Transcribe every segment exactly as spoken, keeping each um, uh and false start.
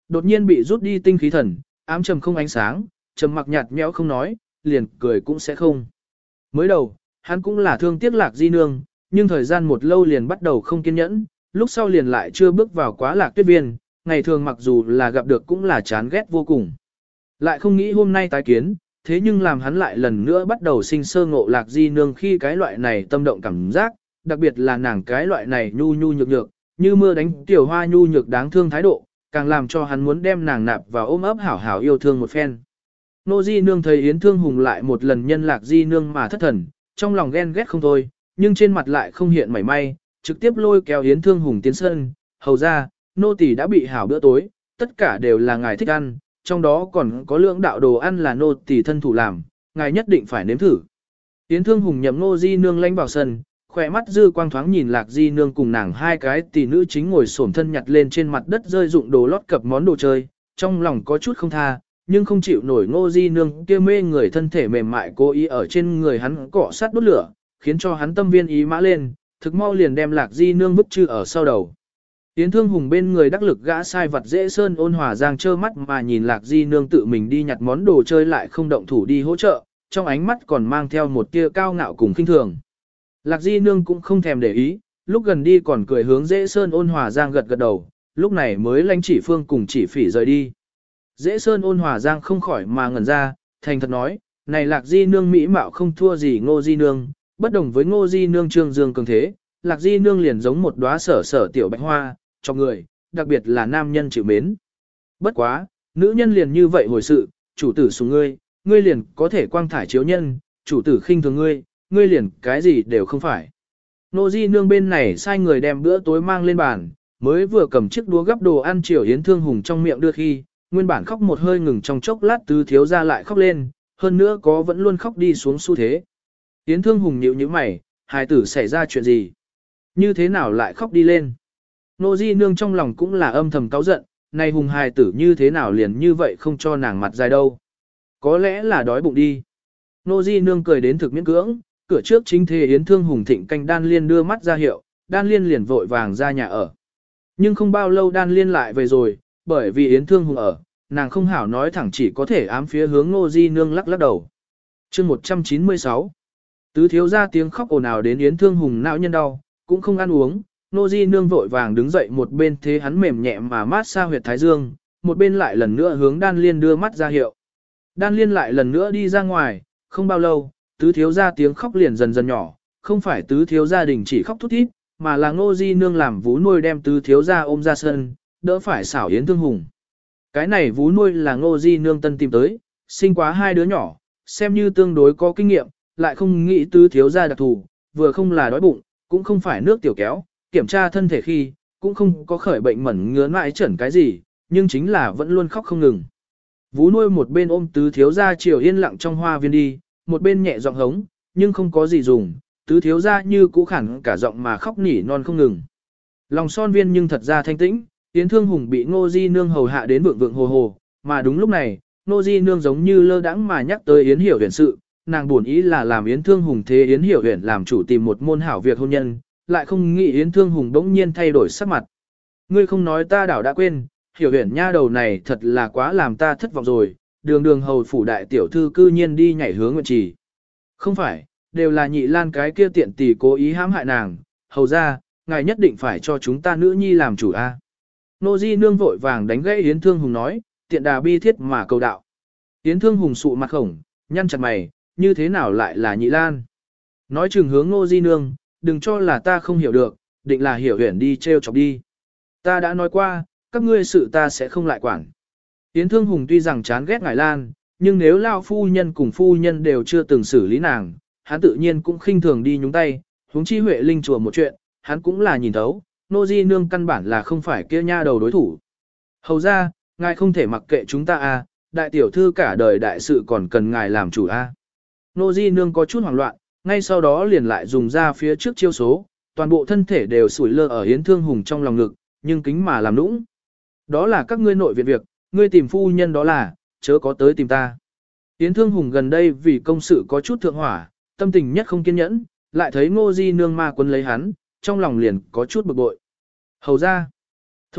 Đột nhiên bị rút đi tinh khí thần, ám trầm không ánh sáng, trầm mặc nhạt nhẽo không nói, liền cười cũng sẽ không. Mới đầu, hắn cũng là thương tiếc Lạc Di Nương, nhưng thời gian một lâu liền bắt đầu không kiên nhẫn, lúc sau liền lại chưa bước vào quá Lạc Tuyết Viên, ngày thường mặc dù là gặp được cũng là chán ghét vô cùng. Lại không nghĩ hôm nay tái kiến, thế nhưng làm hắn lại lần nữa bắt đầu sinh sơ ngộ Lạc Di Nương khi cái loại này tâm động cảm giác, đặc biệt là nàng cái loại này nhu nhu nhược nhược, như mưa đánh tiểu hoa nhu nhược đáng thương thái độ, càng làm cho hắn muốn đem nàng nạp vào ôm ấp hảo hảo yêu thương một phen. Nô Di Nương thấy Yến Thương Hùng lại một lần nhân Lạc Di Nương mà thất thần, trong lòng ghen ghét không thôi, nhưng trên mặt lại không hiện mảy may, trực tiếp lôi kéo Yến Thương Hùng tiến sân, hầu ra, nô tỳ đã bị hảo bữa tối, tất cả đều là ngài thích ăn, trong đó còn có lượng đạo đồ ăn là nô tỳ thân thủ làm, ngài nhất định phải nếm thử. Yến Thương Hùng nhậm Nô Di Nương lánh vào sân, khỏe mắt dư quang thoáng nhìn Lạc Di Nương cùng nàng hai cái tỷ nữ chính ngồi xổm thân nhặt lên trên mặt đất rơi dụng đồ lót cập món đồ chơi, trong lòng có chút không tha, nhưng không chịu nổi Ngô Di Nương kia mê người thân thể mềm mại cố ý ở trên người hắn cọ sát đốt lửa, khiến cho hắn tâm viên ý mã lên, thực mau liền đem Lạc Di Nương bức chư ở sau đầu. Yến Thương Hùng bên người đắc lực gã sai vật dễ sơn ôn hòa giang trơ mắt mà nhìn Lạc Di Nương tự mình đi nhặt món đồ chơi lại không động thủ đi hỗ trợ, trong ánh mắt còn mang theo một tia cao ngạo cùng khinh thường. Lạc Di Nương cũng không thèm để ý, lúc gần đi còn cười hướng dễ sơn ôn hòa giang gật gật đầu, lúc này mới lánh chỉ phương cùng chỉ phỉ rời đi. Dễ sơn ôn hòa giang không khỏi mà ngẩn ra, thành thật nói, này Lạc Di Nương mỹ mạo không thua gì Ngô Di Nương, bất đồng với Ngô Di Nương trương dương cường thế, Lạc Di Nương liền giống một đóa sở sở tiểu bạch hoa, cho người, đặc biệt là nam nhân chịu mến. Bất quá, nữ nhân liền như vậy hồi sự, chủ tử sủng ngươi, ngươi liền có thể quang thải chiếu nhân, chủ tử khinh thường ngươi, ngươi liền cái gì đều không phải. Nô Di Nương bên này sai người đem bữa tối mang lên bàn, mới vừa cầm chiếc đũa gắp đồ ăn chiều Yến Thương Hùng trong miệng đưa khi, nguyên bản khóc một hơi ngừng trong chốc lát tứ thiếu ra lại khóc lên, hơn nữa có vẫn luôn khóc đi xuống xu thế. Yến Thương Hùng nhíu nhíu mày, hài tử xảy ra chuyện gì? Như thế nào lại khóc đi lên? Nô Di Nương trong lòng cũng là âm thầm cáu giận, này Hùng hài tử như thế nào liền như vậy không cho nàng mặt dài đâu? Có lẽ là đói bụng đi. Nô Di Nương cười đến thực miễn cưỡng, cửa trước chính thế Yến Thương Hùng thịnh canh Đan Liên đưa mắt ra hiệu, Đan Liên liền vội vàng ra nhà ở. Nhưng không bao lâu Đan Liên lại về rồi, bởi vì Yến Thương Hùng ở, nàng không hảo nói thẳng chỉ có thể ám phía hướng Nô Di Nương lắc lắc đầu. Chương một trăm chín mươi sáu Tứ thiếu ra tiếng khóc ồn ào đến Yến Thương Hùng não nhân đau, cũng không ăn uống, Nô Di Nương vội vàng đứng dậy một bên thế hắn mềm nhẹ mà mát xa huyệt thái dương, một bên lại lần nữa hướng Đan Liên đưa mắt ra hiệu. Đan Liên lại lần nữa đi ra ngoài, không bao lâu, tứ thiếu ra tiếng khóc liền dần dần nhỏ, không phải tứ thiếu gia đình chỉ khóc thút thít, mà là Ngô Di Nương làm vú nuôi đem tứ thiếu gia ôm ra sân, đỡ phải xảo Yến Thương Hùng. Cái này vú nuôi là Ngô Di Nương tân tìm tới, sinh quá hai đứa nhỏ, xem như tương đối có kinh nghiệm, lại không nghĩ tứ thiếu gia đặc thù, vừa không là đói bụng, cũng không phải nước tiểu kéo, kiểm tra thân thể khi, cũng không có khởi bệnh mẩn ngứa mãi chẩn cái gì, nhưng chính là vẫn luôn khóc không ngừng. Vú nuôi một bên ôm tứ thiếu gia chiều yên lặng trong hoa viên đi, một bên nhẹ giọng hống, nhưng không có gì dùng, tứ thiếu gia như cũ khẳng cả giọng mà khóc nỉ non không ngừng. Lòng son viên nhưng thật ra thanh tĩnh, Yến Thương Hùng bị Ngô Di Nương hầu hạ đến vượng vượng hồ hồ, mà đúng lúc này, Ngô Di Nương giống như lơ đãng mà nhắc tới Yến Hiểu Huyền sự, nàng buồn ý là làm Yến Thương Hùng thế Yến Hiểu Huyền làm chủ tìm một môn hảo việc hôn nhân, lại không nghĩ Yến Thương Hùng bỗng nhiên thay đổi sắc mặt. Ngươi không nói ta đảo đã quên, Hiểu Huyền nha đầu này thật là quá làm ta thất vọng rồi, đường đường hầu phủ đại tiểu thư cư nhiên đi nhảy hướng nguyện trì. Không phải, đều là nhị lan cái kia tiện tỷ cố ý hãm hại nàng, hầu ra, ngài nhất định phải cho chúng ta nữ nhi làm chủ a. Nô Di Nương vội vàng đánh gãy Yến Thương Hùng nói, tiện đà bi thiết mà cầu đạo. Yến Thương Hùng sụ mặt khổng, nhăn chặt mày, như thế nào lại là nhị lan? Nói chừng hướng Nô Di Nương, đừng cho là ta không hiểu được, định là Hiểu Huyền đi treo chọc đi. Ta đã nói qua, các ngươi sự ta sẽ không lại quản. Yến Thương Hùng tuy rằng chán ghét Ngải Lan, nhưng nếu Lao phu nhân cùng phu nhân đều chưa từng xử lý nàng, hắn tự nhiên cũng khinh thường đi nhúng tay, huống chi Huệ Linh chùa một chuyện, hắn cũng là nhìn thấu, Nô Di Nương căn bản là không phải kia nha đầu đối thủ. Hầu ra, ngài không thể mặc kệ chúng ta à, đại tiểu thư cả đời đại sự còn cần ngài làm chủ a. À. Nô Di Nương có chút hoảng loạn, ngay sau đó liền lại dùng ra phía trước chiêu số, toàn bộ thân thể đều sủi lơ ở Yến Thương Hùng trong lòng ngực, nhưng kính mà làm nũng. Đó là các ngươi nội viện việc, ngươi tìm phu nhân đó là, chớ có tới tìm ta. Yến Thương Hùng gần đây vì công sự có chút thượng hỏa, tâm tình nhất không kiên nhẫn, lại thấy Ngô Di Nương ma quân lấy hắn, trong lòng liền có chút bực bội. Hầu ra, thôi,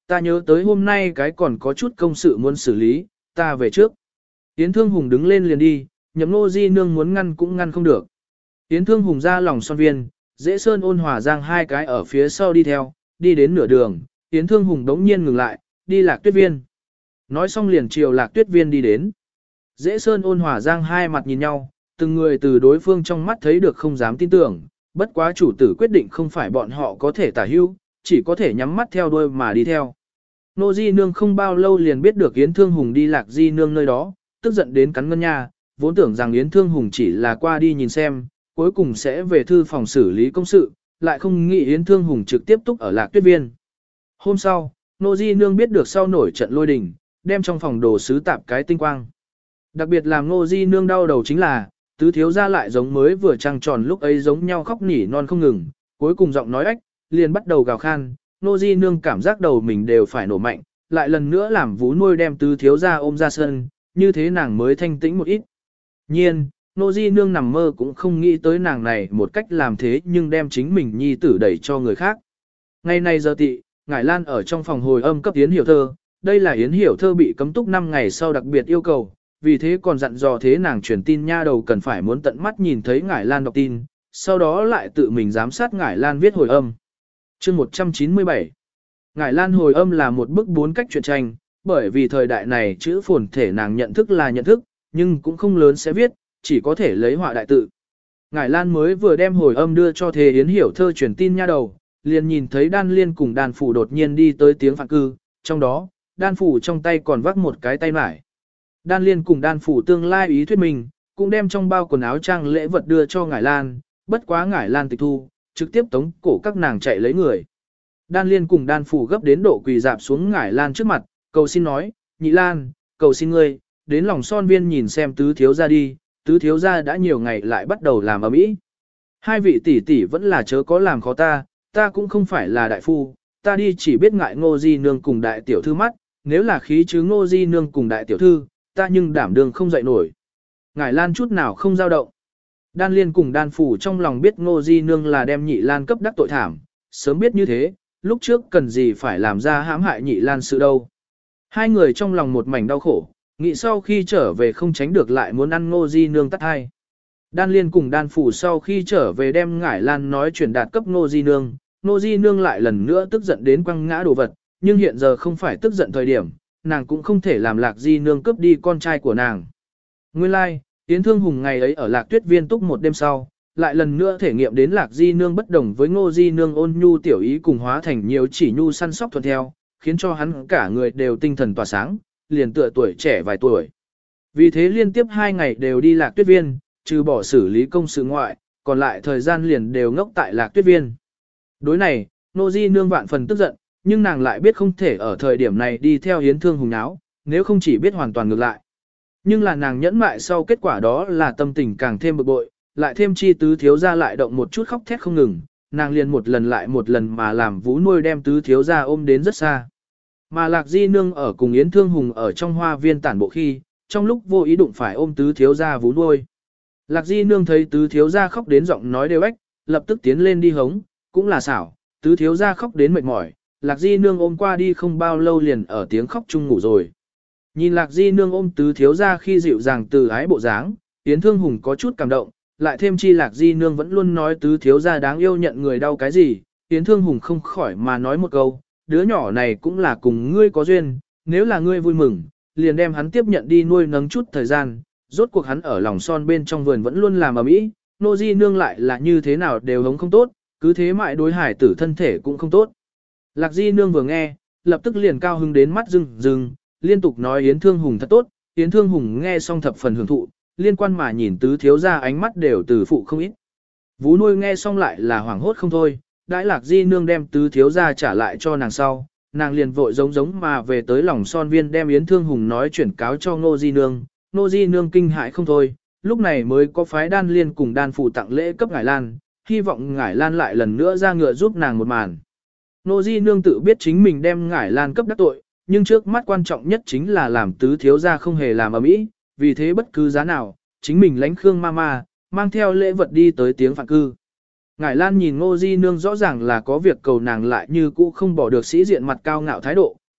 ta nhớ tới hôm nay cái còn có chút công sự muốn xử lý, ta về trước. Yến Thương Hùng đứng lên liền đi, Nhậm Nô Di Nương muốn ngăn cũng ngăn không được. Yến Thương Hùng ra lòng son viên, Dễ Sơn Ôn Hòa Giang hai cái ở phía sau đi theo, đi đến nửa đường, Yến Thương Hùng đống nhiên ngừng lại, đi Lạc Tuyết Viên. Nói xong liền chiều Lạc Tuyết Viên đi đến. Dễ Sơn Ôn Hòa Giang hai mặt nhìn nhau, từng người từ đối phương trong mắt thấy được không dám tin tưởng, bất quá chủ tử quyết định không phải bọn họ có thể tả hưu, chỉ có thể nhắm mắt theo đuôi mà đi theo. Nô Di Nương không bao lâu liền biết được Yến Thương Hùng đi Lạc Di Nương nơi đó, tức giận đến cắn ngân nha, vốn tưởng rằng Yến Thương Hùng chỉ là qua đi nhìn xem, cuối cùng sẽ về thư phòng xử lý công sự, lại không nghĩ Yến Thương Hùng trực tiếp túc ở Lạc Tuyết Viên. Hôm sau, Nô Di Nương biết được sau nổi trận lôi đình, đem trong phòng đồ sứ tạp cái tinh quang. Đặc biệt làm Nô Di Nương đau đầu chính là, tứ thiếu ra lại giống mới vừa trăng tròn lúc ấy giống nhau khóc nỉ non không ngừng, cuối cùng giọng nói ách, liền bắt đầu gào khan, Nô Di Nương cảm giác đầu mình đều phải nổ mạnh, lại lần nữa làm vú nuôi đem tứ thiếu ra ôm ra sân, như thế nàng mới thanh tĩnh một ít. Nhiên, Nô Di Nương nằm mơ cũng không nghĩ tới nàng này một cách làm thế nhưng đem chính mình nhi tử đẩy cho người khác. Ngày nay giờ tị, Ngải Lan ở trong phòng hồi âm cấp Yến Hiểu Thơ, đây là Yến Hiểu Thơ bị cấm túc năm ngày sau đặc biệt yêu cầu, vì thế còn dặn dò thế nàng truyền tin nha đầu cần phải muốn tận mắt nhìn thấy Ngải Lan đọc tin, sau đó lại tự mình giám sát Ngải Lan viết hồi âm. Chương một trăm chín mươi bảy Ngải Lan hồi âm là một bức bốn cách truyện tranh, bởi vì thời đại này chữ phồn thể nàng nhận thức là nhận thức, nhưng cũng không lớn sẽ viết, chỉ có thể lấy họa đại tự. Ngải Lan mới vừa đem hồi âm đưa cho Thế Yến Hiểu Thơ truyền tin nha đầu, liền nhìn thấy Đan Liên cùng Đan Phủ đột nhiên đi tới tiếng phạn cư, trong đó, Đan Phủ trong tay còn vác một cái tay mải. Đan Liên cùng Đan Phủ tương lai ý thuyết mình, cũng đem trong bao quần áo trang lễ vật đưa cho Ngải Lan, bất quá Ngải Lan tịch thu, trực tiếp tống cổ các nàng chạy lấy người. Đan Liên cùng Đan Phủ gấp đến độ quỳ dạp xuống Ngải Lan trước mặt, cầu xin nói, Nhị Lan, cầu xin ngươi, đến lòng son viên nhìn xem tứ thiếu ra đi, tứ thiếu ra đã nhiều ngày lại bắt đầu làm ầm ĩ. Hai vị tỷ tỷ vẫn là chớ có làm khó ta, ta cũng không phải là đại phu, ta đi chỉ biết ngại Ngô Di Nương cùng đại tiểu thư mắt, nếu là khí chứ Ngô Di Nương cùng đại tiểu thư, ta nhưng đảm đương không dậy nổi. Ngải Lan chút nào không dao động. Đan Liên cùng Đan Phủ trong lòng biết Ngô Di Nương là đem Nhị Lan cấp đắc tội thảm, sớm biết như thế, lúc trước cần gì phải làm ra hãm hại Nhị Lan sự đâu. Hai người trong lòng một mảnh đau khổ, nghĩ sau khi trở về không tránh được lại muốn ăn Ngô Di Nương tắt hai. Đan Liên cùng Đan Phủ sau khi trở về đem Ngải Lan nói chuyển đạt cấp Ngô Di Nương, Ngô Di Nương lại lần nữa tức giận đến quăng ngã đồ vật, nhưng hiện giờ không phải tức giận thời điểm, nàng cũng không thể làm Lạc Di Nương cướp đi con trai của nàng. Nguyên lai, like, Yến Thương Hùng ngày ấy ở Lạc Tuyết Viên túc một đêm sau, lại lần nữa thể nghiệm đến Lạc Di Nương bất đồng với Ngô Di Nương ôn nhu tiểu ý cùng hóa thành nhiều chỉ nhu săn sóc thuận theo, khiến cho hắn cả người đều tinh thần tỏa sáng, liền tựa tuổi trẻ vài tuổi. Vì thế liên tiếp hai ngày đều đi Lạc Tuyết Viên, trừ bỏ xử lý công sự ngoại, còn lại thời gian liền đều ngốc tại Lạc Tuyết Viên. Đối này, Ngô Di Nương vạn phần tức giận, nhưng nàng lại biết không thể ở thời điểm này đi theo Yến Thương Hùng náo, nếu không chỉ biết hoàn toàn ngược lại. Nhưng là nàng nhẫn mại sau kết quả đó là tâm tình càng thêm bực bội, lại thêm chi tứ thiếu gia lại động một chút khóc thét không ngừng, nàng liền một lần lại một lần mà làm vú nuôi đem tứ thiếu gia ôm đến rất xa. Mà Lạc Di Nương ở cùng Yến Thương Hùng ở trong hoa viên tản bộ khi, trong lúc vô ý đụng phải ôm tứ thiếu gia vú nuôi. Lạc Di Nương thấy tứ thiếu gia khóc đến giọng nói đều ếch, lập tức tiến lên đi hống, cũng là xảo, tứ thiếu gia khóc đến mệt mỏi, Lạc Di Nương ôm qua đi không bao lâu liền ở tiếng khóc chung ngủ rồi. Nhìn Lạc Di Nương ôm tứ thiếu gia khi dịu dàng từ ái bộ dáng, Yến Thương Hùng có chút cảm động, lại thêm chi Lạc Di Nương vẫn luôn nói tứ thiếu gia đáng yêu nhận người đau cái gì, Yến Thương Hùng không khỏi mà nói một câu, đứa nhỏ này cũng là cùng ngươi có duyên, nếu là ngươi vui mừng, liền đem hắn tiếp nhận đi nuôi nấng chút thời gian, rốt cuộc hắn ở lòng son bên trong vườn vẫn luôn làm ầm ĩ, Nô Di Nương lại là như thế nào đều hống không tốt, cứ thế mãi đối hải tử thân thể cũng không tốt. Lạc Di Nương vừa nghe, lập tức liền cao hứng đến mắt rưng rưng, liên tục nói Yến Thương Hùng thật tốt, Yến Thương Hùng nghe xong thập phần hưởng thụ, liên quan mà nhìn tứ thiếu gia ánh mắt đều từ phụ không ít. Vú nuôi nghe xong lại là hoảng hốt không thôi, đãi Lạc Di Nương đem tứ thiếu gia trả lại cho nàng sau, nàng liền vội giống giống mà về tới lòng son viên đem Yến Thương Hùng nói chuyển cáo cho Ngô Di Nương, Ngô Di Nương kinh hãi không thôi, lúc này mới có phái Đan Liên cùng Đan Phủ tặng lễ cấp Ngải Lan, hy vọng Ngải Lan lại lần nữa ra ngựa giúp nàng một màn. Ngô Di Nương tự biết chính mình đem Ngải Lan cấp đắc tội, nhưng trước mắt quan trọng nhất chính là làm tứ thiếu gia không hề làm ầm ĩ, vì thế bất cứ giá nào, chính mình lánh Khương Mama, mang theo lễ vật đi tới tiếng phạn cư. Ngải Lan nhìn Ngô Di Nương rõ ràng là có việc cầu nàng lại như cũ không bỏ được sĩ diện mặt cao ngạo thái độ,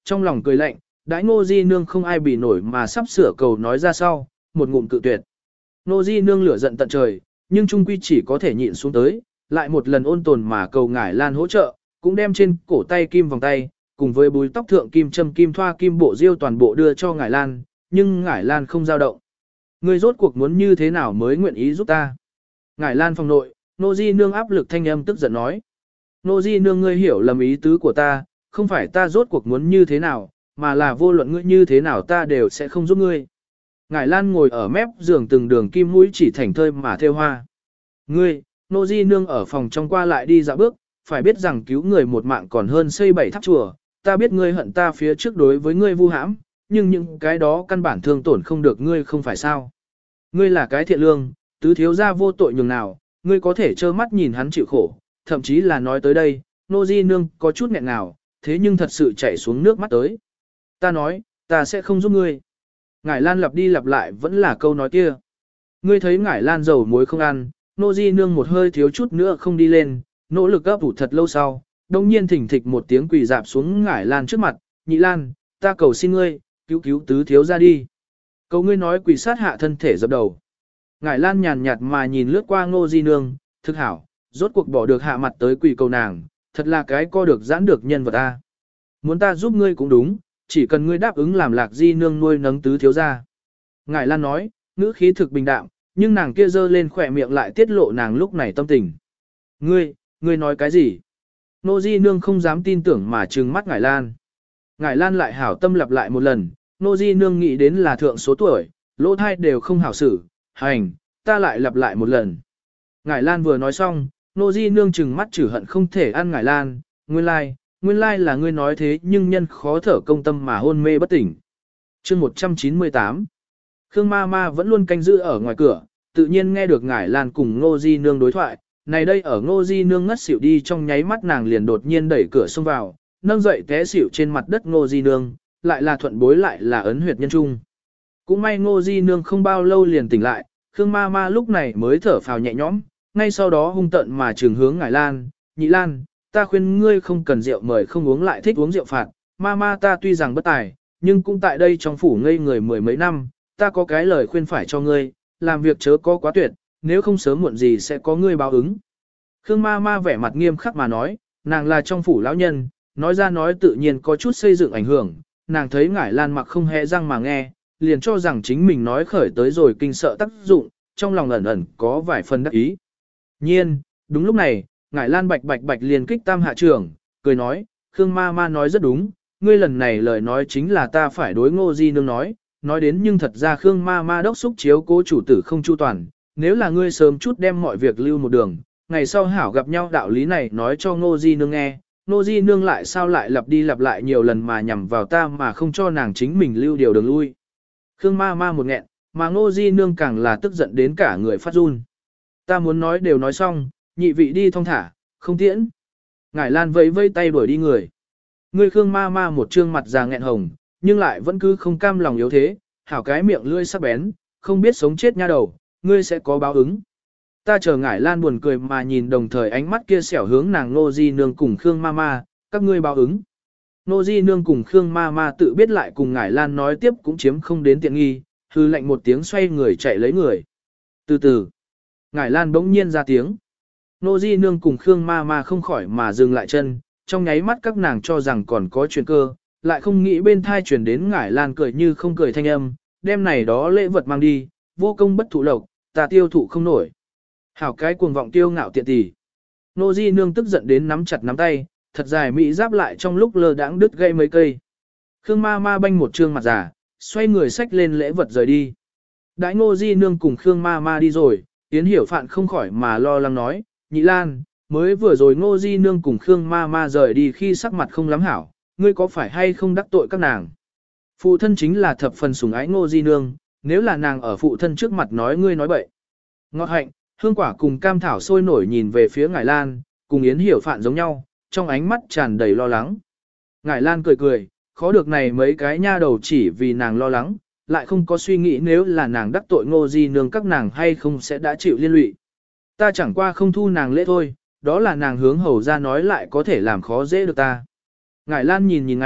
trong lòng cười lạnh, đãi Ngô Di Nương không ai bị nổi mà sắp sửa cầu nói ra sau, một ngụm cự tuyệt. Ngô Di Nương lửa giận tận trời, nhưng trung quy chỉ có thể nhịn xuống tới, lại một lần ôn tồn mà cầu Ngải Lan hỗ trợ, cũng đem trên cổ tay kim vòng tay, cùng với búi tóc thượng kim châm kim thoa kim bộ diêu toàn bộ đưa cho Ngải Lan, nhưng Ngải Lan không dao động. Ngươi rốt cuộc muốn như thế nào mới nguyện ý giúp ta? Ngải Lan phòng nội, Ngô Di Nương áp lực thanh âm tức giận nói. Ngô Di Nương ngươi hiểu lầm ý tứ của ta, không phải ta rốt cuộc muốn như thế nào, mà là vô luận ngươi như thế nào ta đều sẽ không giúp ngươi. Ngải Lan ngồi ở mép giường từng đường kim mũi chỉ thành thơi mà theo hoa. Ngươi, Ngô Di Nương ở phòng trong qua lại đi dạo bước, phải biết rằng cứu người một mạng còn hơn xây bảy tháp chùa, ta biết ngươi hận ta phía trước đối với ngươi vu hãm, nhưng những cái đó căn bản thương tổn không được ngươi không phải sao. Ngươi là cái thiện lương, tứ thiếu gia vô tội nhường nào, ngươi có thể trơ mắt nhìn hắn chịu khổ, thậm chí là nói tới đây, Ngô Di Nương có chút nghẹn ngào, thế nhưng thật sự chảy xuống nước mắt tới. Ta nói, ta sẽ không giúp ngươi. Ngải Lan lặp đi lặp lại vẫn là câu nói kia. Ngươi thấy Ngải Lan dầu muối không ăn, Ngô Di Nương một hơi thiếu chút nữa không đi lên, nỗ lực ấp ủ thật lâu sau, đông nhiên thỉnh thịch một tiếng quỳ dạp xuống Ngải Lan trước mặt, Nhị Lan, ta cầu xin ngươi, cứu cứu tứ thiếu ra đi. Cầu ngươi nói quỳ sát hạ thân thể dập đầu. Ngải Lan nhàn nhạt mà nhìn lướt qua Ngô Di Nương, thực hảo, rốt cuộc bỏ được hạ mặt tới quỳ cầu nàng, thật là cái co được giãn được nhân vật ta. Muốn ta giúp ngươi cũng đúng, chỉ cần ngươi đáp ứng làm Lạc Di Nương nuôi nấng tứ thiếu ra. Ngải Lan nói, ngữ khí thực bình đạm, nhưng nàng kia giơ lên khỏe miệng lại tiết lộ nàng lúc này tâm tình. Ngươi, ngươi nói cái gì? Ngô Di Nương không dám tin tưởng mà trừng mắt Ngải Lan. Ngải Lan lại hảo tâm lặp lại một lần, Ngô Di Nương nghĩ đến là thượng số tuổi, lỗ thai đều không hảo xử, hành, ta lại lặp lại một lần. Ngải Lan vừa nói xong, Ngô Di Nương trừng mắt chử hận không thể ăn Ngải Lan, nguyên lai, nguyên lai là ngươi nói thế nhưng nhân khó thở công tâm mà hôn mê bất tỉnh. Chương một trăm chín mươi tám Khương ma ma vẫn luôn canh giữ ở ngoài cửa, tự nhiên nghe được Ngải Lan cùng Ngô Di Nương đối thoại, này đây ở Ngô Di Nương ngất xỉu đi trong nháy mắt nàng liền đột nhiên đẩy cửa xông vào, nâng dậy té xỉu trên mặt đất Ngô Di Nương, lại là thuận bối lại là ấn huyệt nhân trung. Cũng may Ngô Di Nương không bao lâu liền tỉnh lại, Khương ma ma lúc này mới thở phào nhẹ nhõm, ngay sau đó hung tận mà trường hướng Ngải Lan, Nhị Lan, ta khuyên ngươi không cần rượu mời không uống lại thích uống rượu phạt, ma ma ta tuy rằng bất tài, nhưng cũng tại đây trong phủ ngây người mười mấy năm, ta có cái lời khuyên phải cho ngươi, làm việc chớ có quá tuyệt, nếu không sớm muộn gì sẽ có ngươi báo ứng. Khương ma ma vẻ mặt nghiêm khắc mà nói, nàng là trong phủ lão nhân, nói ra nói tự nhiên có chút xây dựng ảnh hưởng, nàng thấy Ngải Lan mặc không hề răng mà nghe, liền cho rằng chính mình nói khởi tới rồi kinh sợ tác dụng, trong lòng ẩn ẩn có vài phần đắc ý. Nhiên, đúng lúc này, Ngải Lan bạch bạch bạch liền kích tam hạ trưởng, cười nói, Khương ma ma nói rất đúng, ngươi lần này lời nói chính là ta phải đối Ngô Di Nương nói, nói đến nhưng thật ra Khương ma ma đốc xúc chiếu cố chủ tử không chu toàn, nếu là ngươi sớm chút đem mọi việc lưu một đường, ngày sau hảo gặp nhau đạo lý này nói cho Ngô Di Nương nghe, Ngô Di Nương lại sao lại lặp đi lặp lại nhiều lần mà nhằm vào ta mà không cho nàng chính mình lưu điều đường lui. Khương ma ma một nghẹn, mà Ngô Di Nương càng là tức giận đến cả người phát run. Ta muốn nói đều nói xong, nhị vị đi thong thả, không tiễn. Ngải Lan vẫy vây tay đuổi đi người. Ngươi Khương ma ma một trương mặt già nghẹn hồng, nhưng lại vẫn cứ không cam lòng yếu thế, hảo cái miệng lưỡi sắc bén, không biết sống chết nha đầu, ngươi sẽ có báo ứng. Ta chờ Ngải Lan buồn cười mà nhìn đồng thời ánh mắt kia xẻo hướng nàng Ngô Di Nương cùng Khương ma ma, các ngươi báo ứng. Ngô Di Nương cùng Khương ma ma tự biết lại cùng Ngải Lan nói tiếp cũng chiếm không đến tiện nghi, hư lệnh một tiếng xoay người chạy lấy người. Từ từ, Ngải Lan bỗng nhiên ra tiếng. Ngô Di Nương cùng Khương ma ma không khỏi mà dừng lại chân, trong nháy mắt các nàng cho rằng còn có chuyện cơ, lại không nghĩ bên thai chuyển đến Ngải Lan cười như không cười thanh âm, đem này đó lễ vật mang đi, vô công bất thụ lộc, ta tiêu thụ không nổi. Hảo cái cuồng vọng tiêu ngạo tiện tỷ. Ngô Di Nương tức giận đến nắm chặt nắm tay, thật dài mỹ giáp lại trong lúc lơ đãng đứt gãy mấy cây. Khương ma ma banh một trương mặt giả, xoay người xách lên lễ vật rời đi. Đãi Ngô Di Nương cùng Khương ma ma đi rồi, Yến Hiểu Phạn không khỏi mà lo lắng nói, Nhị Lan, mới vừa rồi Ngô Di Nương cùng Khương ma ma rời đi khi sắc mặt không lắm hảo, ngươi có phải hay không đắc tội các nàng? Phụ thân chính là thập phần sủng ái Ngô Di Nương, nếu là nàng ở phụ thân trước mặt nói ngươi nói bậy. Ngọt hạnh, hương quả cùng cam thảo sôi nổi nhìn về phía Ngải Lan, cùng Yến Hiểu Phạn giống nhau, trong ánh mắt tràn đầy lo lắng. Ngải Lan cười cười, khó được này mấy cái nha đầu chỉ vì nàng lo lắng, lại không có suy nghĩ nếu là nàng đắc tội Ngô Di Nương các nàng hay không sẽ đã chịu liên lụy. Ta chẳng qua không thu nàng lễ thôi, đó là nàng hướng hầu ra nói lại có thể làm khó dễ được ta. Ngải Lan nhìn nhìn ngày,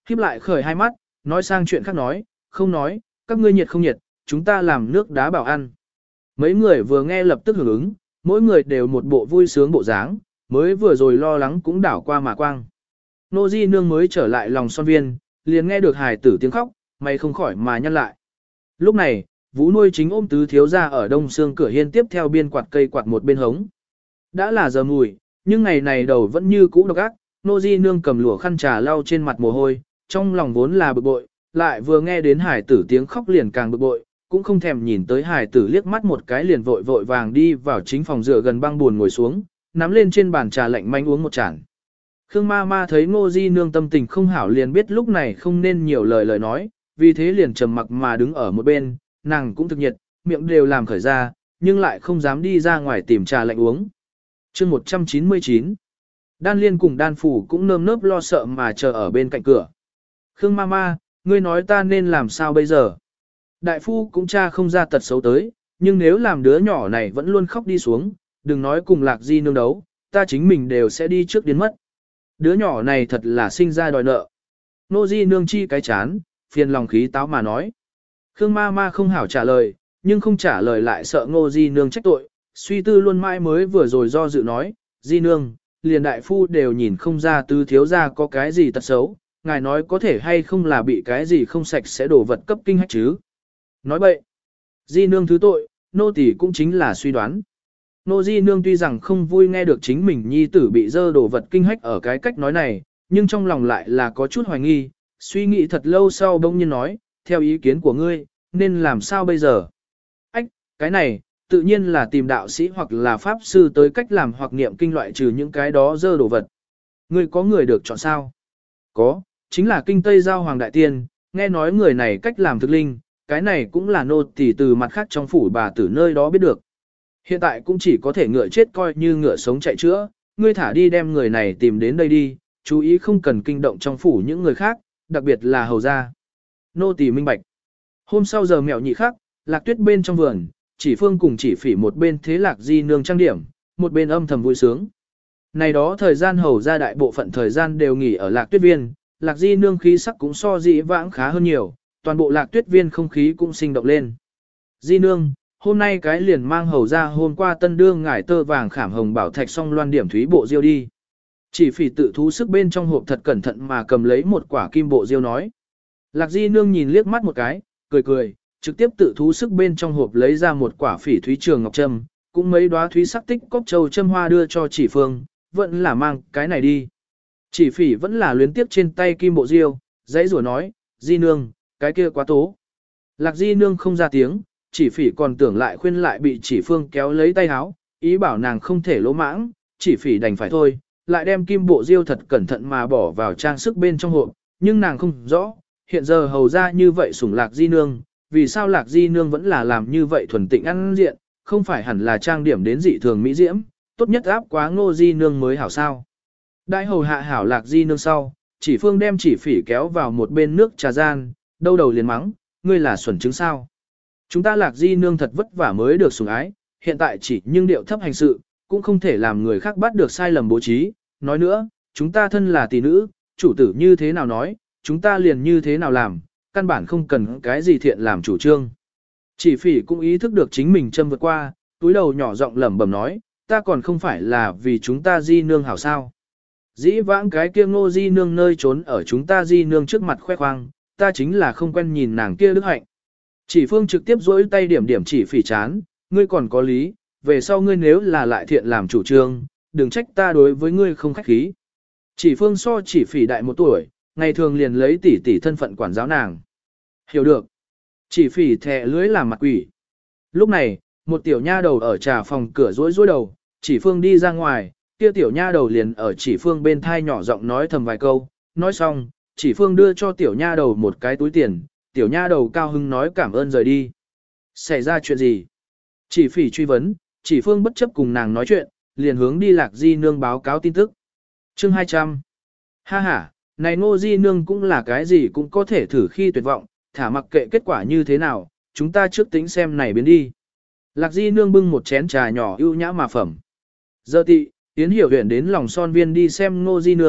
híp lại khởi hai mắt, nói sang chuyện khác nói, không nói, các ngươi nhiệt không nhiệt, chúng ta làm nước đá bảo ăn. Mấy người vừa nghe lập tức hưởng ứng, mỗi người đều một bộ vui sướng bộ dáng, mới vừa rồi lo lắng cũng đảo qua mà quang. Nô Di Nương mới trở lại lòng son viên, liền nghe được hài tử tiếng khóc, mày không khỏi mà nhăn lại. Lúc này, Vũ nuôi chính ôm tứ thiếu ra ở đông xương cửa hiên tiếp theo biên quạt cây quạt một bên hống. Đã là giờ mùi, nhưng ngày này đầu vẫn như cũ độc ác, Nô Di Nương cầm lụa khăn trà lau trên mặt mồ hôi, trong lòng vốn là bực bội, lại vừa nghe đến hải tử tiếng khóc liền càng bực bội, cũng không thèm nhìn tới hải tử liếc mắt một cái liền vội vội vàng đi vào chính phòng rửa gần băng buồn ngồi xuống, nắm lên trên bàn trà lạnh manh uống một chản. Khương ma ma thấy Ngô Di Nương tâm tình không hảo liền biết lúc này không nên nhiều lời lời nói, vì thế liền trầm mặc mà đứng ở một bên, nàng cũng thực nhiệt, miệng đều làm khởi ra, nhưng lại không dám đi ra ngoài tìm trà lạnh uống. Chương một trăm chín mươi chín Đan Liên cùng Đan Phủ cũng nơm nớp lo sợ mà chờ ở bên cạnh cửa. Khương ma ma, ngươi nói ta nên làm sao bây giờ? Đại phu cũng cha không ra tật xấu tới, nhưng nếu làm đứa nhỏ này vẫn luôn khóc đi xuống, đừng nói cùng Lạc Di Nương đấu, ta chính mình đều sẽ đi trước đến mất. Đứa nhỏ này thật là sinh ra đòi nợ. Nô Di Nương chi cái chán, phiền lòng khí táo mà nói. Khương ma ma không hảo trả lời, nhưng không trả lời lại sợ Ngô Di Nương trách tội, suy tư luôn mãi mới vừa rồi do dự nói, Di Nương, liền đại phu đều nhìn không ra tứ thiếu gia có cái gì tật xấu, ngài nói có thể hay không là bị cái gì không sạch sẽ đổ vật cấp kinh hách chứ. Nói bậy, Di Nương thứ tội, nô tỳ cũng chính là suy đoán. Nô Di Nương tuy rằng không vui nghe được chính mình nhi tử bị dơ đổ vật kinh hách ở cái cách nói này, nhưng trong lòng lại là có chút hoài nghi, suy nghĩ thật lâu sau bỗng nhiên nói, theo ý kiến của ngươi, nên làm sao bây giờ? Ách, cái này, tự nhiên là tìm đạo sĩ hoặc là pháp sư tới cách làm hoặc niệm kinh loại trừ những cái đó dơ đổ vật. Ngươi có người được chọn sao? Có, chính là kinh Tây Giao Hoàng Đại Tiên, nghe nói người này cách làm thực linh, cái này cũng là nô tỳ từ mặt khác trong phủ bà tử nơi đó biết được. Hiện tại cũng chỉ có thể ngựa chết coi như ngựa sống chạy chữa, ngươi thả đi đem người này tìm đến đây đi, chú ý không cần kinh động trong phủ những người khác, đặc biệt là hầu gia. Nô tỳ minh bạch. Hôm sau giờ mẹo nhị khắc, Lạc Tuyết bên trong vườn, Chỉ Phương cùng Chỉ Phỉ một bên thế Lạc Di Nương trang điểm, một bên âm thầm vui sướng. Này đó thời gian hầu gia đại bộ phận thời gian đều nghỉ ở Lạc Tuyết viên, Lạc Di Nương khí sắc cũng so dĩ vãng khá hơn nhiều, toàn bộ Lạc Tuyết viên không khí cũng sinh động lên. Di Nương, hôm nay cái liền mang hầu ra hôm qua tân đương ngải tơ vàng khảm hồng bảo thạch song loan điểm thúy bộ diêu đi. Chỉ Phỉ tự thú sức bên trong hộp thật cẩn thận mà cầm lấy một quả kim bộ diêu nói. Lạc Di Nương nhìn liếc mắt một cái, cười cười, trực tiếp tự thú sức bên trong hộp lấy ra một quả phỉ thúy trường ngọc trâm, cũng mấy đóa thúy sắc tích cốc châu châm hoa đưa cho Chỉ Phương, vẫn là mang cái này đi. Chỉ Phỉ vẫn là luyến tiếp trên tay kim bộ diêu, dãy rủa nói, Di Nương, cái kia quá tố. Lạc Di Nương không ra tiếng, Chỉ Phỉ còn tưởng lại khuyên lại bị Chỉ Phương kéo lấy tay háo, ý bảo nàng không thể lỗ mãng, Chỉ Phỉ đành phải thôi, lại đem kim bộ diêu thật cẩn thận mà bỏ vào trang sức bên trong hộp, nhưng nàng không rõ, hiện giờ hầu ra như vậy sủng Lạc Di Nương, vì sao Lạc Di Nương vẫn là làm như vậy thuần tịnh ăn diện, không phải hẳn là trang điểm đến dị thường mỹ diễm, tốt nhất áp quá Ngô Di Nương mới hảo sao. Đại hầu hạ hảo Lạc Di Nương sau, Chỉ Phương đem Chỉ Phỉ kéo vào một bên nước trà gian, đâu đầu liền mắng, ngươi là xuẩn trứng sao. Chúng ta Lạc Di Nương thật vất vả mới được sủng ái, hiện tại chỉ nhưng điệu thấp hành sự, cũng không thể làm người khác bắt được sai lầm bố trí. Nói nữa, chúng ta thân là tỷ nữ, chủ tử như thế nào nói, chúng ta liền như thế nào làm, căn bản không cần cái gì thiện làm chủ trương. Chỉ Phỉ cũng ý thức được chính mình châm vượt qua, túi đầu nhỏ giọng lẩm bẩm nói, ta còn không phải là vì chúng ta Di Nương hảo sao. Dĩ vãng cái kia Ngô Di Nương nơi trốn ở chúng ta Di Nương trước mặt khoe khoang, ta chính là không quen nhìn nàng kia đức hạnh. Chỉ Phương trực tiếp dỗi tay điểm điểm Chỉ Phỉ chán, ngươi còn có lý, về sau ngươi nếu là lại thiện làm chủ trương, đừng trách ta đối với ngươi không khách khí. Chỉ Phương so Chỉ Phỉ đại một tuổi, ngày thường liền lấy tỷ tỷ thân phận quản giáo nàng. Hiểu được. Chỉ Phỉ thè lưới làm mặt quỷ. Lúc này, một tiểu nha đầu ở trà phòng cửa rối rối đầu, Chỉ Phương đi ra ngoài, kia tiểu nha đầu liền ở Chỉ Phương bên thai nhỏ giọng nói thầm vài câu, nói xong, Chỉ Phương đưa cho tiểu nha đầu một cái túi tiền, tiểu nha đầu cao hưng nói cảm ơn rời đi. Xảy ra chuyện gì? Chỉ Phỉ truy vấn, Chỉ Phương bất chấp cùng nàng nói chuyện, liền hướng đi Lạc Di Nương báo cáo tin tức. Chương hai trăm. Ha ha, này Ngô Di Nương cũng là cái gì cũng có thể thử khi tuyệt vọng, thả mặc kệ kết quả như thế nào, chúng ta trước tính xem này biến đi. Lạc Di Nương bưng một chén trà nhỏ ưu nhã mà phẩm. Giờ tị, Yến Hiểu Huyền đến lòng son viên đi xem Ngô Di Nương,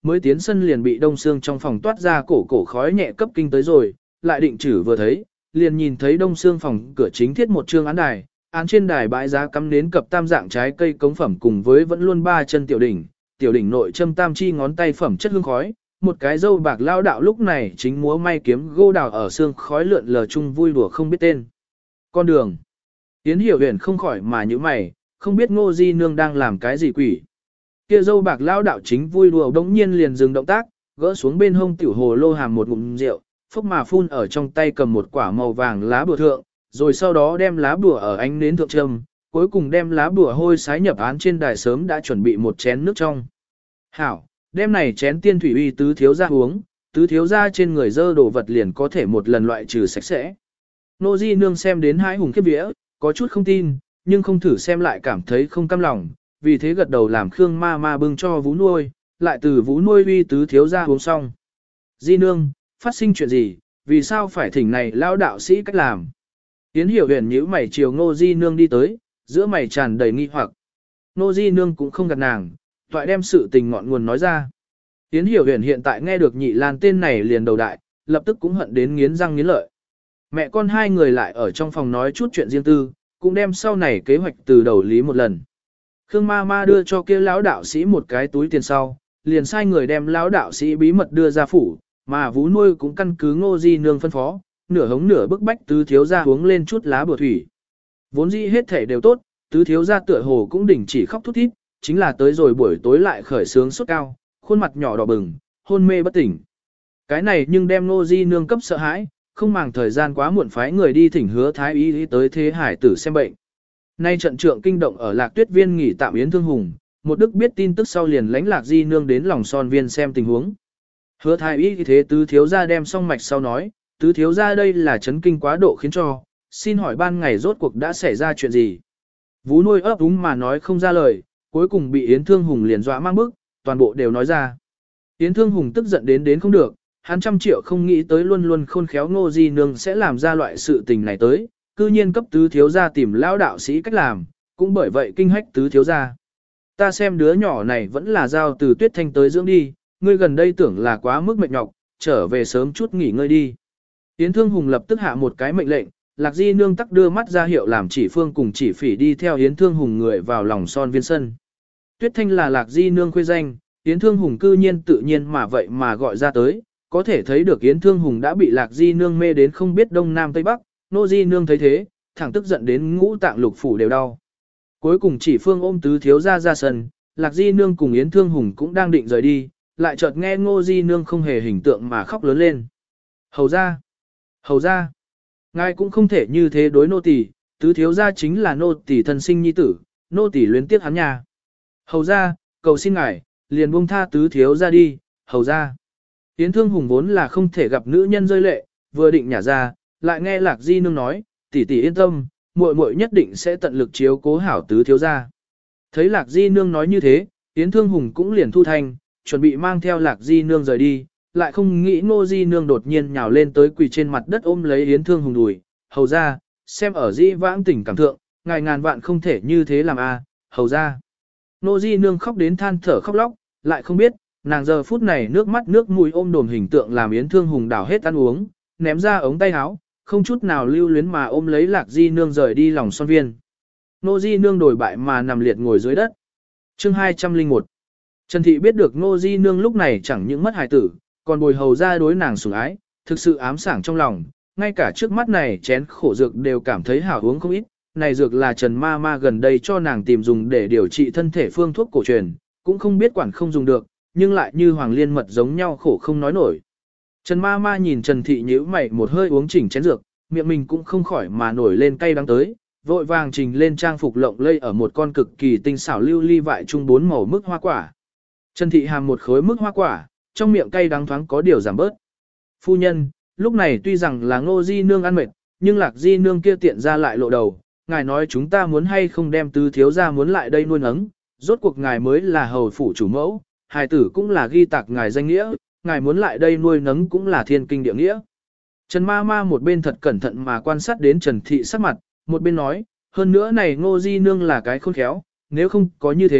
mới tiến sân liền bị Đông Sương trong phòng toát ra cổ cổ khói nhẹ cấp kinh tới rồi, lại định chử vừa thấy, liền nhìn thấy Đông Sương phòng cửa chính thiết một trương án đài, án trên đài bãi giá cắm nến cập tam dạng trái cây cống phẩm cùng với vẫn luôn ba chân tiểu đỉnh, tiểu đỉnh nội châm tam chi ngón tay phẩm chất hương khói, một cái dâu bạc lao đạo lúc này chính múa may kiếm gô đào ở xương khói lượn lờ chung vui đùa không biết tên. Con đường. Yến Hiểu Huyền không khỏi mà như mày, không biết Ngô Di Nương đang làm cái gì quỷ. Kia dâu bạc lao đạo chính vui đùa đống nhiên liền dừng động tác, gỡ xuống bên hông tiểu hồ lô hàm một ngụm rượu, phốc mà phun ở trong tay cầm một quả màu vàng lá bùa thượng, rồi sau đó đem lá bùa ở ánh nến thượng trầm, cuối cùng đem lá bùa hôi sái nhập án trên đài sớm đã chuẩn bị một chén nước trong. Hảo, đem này chén tiên thủy uy tứ thiếu ra uống, tứ thiếu ra trên người dơ đồ vật liền có thể một lần loại trừ sạch sẽ. Nô Di Nương xem đến hai hùng khiếp vía, có chút không tin, nhưng không thử xem lại cảm thấy không cam lòng, vì thế gật đầu làm Khương ma ma bưng cho vú nuôi, lại từ vú nuôi uy tứ thiếu ra uống xong. Di Nương, phát sinh chuyện gì, vì sao phải thỉnh này lao đạo sĩ cách làm? Yến Hiểu Huyền nhíu mày chiều Ngô Di Nương đi tới, giữa mày tràn đầy nghi hoặc. Ngô Di Nương cũng không gạt nàng, toại đem sự tình ngọn nguồn nói ra. Yến Hiểu Huyền hiện tại nghe được Nhị Lan tên này liền đầu đại, lập tức cũng hận đến nghiến răng nghiến lợi. Mẹ con hai người lại ở trong phòng nói chút chuyện riêng tư, cũng đem sau này kế hoạch từ đầu lý một lần. Khương ma ma đưa cho kia lão đạo sĩ một cái túi tiền sau, liền sai người đem lão đạo sĩ bí mật đưa ra phủ, mà vú nuôi cũng căn cứ Ngô Di Nương phân phó, nửa hống nửa bức bách tứ thiếu gia uống lên chút lá bùa thủy. Vốn dĩ hết thể đều tốt, tứ thiếu gia tựa hồ cũng đỉnh chỉ khóc thút thít, chính là tới rồi buổi tối lại khởi sướng sốt cao, khuôn mặt nhỏ đỏ bừng, hôn mê bất tỉnh. Cái này nhưng đem Ngô Di Nương cấp sợ hãi, không màng thời gian quá muộn phái người đi thỉnh Hứa Thái Y tới Thế Hải tử xem bệnh. Nay trận trượng kinh động ở Lạc Tuyết Viên nghỉ tạm Yến Thương Hùng, một đức biết tin tức sau liền lãnh Lạc Di Nương đến lòng son viên xem tình huống. Hứa Thái Y thế tứ thiếu gia đem xong mạch sau nói, tứ thiếu gia đây là chấn kinh quá độ khiến cho, xin hỏi ban ngày rốt cuộc đã xảy ra chuyện gì. Vú nuôi ấp úng mà nói không ra lời, cuối cùng bị Yến Thương Hùng liền dọa mang bức, toàn bộ đều nói ra. Yến Thương Hùng tức giận đến đến không được, hắn trăm triệu không nghĩ tới luôn luôn khôn khéo Ngô Di Nương sẽ làm ra loại sự tình này tới, cư nhiên cấp tứ thiếu gia tìm lão đạo sĩ cách làm, cũng bởi vậy kinh hách tứ thiếu gia. Ta xem đứa nhỏ này vẫn là giao từ Tuyết Thanh tới dưỡng đi, ngươi gần đây tưởng là quá mức mệt nhọc, trở về sớm chút nghỉ ngơi đi. Yến Thương Hùng lập tức hạ một cái mệnh lệnh, Lạc Di Nương tắc đưa mắt ra hiệu làm chỉ phương cùng chỉ phỉ đi theo Yến Thương Hùng người vào lòng son viên sân. Tuyết Thanh là Lạc Di Nương khuê danh, Yến Thương Hùng cư nhiên tự nhiên mà vậy mà gọi ra tới, có thể thấy được Yến Thương Hùng đã bị Lạc Di Nương mê đến không biết đông nam tây bắc, Nô Di Nương thấy thế, thẳng tức giận đến ngũ tạng lục phủ đều đau. Cuối cùng chỉ phương ôm tứ thiếu ra ra sân, Lạc Di Nương cùng Yến Thương Hùng cũng đang định rời đi, lại chợt nghe Ngô Di Nương không hề hình tượng mà khóc lớn lên. Hầu ra! Hầu ra! Ngài cũng không thể như thế đối nô tỳ, tứ thiếu gia chính là nô tỳ thân sinh nhi tử, nô tỳ luyến tiếc hắn nhà. Hầu ra, cầu xin ngài, liền buông tha tứ thiếu gia đi, hầu ra. Yến Thương Hùng vốn là không thể gặp nữ nhân rơi lệ, vừa định nhả ra, lại nghe Lạc Di Nương nói, tỷ tỷ yên tâm, muội muội nhất định sẽ tận lực chiếu cố hảo tứ thiếu gia. Thấy Lạc Di Nương nói như thế, Yến Thương Hùng cũng liền thu thanh, chuẩn bị mang theo Lạc Di Nương rời đi, lại không nghĩ Ngô Di Nương đột nhiên nhào lên tới quỳ trên mặt đất ôm lấy Yến Thương Hùng đùi, hầu ra, xem ở di vãng tình cảm thượng, ngài ngàn vạn không thể như thế làm a, à, hầu ra. Ngô Di Nương khóc đến than thở khóc lóc, lại không biết, nàng giờ phút này nước mắt nước mũi ôm đồm hình tượng làm Yến Thương Hùng đảo hết ăn uống, ném ra ống tay áo, không chút nào lưu luyến mà ôm lấy Lạc Di Nương rời đi lòng son viên. Ngô Di Nương đổi bại mà nằm liệt ngồi dưới đất. Chương hai trăm lẻ một. Trần Thị biết được Ngô Di Nương lúc này chẳng những mất hài tử, còn bồi hầu ra đối nàng sủng ái, thực sự ám sảng trong lòng, ngay cả trước mắt này chén khổ dược đều cảm thấy hảo uống không ít, này dược là Trần Ma Ma gần đây cho nàng tìm dùng để điều trị thân thể phương thuốc cổ truyền, cũng không biết quản không dùng được, nhưng lại như hoàng liên mật giống nhau khổ không nói nổi. Trần Ma Ma nhìn Trần Thị nhíu mày một hơi uống chỉnh chén dược, miệng mình cũng không khỏi mà nổi lên cay đắng tới, vội vàng trình lên trang phục lộng lây ở một con cực kỳ tinh xảo lưu ly vại chung bốn màu mức hoa quả. Trần Thị hàm một khối mức hoa quả, trong miệng cay đắng thoáng có điều giảm bớt. Phu nhân, lúc này tuy rằng là Ngô Di Nương ăn mệt, nhưng Lạc Di Nương kia tiện ra lại lộ đầu, ngài nói chúng ta muốn hay không đem tứ thiếu gia muốn lại đây nuôi nấng, rốt cuộc ngài mới là hầu phủ chủ mẫu, hài tử cũng là ghi tạc ngài danh nghĩa, ngài muốn lại đây nuôi nấng cũng là thiên kinh địa nghĩa. Trần Ma Ma một bên thật cẩn thận mà quan sát đến Trần Thị sắc mặt, một bên nói, hơn nữa này Ngô Di Nương là cái khôn khéo, nếu không có như thế,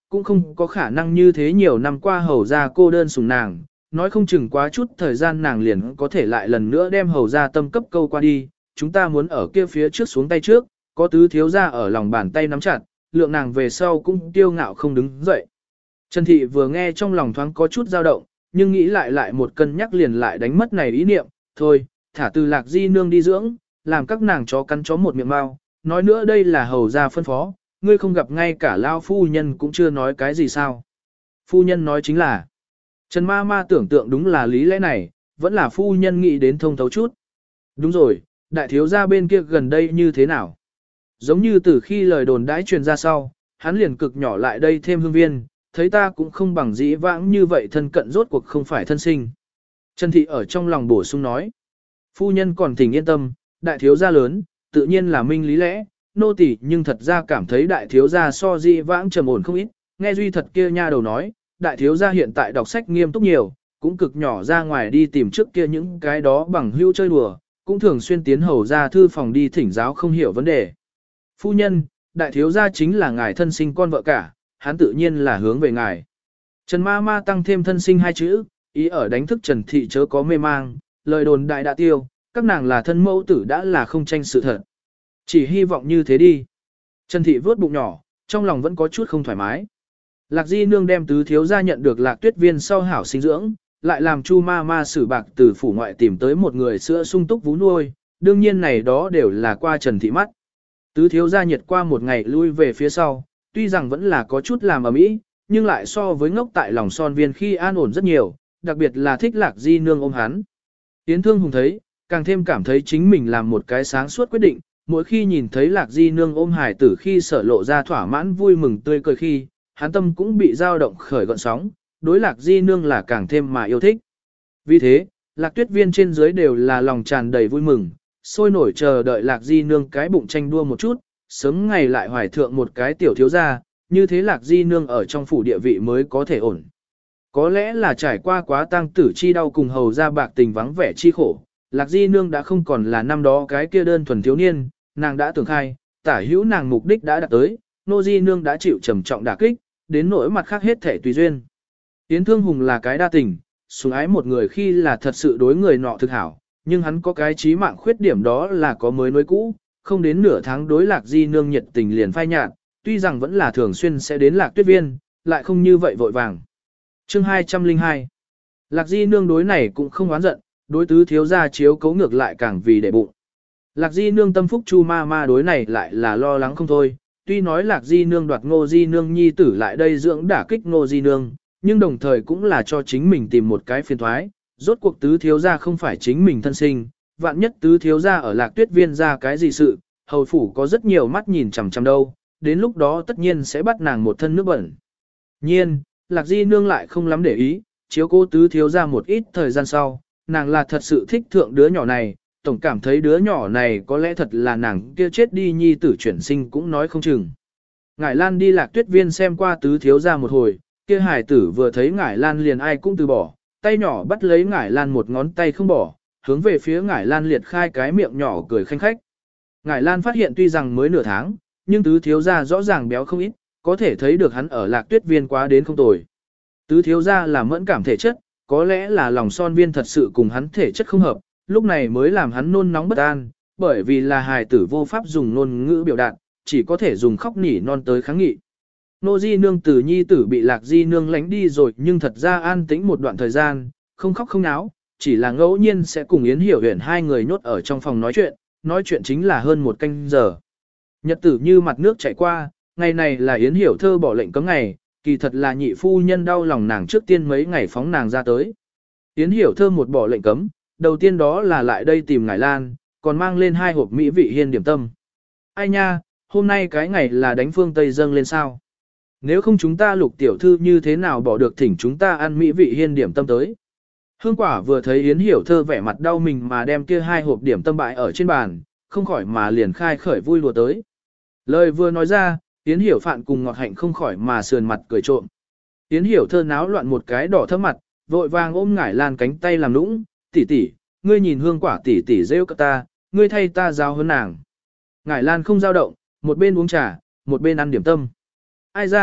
cũng không có khả năng như thế nhiều năm qua hầu ra cô đơn sủng nàng, nói không chừng quá chút thời gian nàng liền có thể lại lần nữa đem hầu ra tâm cấp câu qua đi, chúng ta muốn ở kia phía trước xuống tay trước, có tứ thiếu ra ở lòng bàn tay nắm chặt, lượng nàng về sau cũng tiêu ngạo không đứng dậy. Trần Thị vừa nghe trong lòng thoáng có chút dao động, nhưng nghĩ lại lại một cân nhắc liền lại đánh mất này ý niệm, thôi, thả từ Lạc Di nương đi dưỡng, làm các nàng chó cắn chó một miệng mau, nói nữa đây là hầu gia phân phó, ngươi không gặp ngay cả lao phu nhân cũng chưa nói cái gì sao. Phu nhân nói chính là, Trần ma ma tưởng tượng đúng là lý lẽ này, vẫn là phu nhân nghĩ đến thông thấu chút. Đúng rồi, đại thiếu gia bên kia gần đây như thế nào? Giống như từ khi lời đồn đãi truyền ra sau, hắn liền cực nhỏ lại đây thêm hương viên, thấy ta cũng không bằng dĩ vãng như vậy thân cận rốt cuộc không phải thân sinh. Trần Thị ở trong lòng bổ sung nói, phu nhân còn thỉnh yên tâm, đại thiếu gia lớn, tự nhiên là minh lý lẽ, nô tỳ nhưng thật ra cảm thấy đại thiếu gia so dĩ vãng trầm ổn không ít, nghe duy thật kia nha đầu nói, đại thiếu gia hiện tại đọc sách nghiêm túc nhiều, cũng cực nhỏ ra ngoài đi tìm trước kia những cái đó bằng hữu chơi đùa, cũng thường xuyên tiến hầu ra thư phòng đi thỉnh giáo không hiểu vấn đề. Phu nhân, đại thiếu gia chính là ngài thân sinh con vợ cả, hắn tự nhiên là hướng về ngài. Trần ma ma tăng thêm thân sinh hai chữ, ý ở đánh thức Trần Thị chớ có mê mang, lời đồn đại đã tiêu, các nàng là thân mẫu tử đã là không tranh sự thật. Chỉ hy vọng như thế đi. Trần Thị vớt bụng nhỏ, trong lòng vẫn có chút không thoải mái. Lạc Di nương đem tứ thiếu gia nhận được Lạc Tuyết Viên sau hảo sinh dưỡng, lại làm Chu ma ma xử bạc từ phủ ngoại tìm tới một người sữa sung túc vú nuôi, đương nhiên này đó đều là qua Trần Thị mắt. Tứ thiếu gia nhiệt qua một ngày lui về phía sau, tuy rằng vẫn là có chút làm ở mỹ, nhưng lại so với ngốc tại lòng son viên khi an ổn rất nhiều, đặc biệt là thích Lạc Di nương ôm hắn. Yến Thương Hùng thấy, càng thêm cảm thấy chính mình làm một cái sáng suốt quyết định, mỗi khi nhìn thấy Lạc Di nương ôm hải tử khi sở lộ ra thỏa mãn vui mừng tươi cười khi, hắn tâm cũng bị dao động khởi gọn sóng, đối Lạc Di nương là càng thêm mà yêu thích. Vì thế, Lạc Tuyết Viên trên dưới đều là lòng tràn đầy vui mừng, sôi nổi chờ đợi Lạc Di nương cái bụng tranh đua một chút, sớm ngày lại hoài thượng một cái tiểu thiếu gia, như thế Lạc Di nương ở trong phủ địa vị mới có thể ổn. Có lẽ là trải qua quá tang tử chi đau cùng hầu ra bạc tình vắng vẻ chi khổ, Lạc Di nương đã không còn là năm đó cái kia đơn thuần thiếu niên, nàng đã tưởng khai, tả hữu nàng mục đích đã đạt tới, nô Di nương đã chịu trầm trọng đả kích, đến nỗi mặt khác hết thể tùy duyên. Yến Thương Hùng là cái đa tình, sủng ái một người khi là thật sự đối người nọ thực hảo, nhưng hắn có cái chí mạng khuyết điểm đó là có mới nối cũ, không đến nửa tháng đối Lạc Di nương nhiệt tình liền phai nhạt, tuy rằng vẫn là thường xuyên sẽ đến Lạc Tuyết Viên, lại không như vậy vội vàng. Chương hai trăm lẻ hai Lạc Di nương đối này cũng không oán giận, đối tứ thiếu gia chiếu cấu ngược lại càng vì để bụng. Lạc Di nương tâm phúc Chu ma ma đối này lại là lo lắng không thôi, tuy nói Lạc Di nương đoạt Ngô Di nương nhi tử lại đây dưỡng đả kích Ngô Di nương, nhưng đồng thời cũng là cho chính mình tìm một cái phiền thoái, rốt cuộc tứ thiếu gia không phải chính mình thân sinh, vạn nhất tứ thiếu gia ở Lạc Tuyết Viên ra cái gì sự, hầu phủ có rất nhiều mắt nhìn chằm chằm đâu, đến lúc đó tất nhiên sẽ bắt nàng một thân nước bẩn. Nhiên, Lạc Di nương lại không lắm để ý, chiếu cố tứ thiếu gia một ít thời gian sau, nàng là thật sự thích thượng đứa nhỏ này, tổng cảm thấy đứa nhỏ này có lẽ thật là nàng kia chết đi nhi tử chuyển sinh cũng nói không chừng. Ngải Lan đi Lạc Tuyết Viên xem qua tứ thiếu gia một hồi, kia hải tử vừa thấy Ngải Lan liền ai cũng từ bỏ, tay nhỏ bắt lấy Ngải Lan một ngón tay không bỏ, hướng về phía Ngải Lan liệt khai cái miệng nhỏ cười khanh khách. Ngải Lan phát hiện tuy rằng mới nửa tháng, nhưng tứ thiếu gia rõ ràng béo không ít, có thể thấy được hắn ở Lạc Tuyết Viên quá đến không tồi. Tứ thiếu gia là mẫn cảm thể chất, có lẽ là lòng son viên thật sự cùng hắn thể chất không hợp, lúc này mới làm hắn nôn nóng bất an, bởi vì là hài tử vô pháp dùng ngôn ngữ biểu đạt, chỉ có thể dùng khóc nỉ non tới kháng nghị. Nô Di nương từ nhi tử bị Lạc Di nương lánh đi rồi, nhưng thật ra an tĩnh một đoạn thời gian, không khóc không náo, chỉ là ngẫu nhiên sẽ cùng Yến Hiểu Huyền hai người nhốt ở trong phòng nói chuyện, nói chuyện chính là hơn một canh giờ. Nhật tử như mặt nước chảy qua, ngày này là Yến Hiểu Thơ bỏ lệnh cấm ngày, kỳ thật là nhị phu nhân đau lòng nàng trước tiên mấy ngày phóng nàng ra tới. Yến Hiểu Thơ một bỏ lệnh cấm, đầu tiên đó là lại đây tìm Ngải Lan, còn mang lên hai hộp mỹ vị hiên điểm tâm. Ai nha, hôm nay cái ngày là đánh phương Tây dâng lên sao? Nếu không chúng ta Lục tiểu thư như thế nào bỏ được thỉnh chúng ta ăn mỹ vị hiên điểm tâm tới? Hương Quả vừa thấy Yến Hiểu Thơ vẻ mặt đau mình mà đem kia hai hộp điểm tâm bại ở trên bàn, không khỏi mà liền khai khởi vui lùa tới. Lời vừa nói ra, Yến Hiểu Phạn cùng Ngọt Hạnh không khỏi mà sườn mặt cười trộm. Yến Hiểu Thơ náo loạn một cái đỏ thấp mặt, vội vàng ôm Ngải Lan cánh tay làm nũng, tỷ tỷ, ngươi nhìn Hương Quả tỷ tỷ rêu cả ta, ngươi thay ta giao hơn nàng. Ngải Lan không giao động, một bên uống trà, một bên ăn điểm tâm. Ai ra,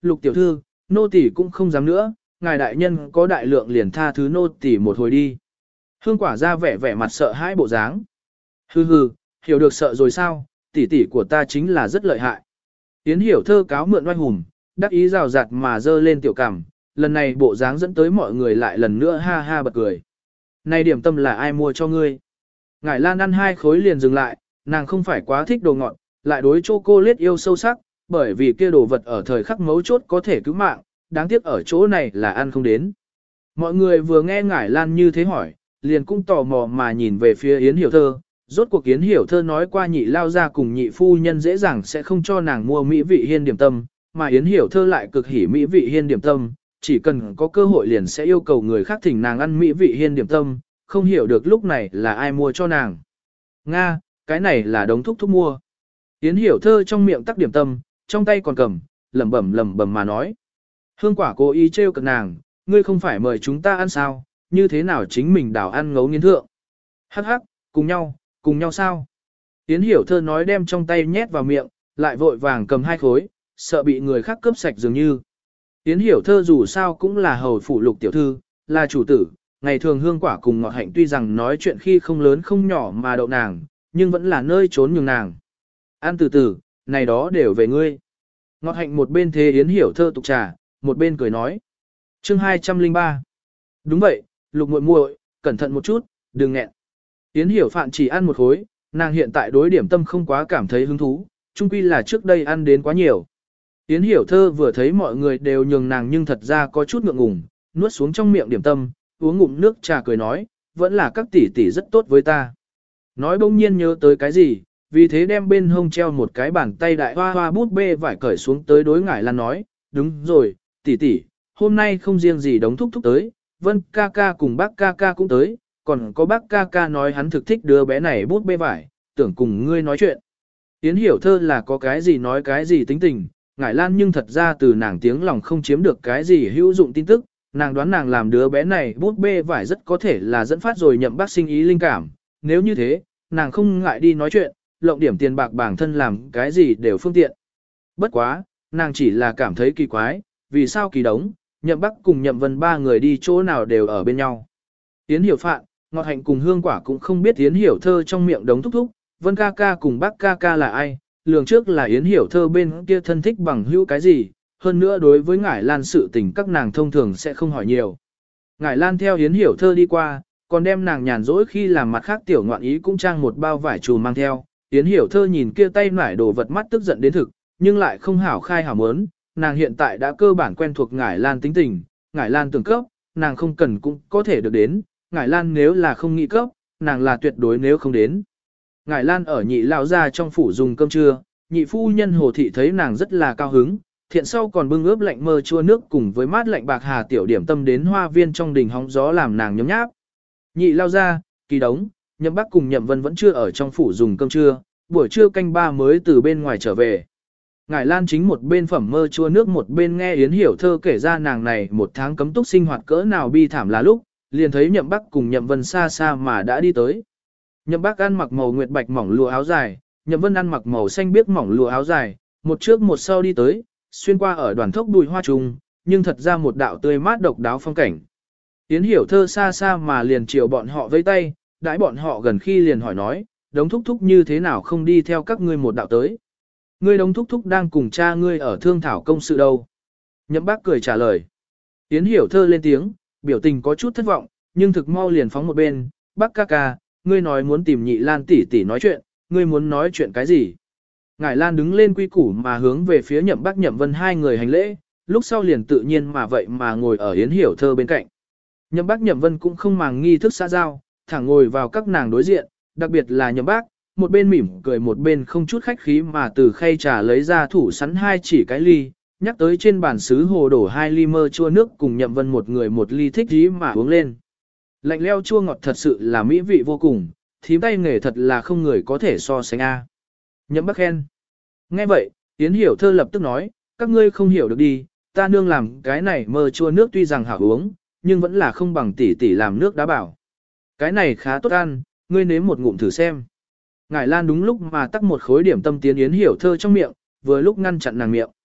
Lục tiểu thư, nô tỳ cũng không dám nữa, ngài đại nhân có đại lượng liền tha thứ nô tỳ một hồi đi. Hương quả ra vẻ vẻ mặt sợ hãi bộ dáng. Hừ hừ, hiểu được sợ rồi sao, tỷ tỷ của ta chính là rất lợi hại. Yến hiểu thơ cáo mượn oai hùng, đắc ý rào rạt mà dơ lên tiểu cảm, lần này bộ dáng dẫn tới mọi người lại lần nữa ha ha bật cười. Này điểm tâm là ai mua cho ngươi? Ngải Lan ăn hai khối liền dừng lại, nàng không phải quá thích đồ ngọt, lại đối chocolate yêu sâu sắc, bởi vì kia đồ vật ở thời khắc mấu chốt có thể cứu mạng, đáng tiếc ở chỗ này là ăn không đến. Mọi người vừa nghe Ngải Lan như thế hỏi, liền cũng tò mò mà nhìn về phía Yến Hiểu Thơ. Rốt cuộc Yến Hiểu Thơ nói qua nhị lao ra cùng nhị phu nhân dễ dàng sẽ không cho nàng mua mỹ vị hiên điểm tâm, mà Yến Hiểu Thơ lại cực hỉ mỹ vị hiên điểm tâm, chỉ cần có cơ hội liền sẽ yêu cầu người khác thỉnh nàng ăn mỹ vị hiên điểm tâm, không hiểu được lúc này là ai mua cho nàng. Nga, cái này là đống thúc thúc mua. Yến Hiểu Thơ trong miệng tắc điểm tâm, trong tay còn cầm, lẩm bẩm lẩm bẩm mà nói. Hương quả cố ý trêu cợt nàng, ngươi không phải mời chúng ta ăn sao, như thế nào chính mình đảo ăn ngấu nghiến thượng. Hắc hắc, cùng nhau, cùng nhau sao? Yến Hiểu Thơ nói đem trong tay nhét vào miệng, lại vội vàng cầm hai khối, sợ bị người khác cướp sạch dường như. Yến Hiểu Thơ dù sao cũng là hầu phủ Lục tiểu thư, là chủ tử, ngày thường hương quả cùng ngọt hạnh tuy rằng nói chuyện khi không lớn không nhỏ mà đậu nàng, nhưng vẫn là nơi trốn nhường nàng. Ăn từ từ, này đó đều về ngươi. Ngọt hạnh một bên thế Yến Hiểu Thơ tục trà, một bên cười nói. Chương hai trăm lẻ ba. Đúng vậy, Lục muội muội, cẩn thận một chút, đừng nghẹn. Yến Hiểu Phạn chỉ ăn một khối, nàng hiện tại đối điểm tâm không quá cảm thấy hứng thú, chung quy là trước đây ăn đến quá nhiều. Yến Hiểu Thơ vừa thấy mọi người đều nhường nàng nhưng thật ra có chút ngượng ngùng, nuốt xuống trong miệng điểm tâm, uống ngụm nước trà cười nói, vẫn là các tỷ tỷ rất tốt với ta. Nói bỗng nhiên nhớ tới cái gì, vì thế đem bên hông treo một cái bàn tay đại hoa hoa bút bê vải cởi xuống tới đối Ngải Lan nói, đúng rồi, tỷ tỷ, hôm nay không riêng gì đống thúc thúc tới, Vân ca ca cùng bác ca ca cũng tới, còn có bác ca ca nói hắn thực thích đứa bé này bút bê vải, tưởng cùng ngươi nói chuyện. Yến Hiểu Thơ là có cái gì nói cái gì tính tình, Ngải Lan nhưng thật ra từ nàng tiếng lòng không chiếm được cái gì hữu dụng tin tức, nàng đoán nàng làm đứa bé này bút bê vải rất có thể là dẫn phát rồi nhậm bác sinh ý linh cảm, nếu như thế, nàng không ngại đi nói chuyện, lộng điểm tiền bạc bản thân làm cái gì đều phương tiện. Bất quá, nàng chỉ là cảm thấy kỳ quái, vì sao kỳ đống, nhậm bắc cùng nhậm vân ba người đi chỗ nào đều ở bên nhau. Yến Hiểu Phạn, Ngọt Hạnh cùng Hương Quả cũng không biết Yến Hiểu Thơ trong miệng đống thúc thúc, Vân ca ca cùng bác ca ca là ai, lường trước là Yến Hiểu Thơ bên kia thân thích bằng hữu cái gì, hơn nữa đối với Ngải Lan sự tình các nàng thông thường sẽ không hỏi nhiều. Ngải Lan theo Yến Hiểu Thơ đi qua, còn đem nàng nhàn rỗi khi làm mặt khác tiểu ngoạn ý cũng trang một bao vải trùm mang theo. Yến Hiểu Thơ nhìn kia tay nải đồ vật mắt tức giận đến thực, nhưng lại không hảo khai hảo mớn, nàng hiện tại đã cơ bản quen thuộc Ngải Lan tính tình, Ngải Lan tưởng cấp, nàng không cần cũng có thể được đến, Ngải Lan nếu là không nghĩ cấp, nàng là tuyệt đối nếu không đến. Ngải Lan ở nhị lão gia trong phủ dùng cơm trưa, nhị phu nhân Hồ Thị thấy nàng rất là cao hứng, thiện sau còn bưng ướp lạnh mơ chua nước cùng với mát lạnh bạc hà tiểu điểm tâm đến hoa viên trong đình hóng gió làm nàng nhấm nháp. Nhị lao ra, kỳ đống, nhậm bắc cùng nhậm vân vẫn chưa ở trong phủ dùng cơm trưa, buổi trưa canh ba mới từ bên ngoài trở về. Ngải Lan chính một bên phẩm mơ chua nước một bên nghe Yến Hiểu Thơ kể ra nàng này một tháng cấm túc sinh hoạt cỡ nào bi thảm là lúc, liền thấy nhậm bắc cùng nhậm vân xa xa mà đã đi tới. Nhậm bắc ăn mặc màu nguyệt bạch mỏng lụa áo dài, nhậm vân ăn mặc màu xanh biếc mỏng lụa áo dài, một trước một sau đi tới, xuyên qua ở đoàn thốc bùi hoa trùng, nhưng thật ra một đạo tươi mát độc đáo phong cảnh. Yến Hiểu Thơ xa xa mà liền chiều bọn họ vẫy tay, đãi bọn họ gần khi liền hỏi nói, đống thúc thúc như thế nào không đi theo các ngươi một đạo tới. Ngươi đống thúc thúc đang cùng cha ngươi ở thương thảo công sự đâu. Nhậm bác cười trả lời. Yến Hiểu Thơ lên tiếng, biểu tình có chút thất vọng, nhưng thực mau liền phóng một bên, bác ca ca, ngươi nói muốn tìm nhị Lan tỷ tỷ nói chuyện, ngươi muốn nói chuyện cái gì. Ngải Lan đứng lên quy củ mà hướng về phía nhậm bác nhậm vân hai người hành lễ, lúc sau liền tự nhiên mà vậy mà ngồi ở Yến Hiểu Thơ bên cạnh. Nhậm bác nhậm vân cũng không màng nghi thức xã giao, thẳng ngồi vào các nàng đối diện, đặc biệt là nhậm bác, một bên mỉm cười một bên không chút khách khí mà từ khay trà lấy ra thủ sắn hai chỉ cái ly, nhắc tới trên bàn sứ hồ đổ hai ly mơ chua nước cùng nhậm vân một người một ly thích dí mà uống lên. Lạnh leo chua ngọt thật sự là mỹ vị vô cùng, thím tay nghề thật là không người có thể so sánh a. Nhậm bác khen. Nghe vậy, Yến Hiểu Thơ lập tức nói, các ngươi không hiểu được đi, ta nương làm cái này mơ chua nước tuy rằng hảo uống, nhưng vẫn là không bằng tỷ tỷ làm nước đá bảo. Cái này khá tốt ăn, ngươi nếm một ngụm thử xem. Ngải Lan đúng lúc mà tắc một khối điểm tâm tiến Yến Hiểu Thơ trong miệng, vừa lúc ngăn chặn nàng miệng.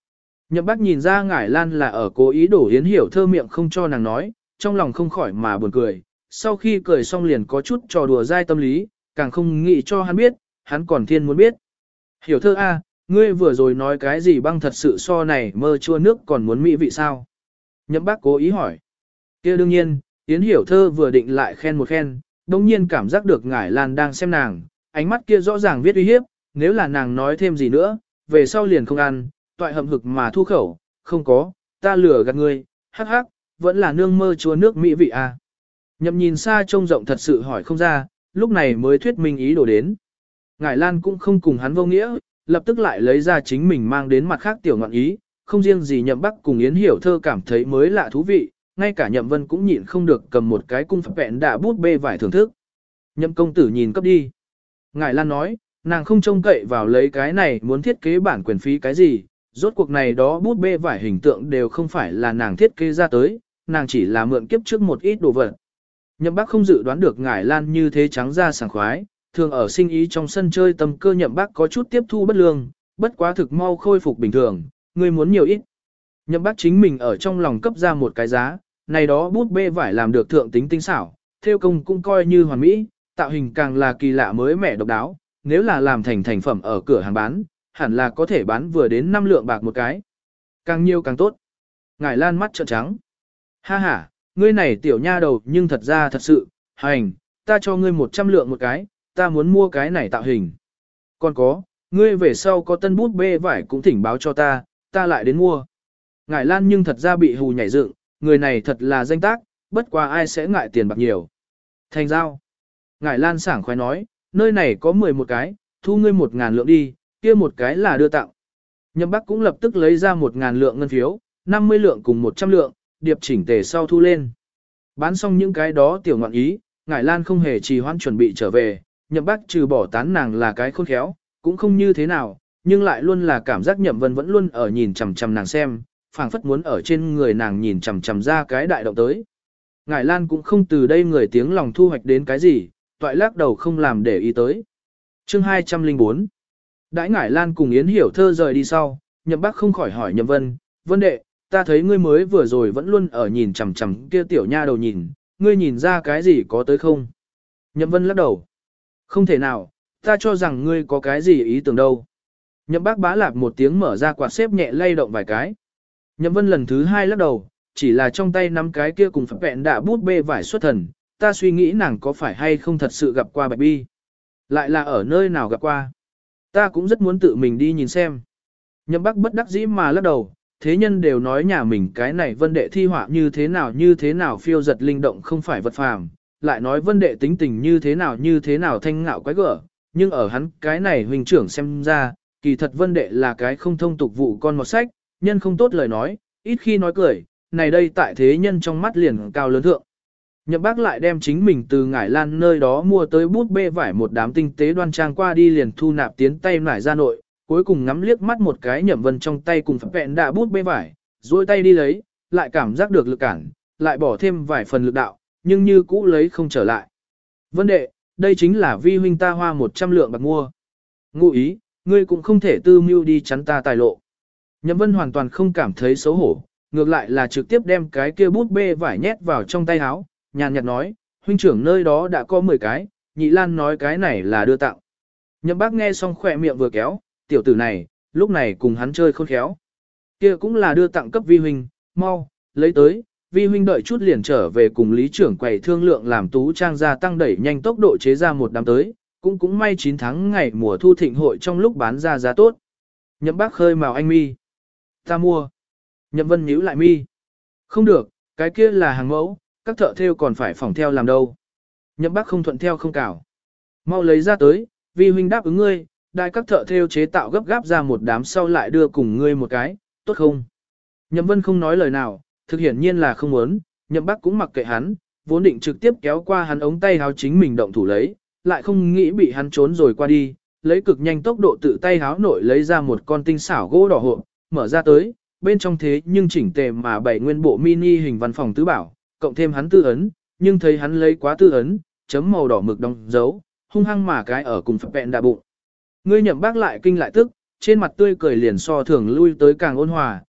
Nhậm Bắc nhìn ra Ngải Lan là ở cố ý đổ Yến Hiểu Thơ miệng không cho nàng nói, trong lòng không khỏi mà buồn cười, sau khi cười xong liền có chút trò đùa dai tâm lý, càng không nghĩ cho hắn biết, hắn còn thiên muốn biết. Hiểu Thơ a, ngươi vừa rồi nói cái gì băng thật sự so này mơ chua nước còn muốn mỹ vị sao? Nhậm Bắc cố ý hỏi. Kia đương nhiên, Yến Hiểu Thơ vừa định lại khen một khen, đồng nhiên cảm giác được Ngải Lan đang xem nàng, ánh mắt kia rõ ràng viết uy hiếp, nếu là nàng nói thêm gì nữa, về sau liền không ăn, toại hậm hực mà thu khẩu, không có, ta lừa gạt ngươi, hắc hắc, vẫn là nương mơ chua nước mỹ vị à. Nhậm nhìn xa trông rộng thật sự hỏi không ra, lúc này mới thuyết minh ý đồ đến. Ngải Lan cũng không cùng hắn vô nghĩa, lập tức lại lấy ra chính mình mang đến mặt khác tiểu ngọn ý, không riêng gì Nhậm Bắc cùng Yến Hiểu Thơ cảm thấy mới lạ thú vị, ngay cả Nhậm Vân cũng nhịn không được cầm một cái cung phập vẹn đạ bút bê vải thưởng thức. Nhậm công tử nhìn cấp đi. Ngải Lan nói, nàng không trông cậy vào lấy cái này muốn thiết kế bản quyền phí cái gì, rốt cuộc này đó bút bê vải hình tượng đều không phải là nàng thiết kế ra tới, nàng chỉ là mượn kiếp trước một ít đồ vật. Nhậm Bắc không dự đoán được Ngải Lan như thế trắng ra sảng khoái, thường ở sinh ý trong sân chơi tâm cơ Nhậm Bắc có chút tiếp thu bất lương, bất quá thực mau khôi phục bình thường, ngươi muốn nhiều ít. Nhậm Bắc chính mình ở trong lòng cấp ra một cái giá, này đó bút bê vải làm được thượng tính tinh xảo, theo công cũng coi như hoàn mỹ, tạo hình càng là kỳ lạ mới mẻ độc đáo, nếu là làm thành thành phẩm ở cửa hàng bán, hẳn là có thể bán vừa đến năm lượng bạc một cái. Càng nhiều càng tốt. Ngải Lan mắt trợn trắng. Ha ha, ngươi này tiểu nha đầu nhưng thật ra thật sự, hành, ta cho ngươi một trăm lượng một cái, ta muốn mua cái này tạo hình. Còn có, ngươi về sau có tân bút bê vải cũng thỉnh báo cho ta, ta lại đến mua. Ngải Lan nhưng thật ra bị hù nhảy dựng, người này thật là danh tác, bất quá ai sẽ ngại tiền bạc nhiều. Thành giao. Ngải Lan sảng khoái nói, nơi này có mười một cái, thu ngươi một ngàn lượng đi, kia một cái là đưa tặng. Nhậm Bắc cũng lập tức lấy ra một ngàn lượng ngân phiếu, năm mươi lượng cùng một trăm lượng, điệp chỉnh tề sau thu lên. Bán xong những cái đó tiểu ngọn ý, Ngải Lan không hề trì hoãn chuẩn bị trở về, Nhậm Bắc trừ bỏ tán nàng là cái khôn khéo, cũng không như thế nào, nhưng lại luôn là cảm giác Nhậm Vân vẫn luôn ở nhìn chằm chằm nàng xem, phảng phất muốn ở trên người nàng nhìn chằm chằm ra cái đại động tới. Ngải Lan cũng không từ đây người tiếng lòng thu hoạch đến cái gì, toại lắc đầu không làm để ý tới. Chương hai trăm lẻ bốn. Đãi Ngải Lan cùng Yến Hiểu Thơ rời đi sau, Nhậm Bắc không khỏi hỏi Nhậm Vân, Vân đệ, ta thấy ngươi mới vừa rồi vẫn luôn ở nhìn chằm chằm kia tiểu nha đầu nhìn, ngươi nhìn ra cái gì có tới không? Nhậm Vân lắc đầu. Không thể nào, ta cho rằng ngươi có cái gì ý tưởng đâu. Nhậm Bắc bá lạp một tiếng mở ra quạt xếp nhẹ lay động vài cái. Nhậm Vân lần thứ hai lắc đầu, chỉ là trong tay nắm cái kia cùng phập vẹn đạ bút bê vải xuất thần, ta suy nghĩ nàng có phải hay không thật sự gặp qua Bạch Bi. Lại là ở nơi nào gặp qua. Ta cũng rất muốn tự mình đi nhìn xem. Nhậm Bắc bất đắc dĩ mà lắc đầu, thế nhân đều nói nhà mình cái này Vân đệ thi họa như thế nào như thế nào phiêu giật linh động không phải vật phàm, lại nói Vân đệ tính tình như thế nào như thế nào thanh ngạo quái gở, nhưng ở hắn cái này huynh trưởng xem ra, kỳ thật Vân đệ là cái không thông tục vụ con một sách, nhân không tốt lời nói, ít khi nói cười, này đây tại thế nhân trong mắt liền cao lớn thượng. Nhậm Bắc lại đem chính mình từ Ngải Lan nơi đó mua tới bút bê vải một đám tinh tế đoan trang qua đi liền thu nạp tiến tay nải ra nội, cuối cùng ngắm liếc mắt một cái Nhậm Vân trong tay cùng phập vẹn đạ bút bê vải, duỗi tay đi lấy, lại cảm giác được lực cản, lại bỏ thêm vài phần lực đạo, nhưng như cũ lấy không trở lại. Vân đệ, đây chính là vi huynh ta hoa một trăm lượng bạc mua. Ngụ ý, ngươi cũng không thể tư mưu đi chắn ta tài lộ. Nhậm Vân hoàn toàn không cảm thấy xấu hổ, ngược lại là trực tiếp đem cái kia bút bê vải nhét vào trong tay áo, nhàn nhạt nói, huynh trưởng nơi đó đã có mười cái, Nhị Lan nói cái này là đưa tặng. Nhậm Bác nghe xong khỏe miệng vừa kéo, tiểu tử này, lúc này cùng hắn chơi khôn khéo. Kia cũng là đưa tặng cấp vi huynh, mau, lấy tới, vi huynh đợi chút liền trở về cùng lý trưởng quầy thương lượng làm tú trang gia tăng đẩy nhanh tốc độ chế ra một đám tới, cũng cũng may chín tháng ngày mùa thu thịnh hội trong lúc bán ra giá tốt. Nhậm Bác khơi màu anh mi. Ta mua. Nhậm Vân nhíu lại mi. Không được, cái kia là hàng mẫu, các thợ thêu còn phải phỏng theo làm đâu. Nhậm Bác không thuận theo không cảo. Mau lấy ra tới, vi huynh đáp ứng ngươi, đại các thợ thêu chế tạo gấp gáp ra một đám sau lại đưa cùng ngươi một cái, tốt không? Nhậm Vân không nói lời nào, thực hiển nhiên là không muốn, Nhậm Bác cũng mặc kệ hắn, vốn định trực tiếp kéo qua hắn ống tay háo chính mình động thủ lấy, lại không nghĩ bị hắn trốn rồi qua đi, lấy cực nhanh tốc độ tự tay háo nội lấy ra một con tinh xảo gỗ đỏ hộp, mở ra tới, bên trong thế nhưng chỉnh tề mà bảy nguyên bộ mini hình văn phòng tứ bảo, cộng thêm hắn tư ấn, nhưng thấy hắn lấy quá tư ấn, chấm màu đỏ mực đóng dấu, hung hăng mà cái ở cùng phập vẹn đà bụng. Ngươi Nhậm Bác lại kinh lại tức, trên mặt tươi cười liền so thường lui tới càng ôn hòa,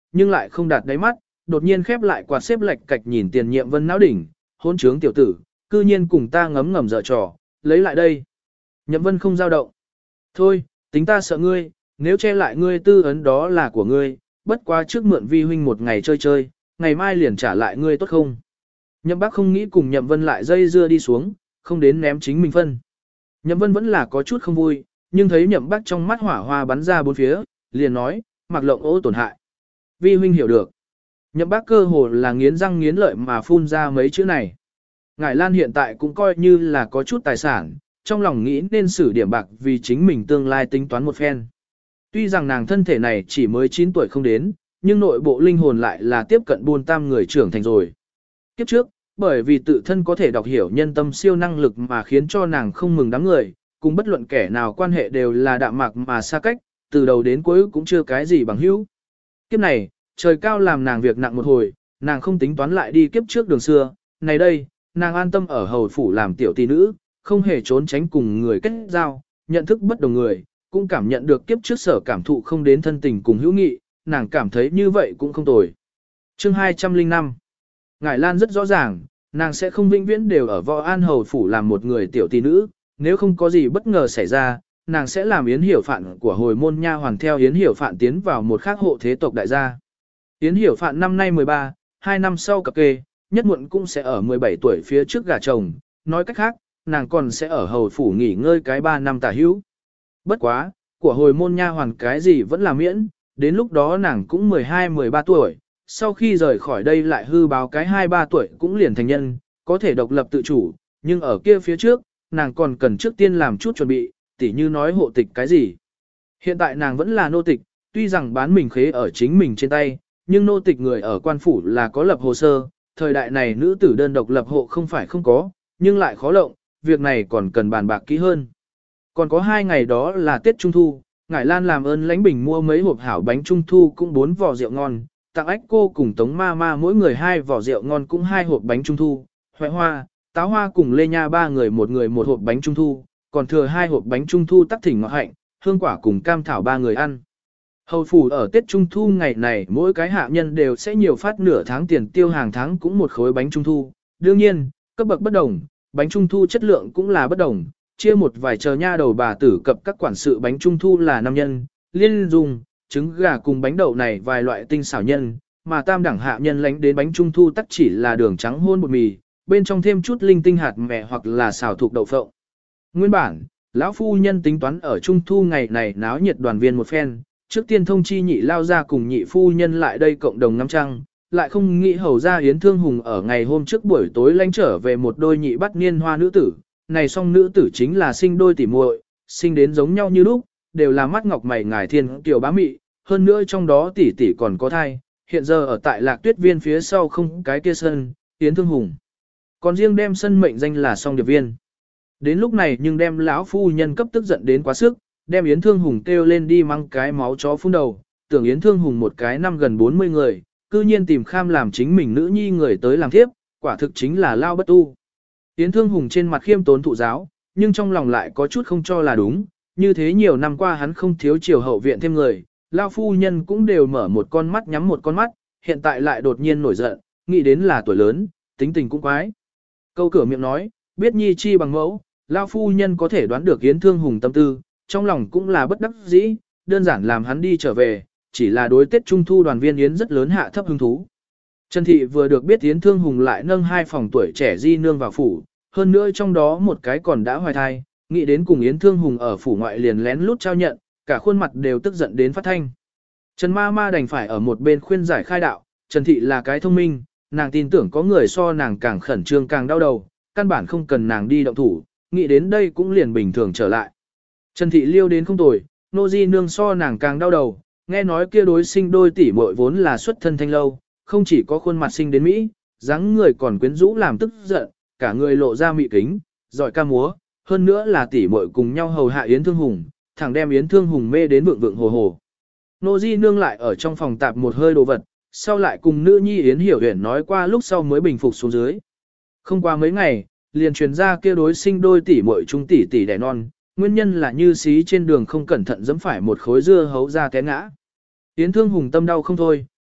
nhưng lại không đạt đáy mắt, đột nhiên khép lại quạt xếp lệch cạch nhìn Tiền Nhiệm Vân não đỉnh, hôn trướng tiểu tử, cư nhiên cùng ta ngấm ngầm dở trò, lấy lại đây. Nhậm Vân không dao động. Thôi, tính ta sợ ngươi, nếu che lại ngươi tư ấn đó là của ngươi, bất quá trước mượn vi huynh một ngày chơi chơi, ngày mai liền trả lại ngươi tốt không? Nhậm Bác không nghĩ cùng Nhậm Vân lại dây dưa đi xuống, không đến ném chính mình phân. Nhậm Vân vẫn là có chút không vui, nhưng thấy Nhậm Bác trong mắt hỏa hoa bắn ra bốn phía, liền nói, Mạc Lộng ố tổn hại. Vi huynh hiểu được. Nhậm Bác cơ hồ là nghiến răng nghiến lợi mà phun ra mấy chữ này. Ngải Lan hiện tại cũng coi như là có chút tài sản, trong lòng nghĩ nên xử điểm bạc vì chính mình tương lai tính toán một phen. Tuy rằng nàng thân thể này chỉ mới chín tuổi không đến, nhưng nội bộ linh hồn lại là tiếp cận buôn tam người trưởng thành rồi. Kiếp trước, bởi vì tự thân có thể đọc hiểu nhân tâm siêu năng lực mà khiến cho nàng không mừng đám người, cùng bất luận kẻ nào quan hệ đều là đạm mạc mà xa cách, từ đầu đến cuối cũng chưa cái gì bằng hữu. Kiếp này, trời cao làm nàng việc nặng một hồi, nàng không tính toán lại đi kiếp trước đường xưa, này đây, nàng an tâm ở hầu phủ làm tiểu tỷ nữ, không hề trốn tránh cùng người kết giao, nhận thức bất đồng người, cũng cảm nhận được kiếp trước sở cảm thụ không đến thân tình cùng hữu nghị, nàng cảm thấy như vậy cũng không tồi. Chương hai trăm lẻ năm Ngải Lan rất rõ ràng, nàng sẽ không vĩnh viễn đều ở Võ An hầu phủ làm một người tiểu tỷ nữ, nếu không có gì bất ngờ xảy ra, nàng sẽ làm Yến Hiểu Phạn của hồi môn nha hoàn theo Yến Hiểu Phạn tiến vào một khác hộ thế tộc đại gia. Yến Hiểu Phạn năm nay mười ba, hai năm sau cập kê, nhất muộn cũng sẽ ở mười bảy tuổi phía trước gả chồng, nói cách khác, nàng còn sẽ ở hầu phủ nghỉ ngơi cái ba năm tả hữu. Bất quá, của hồi môn nha hoàn cái gì vẫn là miễn, đến lúc đó nàng cũng mười hai mười ba tuổi, sau khi rời khỏi đây lại hư báo cái hai ba tuổi cũng liền thành nhân, có thể độc lập tự chủ, nhưng ở kia phía trước, nàng còn cần trước tiên làm chút chuẩn bị, tỉ như nói hộ tịch cái gì. Hiện tại nàng vẫn là nô tịch, tuy rằng bán mình khế ở chính mình trên tay, nhưng nô tịch người ở quan phủ là có lập hồ sơ, thời đại này nữ tử đơn độc lập hộ không phải không có, nhưng lại khó lộng, việc này còn cần bàn bạc kỹ hơn. Còn có hai ngày đó là Tết Trung Thu, Ngải Lan làm ơn lãnh bình mua mấy hộp hảo bánh Trung Thu cũng bốn vỏ rượu ngon, tặng ách cô cùng Tống ma ma mỗi người hai vỏ rượu ngon cũng hai hộp bánh Trung Thu, Huệ Hoa, Táo Hoa cùng Lê Nha ba người một người một hộp bánh Trung Thu, còn thừa hai hộp bánh Trung Thu tắc thỉnh ngọt hạnh, hương quả cùng cam thảo ba người ăn. Hầu phủ ở Tết Trung Thu ngày này mỗi cái hạ nhân đều sẽ nhiều phát nửa tháng tiền tiêu hàng tháng cũng một khối bánh Trung Thu. Đương nhiên, cấp bậc bất đồng, bánh Trung Thu chất lượng cũng là bất đồng, chia một vài chờ nha đầu bà tử cập các quản sự bánh Trung Thu là năm nhân, liên dùng, trứng gà cùng bánh đậu này vài loại tinh xảo nhân, mà tam đẳng hạ nhân lánh đến bánh Trung Thu tắc chỉ là đường trắng hôn bột mì, bên trong thêm chút linh tinh hạt mè hoặc là xào thuộc đậu phộng. Nguyên bản, lão phu nhân tính toán ở Trung Thu ngày này náo nhiệt đoàn viên một phen, trước tiên thông chi nhị lao ra cùng nhị phu nhân lại đây cộng đồng ngắm trăng, lại không nghĩ hầu ra Yến Thương Hùng ở ngày hôm trước buổi tối lánh trở về một đôi nhị bắt niên hoa nữ tử, này song nữ tử chính là sinh đôi tỉ muội, sinh đến giống nhau như lúc, đều là mắt ngọc mày ngài thiên tiểu bá mị, hơn nữa trong đó tỷ tỷ còn có thai, hiện giờ ở tại Lạc Tuyết Viên phía sau không cái kia sân, Yến Thương Hùng. Còn riêng đem sân mệnh danh là song điệp viên. Đến lúc này nhưng đem lão phu nhân cấp tức giận đến quá sức, đem Yến Thương Hùng kêu lên đi mang cái máu chó phun đầu, tưởng Yến Thương Hùng một cái năm gần bốn mươi người, cư nhiên tìm kham làm chính mình nữ nhi người tới làm thiếp, quả thực chính là lao bất tu. Yến Thương Hùng trên mặt khiêm tốn thụ giáo, nhưng trong lòng lại có chút không cho là đúng, như thế nhiều năm qua hắn không thiếu chiều hậu viện thêm người, lao phu nhân cũng đều mở một con mắt nhắm một con mắt, hiện tại lại đột nhiên nổi giận, nghĩ đến là tuổi lớn, tính tình cũng quái. Câu cửa miệng nói, biết nhi chi bằng mẫu, lao phu nhân có thể đoán được Yến Thương Hùng tâm tư, trong lòng cũng là bất đắc dĩ, đơn giản làm hắn đi trở về, chỉ là đối Tết Trung Thu đoàn viên Yến rất lớn hạ thấp hứng thú. Trần Thị vừa được biết Yến Thương Hùng lại nâng hai phòng tuổi trẻ di nương vào phủ, hơn nữa trong đó một cái còn đã hoài thai, nghĩ đến cùng Yến Thương Hùng ở phủ ngoại liền lén lút trao nhận, cả khuôn mặt đều tức giận đến phát thanh. Trần Ma Ma đành phải ở một bên khuyên giải khai đạo, Trần Thị là cái thông minh, nàng tin tưởng có người so nàng càng khẩn trương càng đau đầu, căn bản không cần nàng đi động thủ, nghĩ đến đây cũng liền bình thường trở lại. Trần Thị liêu đến không tồi, nô di nương so nàng càng đau đầu, nghe nói kia đối sinh đôi tỷ muội vốn là xuất thân thanh lâu, không chỉ có khuôn mặt sinh đến Mỹ, dáng người còn quyến rũ làm tức giận, cả người lộ ra mị kính, giỏi ca múa, hơn nữa là tỷ muội cùng nhau hầu hạ Yến Thương Hùng, thẳng đem Yến Thương Hùng mê đến vượng vượng hồ hồ. Nô di nương lại ở trong phòng tạp một hơi đồ vật, sau lại cùng nữ nhi Yến Hiểu Huyền nói qua lúc sau mới bình phục xuống dưới. Không qua mấy ngày, liền truyền ra kia đối sinh đôi tỷ muội trung tỷ tỷ đẻ non, nguyên nhân là như xí trên đường không cẩn thận giẫm phải một khối dưa hấu ra té ngã. Yến Thương Hùng tâm đau không thôi,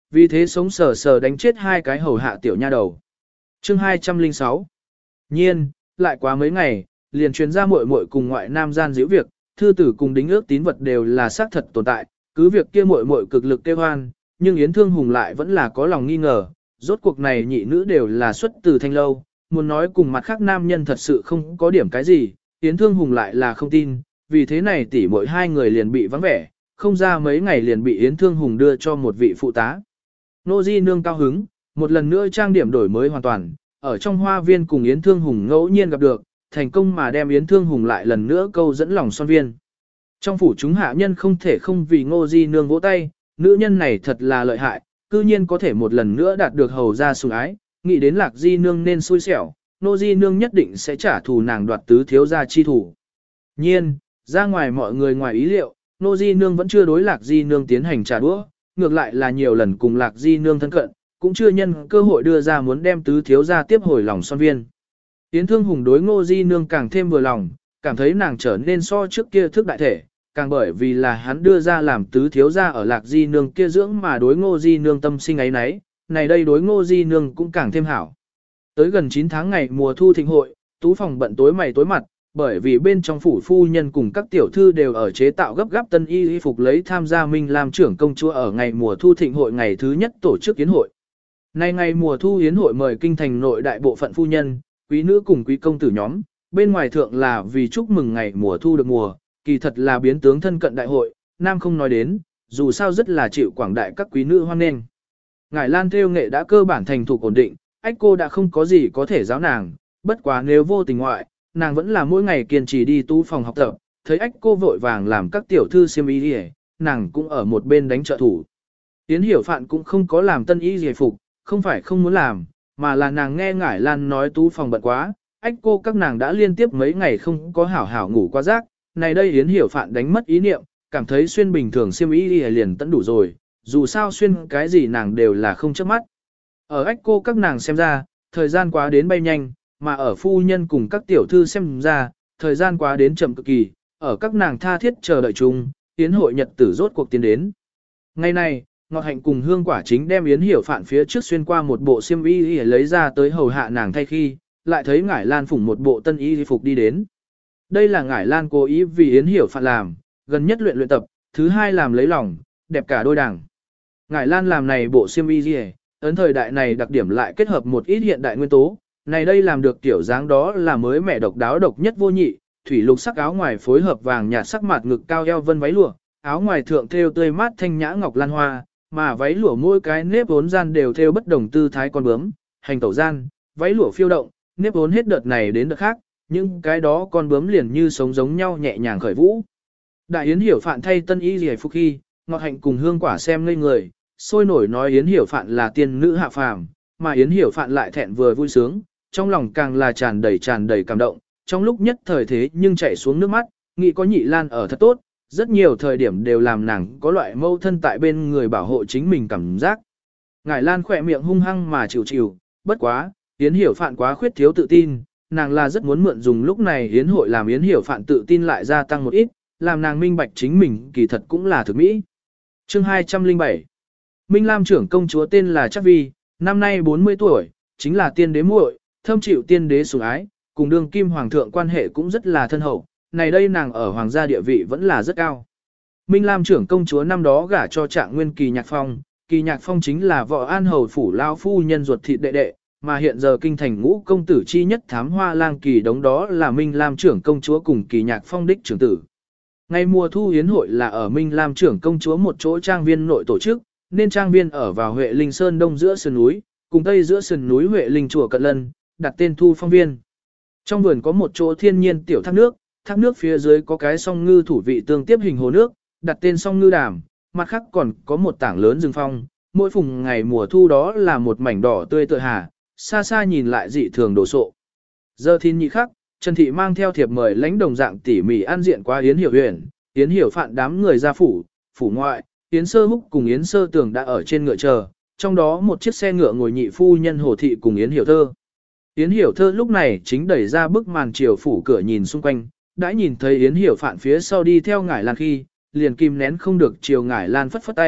vì thế sống sờ sờ đánh chết hai cái hầu hạ tiểu nha đầu. Chương hai trăm lẻ sáu. Nhiên, lại quá mấy ngày, liền truyền ra muội muội cùng ngoại nam gian giễu việc, thư tử cùng đính ước tín vật đều là xác thật tồn tại, cứ việc kia muội muội cực lực kêu hoan, nhưng Yến Thương Hùng lại vẫn là có lòng nghi ngờ, rốt cuộc này nhị nữ đều là xuất từ thanh lâu, muốn nói cùng mặt khác nam nhân thật sự không có điểm cái gì, Yến Thương Hùng lại là không tin, vì thế này tỷ muội hai người liền bị vắng vẻ, không ra mấy ngày liền bị Yến Thương Hùng đưa cho một vị phụ tá. Nô Di Nương cao hứng, một lần nữa trang điểm đổi mới hoàn toàn, ở trong hoa viên cùng Yến Thương Hùng ngẫu nhiên gặp được, thành công mà đem Yến Thương Hùng lại lần nữa câu dẫn lòng son viên. Trong phủ chúng hạ nhân không thể không vì Ngô Di Nương vỗ tay, nữ nhân này thật là lợi hại, cư nhiên có thể một lần nữa đạt được hầu ra sủng ái, nghĩ đến Lạc Di Nương nên xui xẻo, Ngô Di Nương nhất định sẽ trả thù nàng đoạt tứ thiếu gia chi thủ. Nhiên, ra ngoài mọi người ngoài ý liệu, Ngô Di Nương vẫn chưa đối Lạc Di Nương tiến hành trả đũa, ngược lại là nhiều lần cùng Lạc Di Nương thân cận, cũng chưa nhân cơ hội đưa ra muốn đem tứ thiếu gia tiếp hồi lòng son viên. Yến Thương Hùng đối Ngô Di Nương càng thêm vừa lòng, cảm thấy nàng trở nên so trước kia thức đại thể, càng bởi vì là hắn đưa ra làm tứ thiếu gia ở Lạc Di Nương kia dưỡng mà đối Ngô Di Nương tâm sinh ấy nấy, này đây đối Ngô Di Nương cũng càng thêm hảo. Tới gần chín tháng ngày mùa thu thịnh hội, tú phòng bận tối mày tối mặt, bởi vì bên trong phủ phu nhân cùng các tiểu thư đều ở chế tạo gấp gáp tân y y phục lấy tham gia Minh làm trưởng công chúa ở ngày mùa thu thịnh hội ngày thứ nhất tổ chức yến hội. Nay ngày mùa thu yến hội mời kinh thành nội đại bộ phận phu nhân, quý nữ cùng quý công tử nhóm, bên ngoài thượng là vì chúc mừng ngày mùa thu được mùa, kỳ thật là biến tướng thân cận đại hội, nam không nói đến, dù sao rất là chịu quảng đại các quý nữ hoan nghênh. Ngải Lan theo nghệ đã cơ bản thành thục ổn định, ách cô đã không có gì có thể giáo nàng, bất quá nếu vô tình ngoại, nàng vẫn là mỗi ngày kiên trì đi tu phòng học tập, thấy ách cô vội vàng làm các tiểu thư xiêm y đi, nàng cũng ở một bên đánh trợ thủ. Yến Hiểu Phạn cũng không có làm tân y giải phục, không phải không muốn làm, mà là nàng nghe Ngải Lan nói tu phòng bận quá, ách cô các nàng đã liên tiếp mấy ngày không có hảo hảo ngủ qua giấc. Này đây Yến Hiểu Phạn đánh mất ý niệm, cảm thấy xuyên bình thường xiêm y đi liền tận đủ rồi, dù sao xuyên cái gì nàng đều là không chớp mắt. Ở ách cô các nàng xem ra, thời gian quá đến bay nhanh, mà ở phu nhân cùng các tiểu thư xem ra, thời gian quá đến chậm cực kỳ, ở các nàng tha thiết chờ đợi chung, Yến hội nhật tử rốt cuộc tiến đến. Ngày này, Ngọt Hạnh cùng Hương Quả Chính đem Yến Hiểu Phạn phía trước xuyên qua một bộ xiêm y đi lấy ra tới hầu hạ nàng thay khi, lại thấy Ngải Lan phủng một bộ tân y phục đi đến. Đây là Ngải Lan cố ý vì Yến Hiểu Phạn làm, gần nhất luyện luyện tập, thứ hai làm lấy lòng, đẹp cả đôi đảng. Ngải Lan làm này bộ xiêm y gì, ấn thời đại này đặc điểm lại kết hợp một ít hiện đại nguyên tố, này đây làm được kiểu dáng đó là mới mẻ độc đáo độc nhất vô nhị, thủy lục sắc áo ngoài phối hợp vàng nhạt sắc mặt ngực cao eo vân váy lụa, áo ngoài thượng thêu tươi mát thanh nhã ngọc lan hoa, mà váy lụa mỗi cái nếp vốn gian đều thêu bất đồng tư thái con bướm, hành tẩu gian, váy lụa phiêu động, nếp vốn hết đợt này đến đợt khác. Nhưng cái đó con bướm liền như sống giống nhau nhẹ nhàng khởi vũ. Đại Yến Hiểu Phạn thay tân y rìa phục khi, Ngọt Hạnh cùng Hương Quả xem ngây người, sôi nổi nói Yến Hiểu Phạn là tiên nữ hạ phàm, mà Yến Hiểu Phạn lại thẹn vừa vui sướng, trong lòng càng là tràn đầy tràn đầy cảm động, trong lúc nhất thời thế nhưng chảy xuống nước mắt, nghĩ có Nhị Lan ở thật tốt, rất nhiều thời điểm đều làm nàng có loại mâu thân tại bên người bảo hộ chính mình cảm giác. Ngải Lan khỏe miệng hung hăng mà chịu chịu, bất quá, Yến Hiểu Phạn quá khuyết thiếu tự tin. Nàng là rất muốn mượn dùng lúc này Yến hội làm Yến Hiểu Phạn tự tin lại gia tăng một ít, làm nàng minh bạch chính mình kỳ thật cũng là thực mỹ. Chương hai trăm lẻ bảy. Minh Lam trưởng công chúa tên là Trác Vi, năm nay bốn mươi tuổi, chính là tiên đế muội, thâm chịu tiên đế sủng ái, cùng đương kim hoàng thượng quan hệ cũng rất là thân hậu, này đây nàng ở hoàng gia địa vị vẫn là rất cao. Minh Lam trưởng công chúa năm đó gả cho Trạng Nguyên Kỳ Nhạc Phong, Kỳ Nhạc Phong chính là vợ An hầu phủ lao phu nhân ruột thịt đệ đệ, mà hiện giờ kinh thành ngũ công tử chi nhất Thám Hoa Lang Kỳ Đống đó là Minh Lam trưởng công chúa cùng Kỳ Nhạc Phong đích trưởng tử. Ngày mùa thu yến hội là ở Minh Lam trưởng công chúa một chỗ trang viên nội tổ chức, nên trang viên ở vào Huệ Linh Sơn đông giữa sườn núi, cùng tây giữa sườn núi Huệ Linh chùa Cận Lân, đặt tên Thu Phong Viên. Trong vườn có một chỗ thiên nhiên tiểu thác nước, thác nước phía dưới có cái song ngư thủ vị tương tiếp hình hồ nước, đặt tên song ngư đàm, mặt khác còn có một tảng lớn rừng phong, mỗi phùng ngày mùa thu đó là một mảnh đỏ tươi tựa hà, xa xa nhìn lại dị thường đồ sộ. Giờ thiên nhị khắc, Trần Thị mang theo thiệp mời lãnh đồng dạng tỉ mỉ ăn diện qua Yến Hiểu Huyền, Yến Hiểu Phạn đám người ra phủ, phủ ngoại, Yến Sơ Húc cùng Yến Sơ Tường đã ở trên ngựa chờ, trong đó một chiếc xe ngựa ngồi nhị phu nhân Hồ Thị cùng Yến Hiểu Thơ. Yến Hiểu Thơ lúc này chính đẩy ra bức màn chiều phủ cửa nhìn xung quanh, đã nhìn thấy Yến Hiểu Phạn phía sau đi theo Ngải Lan khi, liền kìm nén không được chiều Ngải Lan phất phất tay,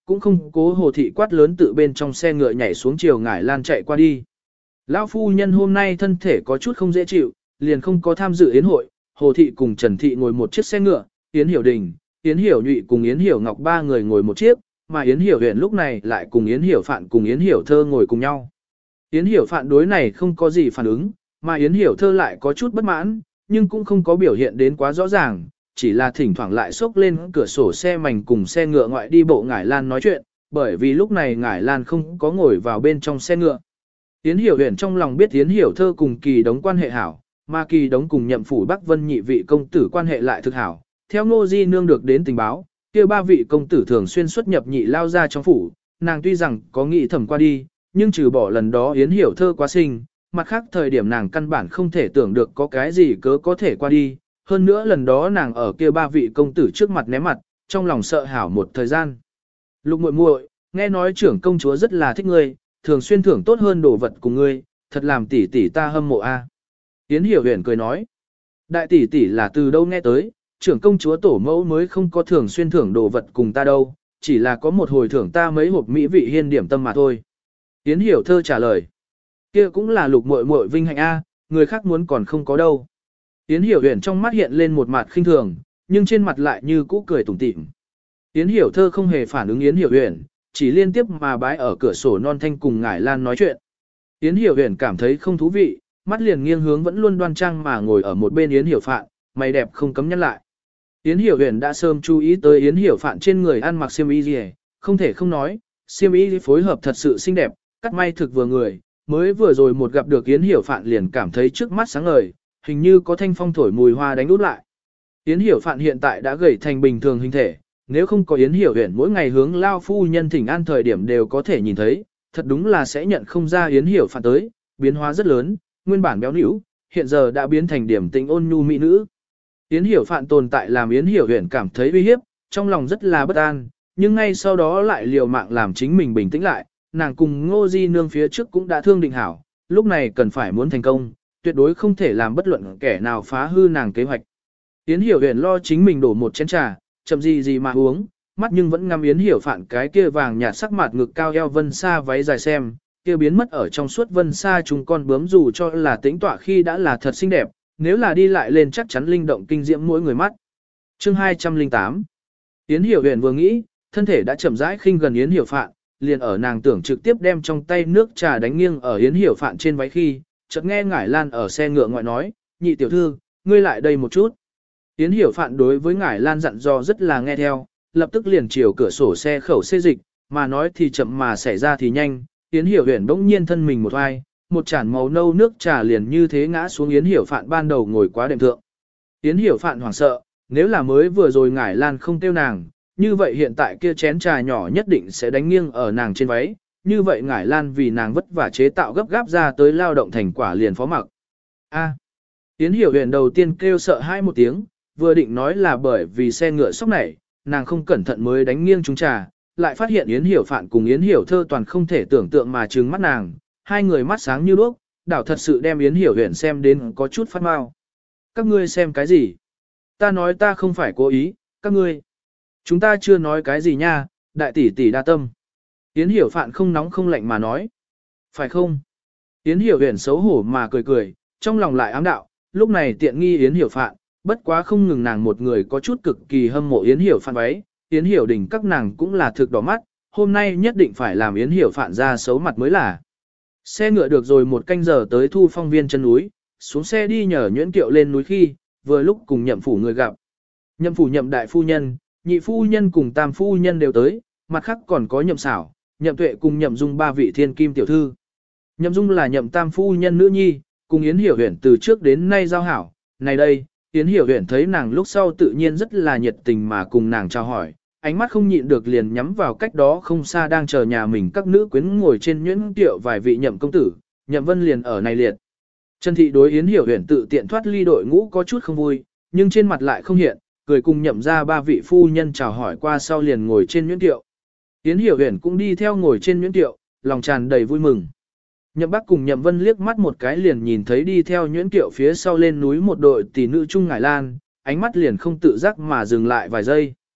cũng không cố Hồ thị quát lớn tự bên trong xe ngựa nhảy xuống chiều ngải lan chạy qua đi. Lão phu nhân hôm nay thân thể có chút không dễ chịu, liền không có tham dự yến hội, Hồ thị cùng Trần thị ngồi một chiếc xe ngựa, Yến Hiểu Đình, Yến Hiểu Nhụy cùng Yến Hiểu Ngọc ba người ngồi một chiếc, mà Yến Hiểu Huyền lúc này lại cùng Yến Hiểu Phạn cùng Yến Hiểu Thơ ngồi cùng nhau. Yến Hiểu Phạn đối này không có gì phản ứng, mà Yến Hiểu Thơ lại có chút bất mãn, nhưng cũng không có biểu hiện đến quá rõ ràng, chỉ là thỉnh thoảng lại xốc lên cửa sổ xe mảnh cùng xe ngựa ngoại đi bộ Ngải Lan nói chuyện, bởi vì lúc này Ngải Lan không có ngồi vào bên trong xe ngựa. Yến Hiểu Huyền trong lòng biết Yến Hiểu Thơ cùng Kỳ Đống quan hệ hảo, mà Kỳ Đống cùng Nhậm phủ Bắc Vân nhị vị công tử quan hệ lại thực hảo. Theo Ngô Di Nương được đến tình báo, kia ba vị công tử thường xuyên xuất nhập nhị lao ra trong phủ, nàng tuy rằng có nghĩ thầm qua đi, nhưng trừ bỏ lần đó Yến Hiểu Thơ quá sinh, mặt khác thời điểm nàng căn bản không thể tưởng được có cái gì cớ có thể qua đi, hơn nữa lần đó nàng ở kia ba vị công tử trước mặt ném mặt, trong lòng sợ hảo một thời gian. Lục muội muội, nghe nói trưởng công chúa rất là thích ngươi, thường xuyên thưởng tốt hơn đồ vật cùng ngươi, thật làm tỷ tỷ ta hâm mộ a. Yến Hiểu Huyền cười nói, đại tỷ tỷ là từ đâu nghe tới, trưởng công chúa tổ mẫu mới không có thường xuyên thưởng đồ vật cùng ta đâu, chỉ là có một hồi thưởng ta mấy hộp mỹ vị hiên điểm tâm mà thôi. Yến Hiểu Thơ trả lời, kia cũng là lục muội muội vinh hạnh a, người khác muốn còn không có đâu. Yến Hiểu Huyền trong mắt hiện lên một mặt khinh thường, nhưng trên mặt lại như cũ cười tủm tỉm. Yến Hiểu Thơ không hề phản ứng Yến Hiểu Huyền, chỉ liên tiếp mà bái ở cửa sổ non thanh cùng Ngải Lan nói chuyện. Yến Hiểu Huyền cảm thấy không thú vị, mắt liền nghiêng hướng vẫn luôn đoan trang mà ngồi ở một bên Yến Hiểu Phạn, mày đẹp không cấm nhăn lại. Yến Hiểu Huyền đã sớm chú ý tới Yến Hiểu Phạn trên người ăn mặc xiêm y gì, không thể không nói, xiêm y phối hợp thật sự xinh đẹp, cắt may thực vừa người, mới vừa rồi một gặp được Yến Hiểu Phạn liền cảm thấy trước mắt sáng ngời, hình như có thanh phong thổi mùi hoa đánh út lại. Yến Hiểu Phạn hiện tại đã gầy thành bình thường hình thể, nếu không có Yến Hiểu Huyền mỗi ngày hướng lao phu nhân thỉnh an thời điểm đều có thể nhìn thấy, thật đúng là sẽ nhận không ra Yến Hiểu Phạn tới, biến hóa rất lớn, nguyên bản béo nữu, hiện giờ đã biến thành điểm tĩnh ôn nhu mỹ nữ. Yến Hiểu Phạn tồn tại làm Yến Hiểu Huyền cảm thấy uy hiếp, trong lòng rất là bất an, nhưng ngay sau đó lại liều mạng làm chính mình bình tĩnh lại, nàng cùng Ngô Di Nương phía trước cũng đã thương định hảo, lúc này cần phải muốn thành công, tuyệt đối không thể làm bất luận kẻ nào phá hư nàng kế hoạch. Yến Hiểu Huyền lo chính mình đổ một chén trà, chậm gì gì mà uống, mắt nhưng vẫn ngắm Yến Hiểu Phạn cái kia vàng nhạt sắc mặt ngực cao eo vân sa váy dài xem, kia biến mất ở trong suốt vân sa chúng con bướm dù cho là tĩnh tọa khi đã là thật xinh đẹp, nếu là đi lại lên chắc chắn linh động kinh diễm mỗi người mắt. Chương hai trăm lẻ tám. Yến Hiểu Huyền vừa nghĩ, thân thể đã chậm rãi khinh gần Yến Hiểu Phạn, liền ở nàng tưởng trực tiếp đem trong tay nước trà đánh nghiêng ở Yến Hiểu Phạn trên váy khi, chợt nghe Ngải Lan ở xe ngựa ngoại nói, "Nhị tiểu thư, ngươi lại đây một chút." Yến Hiểu Phạn đối với Ngải Lan dặn dò rất là nghe theo, lập tức liền chiều cửa sổ xe khẩu xê dịch, mà nói thì chậm mà xảy ra thì nhanh, Yến Hiểu Huyền bỗng nhiên thân mình một oai, một chản màu nâu nước trà liền như thế ngã xuống Yến Hiểu Phạn ban đầu ngồi quá đệm thượng. Yến Hiểu Phạn hoảng sợ, nếu là mới vừa rồi Ngải Lan không tiêu nàng, như vậy hiện tại kia chén trà nhỏ nhất định sẽ đánh nghiêng ở nàng trên váy, như vậy Ngải Lan vì nàng vất vả chế tạo gấp gáp ra tới lao động thành quả liền phó mặc. A. Yến Hiểu Huyền đầu tiên kêu sợ hai một tiếng, vừa định nói là bởi vì xe ngựa sốc này, nàng không cẩn thận mới đánh nghiêng chúng trà, lại phát hiện Yến Hiểu Phạn cùng Yến Hiểu Thơ toàn không thể tưởng tượng mà trừng mắt nàng, hai người mắt sáng như đuốc, đảo thật sự đem Yến Hiểu Huyền xem đến có chút phát mau. Các ngươi xem cái gì? Ta nói ta không phải cố ý, các ngươi. Chúng ta chưa nói cái gì nha, đại tỷ tỷ đa tâm. Yến Hiểu Phạn không nóng không lạnh mà nói. Phải không? Yến Hiểu Huyền xấu hổ mà cười cười, trong lòng lại ám đạo, lúc này tiện nghi Yến Hiểu Phạn, bất quá không ngừng nàng một người có chút cực kỳ hâm mộ Yến Hiểu Phạn váy, Yến Hiểu Đình các nàng cũng là thực đỏ mắt, hôm nay nhất định phải làm Yến Hiểu Phạn ra xấu mặt mới là. Xe ngựa được rồi một canh giờ tới Thu Phong Viên chân núi, xuống xe đi nhờ Nhuyễn Kiệu lên núi khi, vừa lúc cùng Nhậm phủ người gặp. Nhậm phủ Nhậm đại phu nhân, nhị phu nhân cùng tam phu nhân đều tới, mặt khác còn có Nhậm xảo, Nhậm tuệ cùng Nhậm dung ba vị thiên kim tiểu thư. Nhậm dung là Nhậm tam phu nhân nữ nhi, cùng Yến Hiểu Huyền từ trước đến nay giao hảo, này đây. Yến Hiểu Huyền thấy nàng lúc sau tự nhiên rất là nhiệt tình mà cùng nàng chào hỏi, ánh mắt không nhịn được liền nhắm vào cách đó không xa đang chờ nhà mình các nữ quyến ngồi trên Nhuyễn Kiệu vài vị Nhậm công tử, Nhậm Vân liền ở này liệt. Trần Thị đối Yến Hiểu Huyền tự tiện thoát ly đội ngũ có chút không vui, nhưng trên mặt lại không hiện, cười cùng Nhậm ra ba vị phu nhân chào hỏi qua sau liền ngồi trên Nhuyễn Kiệu. Yến Hiểu Huyền cũng đi theo ngồi trên Nhuyễn Kiệu, lòng tràn đầy vui mừng. Nhậm Bắc cùng Nhậm Vân liếc mắt một cái liền nhìn thấy đi theo Nhuyễn Kiệu phía sau lên núi một đội tỷ nữ Trung Ngải Lan, ánh mắt liền không tự giác mà dừng lại vài giây.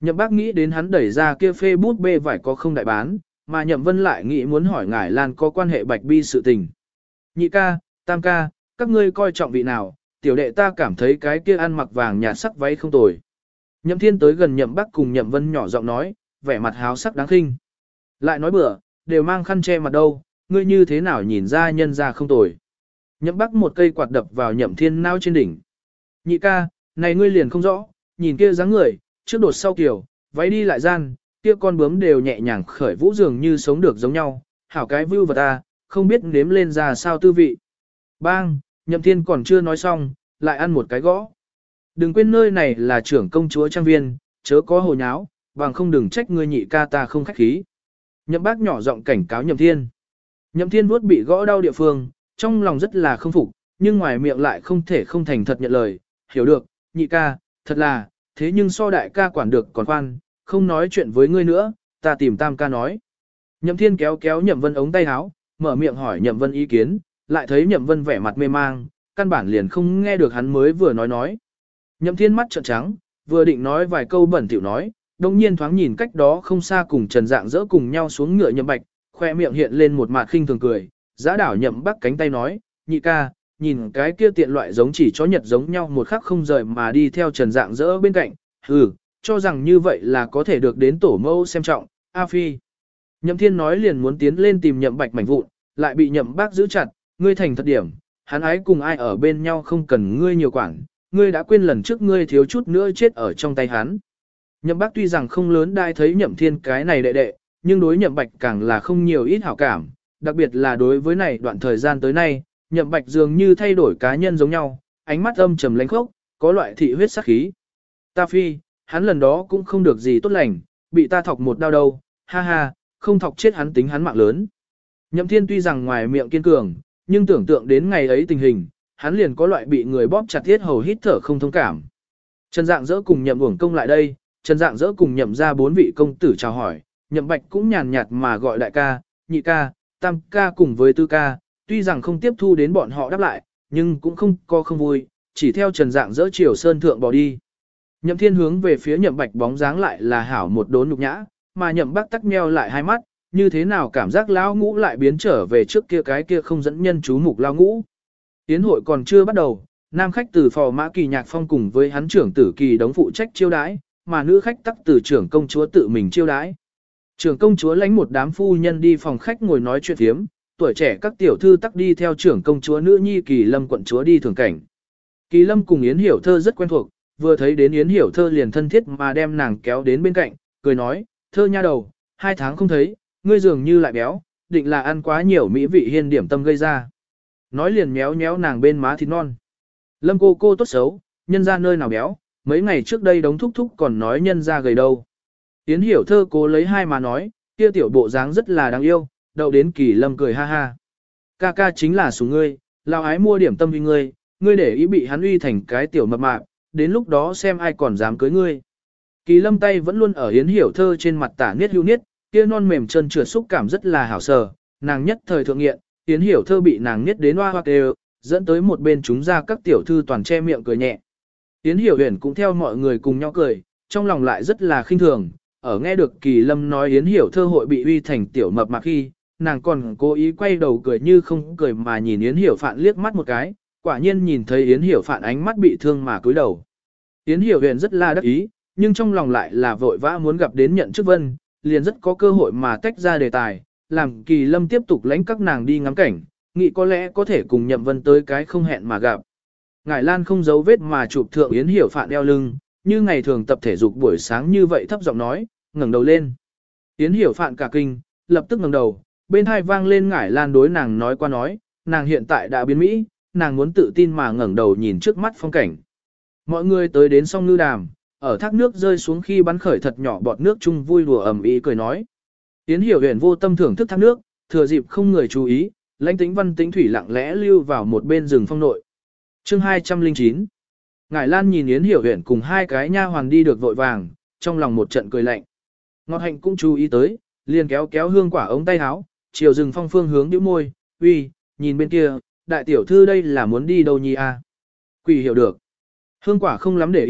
Nhậm bác nghĩ đến hắn đẩy ra kia phê bút bê vải có không đại bán, mà nhậm vân lại nghĩ muốn hỏi ngải lan có quan hệ bạch bi sự tình. Nhị ca, tam ca, các ngươi coi trọng vị nào, tiểu đệ ta cảm thấy cái kia ăn mặc vàng nhạt sắc váy không tồi. Nhậm thiên tới gần nhậm bác cùng nhậm vân nhỏ giọng nói, vẻ mặt háo sắc đáng khinh. Lại nói bữa, đều mang khăn che mặt đâu, ngươi như thế nào nhìn ra nhân ra không tồi. Nhậm bác một cây quạt đập vào nhậm thiên nao trên đỉnh. Nhị ca, này ngươi liền không rõ, nhìn kia dáng người, trước đột sau kiểu, váy đi lại gian, kia con bướm đều nhẹ nhàng khởi vũ dường như sống được giống nhau, hảo cái view vật ta, không biết nếm lên ra sao tư vị. Bang, nhậm thiên còn chưa nói xong, lại ăn một cái gõ. Đừng quên nơi này là trưởng công chúa trang viên, chớ có hồ nháo, bằng không đừng trách ngươi nhị ca ta không khách khí. Nhậm bác nhỏ giọng cảnh cáo nhậm thiên. Nhậm thiên vuốt bị gõ đau địa phương, trong lòng rất là không phục, nhưng ngoài miệng lại không thể không thành thật nhận lời, hiểu được, nhị ca, thật là, thế nhưng so đại ca quản được còn khoan, không nói chuyện với ngươi nữa, ta tìm tam ca nói. Nhậm thiên kéo kéo nhậm vân ống tay áo, mở miệng hỏi nhậm vân ý kiến, lại thấy nhậm vân vẻ mặt mê mang, căn bản liền không nghe được hắn mới vừa nói nói. Nhậm thiên mắt trợn trắng, vừa định nói vài câu bẩn thỉu nói, đồng nhiên thoáng nhìn cách đó không xa cùng Trần Dạng dỡ cùng nhau xuống ngựa nhậm bạch, khoe miệng hiện lên một mặt khinh thường cười, giã đảo nhậm bắc cánh tay nói, nhị ca, nhìn cái kia tiện loại giống chỉ chó nhật giống nhau một khắc không rời mà đi theo Trần Dạng dỡ bên cạnh, hừ, cho rằng như vậy là có thể được đến tổ mẫu xem trọng, A Phi. Nhậm thiên nói liền muốn tiến lên tìm nhậm bạch mảnh vụn, lại bị nhậm bác giữ chặt, ngươi thành thật điểm, hắn ái cùng ai ở bên nhau không cần ngươi nhiều quản, ngươi đã quên lần trước ngươi thiếu chút nữa chết ở trong tay hắn. Nhậm bác tuy rằng không lớn đai thấy nhậm thiên cái này đệ đệ, nhưng đối nhậm bạch càng là không nhiều ít hảo cảm, đặc biệt là đối với này đoạn thời gian tới nay, nhậm bạch dường như thay đổi cá nhân giống nhau, ánh mắt âm trầm lãnh khốc, có loại thị huyết sát khí. Ta phi, hắn lần đó cũng không được gì tốt lành, bị ta thọc một đau đâu, ha ha, không thọc chết hắn tính hắn mạng lớn. Nhậm thiên tuy rằng ngoài miệng kiên cường, nhưng tưởng tượng đến ngày ấy tình hình, hắn liền có loại bị người bóp chặt thiết hầu hít thở không thông cảm. Trần Dạng dỡ cùng nhậm uổng công lại đây, Trần Dạng dỡ cùng nhậm ra bốn vị công tử chào hỏi, nhậm bạch cũng nhàn nhạt mà gọi đại ca, nhị ca, tam ca cùng với tư ca, tuy rằng không tiếp thu đến bọn họ đáp lại, nhưng cũng không có không vui, chỉ theo Trần Dạng dỡ chiều sơn thượng bỏ đi. Nhậm thiên hướng về phía nhậm bạch bóng dáng lại là hảo một đốn nhục nhã, mà nhậm bác tắc nheo lại hai mắt, như thế nào cảm giác lão ngũ lại biến trở về trước kia cái kia không dẫn nhân chú mục lão ngũ. Tiến hội còn chưa bắt đầu, nam khách từ phò mã kỳ nhạc phong cùng với hắn trưởng tử kỳ đống phụ trách chiêu đãi, mà nữ khách tắc từ trưởng công chúa tự mình chiêu đãi. Trưởng công chúa lãnh một đám phu nhân đi phòng khách ngồi nói chuyện thiếm, tuổi trẻ các tiểu thư tắc đi theo trưởng công chúa nữ nhi Kỳ Lâm quận chúa đi thường cảnh. Kỳ Lâm cùng Yến Hiểu Thơ rất quen thuộc, vừa thấy đến Yến Hiểu Thơ liền thân thiết mà đem nàng kéo đến bên cạnh, cười nói, Thơ nha đầu, hai tháng không thấy, ngươi dường như lại béo, định là ăn quá nhiều mỹ vị hiên điểm tâm gây ra. Nói liền méo méo nàng bên má thịt non. Lâm cô cô tốt xấu, nhân ra nơi nào béo, mấy ngày trước đây đống thúc thúc còn nói nhân ra gầy đâu. Yến Hiểu Thơ cố lấy hai mà nói, kia tiểu bộ dáng rất là đáng yêu, đậu đến Kỳ Lâm cười ha ha. Ca ca chính là sủng ngươi, lao ái mua điểm tâm vì ngươi, ngươi để ý bị hắn uy thành cái tiểu mập mạp, đến lúc đó xem ai còn dám cưới ngươi. Kỳ Lâm tay vẫn luôn ở Yến Hiểu Thơ trên mặt tả niết hưu niết, kia non mềm chân trượt xúc cảm rất là hảo sờ, nàng nhất thời thượng nghiện, Yến Hiểu Thơ bị nàng niết đến hoa hoa kêu, dẫn tới một bên chúng ra các tiểu thư toàn che miệng cười nhẹ. Yến Hiểu Huyền cũng theo mọi người cùng nhau cười, trong lòng lại rất là khinh thường, ở nghe được Kỳ Lâm nói Yến Hiểu Thơ hội bị uy thành tiểu mập mạp khi, nàng còn cố ý quay đầu cười như không cười mà nhìn Yến Hiểu Phạn liếc mắt một cái, quả nhiên nhìn thấy Yến Hiểu Phạn ánh mắt bị thương mà cúi đầu. Yến Hiểu Huyền rất là đắc ý, nhưng trong lòng lại là vội vã muốn gặp đến nhận chức vân, liền rất có cơ hội mà tách ra đề tài, làm Kỳ Lâm tiếp tục lãnh các nàng đi ngắm cảnh, nghĩ có lẽ có thể cùng Nhậm Vân tới cái không hẹn mà gặp. Ngải Lan không giấu vết mà chụp thượng Yến Hiểu Phạn eo lưng, như ngày thường tập thể dục buổi sáng như vậy thấp giọng nói, ngẩng đầu lên. Yến Hiểu Phạn cả kinh, lập tức ngẩng đầu, bên hai vang lên Ngải Lan đối nàng nói qua nói, nàng hiện tại đã biến Mỹ, nàng muốn tự tin mà ngẩng đầu nhìn trước mắt phong cảnh. Mọi người tới đến song ngư đàm, ở thác nước rơi xuống khi bắn khởi thật nhỏ bọt nước chung vui đùa ầm ĩ cười nói. Yến Hiểu Huyền vô tâm thưởng thức thác nước, thừa dịp không người chú ý, lãnh tĩnh văn tĩnh thủy lặng lẽ lưu vào một bên rừng phong nội. Chương hai trăm lẻ chín. Ngải Lan nhìn Yến Hiểu Huyền cùng hai cái nha hoàn đi được vội vàng, trong lòng một trận cười lạnh. Ngọt Hạnh cũng chú ý tới, liền kéo kéo hương quả ống tay áo, chiều rừng phong phương hướng nhíu môi, "Uy, nhìn bên kia, đại tiểu thư đây là muốn đi đâu nhi a?" Quỷ hiểu được. Hương quả không lắm để ý,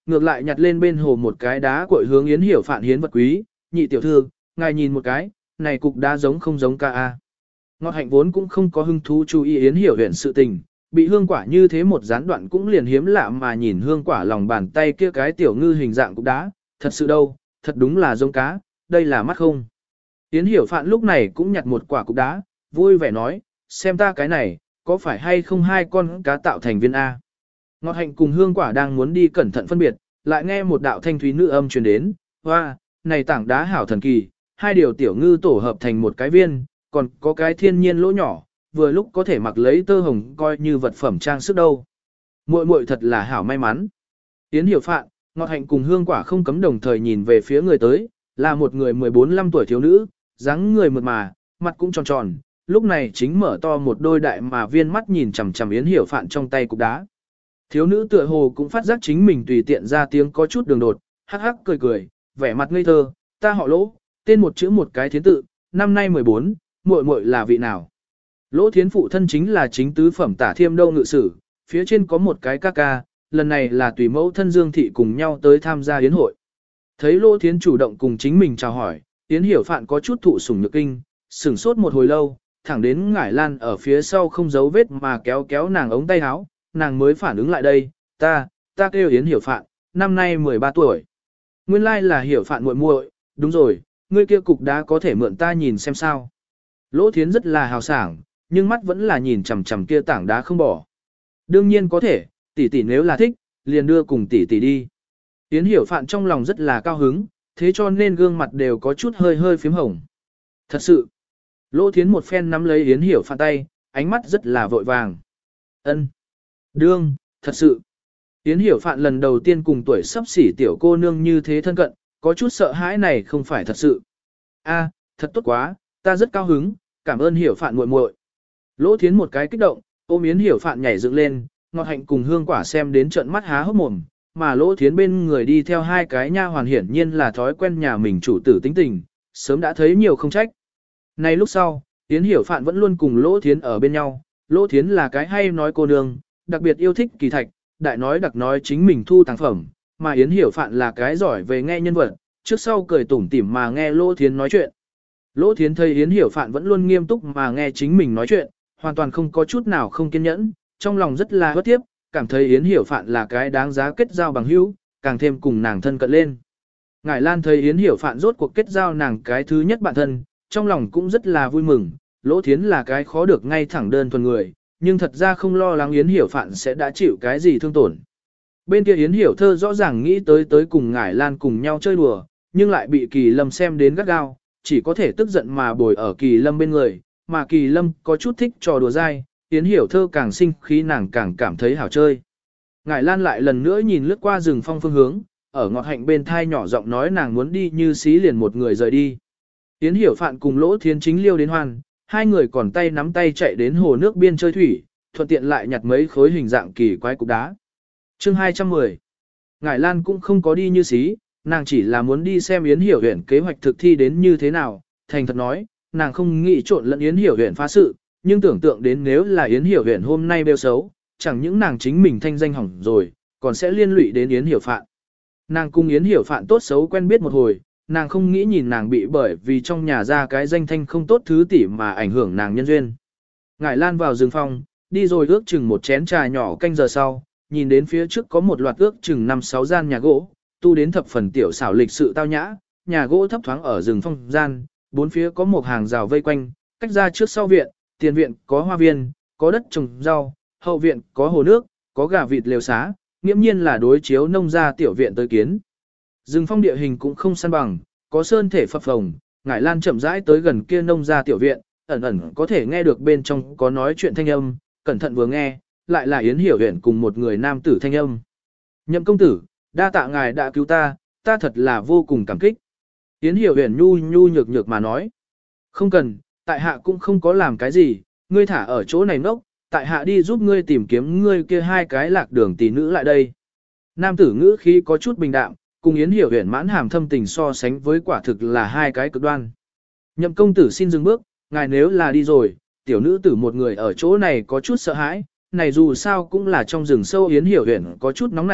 ngược lại nhặt lên bên hồ một cái đá cội hướng Yến Hiểu Phạn hiến vật quý, nhị tiểu thư, ngài nhìn một cái, này cục đá giống không giống ca a. Ngọt Hạnh vốn cũng không có hứng thú chú ý Yến Hiểu Huyền sự tình, bị hương quả như thế một gián đoạn cũng liền hiếm lạ mà nhìn hương quả lòng bàn tay kia cái tiểu ngư hình dạng cục đá, thật sự đâu, thật đúng là giống cá, đây là mắt không. Yến Hiểu Phạn lúc này cũng nhặt một quả cục đá, vui vẻ nói, xem ta cái này, có phải hay không hai con cá tạo thành viên A. Ngọt Hạnh cùng hương quả đang muốn đi cẩn thận phân biệt, lại nghe một đạo thanh thúy nữ âm truyền đến, hoa, này tảng đá hảo thần kỳ, hai điều tiểu ngư tổ hợp thành một cái viên, còn có cái thiên nhiên lỗ nhỏ, vừa lúc có thể mặc lấy tơ hồng coi như vật phẩm trang sức đâu. Muội muội thật là hảo may mắn. Yến Hiểu Phạn, Ngọt Hạnh cùng hương quả không cấm đồng thời nhìn về phía người tới, là một người mười bốn lăm tuổi thiếu nữ, dáng người mượt mà, mặt cũng tròn tròn, lúc này chính mở to một đôi đại mà viên mắt nhìn chằm chằm Yến Hiểu Phạn trong tay cục đá. Thiếu nữ tựa hồ cũng phát giác chính mình tùy tiện ra tiếng có chút đường đột, hắc hắc cười cười, vẻ mặt ngây thơ, ta họ Lỗ, tên một chữ một cái thiến tự, năm nay mười bốn, muội muội là vị nào? Lỗ Thiến phụ thân chính là chính tứ phẩm Tả Thiêm Đâu ngự sử, phía trên có một cái ca ca, lần này là tùy mẫu thân Dương thị cùng nhau tới tham gia yến hội. Thấy Lỗ Thiến chủ động cùng chính mình chào hỏi, Yến Hiểu Phạn có chút thụ sủng nhược kinh, sửng sốt một hồi lâu, thẳng đến Ngải Lan ở phía sau không giấu vết mà kéo kéo nàng ống tay áo, nàng mới phản ứng lại đây, ta, ta kêu Yến Hiểu Phạn, năm nay mười ba tuổi. Nguyên lai là Hiểu Phạn muội muội, đúng rồi, ngươi kia cục đá có thể mượn ta nhìn xem sao. Lỗ Thiến rất là hào sảng, nhưng mắt vẫn là nhìn chằm chằm kia tảng đá không bỏ. Đương nhiên có thể, tỷ tỷ nếu là thích, liền đưa cùng tỷ tỷ đi. Yến Hiểu Phạn trong lòng rất là cao hứng, thế cho nên gương mặt đều có chút hơi hơi phím hồng. Thật sự, Lỗ Thiến một phen nắm lấy Yến Hiểu Phạn tay, ánh mắt rất là vội vàng. Ân, đương, thật sự. Yến Hiểu Phạn lần đầu tiên cùng tuổi sắp xỉ tiểu cô nương như thế thân cận, có chút sợ hãi này không phải thật sự. A, thật tốt quá, ta rất cao hứng, cảm ơn Hiểu Phạn muội muội. Lỗ Thiến một cái kích động, ôm Yến Hiểu Phạn nhảy dựng lên, Ngọt Hạnh cùng hương quả xem đến trợn mắt há hốc mồm, mà Lỗ Thiến bên người đi theo hai cái nha hoàn hiển nhiên là thói quen nhà mình chủ tử tính tình, sớm đã thấy nhiều không trách. Nay lúc sau, Yến Hiểu Phạn vẫn luôn cùng Lỗ Thiến ở bên nhau, Lỗ Thiến là cái hay nói cô nương, đặc biệt yêu thích kỳ thạch, đại nói đặc nói chính mình thu tàng phẩm, mà Yến Hiểu Phạn là cái giỏi về nghe nhân vật, trước sau cười tủm tỉm mà nghe Lỗ Thiến nói chuyện. Lỗ Thiến thấy Yến Hiểu Phạn vẫn luôn nghiêm túc mà nghe chính mình nói chuyện, hoàn toàn không có chút nào không kiên nhẫn, trong lòng rất là bất tiếp, cảm thấy Yến Hiểu Phạn là cái đáng giá kết giao bằng hữu, càng thêm cùng nàng thân cận lên. Ngải Lan thấy Yến Hiểu Phạn rốt cuộc kết giao nàng cái thứ nhất bạn thân, trong lòng cũng rất là vui mừng, Lỗ Thiến là cái khó được ngay thẳng đơn thuần người, nhưng thật ra không lo lắng Yến Hiểu Phạn sẽ đã chịu cái gì thương tổn. Bên kia Yến Hiểu Thơ rõ ràng nghĩ tới tới cùng Ngải Lan cùng nhau chơi đùa, nhưng lại bị Kỳ Lâm xem đến gắt gao, chỉ có thể tức giận mà bồi ở Kỳ Lâm bên người, mà Kỳ Lâm có chút thích trò đùa dai, Yến Hiểu Thơ càng sinh khí nàng càng cảm thấy hảo chơi. Ngải Lan lại lần nữa nhìn lướt qua rừng phong phương hướng, ở Ngọt Hạnh bên thai nhỏ giọng nói nàng muốn đi như xí liền một người rời đi. Yến Hiểu Phạn cùng Lỗ Thiến chính liêu đến hoan, hai người còn tay nắm tay chạy đến hồ nước biên chơi thủy, thuận tiện lại nhặt mấy khối hình dạng kỳ quái cục đá. Chương hai trăm mười. Ngải Lan cũng không có đi như xí, nàng chỉ là muốn đi xem Yến Hiểu Huyền kế hoạch thực thi đến như thế nào, thành thật nói, nàng không nghĩ trộn lẫn Yến Hiểu Huyền phá sự, nhưng tưởng tượng đến nếu là Yến Hiểu Huyền hôm nay bêu xấu, chẳng những nàng chính mình thanh danh hỏng rồi, còn sẽ liên lụy đến Yến Hiểu Phạn. Nàng cùng Yến Hiểu Phạn tốt xấu quen biết một hồi, nàng không nghĩ nhìn nàng bị bởi vì trong nhà ra cái danh thanh không tốt thứ tỉ mà ảnh hưởng nàng nhân duyên. Ngải Lan vào rừng phong, đi rồi ước chừng một chén trà nhỏ canh giờ sau, nhìn đến phía trước có một loạt ước chừng năm sáu gian nhà gỗ, tu đến thập phần tiểu xảo lịch sự tao nhã, nhà gỗ thấp thoáng ở rừng phong gian, bốn phía có một hàng rào vây quanh, cách ra trước sau viện, tiền viện có hoa viên, có đất trồng rau, hậu viện có hồ nước, có gà vịt lều xá, nghiễm nhiên là đối chiếu nông gia tiểu viện tới kiến. Rừng phong địa hình cũng không săn bằng, có sơn thể phập phồng, Ngải Lan chậm rãi tới gần kia nông gia tiểu viện, ẩn ẩn có thể nghe được bên trong có nói chuyện thanh âm, cẩn thận vừa nghe, lại là Yến Hiểu Huyền cùng một người nam tử thanh âm. Nhậm công tử, đa tạ ngài đã cứu ta, ta thật là vô cùng cảm kích. Yến Hiểu Huyền nhu nhu nhược nhược mà nói. Không cần, tại hạ cũng không có làm cái gì, ngươi thả ở chỗ này ngốc, tại hạ đi giúp ngươi tìm kiếm ngươi kia hai cái lạc đường tỷ nữ lại đây. Nam tử ngữ khí có chút bình đạm, cùng Yến Hiểu Huyền mãn hàm thâm tình so sánh với quả thực là hai cái cực đoan. Nhậm công tử xin dừng bước, ngài nếu là đi rồi, tiểu nữ tử một người ở chỗ này có chút sợ hãi, này dù sao cũng là trong rừng sâu. Yến Hiểu Huyền có chút nóng nảy,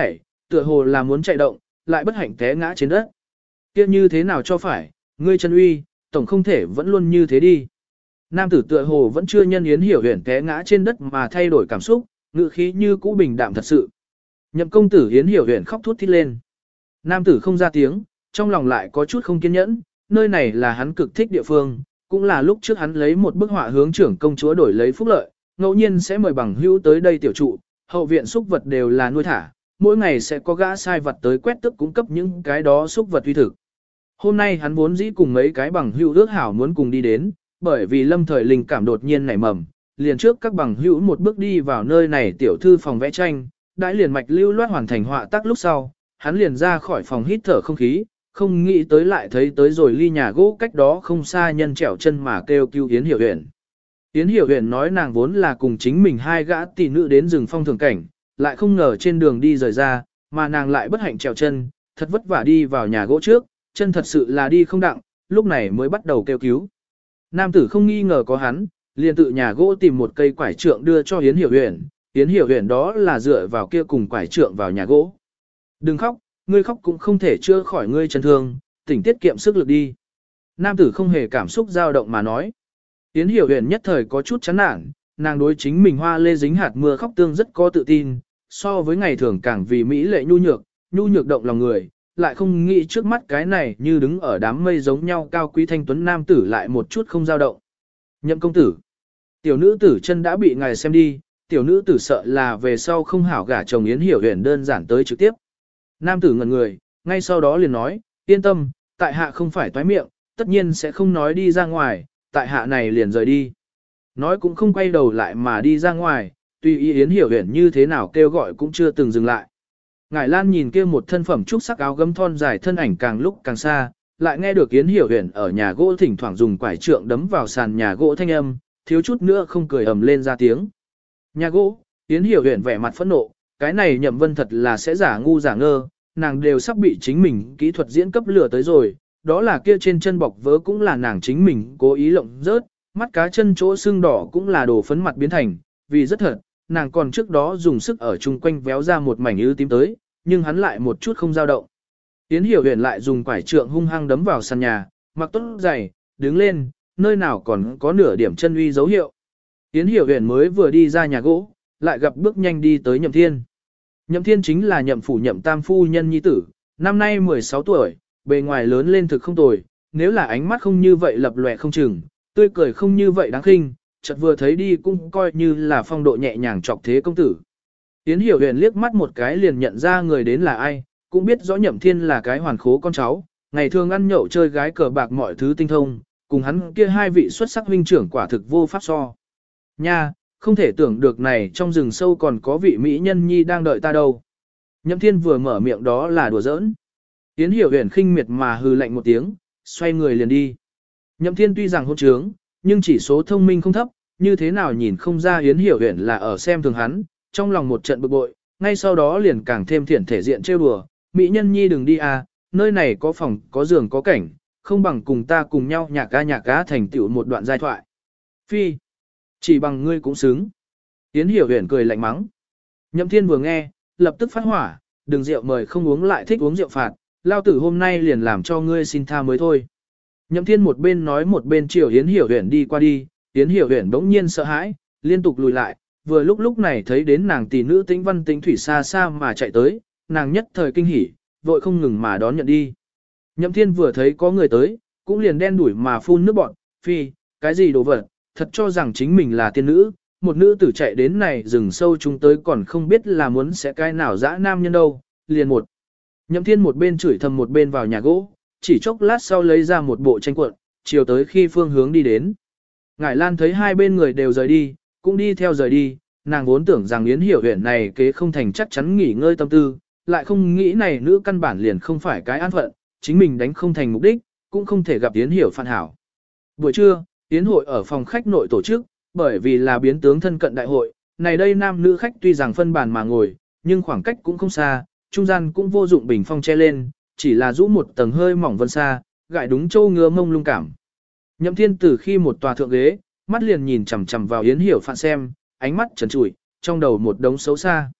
tựa hồ là muốn chạy động, lại bất hạnh té ngã trên đất. Kia như thế nào cho phải, ngươi Trần Uy, tổng không thể vẫn luôn như thế đi. Nam tử tựa hồ vẫn chưa nhân Yến Hiểu Huyền té ngã trên đất mà thay đổi cảm xúc, ngữ khí như cũ bình đạm thật sự. Nhậm công tử Yến Hiểu Huyền khóc thút thít lên. Nam tử không ra tiếng, trong lòng lại có chút không kiên nhẫn, nơi này là hắn cực thích địa phương, cũng là lúc trước hắn lấy một bức họa hướng trưởng công chúa đổi lấy phúc lợi, ngẫu nhiên sẽ mời bằng hữu tới đây tiểu trụ, hậu viện súc vật đều là nuôi thả, mỗi ngày sẽ có gã sai vật tới quét tước cung cấp những cái đó súc vật uy thực. Hôm nay hắn vốn dĩ cùng mấy cái bằng hữu ước hảo muốn cùng đi đến, bởi vì lâm thời linh cảm đột nhiên nảy mầm, liền trước các bằng hữu một bước đi vào nơi này tiểu thư phòng vẽ tranh, đãi liền mạch lưu loát hoàn thành họa tác lúc sau, hắn liền ra khỏi phòng hít thở không khí, không nghĩ tới lại thấy tới rồi ly nhà gỗ cách đó không xa nhân trèo chân mà kêu cứu Yến Hiểu Huyền. Yến Hiểu Huyền nói nàng vốn là cùng chính mình hai gã tỷ nữ đến rừng phong thường cảnh, lại không ngờ trên đường đi rời ra, mà nàng lại bất hạnh trèo chân, thật vất vả đi vào nhà gỗ trước, chân thật sự là đi không đặng, lúc này mới bắt đầu kêu cứu. Nam tử không nghi ngờ có hắn, liền tự nhà gỗ tìm một cây quải trượng đưa cho Yến Hiểu Huyền, Yến Hiểu Huyền đó là dựa vào kia cùng quải trượng vào nhà gỗ. Đừng khóc, ngươi khóc cũng không thể chữa khỏi ngươi chân thương, tỉnh tiết kiệm sức lực đi. Nam tử không hề cảm xúc dao động mà nói. Yến Hiểu Huyền nhất thời có chút chán nản, nàng đối chính mình hoa lê dính hạt mưa khóc tương rất có tự tin, so với ngày thường càng vì mỹ lệ nhu nhược, nhu nhược động lòng người, lại không nghĩ trước mắt cái này như đứng ở đám mây giống nhau cao quý thanh tuấn nam tử lại một chút không dao động. Nhậm công tử, tiểu nữ tử chân đã bị ngài xem đi, tiểu nữ tử sợ là về sau không hảo gả chồng Yến Hiểu Huyền đơn giản tới trực tiếp. Nam tử ngẩn người, ngay sau đó liền nói, yên tâm, tại hạ không phải toái miệng, tất nhiên sẽ không nói đi ra ngoài, tại hạ này liền rời đi. Nói cũng không quay đầu lại mà đi ra ngoài, tuy ý Yến Hiểu Huyền như thế nào kêu gọi cũng chưa từng dừng lại. Ngải Lan nhìn kia một thân phẩm trúc sắc áo gấm thon dài thân ảnh càng lúc càng xa, lại nghe được Yến Hiểu Huyền ở nhà gỗ thỉnh thoảng dùng quải trượng đấm vào sàn nhà gỗ thanh âm, thiếu chút nữa không cười ầm lên ra tiếng. Nhà gỗ, Yến Hiểu Huyền vẻ mặt phẫn nộ, cái này Nhậm Vân thật là sẽ giả ngu giả ngơ, nàng đều sắp bị chính mình kỹ thuật diễn cấp lửa tới rồi, đó là kia trên chân bọc vớ cũng là nàng chính mình cố ý lộng rớt, mắt cá chân chỗ sưng đỏ cũng là đồ phấn mặt biến thành, vì rất thật, nàng còn trước đó dùng sức ở chung quanh véo ra một mảnh ứ tím tới, nhưng hắn lại một chút không dao động. Yến Hiểu Huyền lại dùng quải trượng hung hăng đấm vào sàn nhà, mặc tốt giày, đứng lên, nơi nào còn có nửa điểm chân uy dấu hiệu. Yến Hiểu Huyền mới vừa đi ra nhà gỗ, lại gặp bước nhanh đi tới Nhậm Thiên. Nhậm Thiên chính là Nhậm phủ Nhậm tam phu nhân nhi tử, năm nay mười sáu tuổi, bề ngoài lớn lên thực không tồi, nếu là ánh mắt không như vậy lập lòe không chừng, tươi cười không như vậy đáng khinh, chợt vừa thấy đi cũng coi như là phong độ nhẹ nhàng trọc thế công tử. Yến Hiểu Huyền liếc mắt một cái liền nhận ra người đến là ai, cũng biết rõ Nhậm Thiên là cái hoàn khố con cháu, ngày thường ăn nhậu chơi gái cờ bạc mọi thứ tinh thông, cùng hắn kia hai vị xuất sắc huynh trưởng quả thực vô pháp so. Nha, không thể tưởng được này trong rừng sâu còn có vị mỹ nhân nhi đang đợi ta đâu. Nhậm Thiên vừa mở miệng đó là đùa giỡn. Yến Hiểu Huyền khinh miệt mà hừ lạnh một tiếng, xoay người liền đi. Nhậm Thiên tuy rằng hôn trướng, nhưng chỉ số thông minh không thấp, như thế nào nhìn không ra Yến Hiểu Huyền là ở xem thường hắn, trong lòng một trận bực bội, ngay sau đó liền càng thêm thiện thể diện trêu đùa, mỹ nhân nhi đừng đi à, nơi này có phòng, có giường có cảnh, không bằng cùng ta cùng nhau nhạc ca nhạc cá thành tựu một đoạn giai thoại. Phi, chỉ bằng ngươi cũng xứng. Yến Hiểu Huyền cười lạnh mắng. Nhậm Thiên vừa nghe, lập tức phát hỏa, đừng rượu mời không uống lại thích uống rượu phạt, lao tử hôm nay liền làm cho ngươi xin tha mới thôi. Nhậm Thiên một bên nói một bên chiều Yến Hiểu Huyền đi qua đi, Yến Hiểu Huyền bỗng nhiên sợ hãi, liên tục lùi lại, vừa lúc lúc này thấy đến nàng tỷ nữ Tĩnh Văn Tĩnh Thủy xa xa mà chạy tới, nàng nhất thời kinh hỉ, vội không ngừng mà đón nhận đi. Nhậm Thiên vừa thấy có người tới, cũng liền đen đuổi mà phun nước bọt, phi, cái gì đồ vật, thật cho rằng chính mình là tiên nữ, một nữ tử chạy đến này rừng sâu chúng tới còn không biết là muốn sẽ cái nào dã nam nhân đâu, liền một. Nhậm Thiên một bên chửi thầm một bên vào nhà gỗ, chỉ chốc lát sau lấy ra một bộ tranh cuộn, chiều tới khi phương hướng đi đến. Ngải Lan thấy hai bên người đều rời đi, cũng đi theo rời đi, nàng vốn tưởng rằng Yến Hiểu Huyền này kế không thành chắc chắn nghỉ ngơi tâm tư, lại không nghĩ này nữ căn bản liền không phải cái an phận, chính mình đánh không thành mục đích, cũng không thể gặp Yến Hiểu Phan hảo. Buổi trưa, Yến hội ở phòng khách nội tổ chức, bởi vì là biến tướng thân cận đại hội, này đây nam nữ khách tuy rằng phân bàn mà ngồi, nhưng khoảng cách cũng không xa, trung gian cũng vô dụng bình phong che lên, chỉ là rũ một tầng hơi mỏng vân xa, gại đúng châu ngứa mông lung cảm. Nhậm Thiên từ khi một tòa thượng ghế, mắt liền nhìn chằm chằm vào Yến Hiểu Phạn xem, ánh mắt trần trụi, trong đầu một đống xấu xa.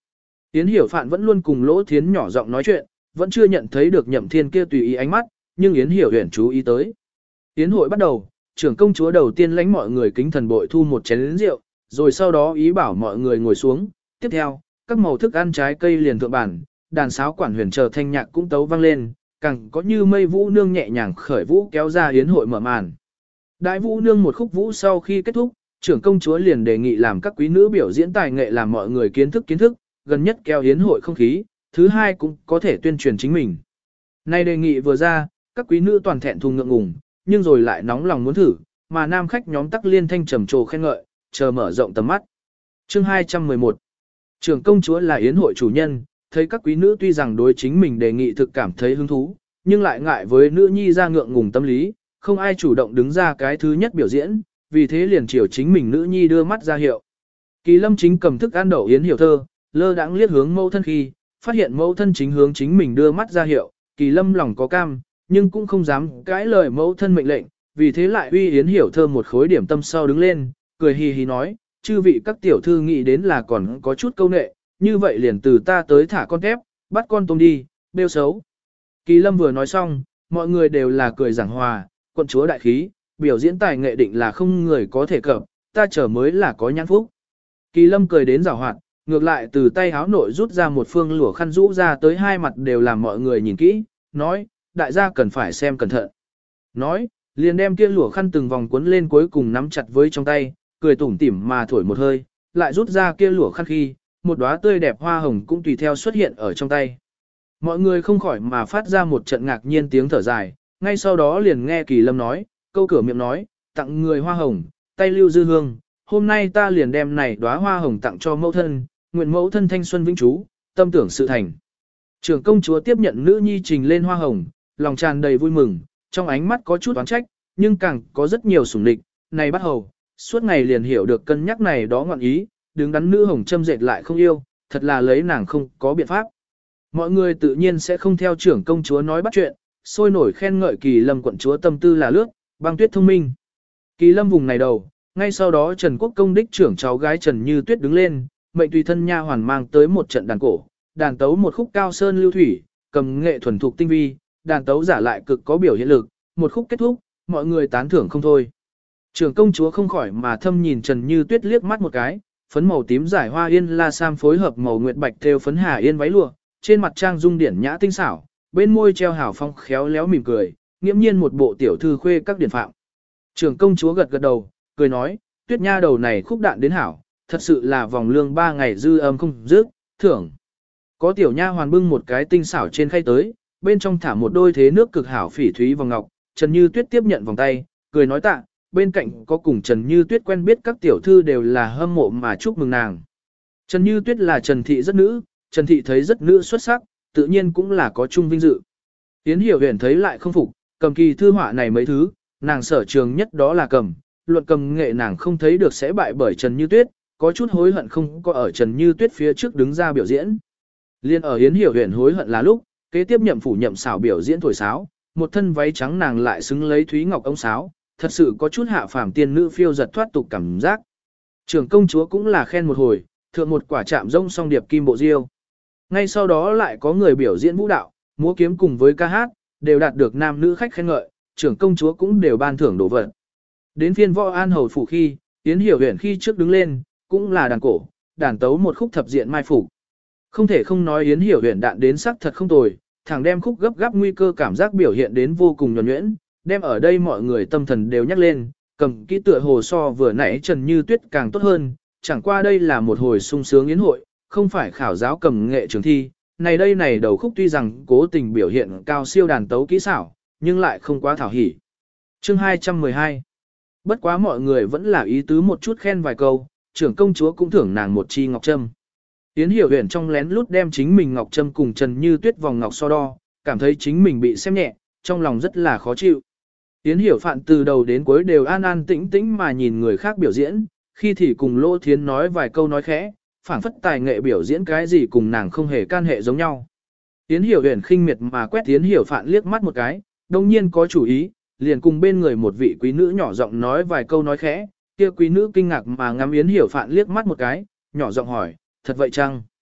Yến Hiểu Phạn vẫn luôn cùng Lỗ Thiến nhỏ giọng nói chuyện, vẫn chưa nhận thấy được Nhậm Thiên kia tùy ý ánh mắt, nhưng Yến Hiểu Huyền chú ý tới. Yến hội bắt đầu, trưởng công chúa đầu tiên lãnh mọi người kính thần bội thu một chén rượu, rồi sau đó ý bảo mọi người ngồi xuống. Tiếp theo, các màu thức ăn trái cây liền thượng bản, đàn sáo quản huyền chờ thanh nhạc cũng tấu vang lên, càng có như mây vũ nương nhẹ nhàng khởi vũ kéo ra yến hội mở màn. Đại vũ nương một khúc vũ sau khi kết thúc, trưởng công chúa liền đề nghị làm các quý nữ biểu diễn tài nghệ làm mọi người kiến thức kiến thức, gần nhất kéo yến hội không khí, thứ hai cũng có thể tuyên truyền chính mình. Nay đề nghị vừa ra, các quý nữ toàn thẹn thùng ngượng ngùng, nhưng rồi lại nóng lòng muốn thử, mà nam khách nhóm tắc liên thanh trầm trồ khen ngợi, chờ mở rộng tầm mắt. Chương hai trăm mười một. Trưởng công chúa là yến hội chủ nhân, thấy các quý nữ tuy rằng đối chính mình đề nghị thực cảm thấy hứng thú, nhưng lại ngại với nữ nhi ra ngượng ngùng tâm lý, không ai chủ động đứng ra cái thứ nhất biểu diễn, vì thế liền chiều chính mình nữ nhi đưa mắt ra hiệu. Kỳ Lâm chính cầm thức ăn đậu yến hiểu thơ, lơ đãng liếc hướng mẫu thân khi, phát hiện mẫu thân chính hướng chính mình đưa mắt ra hiệu, Kỳ Lâm lòng có cam, nhưng cũng không dám cãi lời mẫu thân mệnh lệnh, vì thế lại uy yến hiểu thơ một khối điểm tâm sau đứng lên, cười hì hì nói, chư vị các tiểu thư nghĩ đến là còn có chút câu nệ, như vậy liền từ ta tới thả con tép, bắt con tôm đi, bêu xấu. Kỳ Lâm vừa nói xong, mọi người đều là cười giảng hòa, quận chúa đại khí, biểu diễn tài nghệ định là không người có thể cập, ta chờ mới là có nhãn phúc. Kỳ Lâm cười đến giảo hoạt, ngược lại từ tay háo nội rút ra một phương lụa khăn rũ ra tới hai mặt đều làm mọi người nhìn kỹ, nói, đại gia cần phải xem cẩn thận. Nói, liền đem kia lụa khăn từng vòng cuốn lên cuối cùng nắm chặt với trong tay, cười tủm tỉm mà thổi một hơi, lại rút ra kia lụa khăn khi, một đóa tươi đẹp hoa hồng cũng tùy theo xuất hiện ở trong tay. Mọi người không khỏi mà phát ra một trận ngạc nhiên tiếng thở dài, ngay sau đó liền nghe Kỳ Lâm nói, câu cửa miệng nói, tặng người hoa hồng, tay lưu dư hương, hôm nay ta liền đem này đóa hoa hồng tặng cho mẫu thân, nguyện mẫu thân thanh xuân vĩnh trú, tâm tưởng sự thành. Trưởng công chúa tiếp nhận nữ nhi trình lên hoa hồng, lòng tràn đầy vui mừng, trong ánh mắt có chút oán trách, nhưng càng có rất nhiều sủng địch, này bắt hầu, suốt ngày liền hiểu được cân nhắc này đó ngọn ý, đứng đắn nữ hồng châm dệt lại không yêu, thật là lấy nàng không có biện pháp. Mọi người tự nhiên sẽ không theo trưởng công chúa nói bắt chuyện, sôi nổi khen ngợi Kỳ Lâm quận chúa tâm tư là lướt, băng tuyết thông minh. Kỳ Lâm vùng này đầu, ngay sau đó Trần Quốc công đích trưởng cháu gái Trần Như Tuyết đứng lên, mệnh tùy thân nha hoàn mang tới một trận đàn cổ, đàn tấu một khúc cao sơn lưu thủy, cầm nghệ thuần thục tinh vi, đàn tấu giả lại cực có biểu hiện lực, một khúc kết thúc, mọi người tán thưởng không thôi. Trưởng công chúa không khỏi mà thâm nhìn Trần Như Tuyết liếc mắt một cái, phấn màu tím giải hoa yên la sam phối hợp màu nguyệt bạch thêu phấn hà yên váy lụa, trên mặt trang dung điển nhã tinh xảo, bên môi treo hào phong khéo léo mỉm cười, nghiễm nhiên một bộ tiểu thư khuê các điển phạm. Trưởng công chúa gật gật đầu, cười nói, Tuyết nha đầu này khúc đạn đến hảo, thật sự là vòng lương ba ngày dư âm không dứt, thưởng. Có tiểu nha hoàn bưng một cái tinh xảo trên khay tới, bên trong thả một đôi thế nước cực hảo phỉ thúy vòng ngọc, Trần Như Tuyết tiếp nhận vòng tay, cười nói tạ, bên cạnh có cùng Trần Như Tuyết quen biết các tiểu thư đều là hâm mộ mà chúc mừng nàng. Trần Như Tuyết là Trần Thị rất nữ, Trần Thị thấy rất nữ xuất sắc, tự nhiên cũng là có chung vinh dự. Yến Hiểu Huyền thấy lại không phục, cầm kỳ thư họa này mấy thứ, nàng sở trường nhất đó là cầm, luận cầm nghệ nàng không thấy được sẽ bại bởi Trần Như Tuyết, có chút hối hận không có ở Trần Như Tuyết phía trước đứng ra biểu diễn. Liên ở Yến Hiểu Huyền hối hận là lúc, kế tiếp nhậm phủ nhậm xảo biểu diễn thổi sáo, một thân váy trắng nàng lại xứng lấy thúy ngọc ống sáo, thật sự có chút hạ phàm tiên nữ phiêu giật thoát tục cảm giác. Trưởng công chúa cũng là khen một hồi, thượng một quả chạm rông song điệp kim bộ diêu. Ngay sau đó lại có người biểu diễn vũ đạo, múa kiếm cùng với ca hát, đều đạt được nam nữ khách khen ngợi, trưởng công chúa cũng đều ban thưởng đồ vật. Đến phiên võ an hầu phủ khi, Yến Hiểu Huyền khi trước đứng lên, cũng là đàn cổ, đàn tấu một khúc thập diện mai phục. Không thể không nói Yến Hiểu Huyền đạn đến sắc thật không tồi, thẳng đem khúc gấp gáp nguy cơ cảm giác biểu hiện đến vô cùng nhuần nhuyễn, đem ở đây mọi người tâm thần đều nhắc lên, cầm kỹ tựa hồ so vừa nãy Trần Như Tuyết càng tốt hơn, chẳng qua đây là một hồi sung sướng yến hội, không phải khảo giáo cầm nghệ trường thi, này đây này đầu khúc tuy rằng cố tình biểu hiện cao siêu đàn tấu kỹ xảo, nhưng lại không quá thảo hỉ. Chương hai trăm mười hai. Bất quá mọi người vẫn là ý tứ một chút khen vài câu, trưởng công chúa cũng thưởng nàng một chi ngọc trâm. Yến Hiểu Huyền trong lén lút đem chính mình ngọc trâm cùng Trần Như Tuyết vòng ngọc so đo, cảm thấy chính mình bị xem nhẹ, trong lòng rất là khó chịu. Yến Hiểu Phạn từ đầu đến cuối đều an an tĩnh tĩnh mà nhìn người khác biểu diễn, khi thì cùng Lô Thiến nói vài câu nói khẽ, phảng phất tài nghệ biểu diễn cái gì cùng nàng không hề can hệ giống nhau. Yến Hiểu Huyền khinh miệt mà quét Yến Hiểu Phạn liếc mắt một cái, đồng nhiên có chủ ý, liền cùng bên người một vị quý nữ nhỏ giọng nói vài câu nói khẽ, kia quý nữ kinh ngạc mà ngắm Yến Hiểu Phạn liếc mắt một cái, nhỏ giọng hỏi, thật vậy chăng?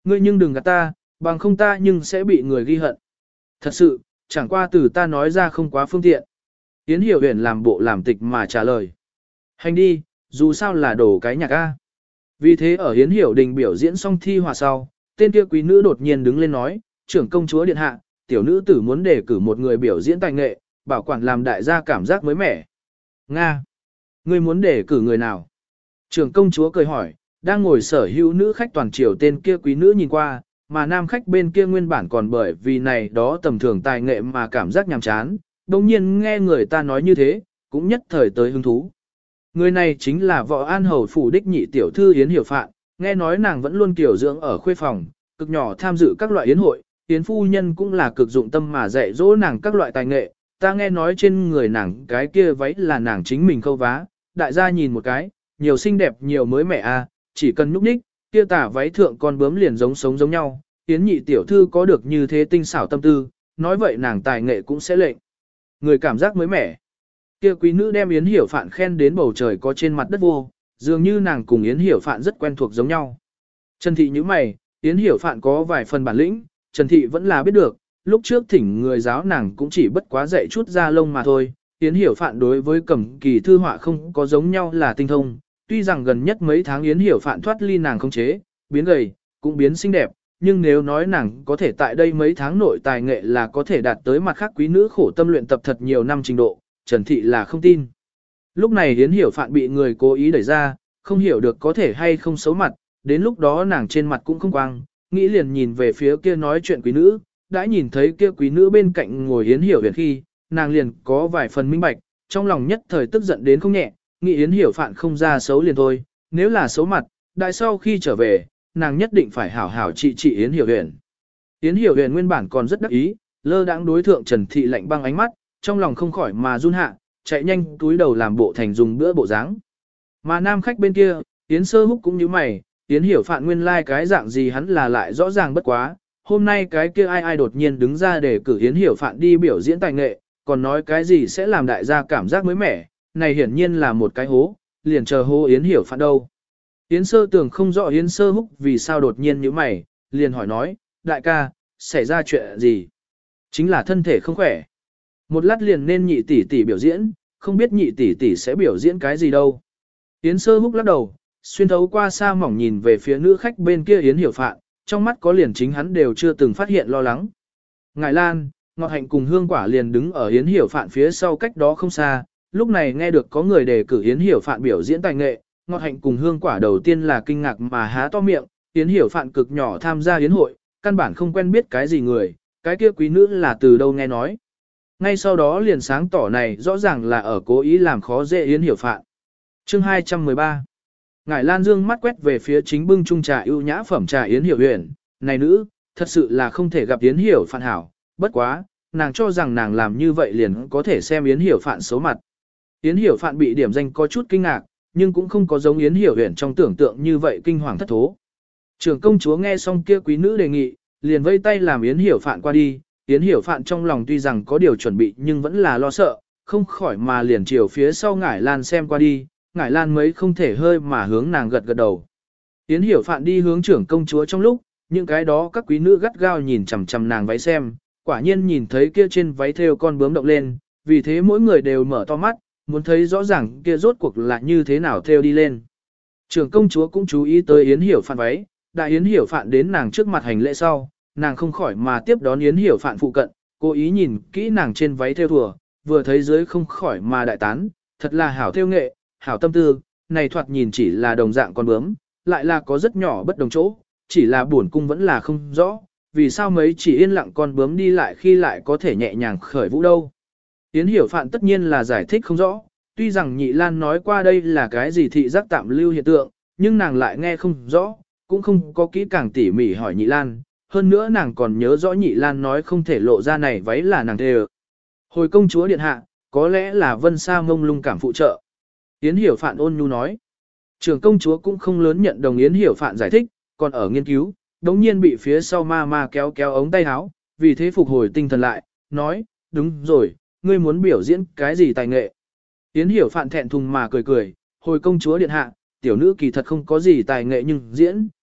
Ngươi nhưng đừng gạt ta, bằng không ta nhưng sẽ bị người ghi hận. Thật sự, chẳng qua từ ta nói ra không quá phương tiện. Yến Hiểu Huyền làm bộ làm tịch mà trả lời. Hành đi, dù sao là đổ cái nhạc A. Vì thế ở Yến Hiểu Đình biểu diễn xong thi hòa sau, tên kia quý nữ đột nhiên đứng lên nói, trưởng công chúa điện hạ, tiểu nữ tử muốn đề cử một người biểu diễn tài nghệ, bảo quản làm đại gia cảm giác mới mẻ. Nga! Ngươi muốn đề cử người nào? Trưởng công chúa cười hỏi, đang ngồi sở hữu nữ khách toàn triều tên kia quý nữ nhìn qua, mà nam khách bên kia nguyên bản còn bởi vì này đó tầm thường tài nghệ mà cảm giác nhàm chán, đồng nhiên nghe người ta nói như thế, cũng nhất thời tới hứng thú. Người này chính là võ an hầu phủ đích nhị tiểu thư Yến Hiểu Phạn, nghe nói nàng vẫn luôn tiểu dưỡng ở khuê phòng, cực nhỏ tham dự các loại yến hội, Yến phu nhân cũng là cực dụng tâm mà dạy dỗ nàng các loại tài nghệ, ta nghe nói trên người nàng cái kia váy là nàng chính mình khâu vá, đại gia nhìn một cái, nhiều xinh đẹp nhiều mới mẻ a, chỉ cần nhúc nhích, kia tả váy thượng con bướm liền giống sống giống nhau, Yến nhị tiểu thư có được như thế tinh xảo tâm tư, nói vậy nàng tài nghệ cũng sẽ lệnh người cảm giác mới mẻ. Kia quý nữ đem Yến Hiểu Phạn khen đến bầu trời có trên mặt đất vô, dường như nàng cùng Yến Hiểu Phạn rất quen thuộc giống nhau. Trần Thị như mày, Yến Hiểu Phạn có vài phần bản lĩnh, Trần Thị vẫn là biết được, lúc trước thỉnh người giáo nàng cũng chỉ bất quá dạy chút ra lông mà thôi. Yến Hiểu Phạn đối với cầm kỳ thư họa không có giống nhau là tinh thông, tuy rằng gần nhất mấy tháng Yến Hiểu Phạn thoát ly nàng không chế, biến gầy, cũng biến xinh đẹp, nhưng nếu nói nàng có thể tại đây mấy tháng nội tài nghệ là có thể đạt tới mặt khác quý nữ khổ tâm luyện tập thật nhiều năm trình độ, Trần Thị là không tin. Lúc này Yến Hiểu Phạn bị người cố ý đẩy ra, không hiểu được có thể hay không xấu mặt, đến lúc đó nàng trên mặt cũng không quang, nghĩ liền nhìn về phía kia nói chuyện quý nữ, đã nhìn thấy kia quý nữ bên cạnh ngồi Yến Hiểu Huyền khi, nàng liền có vài phần minh bạch, trong lòng nhất thời tức giận đến không nhẹ, nghĩ Yến Hiểu Phạn không ra xấu liền thôi, nếu là xấu mặt, đại sau khi trở về, nàng nhất định phải hảo hảo trị trị Yến Hiểu Huyền. Yến Hiểu Huyền nguyên bản còn rất đắc ý, lơ đãng đối thượng Trần Thị lạnh băng ánh mắt, trong lòng không khỏi mà run hạ, chạy nhanh túi đầu làm bộ thành dùng bữa bộ dáng. Mà nam khách bên kia, Yến Sơ Húc cũng như mày, Yến Hiểu Phạn nguyên lai like cái dạng gì hắn là lại rõ ràng bất quá, hôm nay cái kia ai ai đột nhiên đứng ra để cử Yến Hiểu Phạn đi biểu diễn tài nghệ, còn nói cái gì sẽ làm đại gia cảm giác mới mẻ, này hiển nhiên là một cái hố, liền chờ hố Yến Hiểu Phạn đâu. Yến Sơ Tưởng không rõ Yến Sơ Húc vì sao đột nhiên như mày, liền hỏi nói, đại ca, xảy ra chuyện gì? Chính là thân thể không khỏe. Một lát liền nên nhị tỷ tỷ biểu diễn, không biết nhị tỷ tỷ sẽ biểu diễn cái gì đâu. Yến Sơ Húc lắc đầu, xuyên thấu qua xa mỏng nhìn về phía nữ khách bên kia Yến Hiểu Phạn, trong mắt có liền chính hắn đều chưa từng phát hiện lo lắng. Ngải Lan, Ngọt Hạnh cùng Hương Quả liền đứng ở Yến Hiểu Phạn phía sau cách đó không xa, lúc này nghe được có người đề cử Yến Hiểu Phạn biểu diễn tài nghệ, Ngọt Hạnh cùng Hương Quả đầu tiên là kinh ngạc mà há to miệng, Yến Hiểu Phạn cực nhỏ tham gia yến hội, căn bản không quen biết cái gì người, cái kia quý nữ là từ đâu nghe nói. Ngay sau đó liền sáng tỏ này rõ ràng là ở cố ý làm khó dễ Yến Hiểu Phạn. Chương hai trăm mười ba. Ngải Lan dương mắt quét về phía chính bưng chung trà ưu nhã phẩm trà Yến Hiểu Huyền, này nữ, thật sự là không thể gặp Yến Hiểu Phạn hảo, bất quá, nàng cho rằng nàng làm như vậy liền có thể xem Yến Hiểu Phạn xấu mặt. Yến Hiểu Phạn bị điểm danh có chút kinh ngạc, nhưng cũng không có giống Yến Hiểu Huyền trong tưởng tượng như vậy kinh hoàng thất thố. Trưởng công chúa nghe xong kia quý nữ đề nghị, liền vây tay làm Yến Hiểu Phạn qua đi, Yến Hiểu Phạn trong lòng tuy rằng có điều chuẩn bị nhưng vẫn là lo sợ, không khỏi mà liền chiều phía sau Ngải Lan xem qua đi, Ngải Lan mấy không thể hơi mà hướng nàng gật gật đầu. Yến Hiểu Phạn đi hướng trưởng công chúa trong lúc, những cái đó các quý nữ gắt gao nhìn chằm chằm nàng váy xem, quả nhiên nhìn thấy kia trên váy thêu con bướm động lên, vì thế mỗi người đều mở to mắt, muốn thấy rõ ràng kia rốt cuộc là như thế nào thêu đi lên. Trưởng công chúa cũng chú ý tới Yến Hiểu Phạn váy, đại Yến Hiểu Phạn đến nàng trước mặt hành lễ sau, nàng không khỏi mà tiếp đón Yến Hiểu Phạn phụ cận, cố ý nhìn kỹ nàng trên váy thêu thùa, vừa thấy dưới không khỏi mà đại tán, thật là hảo thêu nghệ, hảo tâm tư, này thoạt nhìn chỉ là đồng dạng con bướm, lại là có rất nhỏ bất đồng chỗ, chỉ là buồn cung vẫn là không rõ, vì sao mấy chỉ yên lặng con bướm đi lại khi lại có thể nhẹ nhàng khởi vũ đâu. Yến Hiểu Phạn tất nhiên là giải thích không rõ, tuy rằng Nhị Lan nói qua đây là cái gì thị giác tạm lưu hiện tượng, nhưng nàng lại nghe không rõ, cũng không có kỹ càng tỉ mỉ hỏi Nhị Lan, hơn nữa nàng còn nhớ rõ Nhị Lan nói không thể lộ ra này váy là nàng thề. Hồi công chúa điện hạ, có lẽ là Vân Sa mông lung cảm phụ trợ. Yến Hiểu Phạn ôn nhu nói. Trưởng công chúa cũng không lớn nhận đồng Yến Hiểu Phạn giải thích, còn ở nghiên cứu, đống nhiên bị phía sau ma ma kéo kéo ống tay áo, vì thế phục hồi tinh thần lại, nói, đúng rồi, ngươi muốn biểu diễn cái gì tài nghệ. Yến Hiểu Phạn thẹn thùng mà cười cười, hồi công chúa điện hạ, tiểu nữ kỳ thật không có gì tài nghệ nhưng diễn,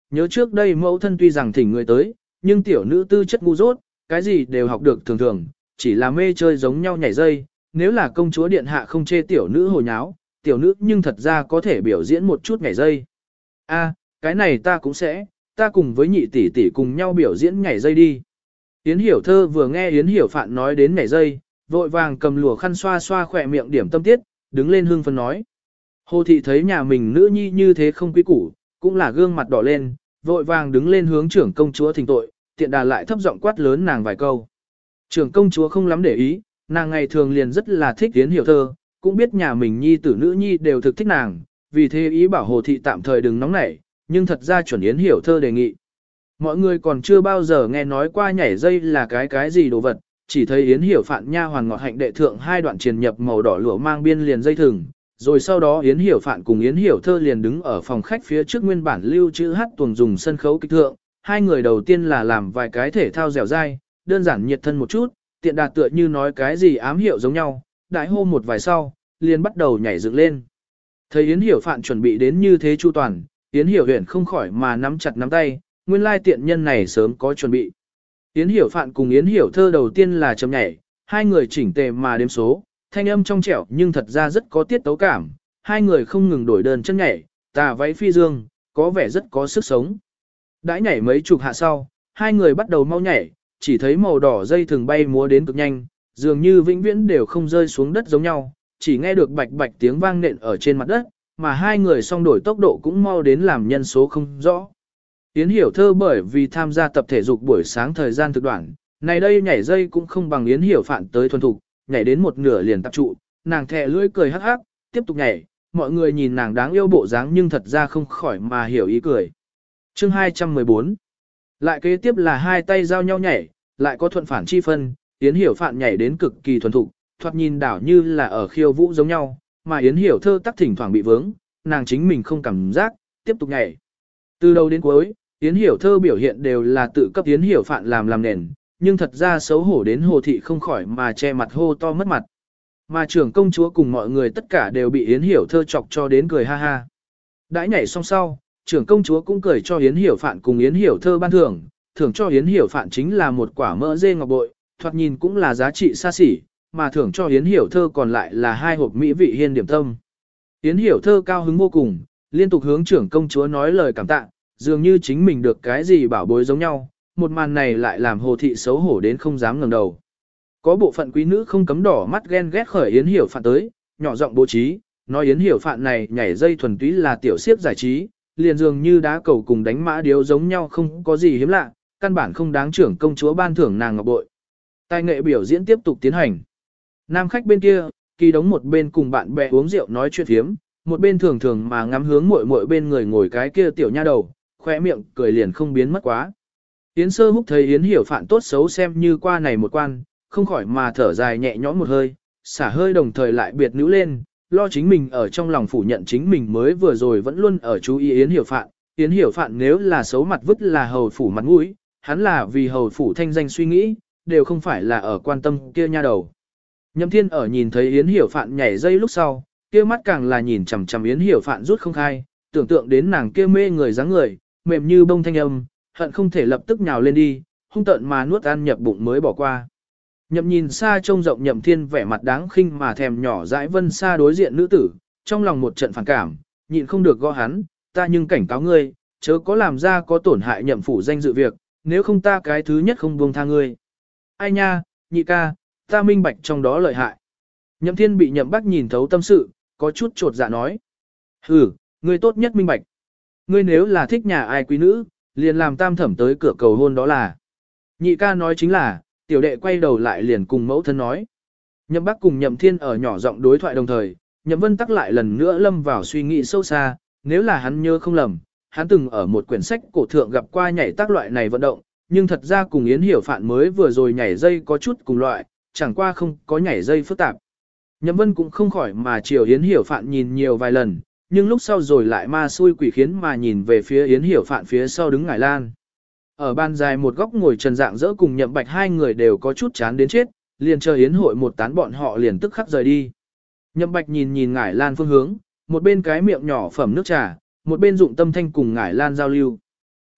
nhớ trước đây mẫu thân tuy rằng thỉnh người tới, nhưng tiểu nữ tư chất ngu dốt, cái gì đều học được thường thường, chỉ là mê chơi giống nhau nhảy dây, nếu là công chúa điện hạ không chê tiểu nữ hồ nháo, tiểu nữ nhưng thật ra có thể biểu diễn một chút nhảy dây. A, cái này ta cũng sẽ, ta cùng với nhị tỷ tỷ cùng nhau biểu diễn nhảy dây đi. Yến Hiểu Thơ vừa nghe Yến Hiểu Phạn nói đến nhảy dây, vội vàng cầm lùa khăn xoa xoa khỏe miệng điểm tâm tiết, đứng lên hương phấn nói. Hồ thị thấy nhà mình nữ nhi như thế không quý củ, cũng là gương mặt đỏ lên, vội vàng đứng lên hướng trưởng công chúa thỉnh tội, tiện đà lại thấp giọng quát lớn nàng vài câu. Trưởng công chúa không lắm để ý, nàng ngày thường liền rất là thích Yến Hiểu Thơ, cũng biết nhà mình nhi tử nữ nhi đều thực thích nàng, vì thế ý bảo Hồ thị tạm thời đừng nóng nảy, nhưng thật ra chuẩn Yến Hiểu Thơ đề nghị. Mọi người còn chưa bao giờ nghe nói qua nhảy dây là cái cái gì đồ vật, chỉ thấy Yến Hiểu Phạn nha hoàn ngọt hạnh đệ thượng hai đoạn truyền nhập màu đỏ lụa mang biên liền dây thừng, rồi sau đó Yến Hiểu Phạn cùng Yến Hiểu Thơ liền đứng ở phòng khách phía trước nguyên bản lưu trữ hát tuồng dùng sân khấu kịch thượng, hai người đầu tiên là làm vài cái thể thao dẻo dai, đơn giản nhiệt thân một chút, tiện đạt tựa như nói cái gì ám hiệu giống nhau, đại hô một vài sau, liền bắt đầu nhảy dựng lên. Thấy Yến Hiểu Phạn chuẩn bị đến như thế chu toàn, Yến Hiểu Huyền không khỏi mà nắm chặt nắm tay, nguyên lai tiện nhân này sớm có chuẩn bị. Yến Hiểu Phạn cùng Yến Hiểu Thơ đầu tiên là chấm nhảy, hai người chỉnh tề mà đếm số, thanh âm trong trẻo nhưng thật ra rất có tiết tấu cảm, hai người không ngừng đổi đơn chân nhảy, tà váy phi dương, có vẻ rất có sức sống. Đã nhảy mấy chục hạ sau, hai người bắt đầu mau nhảy, chỉ thấy màu đỏ dây thường bay múa đến cực nhanh, dường như vĩnh viễn đều không rơi xuống đất giống nhau, chỉ nghe được bạch bạch tiếng vang nện ở trên mặt đất, mà hai người song đổi tốc độ cũng mau đến làm nhân số không rõ. Yến Hiểu Thơ bởi vì tham gia tập thể dục buổi sáng thời gian thực đoạn, này đây nhảy dây cũng không bằng Yến Hiểu Phạn tới thuần thục, nhảy đến một nửa liền tập trụ, nàng thè lưỡi cười hắc hắc, tiếp tục nhảy, mọi người nhìn nàng đáng yêu bộ dáng nhưng thật ra không khỏi mà hiểu ý cười. Chương hai trăm mười bốn. Lại kế tiếp là hai tay giao nhau nhảy, lại có thuận phản chi phân, Yến Hiểu Phạn nhảy đến cực kỳ thuần thục, thoạt nhìn đảo như là ở khiêu vũ giống nhau, mà Yến Hiểu Thơ tắc thỉnh thoảng bị vướng, nàng chính mình không cảm giác, tiếp tục nhảy. Từ đầu đến cuối, Yến Hiểu Thơ biểu hiện đều là tự cấp Yến Hiểu Phạn làm làm nền, nhưng thật ra xấu hổ đến Hồ thị không khỏi mà che mặt hô to mất mặt. Mà trưởng công chúa cùng mọi người tất cả đều bị Yến Hiểu Thơ chọc cho đến cười ha ha. Đãi nhảy xong sau, trưởng công chúa cũng cười cho Yến Hiểu Phạn cùng Yến Hiểu Thơ ban thưởng, thưởng cho Yến Hiểu Phạn chính là một quả mỡ dê ngọc bội, thoạt nhìn cũng là giá trị xa xỉ, mà thưởng cho Yến Hiểu Thơ còn lại là hai hộp mỹ vị hiên điểm tâm. Yến Hiểu Thơ cao hứng vô cùng, liên tục hướng trưởng công chúa nói lời cảm tạ, dường như chính mình được cái gì bảo bối giống nhau, một màn này lại làm Hồ thị xấu hổ đến không dám ngẩng đầu. Có bộ phận quý nữ không cấm đỏ mắt ghen ghét khởi Yến Hiểu Phạn tới, nhỏ giọng bố trí, nói Yến Hiểu Phạn này nhảy dây thuần túy là tiểu siếp giải trí, liền dường như đá cầu cùng đánh mã điếu giống nhau không có gì hiếm lạ, căn bản không đáng trưởng công chúa ban thưởng nàng ngọc bội. Tài nghệ biểu diễn tiếp tục tiến hành. Nam khách bên kia, Kỳ Đống một bên cùng bạn bè uống rượu nói chuyện phiếm, một bên thường thường mà ngắm hướng muội muội bên người ngồi cái kia tiểu nha đầu, khóe miệng cười liền không biến mất quá. Yến Sơ Húc thấy Yến Hiểu Phạn tốt xấu xem như qua này một quan, không khỏi mà thở dài nhẹ nhõm một hơi, xả hơi đồng thời lại biệt nữ lên, lo chính mình ở trong lòng phủ nhận chính mình mới vừa rồi vẫn luôn ở chú ý Yến Hiểu Phạn. Yến Hiểu Phạn nếu là xấu mặt vứt là hầu phủ mặt mũi, hắn là vì hầu phủ thanh danh suy nghĩ, đều không phải là ở quan tâm kia nha đầu. Nhậm Thiên ở nhìn thấy Yến Hiểu Phạn nhảy dây lúc sau, kia mắt càng là nhìn chằm chằm Yến Hiểu Phạn rút không khai, tưởng tượng đến nàng kia mê người dáng người, mềm như bông thanh âm, hận không thể lập tức nhào lên đi, hung tợn mà nuốt ăn nhập bụng mới bỏ qua. Nhậm nhìn xa trông rộng Nhậm Thiên vẻ mặt đáng khinh mà thèm nhỏ dãi Vân xa đối diện nữ tử, trong lòng một trận phản cảm, nhịn không được gõ hắn, ta nhưng cảnh cáo ngươi, chớ có làm ra có tổn hại Nhậm phủ danh dự việc, nếu không ta cái thứ nhất không buông tha ngươi. Ai nha, nhị ca, ta minh bạch trong đó lợi hại. Nhậm Thiên bị Nhậm Bắc nhìn thấu tâm sự, có chút trột dạ nói. Hừ, ngươi tốt nhất minh bạch. Ngươi nếu là thích nhà ai quý nữ, liền làm tam thẩm tới cửa cầu hôn đó là. Nhị ca nói chính là, tiểu đệ quay đầu lại liền cùng mẫu thân nói. Nhậm Bắc cùng Nhậm Thiên ở nhỏ giọng đối thoại đồng thời, Nhậm Vân tắc lại lần nữa lâm vào suy nghĩ sâu xa, nếu là hắn nhớ không lầm, hắn từng ở một quyển sách cổ thượng gặp qua nhảy tác loại này vận động, nhưng thật ra cùng Yến Hiểu Phạn mới vừa rồi nhảy dây có chút cùng loại, chẳng qua không có nhảy dây phức tạp. Nhậm Vân cũng không khỏi mà chiều Yến Hiểu Phạn nhìn nhiều vài lần, nhưng lúc sau rồi lại ma xui quỷ khiến mà nhìn về phía Yến Hiểu Phạn phía sau đứng Ngải Lan. Ở ban dài một góc ngồi Trần Dạng Dỡ cùng Nhậm Bạch hai người đều có chút chán đến chết, liền chờ Yến hội một tán bọn họ liền tức khắc rời đi. Nhậm Bạch nhìn nhìn Ngải Lan phương hướng, một bên cái miệng nhỏ phẩm nước trà, một bên dụng tâm thanh cùng Ngải Lan giao lưu.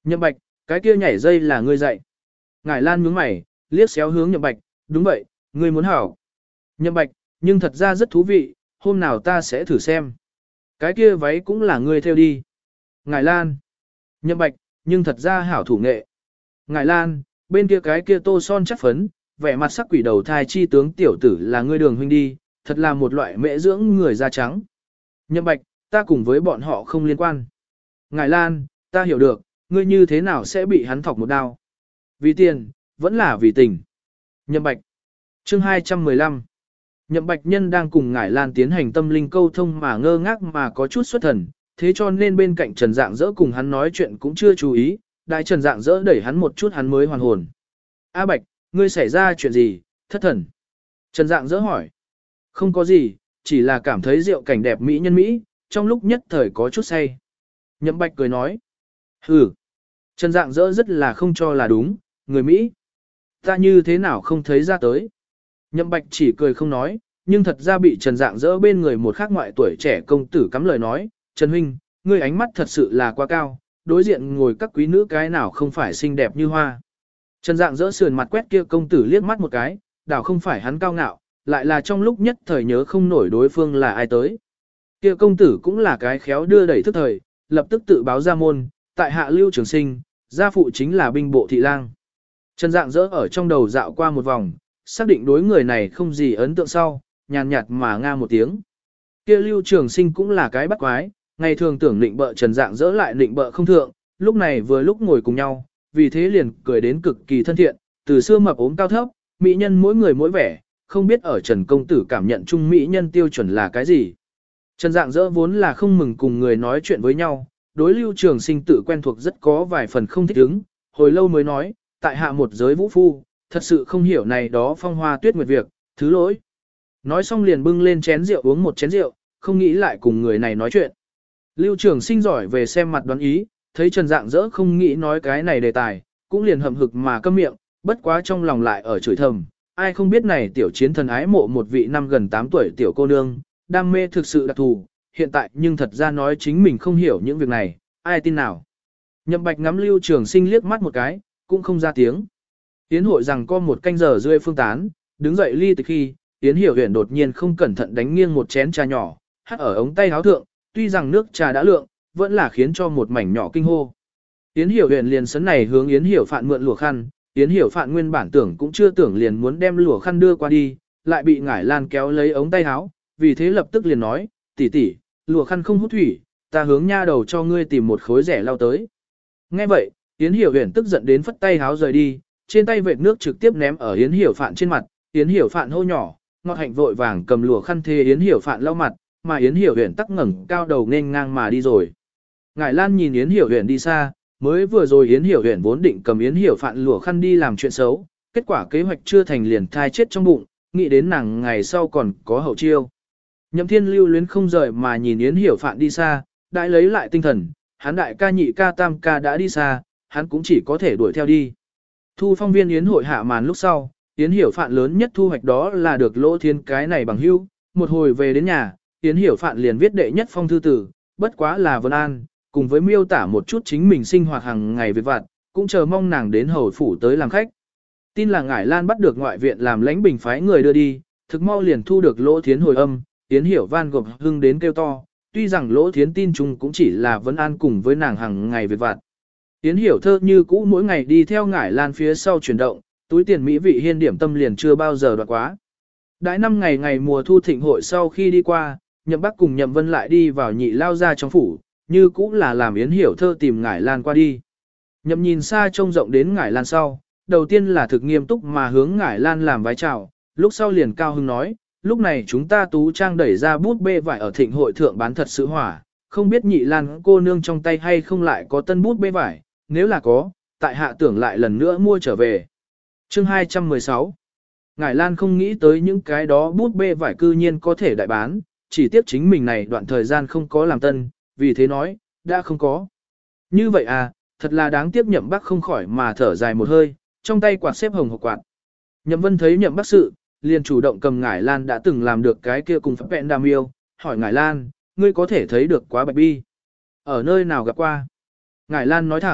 Nhậm Bạch, cái kia nhảy dây là ngươi dạy. Ngải Lan nhướng mày, liếc xéo hướng Nhậm Bạch, đúng vậy, ngươi muốn hảo. Nhậm Bạch, nhưng thật ra rất thú vị, hôm nào ta sẽ thử xem. Cái kia váy cũng là ngươi theo đi. Ngải Lan. Nhậm Bạch, nhưng thật ra hảo thủ nghệ. Ngải Lan, bên kia cái kia tô son chắc phấn, vẻ mặt sắc quỷ đầu thai chi tướng tiểu tử là ngươi Đường huynh đi, thật là một loại mễ dưỡng người da trắng. Nhậm Bạch, ta cùng với bọn họ không liên quan. Ngải Lan, ta hiểu được, ngươi như thế nào sẽ bị hắn thọc một đao. Vì tiền, vẫn là vì tình. Nhậm Bạch. Chương hai trăm mười lăm. Nhậm Bạch Nhân đang cùng Ngải Lan tiến hành tâm linh câu thông mà ngơ ngác mà có chút xuất thần, thế cho nên bên cạnh Trần Dạng Dỡ cùng hắn nói chuyện cũng chưa chú ý, đại Trần Dạng Dỡ đẩy hắn một chút hắn mới hoàn hồn. A Bạch, ngươi xảy ra chuyện gì, thất thần? Trần Dạng Dỡ hỏi. Không có gì, chỉ là cảm thấy rượu cảnh đẹp mỹ nhân Mỹ, trong lúc nhất thời có chút say. Nhậm Bạch cười nói. Hừ. Trần Dạng Dỡ rất là không cho là đúng, người Mỹ. Ta như thế nào không thấy ra tới. Nhậm Bạch chỉ cười không nói, nhưng thật ra bị Trần Dạng Dỡ bên người một khác ngoại tuổi trẻ công tử cắm lời nói, Trần Huynh, ngươi ánh mắt thật sự là quá cao, đối diện ngồi các quý nữ cái nào không phải xinh đẹp như hoa. Trần Dạng Dỡ sườn mặt quét kia công tử liếc mắt một cái, đảo không phải hắn cao ngạo, lại là trong lúc nhất thời nhớ không nổi đối phương là ai tới. Kia công tử cũng là cái khéo đưa đẩy thức thời, lập tức tự báo ra môn, tại hạ Lưu Trường Sinh, gia phụ chính là binh bộ thị lang. Trần Dạng Dỡ ở trong đầu dạo qua một vòng, xác định đối người này không gì ấn tượng sau, nhàn nhạt mà nga một tiếng. Kia Lưu Trường Sinh cũng là cái bắt quái, ngày thường tưởng định bợ Trần Dạng Dỡ lại định bợ không thượng, lúc này vừa lúc ngồi cùng nhau, vì thế liền cười đến cực kỳ thân thiện, từ xưa mập ốm cao thấp, mỹ nhân mỗi người mỗi vẻ, không biết ở Trần công tử cảm nhận chung mỹ nhân tiêu chuẩn là cái gì. Trần Dạng Dỡ vốn là không mừng cùng người nói chuyện với nhau, đối Lưu Trường Sinh tự quen thuộc rất có vài phần không thích ứng, hồi lâu mới nói, tại hạ một giới vũ phu, thật sự không hiểu này đó phong hoa tuyết nguyệt việc, thứ lỗi. Nói xong liền bưng lên chén rượu uống một chén rượu, không nghĩ lại cùng người này nói chuyện. Lưu Trường Sinh giỏi về xem mặt đoán ý, thấy Trần Dạng Dỡ không nghĩ nói cái này đề tài, cũng liền hậm hực mà câm miệng, bất quá trong lòng lại ở chửi thầm, ai không biết này tiểu chiến thần ái mộ một vị năm gần tám tuổi tiểu cô nương, đam mê thực sự đặc thù, hiện tại nhưng thật ra nói chính mình không hiểu những việc này, ai tin nào. Nhậm Bạch ngắm Lưu Trường Sinh liếc mắt một cái, cũng không ra tiếng. Yến hội rằng có một canh giờ rưỡi phương tán, đứng dậy ly từ khi, Yến Hiểu Huyền đột nhiên không cẩn thận đánh nghiêng một chén trà nhỏ, hắt ở ống tay áo thượng, tuy rằng nước trà đã lượng, vẫn là khiến cho một mảnh nhỏ kinh hô. Yến Hiểu Huyền liền sấn này hướng Yến Hiểu Phạn mượn lụa khăn, Yến Hiểu Phạn nguyên bản tưởng cũng chưa tưởng liền muốn đem lụa khăn đưa qua đi, lại bị Ngải Lan kéo lấy ống tay áo, vì thế lập tức liền nói, tỷ tỷ, lụa khăn không hút thủy, ta hướng nha đầu cho ngươi tìm một khối rẻ lau tới. Nghe vậy, Yến Hiểu Huyền tức giận đến phất tay áo rời đi, trên tay vệt nước trực tiếp ném ở Yến Hiểu Phạn trên mặt, Yến Hiểu Phạn hô nhỏ, ngọt hạnh vội vàng cầm lụa khăn thê Yến Hiểu Phạn lau mặt, mà Yến Hiểu Huyền tắc ngẩng cao đầu nên ngang mà đi rồi. Ngải Lan nhìn Yến Hiểu Huyền đi xa, mới vừa rồi Yến Hiểu Huyền vốn định cầm Yến Hiểu Phạn lụa khăn đi làm chuyện xấu, kết quả kế hoạch chưa thành liền thai chết trong bụng, nghĩ đến nàng ngày sau còn có hậu chiêu. Nhậm Thiên lưu luyến không rời mà nhìn Yến Hiểu Phạn đi xa, đại lấy lại tinh thần, hắn đại ca nhị ca tam ca đã đi xa, hắn cũng chỉ có thể đuổi theo đi. Thu phong viên Yến hội hạ màn lúc sau, Yến Hiểu Phạn lớn nhất thu hoạch đó là được Lỗ Thiên cái này bằng hữu, một hồi về đến nhà, Yến Hiểu Phạn liền viết đệ nhất phong thư tử, bất quá là vân an, cùng với miêu tả một chút chính mình sinh hoạt hàng ngày việc vặt, cũng chờ mong nàng đến hầu phủ tới làm khách. Tin là Ngải Lan bắt được ngoại viện làm lãnh bình phái người đưa đi, thực mau liền thu được Lỗ Thiến hồi âm, Yến Hiểu van gộp hưng đến kêu to, tuy rằng Lỗ Thiến tin chung cũng chỉ là vân an cùng với nàng hàng ngày việc vặt. Yến Hiểu thơ như cũ mỗi ngày đi theo Ngải Lan phía sau chuyển động, túi tiền mỹ vị hiên điểm tâm liền chưa bao giờ đoạt quá. Đãi năm ngày ngày mùa thu thịnh hội sau khi đi qua, Nhậm Bắc cùng Nhậm Vân lại đi vào nhị lao ra trong phủ, như cũ là làm Yến Hiểu thơ tìm Ngải Lan qua đi. Nhậm nhìn xa trông rộng đến Ngải Lan sau, đầu tiên là thực nghiêm túc mà hướng Ngải Lan làm vái chào, lúc sau liền cao hưng nói, lúc này chúng ta tú trang đẩy ra bút bê vải ở thịnh hội thượng bán thật sự hỏa, không biết nhị Lan cô nương trong tay hay không lại có tân bút bê vải, nếu là có, tại hạ tưởng lại lần nữa mua trở về. Chương hai trăm mười sáu. Ngải Lan không nghĩ tới những cái đó bút bê vải cư nhiên có thể đại bán, chỉ tiếc chính mình này đoạn thời gian không có làm tân, vì thế nói, đã không có. Như vậy à, thật là đáng tiếc Nhậm Bắc không khỏi mà thở dài một hơi, trong tay quạt xếp hồng hộc quạt. Nhậm Vân thấy Nhậm Bắc sự, liền chủ động cầm Ngải Lan đã từng làm được cái kia cùng phép vẹn đam yêu, hỏi Ngải Lan, ngươi có thể thấy được quá bạch bi. Ở nơi nào gặp qua? Ngải Lan nói thẳng,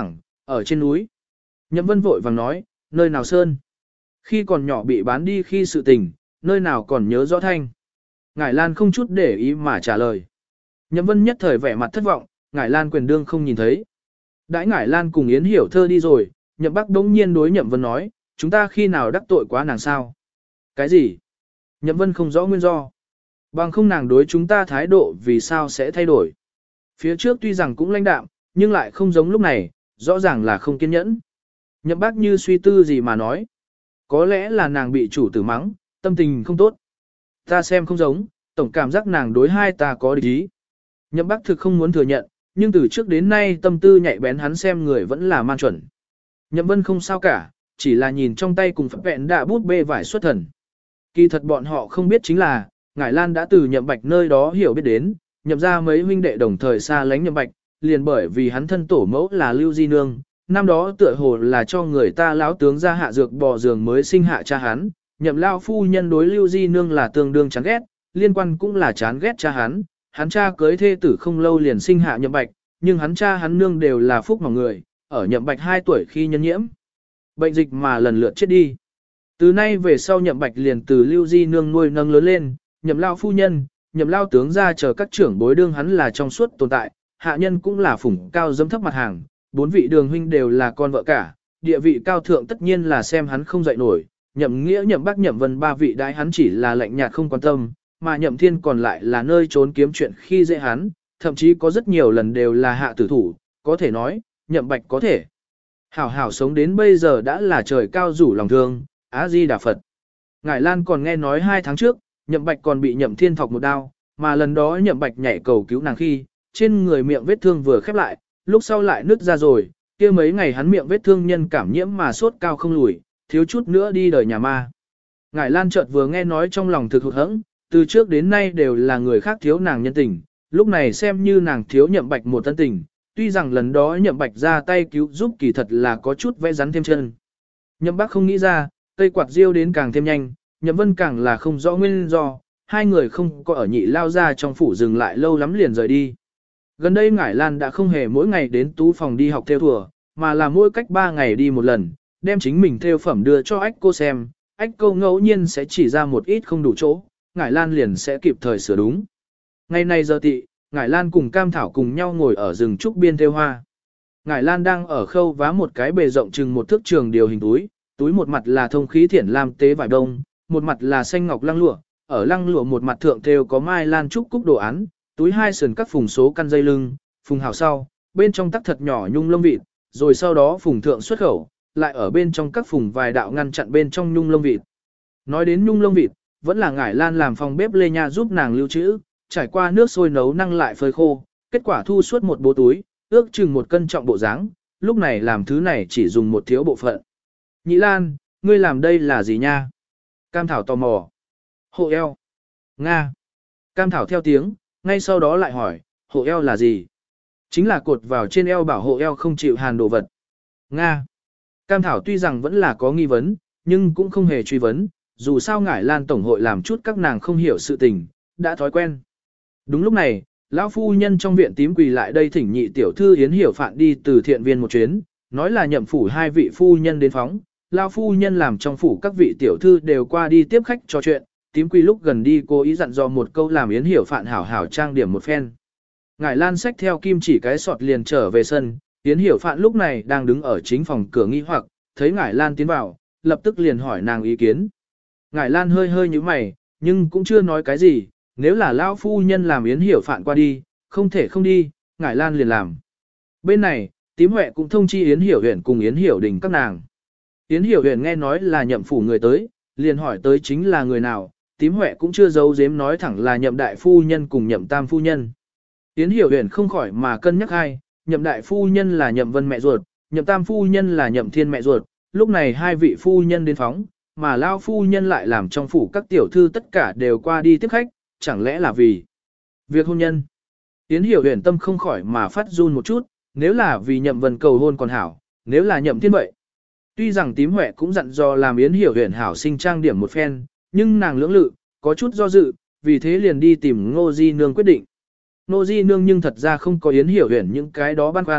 Ở trên núi. Nhậm Vân vội vàng nói, nơi nào sơn. Khi còn nhỏ bị bán đi khi sự tình, nơi nào còn nhớ rõ thanh. Ngải Lan không chút để ý mà trả lời. Nhậm Vân nhất thời vẻ mặt thất vọng, Ngải Lan quyền đương không nhìn thấy. Đãi Ngải Lan cùng Yến Hiểu Thơ đi rồi, Nhậm Bắc đống nhiên đối Nhậm Vân nói, chúng ta khi nào đắc tội quá nàng sao? Cái gì? Nhậm Vân không rõ nguyên do. Bằng không nàng đối chúng ta thái độ vì sao sẽ thay đổi. Phía trước tuy rằng cũng lãnh đạm, nhưng lại không giống lúc này, rõ ràng là không kiên nhẫn. Nhậm Bác như suy tư gì mà nói. Có lẽ là nàng bị chủ tử mắng, tâm tình không tốt. Ta xem không giống, tổng cảm giác nàng đối hai ta có địch ý. Nhậm Bác thực không muốn thừa nhận, nhưng từ trước đến nay tâm tư nhạy bén hắn xem người vẫn là man chuẩn. Nhậm Vân không sao cả, chỉ là nhìn trong tay cùng phép vẹn đã bút bê vải xuất thần. Kỳ thật bọn họ không biết chính là, Ngải Lan đã từ Nhậm Bạch nơi đó hiểu biết đến, Nhậm ra mấy huynh đệ đồng thời xa lánh Nhậm Bạch, liền bởi vì hắn thân tổ mẫu là Lưu Di Nương, năm đó tựa hồ là cho người ta lão tướng ra hạ dược bò giường mới sinh hạ cha hắn, Nhậm lao phu nhân đối Lưu Di Nương là tương đương chán ghét, liên quan cũng là chán ghét cha hắn, hắn cha cưới thê tử không lâu liền sinh hạ Nhậm Bạch, nhưng hắn cha hắn nương đều là phúc mỏng người, ở Nhậm Bạch hai tuổi khi nhân nhiễm bệnh dịch mà lần lượt chết đi. Từ nay về sau Nhậm Bạch liền từ Lưu Di Nương nuôi nâng lớn lên, Nhậm lao phu nhân, Nhậm lao tướng ra chờ các trưởng bối đương hắn là trong suốt tồn tại, hạ nhân cũng là phủng cao dâm thấp mặt hàng, bốn vị đường huynh đều là con vợ cả, địa vị cao thượng tất nhiên là xem hắn không dậy nổi, Nhậm Nghĩa Nhậm Bắc Nhậm Vân ba vị đái hắn chỉ là lạnh nhạt không quan tâm, mà Nhậm Thiên còn lại là nơi trốn kiếm chuyện khi dễ hắn, thậm chí có rất nhiều lần đều là hạ tử thủ, có thể nói, Nhậm Bạch có thể hảo hảo sống đến bây giờ đã là trời cao rủ lòng thương, Á Di Đà Phật. Ngải Lan còn nghe nói hai tháng trước, Nhậm Bạch còn bị Nhậm Thiên thọc một đao, mà lần đó Nhậm Bạch nhảy cầu cứu nàng khi, trên người miệng vết thương vừa khép lại, lúc sau lại nứt ra rồi, kia mấy ngày hắn miệng vết thương nhân cảm nhiễm mà sốt cao không lùi, thiếu chút nữa đi đời nhà ma. Ngải Lan chợt vừa nghe nói trong lòng thực hụt hẫng, từ trước đến nay đều là người khác thiếu nàng nhân tình, lúc này xem như nàng thiếu Nhậm Bạch một tân tình, tuy rằng lần đó Nhậm Bạch ra tay cứu giúp kỳ thật là có chút vẽ rắn thêm chân. Nhậm Bắc không nghĩ ra, cây quạt diêu đến càng thêm nhanh, Nhậm Vân càng là không rõ nguyên do, hai người không có ở nhị lao ra trong phủ dừng lại lâu lắm liền rời đi. Gần đây Ngải Lan đã không hề mỗi ngày đến tú phòng đi học theo thùa, mà là mỗi cách ba ngày đi một lần, đem chính mình theo phẩm đưa cho ách cô xem, ách cô ngẫu nhiên sẽ chỉ ra một ít không đủ chỗ, Ngải Lan liền sẽ kịp thời sửa đúng. Ngày nay giờ tị, Ngải Lan cùng Cam Thảo cùng nhau ngồi ở rừng trúc biên theo hoa. Ngải Lan đang ở khâu vá một cái bề rộng chừng một thước trường điều hình túi, túi một mặt là thông khí thiển lam tế vải đông, một mặt là xanh ngọc lăng lụa, ở lăng lụa một mặt thượng thêu có mai lan trúc cúc đồ án, túi hai sườn các phùng số căn dây lưng, phùng hào sau, bên trong tắc thật nhỏ nhung lông vịt, rồi sau đó phùng thượng xuất khẩu, lại ở bên trong các phùng vài đạo ngăn chặn bên trong nhung lông vịt. Nói đến nhung lông vịt, vẫn là Ngải Lan làm phòng bếp Lê Nha giúp nàng lưu trữ, trải qua nước sôi nấu năng lại phơi khô, kết quả thu suốt một bố túi, ước chừng một cân trọng bộ dáng, lúc này làm thứ này chỉ dùng một thiếu bộ phận. Nhị Lan, ngươi làm đây là gì nha? Cam Thảo tò mò. Hộ eo. Nga. Cam Thảo theo tiếng, ngay sau đó lại hỏi, hộ eo là gì? Chính là cột vào trên eo bảo hộ eo không chịu hàn đồ vật. Nga. Cam Thảo tuy rằng vẫn là có nghi vấn, nhưng cũng không hề truy vấn, dù sao Ngải Lan Tổng hội làm chút các nàng không hiểu sự tình, đã thói quen. Đúng lúc này, lão phu nhân trong viện tím quỳ lại đây thỉnh nhị tiểu thư Yến Hiểu Phạn đi từ thiện viên một chuyến, nói là nhậm phủ hai vị phu nhân đến phóng, lão phu nhân làm trong phủ các vị tiểu thư đều qua đi tiếp khách trò chuyện, tím quỳ lúc gần đi cố ý dặn dò một câu làm Yến Hiểu Phạn hảo hảo trang điểm một phen. Ngải Lan xách theo kim chỉ cái sọt liền trở về sân, Yến Hiểu Phạn lúc này đang đứng ở chính phòng cửa nghi hoặc, thấy Ngải Lan tiến vào, lập tức liền hỏi nàng ý kiến. Ngải Lan hơi hơi nhíu mày, nhưng cũng chưa nói cái gì, nếu là lão phu nhân làm Yến Hiểu Phạn qua đi, không thể không đi, Ngải Lan liền làm. Bên này, tím huệ cũng thông chi Yến Hiểu Huyền cùng Yến Hiểu Đình các nàng. Yến Hiểu Huyền nghe nói là nhậm phủ người tới, liền hỏi tới chính là người nào, tím huệ cũng chưa giấu giếm nói thẳng là nhậm đại phu nhân cùng nhậm tam phu nhân. Yến Hiểu Huyền không khỏi mà cân nhắc hai, nhậm đại phu nhân là nhậm vân mẹ ruột, nhậm tam phu nhân là nhậm thiên mẹ ruột, lúc này hai vị phu nhân đến phóng, mà lao phu nhân lại làm trong phủ các tiểu thư tất cả đều qua đi tiếp khách, chẳng lẽ là vì việc hôn nhân. Yến Hiểu Huyền tâm không khỏi mà phát run một chút, nếu là vì nhậm vân cầu hôn còn hảo, nếu là nhậm thiên vậy. Tuy rằng tím huệ cũng dặn dò làm Yến Hiểu Huyền hảo sinh trang điểm một phen, nhưng nàng lưỡng lự, có chút do dự, vì thế liền đi tìm Ngô Di Nương quyết định. Ngô Di Nương nhưng thật ra không có Yến Hiểu Huyền những cái đó băn khoăn,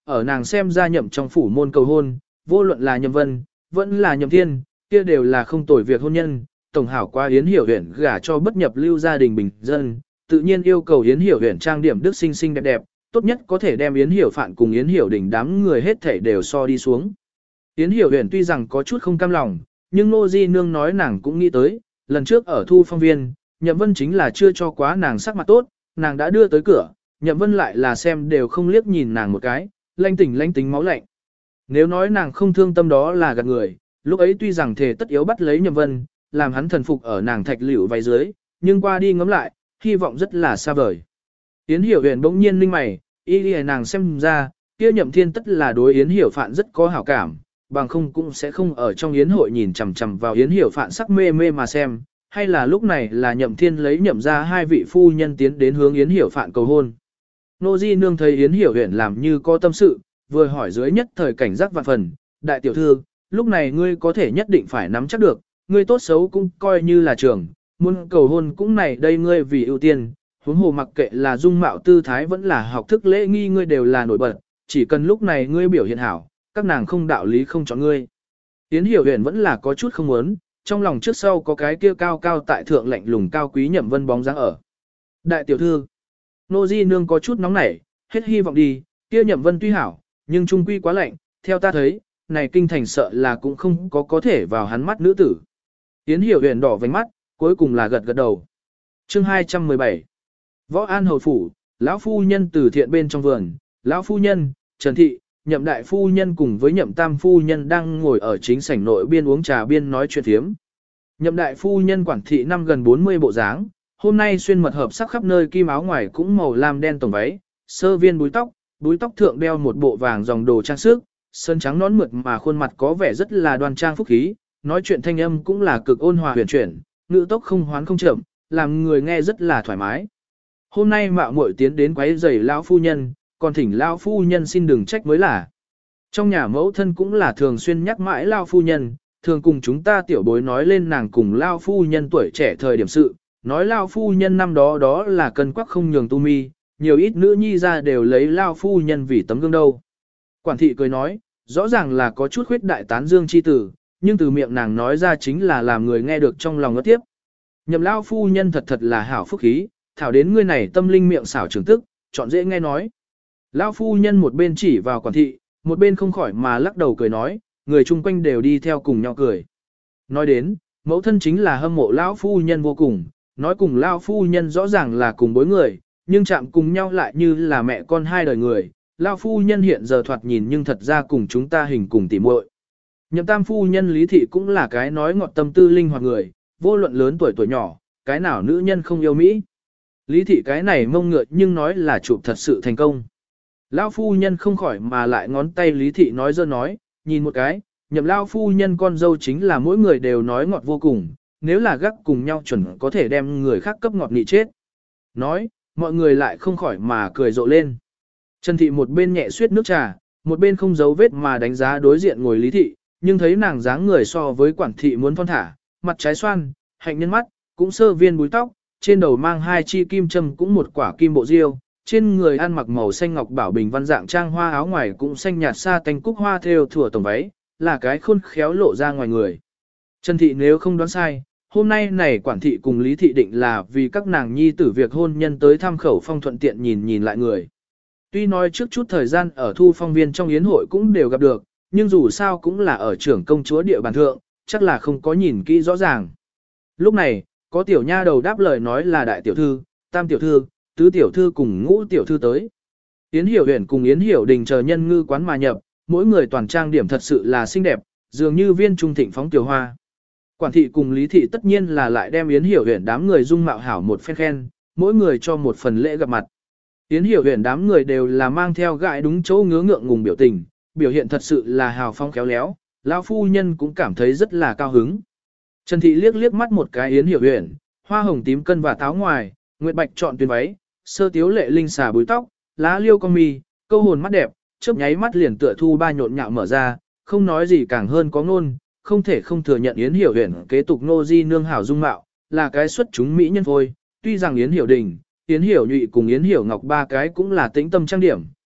ở nàng xem ra nhậm trong phủ môn cầu hôn, vô luận là nhậm vân, vẫn là nhậm thiên, kia đều là không tồi việc hôn nhân, tổng hảo qua Yến Hiểu Huyền gả cho bất nhập lưu gia đình bình dân, tự nhiên yêu cầu Yến Hiểu Huyền trang điểm đức xinh xinh đẹp đẹp, tốt nhất có thể đem Yến Hiểu Phạn cùng Yến Hiểu Đình đám người hết thảy đều so đi xuống. Yến Hiểu Huyền tuy rằng có chút không cam lòng, nhưng Nô Di Nương nói nàng cũng nghĩ tới, lần trước ở Thu Phong Viên, Nhậm Vân chính là chưa cho quá nàng sắc mặt tốt, nàng đã đưa tới cửa, Nhậm Vân lại là xem đều không liếc nhìn nàng một cái, lanh tỉnh lanh tính máu lạnh. Nếu nói nàng không thương tâm đó là gạt người, lúc ấy tuy rằng thể tất yếu bắt lấy Nhậm Vân, làm hắn thần phục ở nàng thạch liễu váy dưới, nhưng qua đi ngắm lại, hy vọng rất là xa vời. Yến Hiểu Huyền bỗng nhiên ninh mày, y đi nàng xem ra, kia Nhậm Thiên tất là đối Yến Hiểu Phạn rất có hảo cảm, bằng không cũng sẽ không ở trong yến hội nhìn chằm chằm vào Yến Hiểu Phạn sắc mê mê mà xem, hay là lúc này là Nhậm Thiên lấy Nhậm ra hai vị phu nhân tiến đến hướng Yến Hiểu Phạn cầu hôn. Nô Di Nương thấy Yến Hiểu Huyền làm như có tâm sự, vừa hỏi dưới nhất thời cảnh giác vạn phần, đại tiểu thư, lúc này ngươi có thể nhất định phải nắm chắc được, ngươi tốt xấu cũng coi như là trưởng, muốn cầu hôn cũng này đây ngươi vì ưu tiên, huống hồ mặc kệ là dung mạo tư thái vẫn là học thức lễ nghi ngươi đều là nổi bật, chỉ cần lúc này ngươi biểu hiện hảo, các nàng không đạo lý không chọn ngươi. Yến Hiểu Huyền vẫn là có chút không muốn, trong lòng trước sau có cái kia cao cao tại thượng lạnh lùng cao quý Nhậm Vân bóng dáng ở. Đại tiểu thư, Nô Di Nương có chút nóng nảy, hết hy vọng đi, kia Nhậm Vân tuy hảo, nhưng trung quy quá lạnh, theo ta thấy, này kinh thành sợ là cũng không có có thể vào hắn mắt nữ tử. Yến Hiểu Huyền đỏ vành mắt, cuối cùng là gật gật đầu. Chương hai trăm mười bảy. Võ An hầu phủ, lão phu nhân từ thiện bên trong vườn, lão phu nhân, Trần thị, Nhậm đại phu nhân cùng với Nhậm tam phu nhân đang ngồi ở chính sảnh nội biên uống trà biên nói chuyện thiếm. Nhậm đại phu nhân quản thị năm gần bốn mươi bộ dáng, hôm nay xuyên mật hợp sắc khắp nơi kim áo ngoài cũng màu lam đen tổng váy, sơ viên búi tóc, búi tóc thượng đeo một bộ vàng dòng đồ trang sức, sơn trắng nón mượt mà khuôn mặt có vẻ rất là đoan trang phúc khí, nói chuyện thanh âm cũng là cực ôn hòa huyền chuyển, ngữ tốc không hoán không chậm, làm người nghe rất là thoải mái. Hôm nay mạo muội tiến đến quấy rầy lão phu nhân, còn thỉnh lão phu nhân xin đừng trách mới là. Trong nhà mẫu thân cũng là thường xuyên nhắc mãi lão phu nhân, thường cùng chúng ta tiểu bối nói lên nàng cùng lão phu nhân tuổi trẻ thời điểm sự, nói lão phu nhân năm đó đó là cân quắc không nhường tu mi, nhiều ít nữ nhi ra đều lấy lão phu nhân vì tấm gương đâu. Quản thị cười nói, rõ ràng là có chút khuyết đại tán dương chi tử, nhưng từ miệng nàng nói ra chính là làm người nghe được trong lòng ngất tiếp. Nhậm lão phu nhân thật thật là hảo phúc khí, thảo đến ngươi này tâm linh miệng xảo trưởng tức, chọn dễ nghe nói. Lão phu nhân một bên chỉ vào quản thị, một bên không khỏi mà lắc đầu cười nói, người chung quanh đều đi theo cùng nhau cười. Nói đến, mẫu thân chính là hâm mộ lão phu nhân vô cùng, nói cùng lão phu nhân rõ ràng là cùng bối người, nhưng chạm cùng nhau lại như là mẹ con hai đời người. Lão phu nhân hiện giờ thoạt nhìn nhưng thật ra cùng chúng ta hình cùng tỉ muội. Nhậm tam phu nhân Lý Thị cũng là cái nói ngọt tâm tư linh hoạt người, vô luận lớn tuổi tuổi nhỏ, cái nào nữ nhân không yêu Mỹ. Lý Thị cái này mông ngựa nhưng nói là chụp thật sự thành công. Lão phu nhân không khỏi mà lại ngón tay Lý Thị nói dơ nói, nhìn một cái, Nhậm lão phu nhân con dâu chính là mỗi người đều nói ngọt vô cùng, nếu là gác cùng nhau chuẩn có thể đem người khác cấp ngọt nị chết. Nói, mọi người lại không khỏi mà cười rộ lên. Trần Thị một bên nhẹ suyết nước trà, một bên không giấu vết mà đánh giá đối diện ngồi Lý Thị, nhưng thấy nàng dáng người so với quản thị muốn thon thả, mặt trái xoan, hạnh nhân mắt, cũng sơ viên búi tóc, trên đầu mang hai chi kim châm cũng một quả kim bộ diêu, trên người ăn mặc màu xanh ngọc bảo bình văn dạng trang hoa áo ngoài cũng xanh nhạt sa tanh cúc hoa thêu thủa tổng váy, là cái khôn khéo lộ ra ngoài người. Trần Thị nếu không đoán sai, hôm nay này quản thị cùng Lý Thị định là vì các nàng nhi tử việc hôn nhân tới thăm khẩu phong thuận tiện nhìn nhìn lại người. Tuy nói trước chút thời gian ở Thu Phong Viên trong yến hội cũng đều gặp được, nhưng dù sao cũng là ở trưởng công chúa địa bàn thượng, chắc là không có nhìn kỹ rõ ràng. Lúc này, có tiểu nha đầu đáp lời nói là đại tiểu thư, tam tiểu thư, tứ tiểu thư cùng ngũ tiểu thư tới. Yến Hiểu Huyền cùng Yến Hiểu Đình chờ nhân ngư quán mà nhập, mỗi người toàn trang điểm thật sự là xinh đẹp, dường như viên trung thịnh phóng tiểu hoa. Quản thị cùng Lý Thị tất nhiên là lại đem Yến Hiểu Huyền đám người dung mạo hảo một phen khen, mỗi người cho một phần lễ gặp mặt. Yến Hiểu Huyền đám người đều là mang theo gãi đúng chỗ ngứa ngượng ngùng biểu tình, biểu hiện thật sự là hào phong khéo léo, lão phu nhân cũng cảm thấy rất là cao hứng. Trần Thị liếc liếc mắt một cái Yến Hiểu Huyền, hoa hồng tím cân và táo ngoài, nguyệt bạch chọn tuyến váy, sơ tiếu lệ linh xà búi tóc, lá liêu con mi, câu hồn mắt đẹp, chớp nháy mắt liền tựa thu ba nhộn nhạo mở ra, không nói gì càng hơn có ngôn, không thể không thừa nhận Yến Hiểu Huyền kế tục nô di nương hảo dung mạo, là cái xuất chúng mỹ nhân phôi, tuy rằng Yến Hiểu Đình, Yến Hiểu Nhụy cùng Yến Hiểu Ngọc ba cái cũng là tĩnh tâm trang điểm,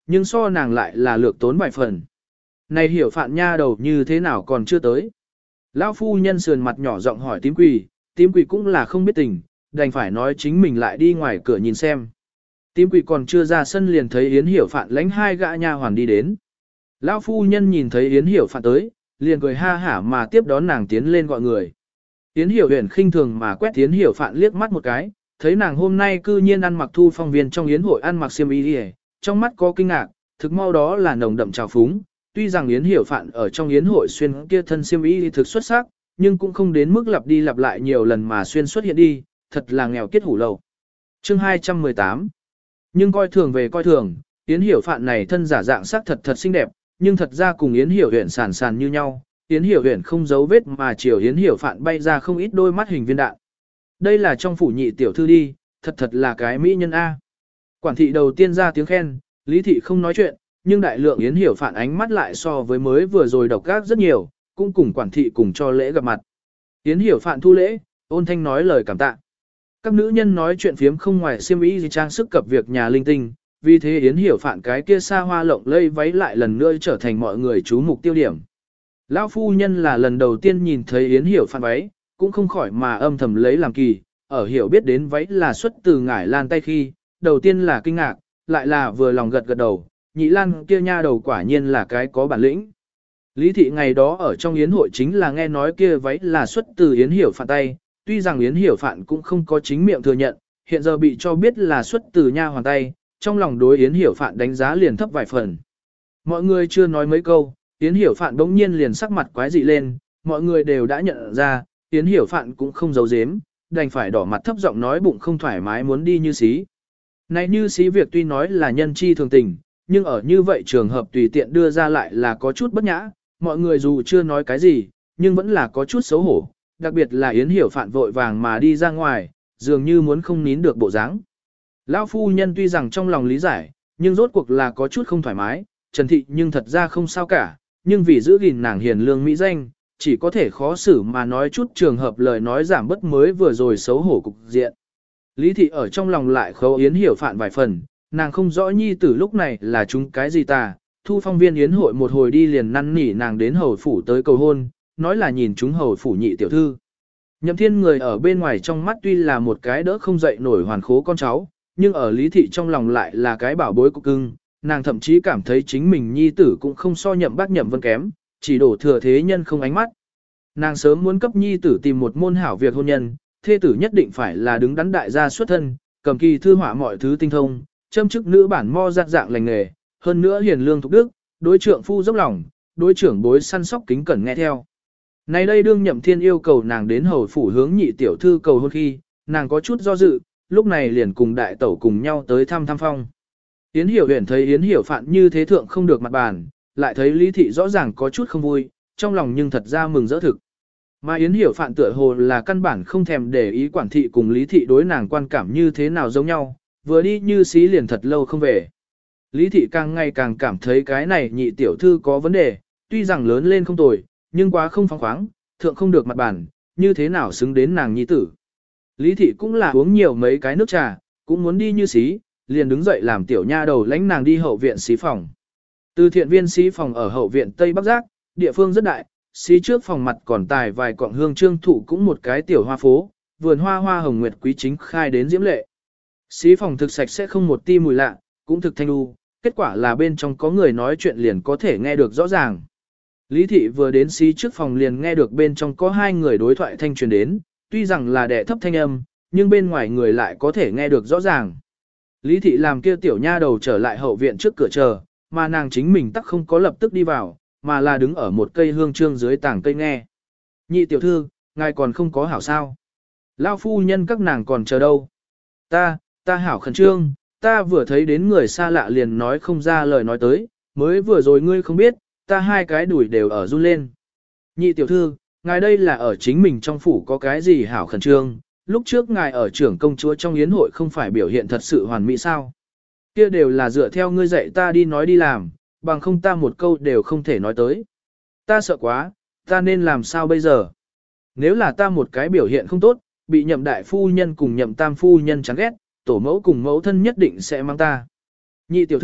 nhưng so nàng lại là lược tốn vài phần. Này hiểu phạn nha đầu như thế nào còn chưa tới. Lão phu nhân sườn mặt nhỏ giọng hỏi tím quỷ, tím quỷ cũng là không biết tình, đành phải nói chính mình lại đi ngoài cửa nhìn xem. Tím quỷ còn chưa ra sân liền thấy Yến Hiểu Phạn lãnh hai gã nha hoàn đi đến. Lão phu nhân nhìn thấy Yến Hiểu Phạn tới, liền cười ha hả mà tiếp đón nàng tiến lên gọi người. Yến Hiểu Huyền khinh thường mà quét Yến Hiểu Phạn liếc mắt một cái, thấy nàng hôm nay cư nhiên ăn mặc thu phong viên trong yến hội ăn mặc xiêm y đi, trong mắt có kinh ngạc, thực mau đó là nồng đậm trào phúng. Tuy rằng Yến Hiểu Phạn ở trong yến hội xuyên kia thân xiêm y thực xuất sắc, nhưng cũng không đến mức lặp đi lặp lại nhiều lần mà xuyên xuất hiện đi, thật là nghèo kiết hủ lầu. Chương hai trăm mười tám. Nhưng coi thường về coi thường, Yến Hiểu Phạn này thân giả dạng sắc thật thật xinh đẹp, nhưng thật ra cùng Yến Hiểu Huyền sàn sàn như nhau. Yến Hiểu Huyền không giấu vết mà chiều Yến Hiểu Phạn bay ra không ít đôi mắt hình viên đạn. Đây là trong phủ nhị tiểu thư đi, thật thật là cái mỹ nhân A. Quản thị đầu tiên ra tiếng khen, Lý thị không nói chuyện, nhưng đại lượng Yến Hiểu Phạn ánh mắt lại so với mới vừa rồi độc ác rất nhiều, cũng cùng quản thị cùng cho lễ gặp mặt. Yến Hiểu Phạn thu lễ, ôn thanh nói lời cảm tạ. Các nữ nhân nói chuyện phiếm không ngoài xiêm y gì trang sức cập việc nhà linh tinh, vì thế Yến Hiểu Phạn cái kia xa hoa lộng lây váy lại lần nữa trở thành mọi người chú mục tiêu điểm. Lão phu nhân là lần đầu tiên nhìn thấy Yến Hiểu Phạn váy, cũng không khỏi mà âm thầm lấy làm kỳ, ở hiểu biết đến váy là xuất từ ngải lan tay khi, đầu tiên là kinh ngạc, lại là vừa lòng gật gật đầu, nhị lan kia nha đầu quả nhiên là cái có bản lĩnh. Lý thị ngày đó ở trong yến hội chính là nghe nói kia váy là xuất từ Yến Hiểu Phạn tay, tuy rằng Yến Hiểu Phạn cũng không có chính miệng thừa nhận, hiện giờ bị cho biết là xuất từ nha hoàn tay, trong lòng đối Yến Hiểu Phạn đánh giá liền thấp vài phần. Mọi người chưa nói mấy câu, Yến Hiểu Phạn bỗng nhiên liền sắc mặt quái dị lên, mọi người đều đã nhận ra, Yến Hiểu Phạn cũng không giấu giếm, đành phải đỏ mặt thấp giọng nói bụng không thoải mái muốn đi Như Xí. Này Như Xí việc tuy nói là nhân chi thường tình, nhưng ở như vậy trường hợp tùy tiện đưa ra lại là có chút bất nhã, mọi người dù chưa nói cái gì, nhưng vẫn là có chút xấu hổ, đặc biệt là Yến Hiểu Phạn vội vàng mà đi ra ngoài, dường như muốn không nín được bộ dáng. Lão phu nhân tuy rằng trong lòng lý giải, nhưng rốt cuộc là có chút không thoải mái, Trần Thị nhưng thật ra không sao cả, nhưng vì giữ gìn nàng hiền lương mỹ danh, chỉ có thể khó xử mà nói chút trường hợp lời nói giảm bớt mới vừa rồi xấu hổ cục diện. Lý Thị ở trong lòng lại khấu Yến Hiểu Phạn vài phần, nàng không rõ nhi tử lúc này là chúng cái gì ta, thu phong viên yến hội một hồi đi liền năn nỉ nàng đến hầu phủ tới cầu hôn, nói là nhìn chúng hầu phủ nhị tiểu thư. Nhậm Thiên người ở bên ngoài trong mắt tuy là một cái đỡ không dậy nổi hoàn khố con cháu, nhưng ở Lý Thị trong lòng lại là cái bảo bối cục cưng, nàng thậm chí cảm thấy chính mình nhi tử cũng không so nhậm bác nhậm vân kém, chỉ đổ thừa thế nhân không ánh mắt. Nàng sớm muốn cấp nhi tử tìm một môn hảo việc hôn nhân, thê tử nhất định phải là đứng đắn đại gia xuất thân, cầm kỳ thư họa mọi thứ tinh thông, châm chức nữ bản mo dạng dạng lành nghề, hơn nữa hiền lương thục đức, đối trượng phu dốc lòng, đối trưởng bối săn sóc kính cẩn nghe theo. Nay đây đương Nhậm Thiên yêu cầu nàng đến hầu phủ hướng nhị tiểu thư cầu hôn khi, nàng có chút do dự, lúc này liền cùng đại tẩu cùng nhau tới thăm thăm phong. Yến Hiểu Huyền thấy Yến Hiểu Phạn như thế thượng không được mặt bàn, lại thấy Lý Thị rõ ràng có chút không vui, trong lòng nhưng thật ra mừng rỡ thực. Mà Yến Hiểu Phạn tựa hồ là căn bản không thèm để ý quản thị cùng Lý Thị đối nàng quan cảm như thế nào giống nhau, vừa đi Như Xí liền thật lâu không về. Lý Thị càng ngày càng cảm thấy cái này nhị tiểu thư có vấn đề, tuy rằng lớn lên không tồi, nhưng quá không phóng khoáng, thượng không được mặt bàn, như thế nào xứng đến nàng nhi tử. Lý Thị cũng là uống nhiều mấy cái nước trà, cũng muốn đi Như Xí, liền đứng dậy làm tiểu nha đầu lãnh nàng đi hậu viện xí phòng. Từ thiện viên xí phòng ở hậu viện Tây Bắc Giác, địa phương rất đại, xí trước phòng mặt còn tài vài quặng hương trương thụ cũng một cái tiểu hoa phố, vườn hoa hoa hồng nguyệt quý chính khai đến diễm lệ. Xí phòng thực sạch sẽ không một ti mùi lạ, cũng thực thanh đu, kết quả là bên trong có người nói chuyện liền có thể nghe được rõ ràng. Lý Thị vừa đến xí trước phòng liền nghe được bên trong có hai người đối thoại thanh truyền đến, tuy rằng là đẻ thấp thanh âm, nhưng bên ngoài người lại có thể nghe được rõ ràng. Lý Thị làm kia tiểu nha đầu trở lại hậu viện trước cửa chờ, mà nàng chính mình tắc không có lập tức đi vào, mà là đứng ở một cây hương trương dưới tảng cây nghe. Nhị tiểu thư, ngài còn không có hảo sao? Lao phu nhân các nàng còn chờ đâu? Ta, ta hảo khẩn trương, ta vừa thấy đến người xa lạ liền nói không ra lời nói tới, mới vừa rồi ngươi không biết, ta hai cái đùi đều ở run lên. Nhị tiểu thư, ngài đây là ở chính mình trong phủ có cái gì hảo khẩn trương, lúc trước ngài ở trưởng công chúa trong yến hội không phải biểu hiện thật sự hoàn mỹ sao? Kia đều là dựa theo ngươi dạy ta đi nói đi làm, bằng không ta một câu đều không thể nói tới. Ta sợ quá, ta nên làm sao bây giờ? Nếu là ta một cái biểu hiện không tốt, bị nhậm đại phu nhân cùng nhậm tam phu nhân chán ghét, tổ mẫu cùng mẫu thân nhất định sẽ mang ta. Nhị tiểu thư,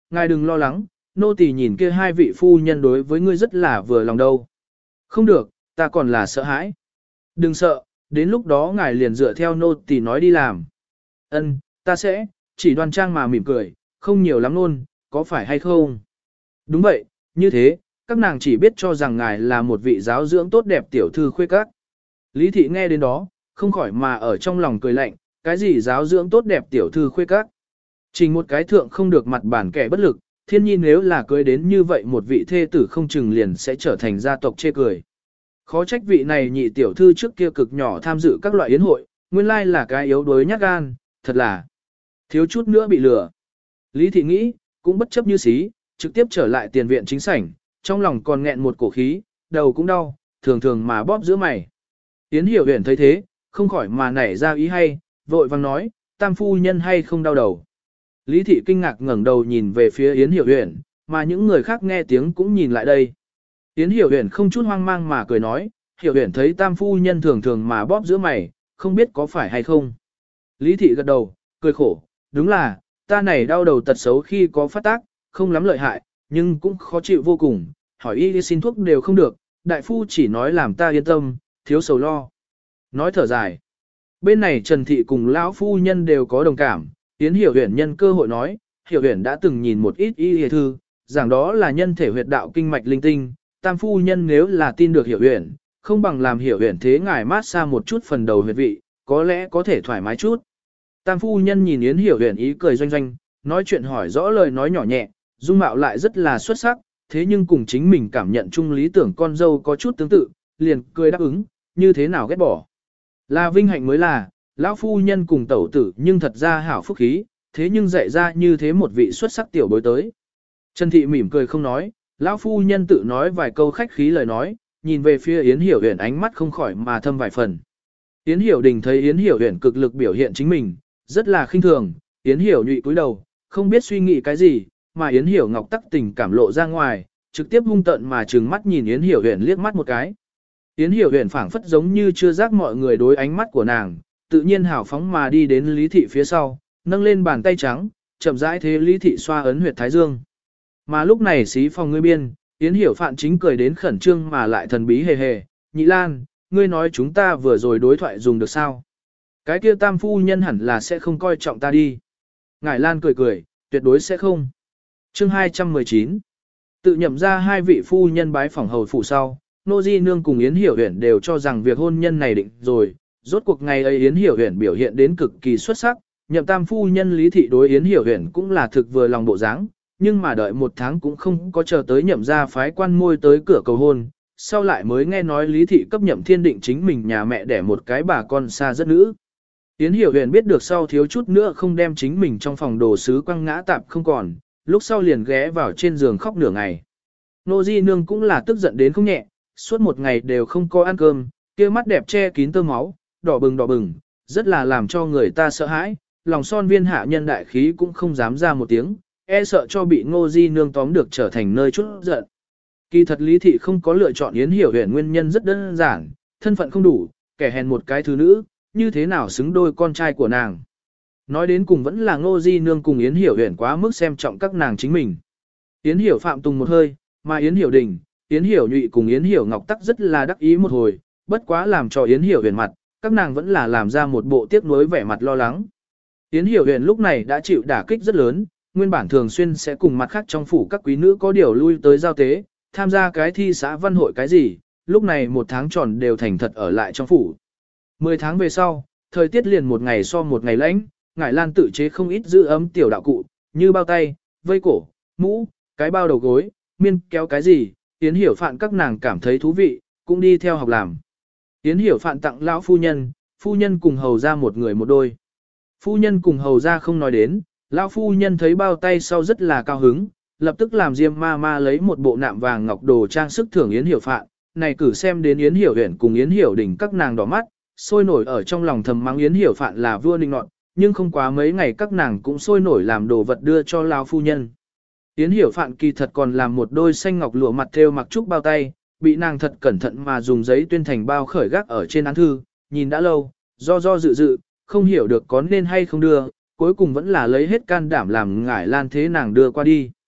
ngài đừng lo lắng, nô tỳ nhìn kia hai vị phu nhân đối với ngươi rất là vừa lòng đâu. Không được, ta còn là sợ hãi. Đừng sợ, đến lúc đó ngài liền dựa theo nô tỳ nói đi làm. Ân, ta sẽ, chỉ đoan trang mà mỉm cười, không nhiều lắm luôn, có phải hay không? Đúng vậy, như thế, các nàng chỉ biết cho rằng ngài là một vị giáo dưỡng tốt đẹp tiểu thư khuê các. Lý thị nghe đến đó, không khỏi mà ở trong lòng cười lạnh, cái gì giáo dưỡng tốt đẹp tiểu thư khuê các. Chỉ một cái thượng không được mặt bản kẻ bất lực, thiên nhi nếu là cưới đến như vậy một vị thê tử không chừng liền sẽ trở thành gia tộc chê cười. Khó trách vị này nhị tiểu thư trước kia cực nhỏ tham dự các loại yến hội, nguyên lai là cái yếu đuối nhát gan, thật là thiếu chút nữa bị lừa. Lý thị nghĩ, cũng bất chấp như xí, trực tiếp trở lại tiền viện chính sảnh, trong lòng còn nghẹn một cổ khí, đầu cũng đau, thường thường mà bóp giữa mày. Yến Hiểu Huyền thấy thế, không khỏi mà nảy ra ý hay, vội vàng nói, tam phu nhân hay không đau đầu. Lý thị kinh ngạc ngẩng đầu nhìn về phía Yến Hiểu Huyền, mà những người khác nghe tiếng cũng nhìn lại đây. Yến Hiểu Huyền không chút hoang mang mà cười nói, Hiểu Huyền thấy tam phu nhân thường thường mà bóp giữa mày, không biết có phải hay không. Lý thị gật đầu, cười khổ, đúng là, ta này đau đầu tật xấu khi có phát tác, không lắm lợi hại, nhưng cũng khó chịu vô cùng, hỏi y đi xin thuốc đều không được, đại phu chỉ nói làm ta yên tâm, thiếu sầu lo. Nói thở dài. Bên này Trần Thị cùng lão phu nhân đều có đồng cảm, Yến Hiểu Huyền nhân cơ hội nói, Hiểu Huyền đã từng nhìn một ít y y thư, giảng đó là nhân thể huyệt đạo kinh mạch linh tinh, tam phu nhân nếu là tin được Hiểu Huyền, không bằng làm Hiểu Huyền thế ngài mát xa một chút phần đầu huyệt vị, có lẽ có thể thoải mái chút. Tam phu nhân nhìn Yến Hiểu Huyền ý cười doanh doanh, nói chuyện hỏi rõ lời nói nhỏ nhẹ, dung mạo lại rất là xuất sắc, thế nhưng cùng chính mình cảm nhận chung lý tưởng con dâu có chút tương tự, liền cười đáp ứng, như thế nào ghét bỏ. Là vinh hạnh mới là, lão phu nhân cùng tẩu tử nhưng thật ra hảo phúc khí, thế nhưng dạy ra như thế một vị xuất sắc tiểu bối tới. Trần Thị mỉm cười không nói, lão phu nhân tự nói vài câu khách khí lời nói, nhìn về phía Yến Hiểu Huyền ánh mắt không khỏi mà thâm vài phần. Yến Hiểu Đình thấy Yến Hiểu Huyền cực lực biểu hiện chính mình, rất là khinh thường, Yến Hiểu nhụy cúi đầu, không biết suy nghĩ cái gì, mà Yến Hiểu Ngọc tắc tình cảm lộ ra ngoài, trực tiếp hung tợn mà trừng mắt nhìn Yến Hiểu Huyền liếc mắt một cái. Yến Hiểu Huyền phảng phất giống như chưa giác mọi người đối ánh mắt của nàng, tự nhiên hào phóng mà đi đến Lý Thị phía sau, nâng lên bàn tay trắng, chậm rãi thế Lý Thị xoa ấn huyệt thái dương. Mà lúc này xí phòng ngươi biên, Yến Hiểu Phạn chính cười đến khẩn trương mà lại thần bí hề hề, Nhị Lan, ngươi nói chúng ta vừa rồi đối thoại dùng được sao? Cái kia tam phu nhân hẳn là sẽ không coi trọng ta đi. Ngải Lan cười cười, tuyệt đối sẽ không. Chương hai trăm mười chín. Tự nhậm ra hai vị phu nhân bái phỏng hầu phủ sau, Nô Di Nương cùng Yến Hiểu Huyền đều cho rằng việc hôn nhân này định rồi, rốt cuộc ngày ấy Yến Hiểu Huyền biểu hiện đến cực kỳ xuất sắc, nhậm tam phu nhân Lý Thị đối Yến Hiểu Huyền cũng là thực vừa lòng bộ dáng, nhưng mà đợi một tháng cũng không có chờ tới nhậm ra phái quan môi tới cửa cầu hôn, sau lại mới nghe nói Lý Thị cấp nhậm thiên định chính mình nhà mẹ đẻ một cái bà con xa rất nữ. Yến Hiểu Huyền biết được sau thiếu chút nữa không đem chính mình trong phòng đồ sứ quăng ngã tạp không còn, lúc sau liền ghé vào trên giường khóc nửa ngày. Nô Di Nương cũng là tức giận đến không nhẹ, suốt một ngày đều không có ăn cơm, kia mắt đẹp che kín tơ máu, đỏ bừng đỏ bừng, rất là làm cho người ta sợ hãi, lòng son viên hạ nhân đại khí cũng không dám ra một tiếng, e sợ cho bị Ngô Di Nương tóm được trở thành nơi chút giận. Kỳ thật Lý Thị không có lựa chọn Yến Hiểu Huyền nguyên nhân rất đơn giản, thân phận không đủ, kẻ hèn một cái thứ nữ, như thế nào xứng đôi con trai của nàng. Nói đến cùng vẫn là Ngô Di Nương cùng Yến Hiểu Huyền quá mức xem trọng các nàng chính mình. Yến Hiểu Phạm tùng một hơi, mà Yến Hiểu Đình, Yến Hiểu Nhụy cùng Yến Hiểu Ngọc tắc rất là đắc ý một hồi, bất quá làm cho Yến Hiểu Huyền mặt, các nàng vẫn là làm ra một bộ tiếc nuối vẻ mặt lo lắng. Yến Hiểu Huyền lúc này đã chịu đả kích rất lớn, nguyên bản thường xuyên sẽ cùng mặt khác trong phủ các quý nữ có điều lui tới giao tế, tham gia cái thi xã văn hội cái gì, lúc này một tháng tròn đều thành thật ở lại trong phủ. Mười tháng về sau, thời tiết liền một ngày so một ngày lạnh, Ngải Lan tự chế không ít giữ ấm tiểu đạo cụ, như bao tay, vây cổ, mũ, cái bao đầu gối, miên kéo cái gì, Yến Hiểu Phạn các nàng cảm thấy thú vị, cũng đi theo học làm. Yến Hiểu Phạn tặng lão phu nhân, phu nhân cùng hầu ra một người một đôi. Phu nhân cùng hầu ra không nói đến, lão phu nhân thấy bao tay sau rất là cao hứng, lập tức làm Diêm ma ma lấy một bộ nạm vàng ngọc đồ trang sức thưởng Yến Hiểu Phạn, này cử xem đến Yến Hiểu Huyền cùng Yến Hiểu Đình các nàng đỏ mắt, sôi nổi ở trong lòng thầm mắng Yến Hiểu Phạn là vua nịnh nọt, nhưng không quá mấy ngày các nàng cũng sôi nổi làm đồ vật đưa cho lão phu nhân. Yến Hiểu Phạn kỳ thật còn làm một đôi xanh ngọc lụa mặt thêu mặc trúc bao tay, bị nàng thật cẩn thận mà dùng giấy tuyên thành bao khởi gác ở trên án thư, nhìn đã lâu, do do dự dự, không hiểu được có nên hay không đưa, cuối cùng vẫn là lấy hết can đảm làm Ngải Lan thế nàng đưa qua đi.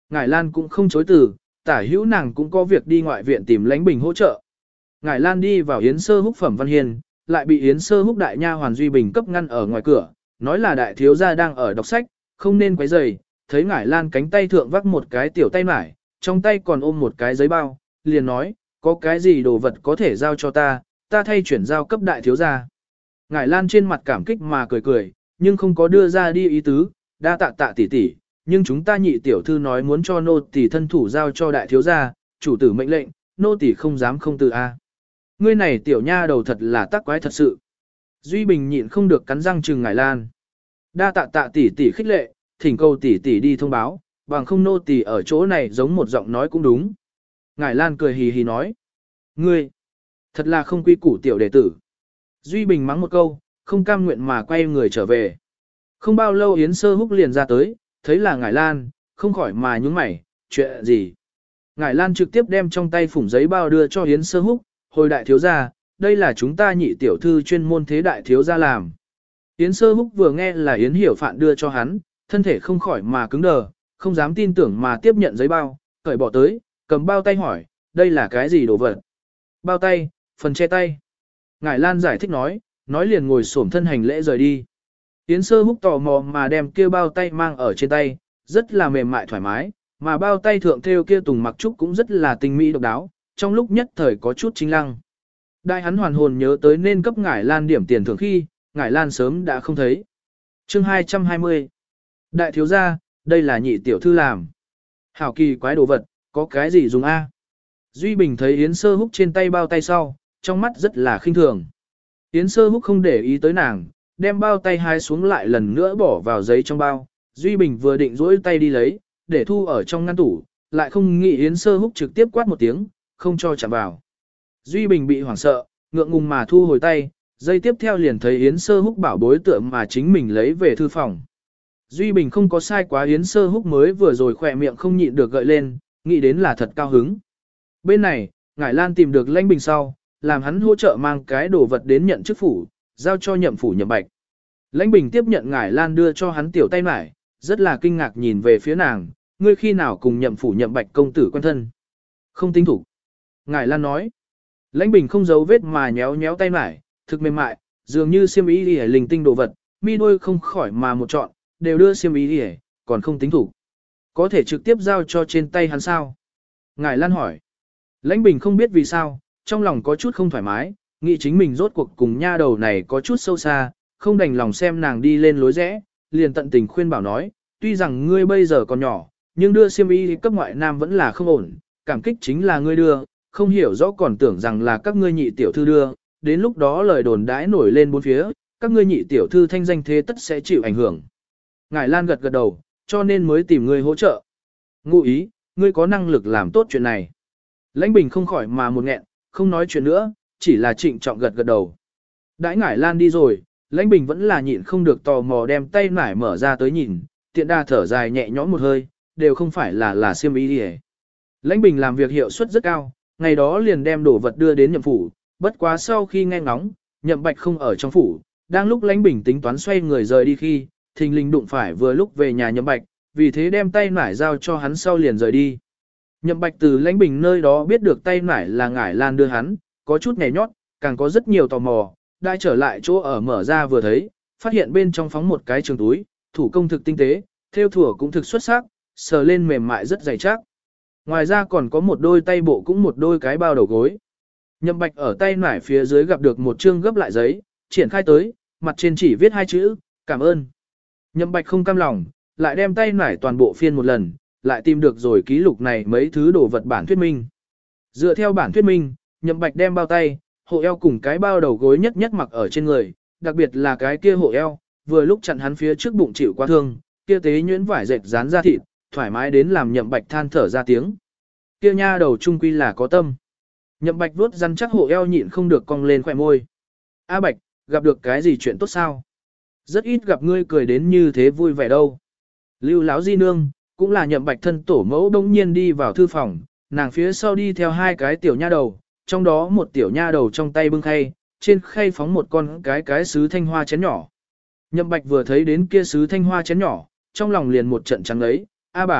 Ngải Lan cũng không chối từ, tả hữu nàng cũng có việc đi ngoại viện tìm Lãnh Bình hỗ trợ. Ngải Lan đi vào Yến Sơ Húc Phẩm Văn Hiền, lại bị Yến Sơ Húc đại nha hoàn Duy Bình cấp ngăn ở ngoài cửa, nói là đại thiếu gia đang ở đọc sách, không nên quấy rầy. Thấy Ngải Lan cánh tay thượng vác một cái tiểu tay mải, trong tay còn ôm một cái giấy bao, liền nói, có cái gì đồ vật có thể giao cho ta, ta thay chuyển giao cấp đại thiếu gia. Ngải Lan trên mặt cảm kích mà cười cười, nhưng không có đưa ra đi ý tứ, đa tạ tạ tỷ tỷ, nhưng chúng ta nhị tiểu thư nói muốn cho nô tỷ thân thủ giao cho đại thiếu gia, chủ tử mệnh lệnh, nô tỷ không dám không từ a. Ngươi này tiểu nha đầu thật là tác quái thật sự. Duy Bình nhịn không được cắn răng trừng Ngải Lan. Đa tạ tạ tỷ tỷ khích lệ, thỉnh cầu tỷ tỷ đi thông báo, bằng không nô tỷ ở chỗ này giống một giọng nói cũng đúng. Ngải Lan cười hì hì nói. Ngươi, thật là không quy củ tiểu đệ tử. Duy Bình mắng một câu, không cam nguyện mà quay người trở về. Không bao lâu Yến Sơ Húc liền ra tới, thấy là Ngải Lan, không khỏi mà nhúng mày, chuyện gì. Ngải Lan trực tiếp đem trong tay phủng giấy bao đưa cho Yến Sơ Húc, hồi đại thiếu gia, đây là chúng ta nhị tiểu thư chuyên môn thế đại thiếu gia làm. Yến Sơ Húc vừa nghe là Yến Hiểu Phạn đưa cho hắn, thân thể không khỏi mà cứng đờ, không dám tin tưởng mà tiếp nhận giấy bao, cởi bỏ tới, cầm bao tay hỏi, đây là cái gì đồ vật? Bao tay, phần che tay. Ngải Lan giải thích nói, nói liền ngồi xổm thân hành lễ rời đi. Yến Sơ Húc tò mò mà đem kia bao tay mang ở trên tay, rất là mềm mại thoải mái, mà bao tay thượng thêu kia tùng mặc trúc cũng rất là tinh mỹ độc đáo, trong lúc nhất thời có chút chính lăng. Đại hắn hoàn hồn nhớ tới nên cấp Ngải Lan điểm tiền thưởng khi, Ngải Lan sớm đã không thấy. Chương hai trăm hai mươi. Đại thiếu gia, đây là nhị tiểu thư làm. Hảo kỳ quái đồ vật, có cái gì dùng a? Duy Bình thấy Yến Sơ Húc trên tay bao tay sau, trong mắt rất là khinh thường. Yến Sơ Húc không để ý tới nàng, đem bao tay hai xuống lại lần nữa bỏ vào giấy trong bao. Duy Bình vừa định duỗi tay đi lấy, để thu ở trong ngăn tủ, lại không nghĩ Yến Sơ Húc trực tiếp quát một tiếng, không cho chạm vào. Duy Bình bị hoảng sợ, ngượng ngùng mà thu hồi tay, giây tiếp theo liền thấy Yến Sơ Húc bảo bối tượng mà chính mình lấy về thư phòng. Duy Bình không có sai quá, Yến Sơ Húc mới vừa rồi khỏe miệng không nhịn được gợi lên, nghĩ đến là thật cao hứng. Bên này, Ngải Lan tìm được Lãnh Bình sau, làm hắn hỗ trợ mang cái đồ vật đến nhận chức phủ, giao cho nhậm phủ Nhậm Bạch. Lãnh Bình tiếp nhận Ngải Lan đưa cho hắn tiểu tay mải, rất là kinh ngạc nhìn về phía nàng, ngươi khi nào cùng nhậm phủ Nhậm Bạch công tử quen thân? Không tính thủ. Ngải Lan nói. Lãnh Bình không giấu vết mà nhéo nhéo tay mải, thực mềm mại, dường như xiêm y đi linh tinh đồ vật, mi đôi không khỏi mà một chọn, đều đưa xiêm y đi, còn không tính thủ. Có thể trực tiếp giao cho trên tay hắn sao? Ngải Lan hỏi. Lãnh Bình không biết vì sao, trong lòng có chút không thoải mái, nghĩ chính mình rốt cuộc cùng nha đầu này có chút sâu xa, không đành lòng xem nàng đi lên lối rẽ, liền tận tình khuyên bảo nói, tuy rằng ngươi bây giờ còn nhỏ, nhưng đưa xiêm y cấp ngoại nam vẫn là không ổn, cảm kích chính là ngươi đưa, không hiểu rõ còn tưởng rằng là các ngươi nhị tiểu thư đưa, đến lúc đó lời đồn đãi nổi lên bốn phía, các ngươi nhị tiểu thư thanh danh thế tất sẽ chịu ảnh hưởng. Ngải Lan gật gật đầu, cho nên mới tìm ngươi hỗ trợ. Ngụ ý, ngươi có năng lực làm tốt chuyện này. Lãnh Bình không khỏi mà một nghẹn, không nói chuyện nữa, chỉ là trịnh trọng gật gật đầu. Đãi Ngải Lan đi rồi, Lãnh Bình vẫn là nhịn không được tò mò đem tay nải mở ra tới nhìn, tiện đa thở dài nhẹ nhõm một hơi, đều không phải là là xiêm y đi. Lãnh Bình làm việc hiệu suất rất cao, ngày đó liền đem đồ vật đưa đến nhậm phủ, bất quá sau khi nghe ngóng, Nhậm Bạch không ở trong phủ, đang lúc Lãnh Bình tính toán xoay người rời đi khi, thình lình đụng phải vừa lúc về nhà Nhậm Bạch, vì thế đem tay nải giao cho hắn sau liền rời đi. Nhậm Bạch từ Lãnh Bình nơi đó biết được tay nải là Ngải Lan đưa hắn, có chút nhẹ nhót, càng có rất nhiều tò mò, đã trở lại chỗ ở mở ra vừa thấy, phát hiện bên trong phóng một cái trường túi, thủ công thực tinh tế, thêu thủa cũng thực xuất sắc, sờ lên mềm mại rất dày chắc. Ngoài ra còn có một đôi tay bộ cũng một đôi cái bao đầu gối. Nhậm Bạch ở tay nải phía dưới gặp được một chương gấp lại giấy, triển khai tới, mặt trên chỉ viết hai chữ, cảm ơn. Nhậm Bạch không cam lòng, lại đem tay nải toàn bộ phiên một lần, lại tìm được rồi ký lục này mấy thứ đồ vật bản thuyết minh. Dựa theo bản thuyết minh, Nhậm Bạch đem bao tay, hộ eo cùng cái bao đầu gối nhất nhất mặc ở trên người, đặc biệt là cái kia hộ eo, vừa lúc chặn hắn phía trước bụng chịu quá thương, kia tế nhuyễn vải dệt dán ra thịt, thoải mái đến làm Nhậm Bạch than thở ra tiếng. Kia nha đầu trung quy là có tâm. Nhậm Bạch vuốt răn chắc hộ eo nhịn không được cong lên khóe môi. A Bạch, gặp được cái gì chuyện tốt sao? Rất ít gặp ngươi cười đến như thế vui vẻ đâu. Lưu Láo Di Nương, cũng là Nhậm Bạch thân tổ mẫu đông nhiên đi vào thư phòng, nàng phía sau đi theo hai cái tiểu nha đầu, trong đó một tiểu nha đầu trong tay bưng khay, trên khay phóng một con cái cái sứ thanh hoa chén nhỏ. Nhậm Bạch vừa thấy đến kia sứ thanh hoa chén nhỏ, trong lòng liền một trận trắng ấy, a bà,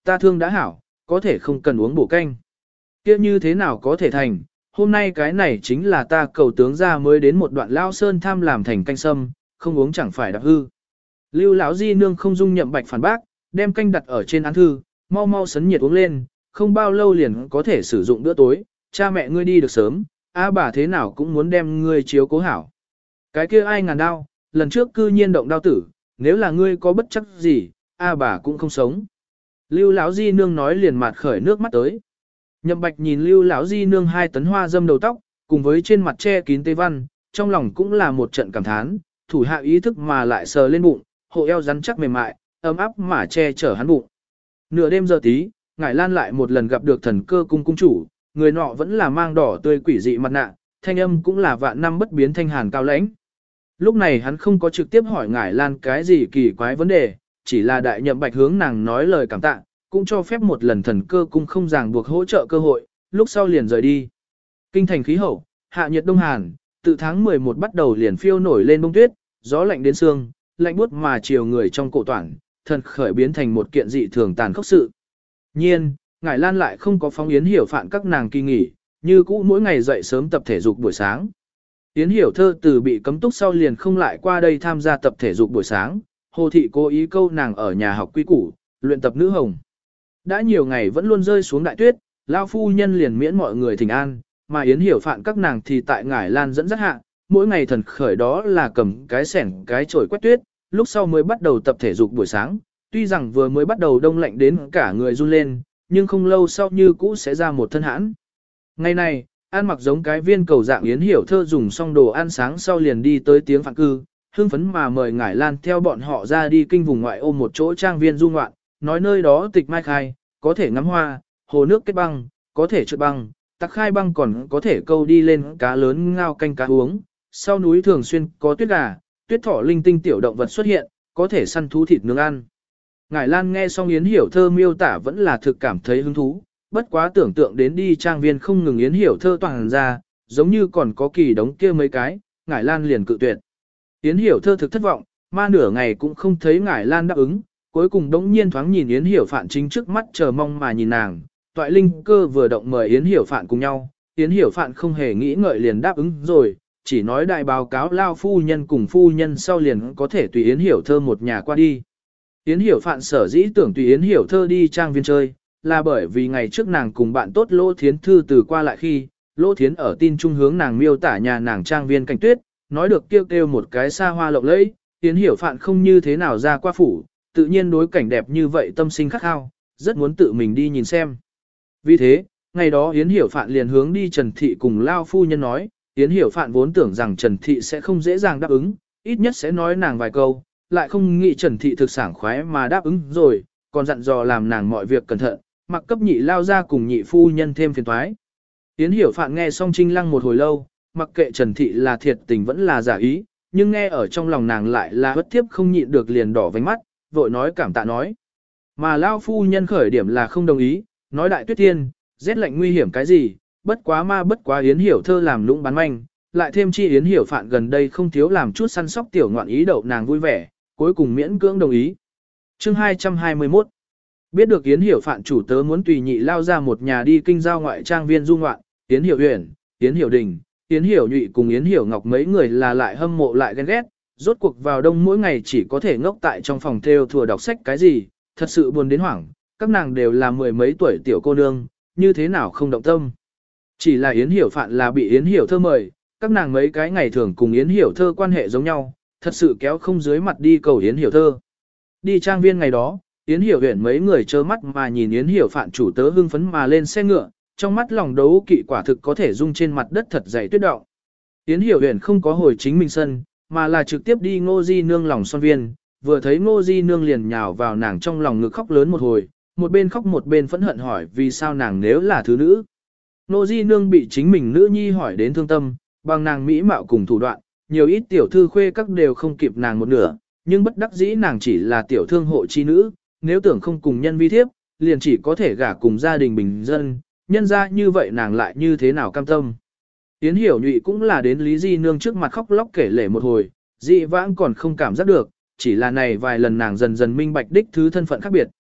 ta thương đã hảo, có thể không cần uống bổ canh. Kia như thế nào có thể thành, hôm nay cái này chính là ta cầu tướng ra mới đến một đoạn lao sơn tham làm thành canh sâm, không uống chẳng phải đạp hư. Lưu lão di nương không dung nhậm bạch phản bác, đem canh đặt ở trên án thư, mau mau sấn nhiệt uống lên, không bao lâu liền có thể sử dụng bữa tối, cha mẹ ngươi đi được sớm, a bà thế nào cũng muốn đem ngươi chiếu cố hảo. Cái kia ai ngàn đao, lần trước cư nhiên động đao tử, nếu là ngươi có bất chắc gì, a bà cũng không sống. Lưu lão di nương nói liền mặt khởi nước mắt tới. Nhậm Bạch nhìn Lưu lão di nương hai tấn hoa dâm đầu tóc, cùng với trên mặt che kín tê văn, trong lòng cũng là một trận cảm thán, thủ hạ ý thức mà lại sờ lên bụng, hộ eo rắn chắc mềm mại, ấm áp mà che chở hắn bụng. Nửa đêm giờ tí, Ngải Lan lại một lần gặp được thần cơ cung cung chủ, người nọ vẫn là mang đỏ tươi quỷ dị mặt nạ, thanh âm cũng là vạn năm bất biến thanh hàn cao lãnh. Lúc này hắn không có trực tiếp hỏi Ngải Lan cái gì kỳ quái vấn đề, chỉ là đại Nhậm Bạch hướng nàng nói lời cảm tạ, cũng cho phép một lần thần cơ cung không ràng buộc hỗ trợ cơ hội, lúc sau liền rời đi. Kinh thành khí hậu, hạ nhiệt đông hàn, từ tháng mười một bắt đầu liền phiêu nổi lên bông tuyết, gió lạnh đến xương, lạnh buốt mà chiều người trong cổ toản, thần khởi biến thành một kiện dị thường tàn khốc sự. Nhiên, Ngải Lan lại không có phóng Yến Hiểu Phạn các nàng kỳ nghỉ, như cũ mỗi ngày dậy sớm tập thể dục buổi sáng. Yến Hiểu Thơ từ bị cấm túc sau liền không lại qua đây tham gia tập thể dục buổi sáng, Hồ Thị cố ý câu nàng ở nhà học quy củ, luyện tập nữ hồng. Đã nhiều ngày vẫn luôn rơi xuống đại tuyết, Lao phu nhân liền miễn mọi người thỉnh an, mà Yến Hiểu Phạn các nàng thì tại Ngải Lan dẫn dắt hạ, mỗi ngày thần khởi đó là cầm cái sẻng cái chổi quét tuyết, lúc sau mới bắt đầu tập thể dục buổi sáng, tuy rằng vừa mới bắt đầu đông lạnh đến cả người run lên, nhưng không lâu sau như cũ sẽ ra một thân hãn. Ngày này, ăn mặc giống cái viên cầu dạng Yến Hiểu Thơ dùng xong đồ ăn sáng sau liền đi tới tiếng phạn cư, hưng phấn mà mời Ngải Lan theo bọn họ ra đi kinh vùng ngoại ô một chỗ trang viên du ngoạn, nói nơi đó tịch mai khai, có thể ngắm hoa, hồ nước kết băng, có thể trượt băng, tắc khai băng còn có thể câu đi lên cá lớn ngao canh cá uống, sau núi thường xuyên có tuyết gà, tuyết thỏ linh tinh tiểu động vật xuất hiện, có thể săn thú thịt nướng ăn. Ngải Lan nghe xong Yến Hiểu Thơ miêu tả vẫn là thực cảm thấy hứng thú, bất quá tưởng tượng đến đi trang viên không ngừng Yến Hiểu Thơ toàn ra, giống như còn có kỳ đống kia mấy cái, Ngải Lan liền cự tuyệt. Yến Hiểu Thơ thực thất vọng, ma nửa ngày cũng không thấy Ngải Lan đáp ứng, cuối cùng đống nhiên thoáng nhìn Yến Hiểu Phạn chính trước mắt chờ mong mà nhìn nàng, toại linh cơ vừa động mời Yến Hiểu Phạn cùng nhau, Yến Hiểu Phạn không hề nghĩ ngợi liền đáp ứng rồi, chỉ nói đại báo cáo lao phu nhân cùng phu nhân sau liền có thể tùy Yến Hiểu Thơ một nhà qua đi. Yến Hiểu Phạn sở dĩ tưởng tùy Yến Hiểu Thơ đi trang viên chơi, là bởi vì ngày trước nàng cùng bạn tốt Lỗ Thiến Thư từ qua lại khi, Lỗ Thiến ở tin trung hướng nàng miêu tả nhà nàng trang viên cảnh tuyết, nói được kêu kêu một cái xa hoa lộng lẫy, Yến Hiểu Phạn không như thế nào ra qua phủ, tự nhiên đối cảnh đẹp như vậy tâm sinh khắc khao, rất muốn tự mình đi nhìn xem. Vì thế, ngày đó Yến Hiểu Phạn liền hướng đi Trần Thị cùng lao phu nhân nói, Yến Hiểu Phạn vốn tưởng rằng Trần Thị sẽ không dễ dàng đáp ứng, ít nhất sẽ nói nàng vài câu, lại không nghĩ Trần Thị thực sảng khoái mà đáp ứng rồi, còn dặn dò làm nàng mọi việc cẩn thận, mặc cấp nhị lao ra cùng nhị phu nhân thêm phiền toái. Yến Hiểu Phạn nghe xong trinh lăng một hồi lâu, mặc kệ Trần Thị là thiệt tình vẫn là giả ý, nhưng nghe ở trong lòng nàng lại là bất thiếp không nhịn được liền đỏ vành mắt, vội nói cảm tạ nói. Mà lao phu nhân khởi điểm là không đồng ý, nói đại tuyết thiên, rét lạnh nguy hiểm cái gì, bất quá ma bất quá Yến Hiểu Thơ làm lũng bán manh, lại thêm chi Yến Hiểu Phạn gần đây không thiếu làm chút săn sóc tiểu ngoạn ý đậu nàng vui vẻ, cuối cùng miễn cưỡng đồng ý. Chương hai trăm hai mươi mốt Biết được Yến Hiểu Phạn chủ tớ muốn tùy nhị lao ra một nhà đi kinh giao ngoại trang viên du ngoạn, Yến Hiểu Uyển, Yến Hiểu Đình, Yến Hiểu Nhụy cùng Yến Hiểu Ngọc mấy người là lại hâm mộ lại ghen ghét, rốt cuộc vào đông mỗi ngày chỉ có thể ngốc tại trong phòng theo thừa đọc sách cái gì, thật sự buồn đến hoảng, các nàng đều là mười mấy tuổi tiểu cô nương, như thế nào không động tâm. Chỉ là Yến Hiểu Phạn là bị Yến Hiểu Thơ mời, các nàng mấy cái ngày thường cùng Yến Hiểu Thơ quan hệ giống nhau, thật sự kéo không dưới mặt đi cầu Yến Hiểu Thơ. Đi trang viên ngày đó, Yến Hiểu Uyển mấy người trơ mắt mà nhìn Yến Hiểu Phạn chủ tớ hưng phấn mà lên xe ngựa, trong mắt lòng đấu kỵ quả thực có thể dung trên mặt đất thật dày tuyết động. Yến Hiểu Uyển không có hồi chính mình sân, mà là trực tiếp đi Ngô Di Nương lòng son viên, vừa thấy Ngô Di Nương liền nhào vào nàng trong lòng ngực khóc lớn một hồi, một bên khóc một bên phẫn hận hỏi vì sao nàng nếu là thứ nữ. Ngô Di Nương bị chính mình nữ nhi hỏi đến thương tâm, bằng nàng mỹ mạo cùng thủ đoạn, nhiều ít tiểu thư khuê các đều không kịp nàng một nửa, nhưng bất đắc dĩ nàng chỉ là tiểu thương hộ chi nữ, nếu tưởng không cùng nhân vi thiếp, liền chỉ có thể gả cùng gia đình bình dân, nhân ra như vậy nàng lại như thế nào cam tâm. Yến Hiểu Nhụy cũng là đến Lý Di Nương trước mặt khóc lóc kể lể một hồi, dị vãng còn không cảm giác được, chỉ là này vài lần nàng dần dần minh bạch đích thứ thân phận khác biệt.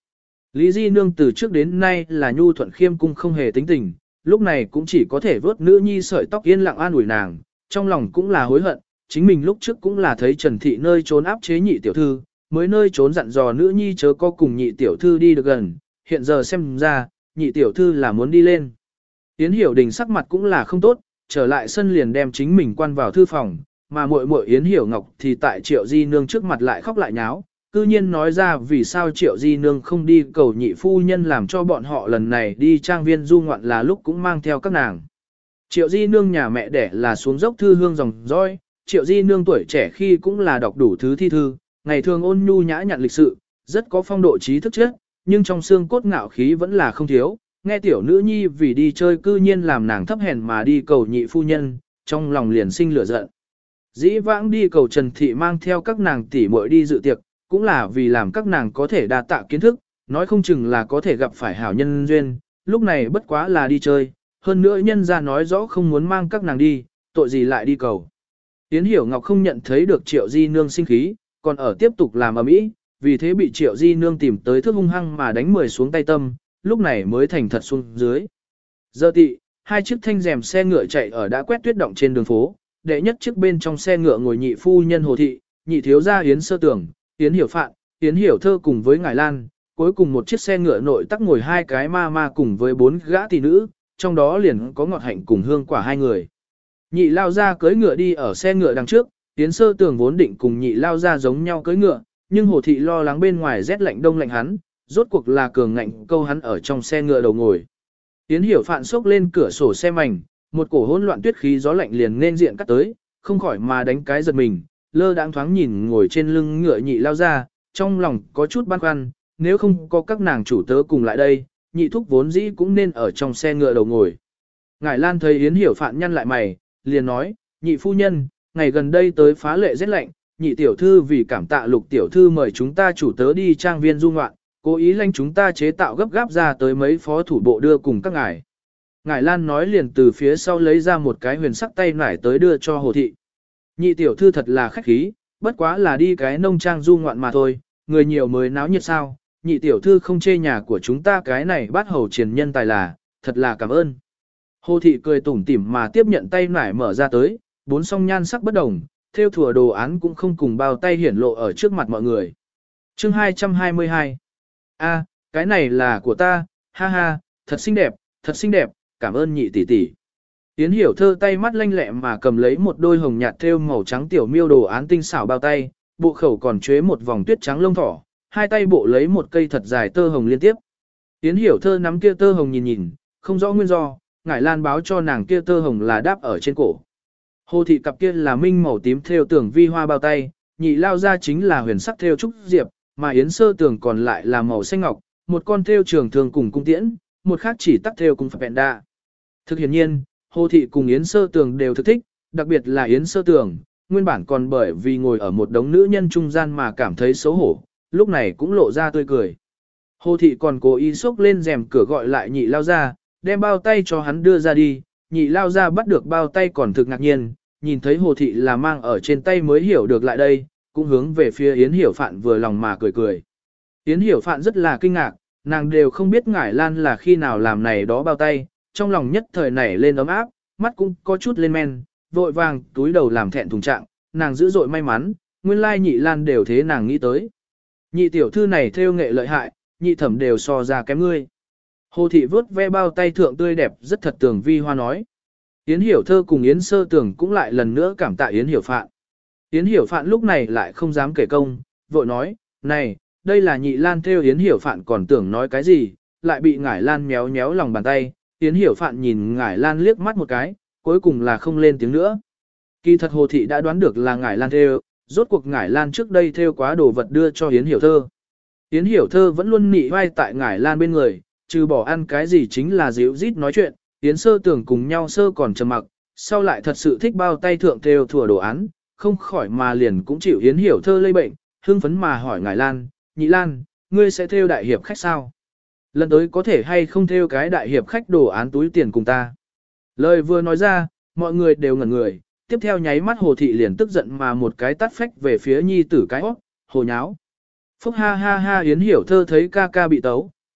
Lý Di Nương từ trước đến nay là nhu thuận khiêm cung không hề tính tình, lúc này cũng chỉ có thể vớt nữ nhi sợi tóc yên lặng an ủi nàng, trong lòng cũng là hối hận, chính mình lúc trước cũng là thấy Trần Thị nơi trốn áp chế nhị tiểu thư, mới nơi trốn dặn dò nữ nhi chớ có cùng nhị tiểu thư đi được gần, hiện giờ xem ra, nhị tiểu thư là muốn đi lên. Yến Hiểu Đình sắc mặt cũng là không tốt, trở lại sân liền đem chính mình quan vào thư phòng, mà muội muội Yến Hiểu Ngọc thì tại Triệu Di Nương trước mặt lại khóc lại nháo, cư nhiên nói ra vì sao Triệu Di Nương không đi cầu nhị phu nhân làm cho bọn họ lần này đi trang viên du ngoạn là lúc cũng mang theo các nàng. Triệu Di Nương nhà mẹ đẻ là xuống dốc thư hương dòng dõi, Triệu Di Nương tuổi trẻ khi cũng là đọc đủ thứ thi thư, ngày thường ôn nhu nhã nhặn lịch sự, rất có phong độ trí thức chất, nhưng trong xương cốt ngạo khí vẫn là không thiếu. Nghe tiểu nữ nhi vì đi chơi cư nhiên làm nàng thấp hèn mà đi cầu nhị phu nhân, trong lòng liền sinh lửa giận. Dĩ vãng đi cầu Trần Thị mang theo các nàng tỷ muội đi dự tiệc, cũng là vì làm các nàng có thể đa tạ kiến thức, nói không chừng là có thể gặp phải hảo nhân duyên, lúc này bất quá là đi chơi, hơn nữa nhân ra nói rõ không muốn mang các nàng đi, tội gì lại đi cầu. Yến Hiểu Ngọc không nhận thấy được Triệu Di Nương sinh khí, còn ở tiếp tục làm ầm ĩ, vì thế bị Triệu Di Nương tìm tới thước hung hăng mà đánh mười xuống tay tâm, lúc này mới thành thật xuống dưới. Giờ tị, hai chiếc thanh rèm xe ngựa chạy ở đã quét tuyết động trên đường phố, đệ nhất chiếc bên trong xe ngựa ngồi nhị phu nhân Hồ Thị, nhị thiếu gia Yến Sơ Tưởng, Yến Hiểu Phạn, Yến Hiểu Thơ cùng với Ngải Lan, cuối cùng một chiếc xe ngựa nội tắc ngồi hai cái ma ma cùng với bốn gã tỷ nữ, trong đó liền có Ngọt Hạnh cùng Hương Quả hai người. Nhị lao ra cưỡi ngựa đi ở xe ngựa đằng trước, Yến Sơ Tưởng vốn định cùng nhị lao ra giống nhau cưỡi ngựa, nhưng Hồ Thị lo lắng bên ngoài rét lạnh đông lạnh hắn, rốt cuộc là cường ngạnh câu hắn ở trong xe ngựa đầu ngồi. Yến Hiểu Phạn xốc lên cửa sổ xe mảnh, một cổ hỗn loạn tuyết khí gió lạnh liền nên diện cắt tới, không khỏi mà đánh cái giật mình, lơ đãng thoáng nhìn ngồi trên lưng ngựa nhị lao ra, trong lòng có chút băn khoăn, nếu không có các nàng chủ tớ cùng lại đây, nhị thúc vốn dĩ cũng nên ở trong xe ngựa đầu ngồi. Ngải Lan thấy Yến Hiểu Phạn nhăn lại mày, liền nói, nhị phu nhân, ngày gần đây tới phá lệ rét lạnh, nhị tiểu thư vì cảm tạ Lục tiểu thư mời chúng ta chủ tớ đi trang viên du ngoạn, cố ý lanh chúng ta chế tạo gấp gáp ra tới mấy phó thủ bộ đưa cùng các ngài. Ngải Lan nói liền từ phía sau lấy ra một cái huyền sắc tay nải tới đưa cho Hồ Thị. Nhị tiểu thư thật là khách khí, bất quá là đi cái nông trang du ngoạn mà thôi, người nhiều mới náo nhiệt sao, nhị tiểu thư không chê nhà của chúng ta cái này bắt hầu triền nhân tài là, thật là cảm ơn. Hồ Thị cười tủm tỉm mà tiếp nhận tay nải mở ra tới, bốn song nhan sắc bất đồng, theo thùa đồ án cũng không cùng bao tay hiển lộ ở trước mặt mọi người. Chương hai trăm hai mươi hai. A, cái này là của ta, ha ha, thật xinh đẹp, thật xinh đẹp, cảm ơn nhị tỷ tỷ. Yến Hiểu Thơ tay mắt lanh lẹ mà cầm lấy một đôi hồng nhạt thêu màu trắng tiểu miêu đồ án tinh xảo bao tay, bộ khẩu còn chế một vòng tuyết trắng lông thỏ, hai tay bộ lấy một cây thật dài tơ hồng liên tiếp. Yến Hiểu Thơ nắm kia tơ hồng nhìn nhìn, không rõ nguyên do, Ngải Lan báo cho nàng kia tơ hồng là đáp ở trên cổ. Hồ Thị cặp kia là minh màu tím thêu tưởng vi hoa bao tay, nhị lao ra chính là huyền sắc thêu trúc diệp, mà Yến Sơ Tưởng còn lại là màu xanh ngọc, một con thêu trường thường cùng cung tiễn, một khác chỉ tắc thêu cùng phật đa. Thực hiện nhiên, Hồ Thị cùng Yến Sơ Tưởng đều thực thích, đặc biệt là Yến Sơ Tưởng, nguyên bản còn bởi vì ngồi ở một đống nữ nhân trung gian mà cảm thấy xấu hổ, lúc này cũng lộ ra tươi cười. Hồ Thị còn cố ý xốc lên rèm cửa gọi lại nhị lao ra, đem bao tay cho hắn đưa ra đi, nhị lao ra bắt được bao tay còn thực ngạc nhiên, nhìn thấy Hồ Thị là mang ở trên tay mới hiểu được lại đây, cũng hướng về phía Yến Hiểu Phạn vừa lòng mà cười cười. Yến Hiểu Phạn rất là kinh ngạc, nàng đều không biết Ngải Lan là khi nào làm này đó bao tay, trong lòng nhất thời nảy lên ấm áp, mắt cũng có chút lên men, vội vàng túi đầu làm thẹn thùng trạng, nàng dữ dội may mắn, nguyên lai nhị Lan đều thế nàng nghĩ tới. Nhị tiểu thư này theo nghệ lợi hại, nhị thẩm đều so ra kém ngươi. Hồ Thị vớt ve bao tay thượng tươi đẹp rất thật tường vi hoa nói. Yến Hiểu Thơ cùng Yến Sơ Tưởng cũng lại lần nữa cảm tạ Yến Hiểu Phạn. Yến Hiểu Phạn lúc này lại không dám kể công, vội nói, này, đây là nhị Lan theo Yến Hiểu Phạn còn tưởng nói cái gì, lại bị Ngải Lan méo méo lòng bàn tay, Yến Hiểu Phạn nhìn Ngải Lan liếc mắt một cái, cuối cùng là không lên tiếng nữa. Kỳ thật Hồ Thị đã đoán được là Ngải Lan theo, rốt cuộc Ngải Lan trước đây theo quá đồ vật đưa cho Yến Hiểu Thơ. Yến Hiểu Thơ vẫn luôn nị vai tại Ngải Lan bên người, trừ bỏ ăn cái gì chính là díu rít nói chuyện, Yến Sơ Tưởng cùng nhau sơ còn trầm mặc, sau lại thật sự thích bao tay thượng theo thùa đồ án, không khỏi mà liền cũng chịu Yến Hiểu Thơ lây bệnh, hưng phấn mà hỏi Ngải Lan, nhị Lan, ngươi sẽ theo đại hiệp khách sao? Lần tới có thể hay không theo cái đại hiệp khách đồ án túi tiền cùng ta? Lời vừa nói ra, mọi người đều ngẩn người, tiếp theo nháy mắt Hồ Thị liền tức giận mà một cái tát phách về phía nhi tử cái hót, hồ nháo. Phúc ha ha ha Yến Hiểu Thơ thấy ca ca bị tấu,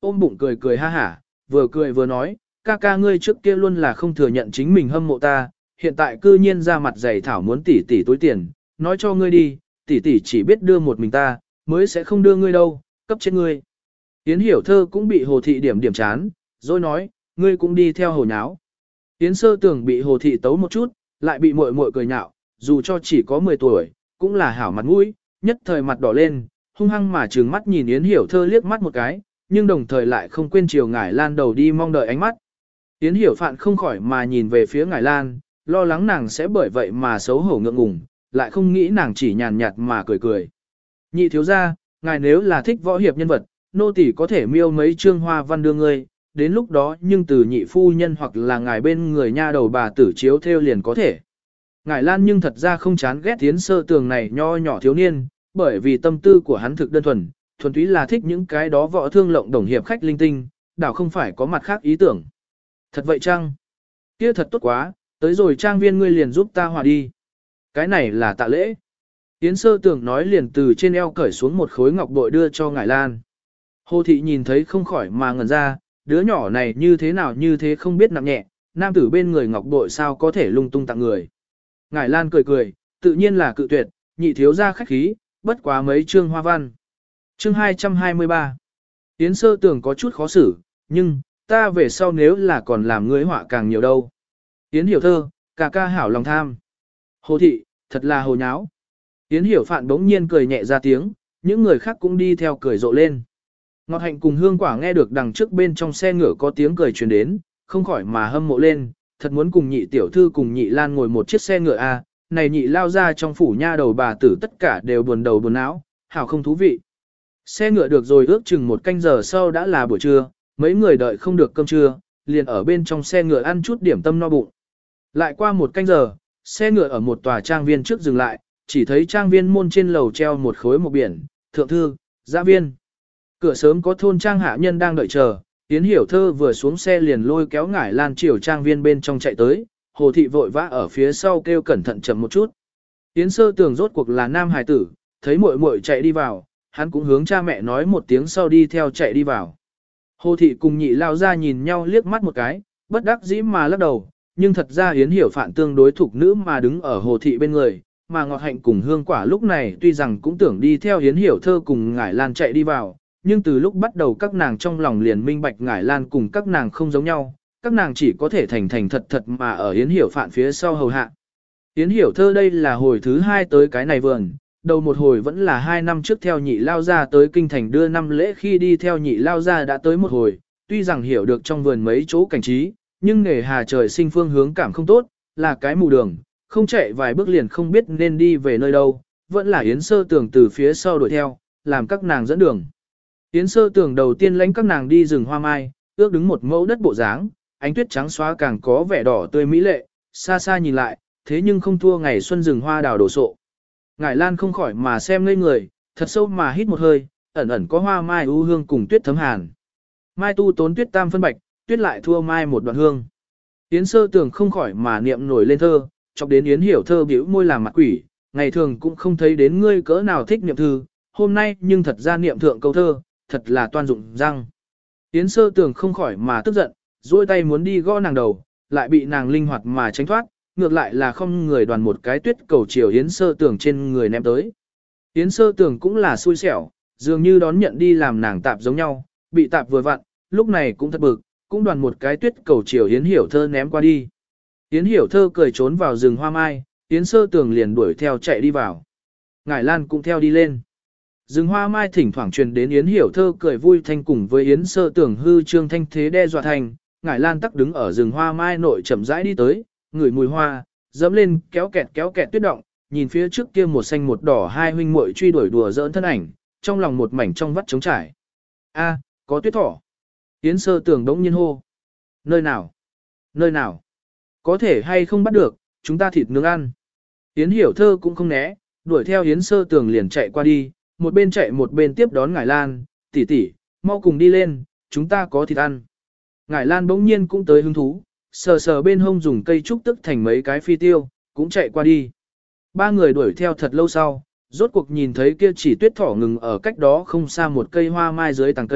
ôm bụng cười cười ha hả, vừa cười vừa nói, ca ca ngươi trước kia luôn là không thừa nhận chính mình hâm mộ ta, hiện tại cư nhiên ra mặt dày thảo muốn tỷ tỷ túi tiền, nói cho ngươi đi, tỷ tỷ chỉ biết đưa một mình ta, mới sẽ không đưa ngươi đâu, cấp chết ngươi. Yến Hiểu Thơ cũng bị Hồ Thị điểm điểm chán, rồi nói, ngươi cũng đi theo hồ nháo. Yến Sơ Tưởng bị Hồ Thị tấu một chút, lại bị muội muội cười nhạo, dù cho chỉ có mười tuổi, cũng là hảo mặt mũi, nhất thời mặt đỏ lên, hung hăng mà trừng mắt nhìn Yến Hiểu Thơ liếc mắt một cái, nhưng đồng thời lại không quên chiều Ngải Lan đầu đi mong đợi ánh mắt. Yến Hiểu Phạn không khỏi mà nhìn về phía Ngải Lan, lo lắng nàng sẽ bởi vậy mà xấu hổ ngượng ngùng, lại không nghĩ nàng chỉ nhàn nhạt mà cười cười. Nhị thiếu gia, ngài nếu là thích võ hiệp nhân vật, nô tỳ có thể miêu mấy chương hoa văn đưa ngươi, đến lúc đó nhưng từ nhị phu nhân hoặc là ngài bên người nha đầu bà tử chiếu theo liền có thể. Ngải Lan nhưng thật ra không chán ghét Yến Sơ Tường này nho nhỏ thiếu niên, bởi vì tâm tư của hắn thực đơn thuần, thuần túy là thích những cái đó võ thương lộng đồng hiệp khách linh tinh, đảo không phải có mặt khác ý tưởng. Thật vậy chăng? Kia thật tốt quá, tới rồi trang viên ngươi liền giúp ta hòa đi. Cái này là tạ lễ. Yến Sơ Tường nói liền từ trên eo cởi xuống một khối ngọc bội đưa cho Ngải Lan. Hồ Thị nhìn thấy không khỏi mà ngẩn ra, đứa nhỏ này như thế nào như thế không biết nặng nhẹ, nam tử bên người ngọc bội sao có thể lung tung tặng người. Ngải Lan cười cười, tự nhiên là cự tuyệt, nhị thiếu ra khách khí, bất quá mấy chương hoa văn. Chương hai trăm hai mươi ba. Yến Sơ Tường có chút khó xử, nhưng, ta về sau nếu là còn làm ngươi họa càng nhiều đâu. Yến Hiểu Thơ, ca ca hảo lòng tham. Hồ Thị, thật là hồ nháo. Yến Hiểu Phạn bỗng nhiên cười nhẹ ra tiếng, những người khác cũng đi theo cười rộ lên. Ngọt Hạnh cùng Hương Quả nghe được đằng trước bên trong xe ngựa có tiếng cười truyền đến, không khỏi mà hâm mộ lên, thật muốn cùng nhị tiểu thư cùng nhị Lan ngồi một chiếc xe ngựa a, à, này nhị lao ra trong phủ nha đầu bà tử tất cả đều buồn đầu buồn não, hảo không thú vị. Xe ngựa được rồi ước chừng một canh giờ sau đã là buổi trưa, mấy người đợi không được cơm trưa, liền ở bên trong xe ngựa ăn chút điểm tâm no bụng. Lại qua một canh giờ, xe ngựa ở một tòa trang viên trước dừng lại, chỉ thấy trang viên môn trên lầu treo một khối một biển, thượng thư, giã viên. Cửa sớm có thôn trang hạ nhân đang đợi chờ, Yến Hiểu Thơ vừa xuống xe liền lôi kéo Ngải Lan chiều trang viên bên trong chạy tới, Hồ Thị vội vã ở phía sau kêu cẩn thận chậm một chút. Yến Sơ Tường rốt cuộc là nam hài tử, thấy muội muội chạy đi vào, hắn cũng hướng cha mẹ nói một tiếng sau đi theo chạy đi vào. Hồ Thị cùng nhị lao ra nhìn nhau liếc mắt một cái, bất đắc dĩ mà lắc đầu, nhưng thật ra Yến Hiểu Phạn tương đối thuộc nữ mà đứng ở Hồ Thị bên người, mà Ngọt Hạnh cùng Hương Quả lúc này tuy rằng cũng tưởng đi theo Yến Hiểu Thơ cùng Ngải Lan chạy đi vào, nhưng từ lúc bắt đầu các nàng trong lòng liền minh bạch Ngải Lan cùng các nàng không giống nhau, các nàng chỉ có thể thành thành thật thật mà ở Yến Hiểu Phạn phía sau hầu hạ. Yến Hiểu Thơ đây là hồi thứ hai tới cái này vườn, đầu một hồi vẫn là hai năm trước theo nhị lao ra tới kinh thành đưa năm lễ khi đi theo nhị lao ra đã tới một hồi, tuy rằng hiểu được trong vườn mấy chỗ cảnh trí, nhưng nghề hà trời sinh phương hướng cảm không tốt, là cái mù đường, không chạy vài bước liền không biết nên đi về nơi đâu, vẫn là Yến Sơ Tường từ phía sau đuổi theo, làm các nàng dẫn đường. Yến Sơ Tường đầu tiên lãnh các nàng đi rừng hoa mai, ước đứng một mẫu đất bộ dáng, ánh tuyết trắng xóa càng có vẻ đỏ tươi mỹ lệ, xa xa nhìn lại, thế nhưng không thua ngày xuân rừng hoa đào đổ sộ. Ngải Lan không khỏi mà xem ngây người, thật sâu mà hít một hơi, ẩn ẩn có hoa mai u hương cùng tuyết thấm hàn. Mai tu tốn tuyết tam phân bạch, tuyết lại thua mai một đoạn hương. Yến Sơ Tường không khỏi mà niệm nổi lên thơ, chọc đến Yến Hiểu Thơ bĩu môi làm mặt quỷ, ngày thường cũng không thấy đến ngươi cỡ nào thích niệm thư, hôm nay nhưng thật ra niệm thượng câu thơ, thật là toan dụng răng. Yến Sơ Tường không khỏi mà tức giận, duỗi tay muốn đi gõ nàng đầu, lại bị nàng linh hoạt mà tránh thoát, ngược lại là không người đoàn một cái tuyết cầu chiều Yến Sơ Tường trên người ném tới. Yến Sơ Tường cũng là xui xẻo, dường như đón nhận đi làm nàng tạp giống nhau, bị tạp vừa vặn, lúc này cũng thật bực, cũng đoàn một cái tuyết cầu chiều Yến Hiểu Thơ ném qua đi. Yến Hiểu Thơ cười trốn vào rừng hoa mai, Yến Sơ Tường liền đuổi theo chạy đi vào. Ngải Lan cũng theo đi lên. Rừng hoa mai thỉnh thoảng truyền đến Yến Hiểu Thơ cười vui thanh cùng với Yến Sơ Tường hư trương thanh thế đe dọa thành, Ngải Lan tắc đứng ở rừng hoa mai nội chậm rãi đi tới, ngửi mùi hoa, dẫm lên kéo kẹt kéo kẹt tuyết động, nhìn phía trước kia một xanh một đỏ hai huynh muội truy đuổi đùa giỡn thân ảnh, trong lòng một mảnh trong vắt trống trải. A, có tuyết thỏ. Yến Sơ Tường đống nhiên hô. Nơi nào? Nơi nào? Có thể hay không bắt được, chúng ta thịt nướng ăn. Yến Hiểu Thơ cũng không né, đuổi theo Yến Sơ Tường liền chạy qua đi, một bên chạy một bên tiếp đón Ngải Lan, tỷ tỷ, mau cùng đi lên, chúng ta có thịt ăn. Ngải Lan bỗng nhiên cũng tới hứng thú, sờ sờ bên hông dùng cây trúc tức thành mấy cái phi tiêu, cũng chạy qua đi. Ba người đuổi theo thật lâu sau, rốt cuộc nhìn thấy kia chỉ tuyết thỏ ngừng ở cách đó không xa một cây hoa mai dưới tàng cây,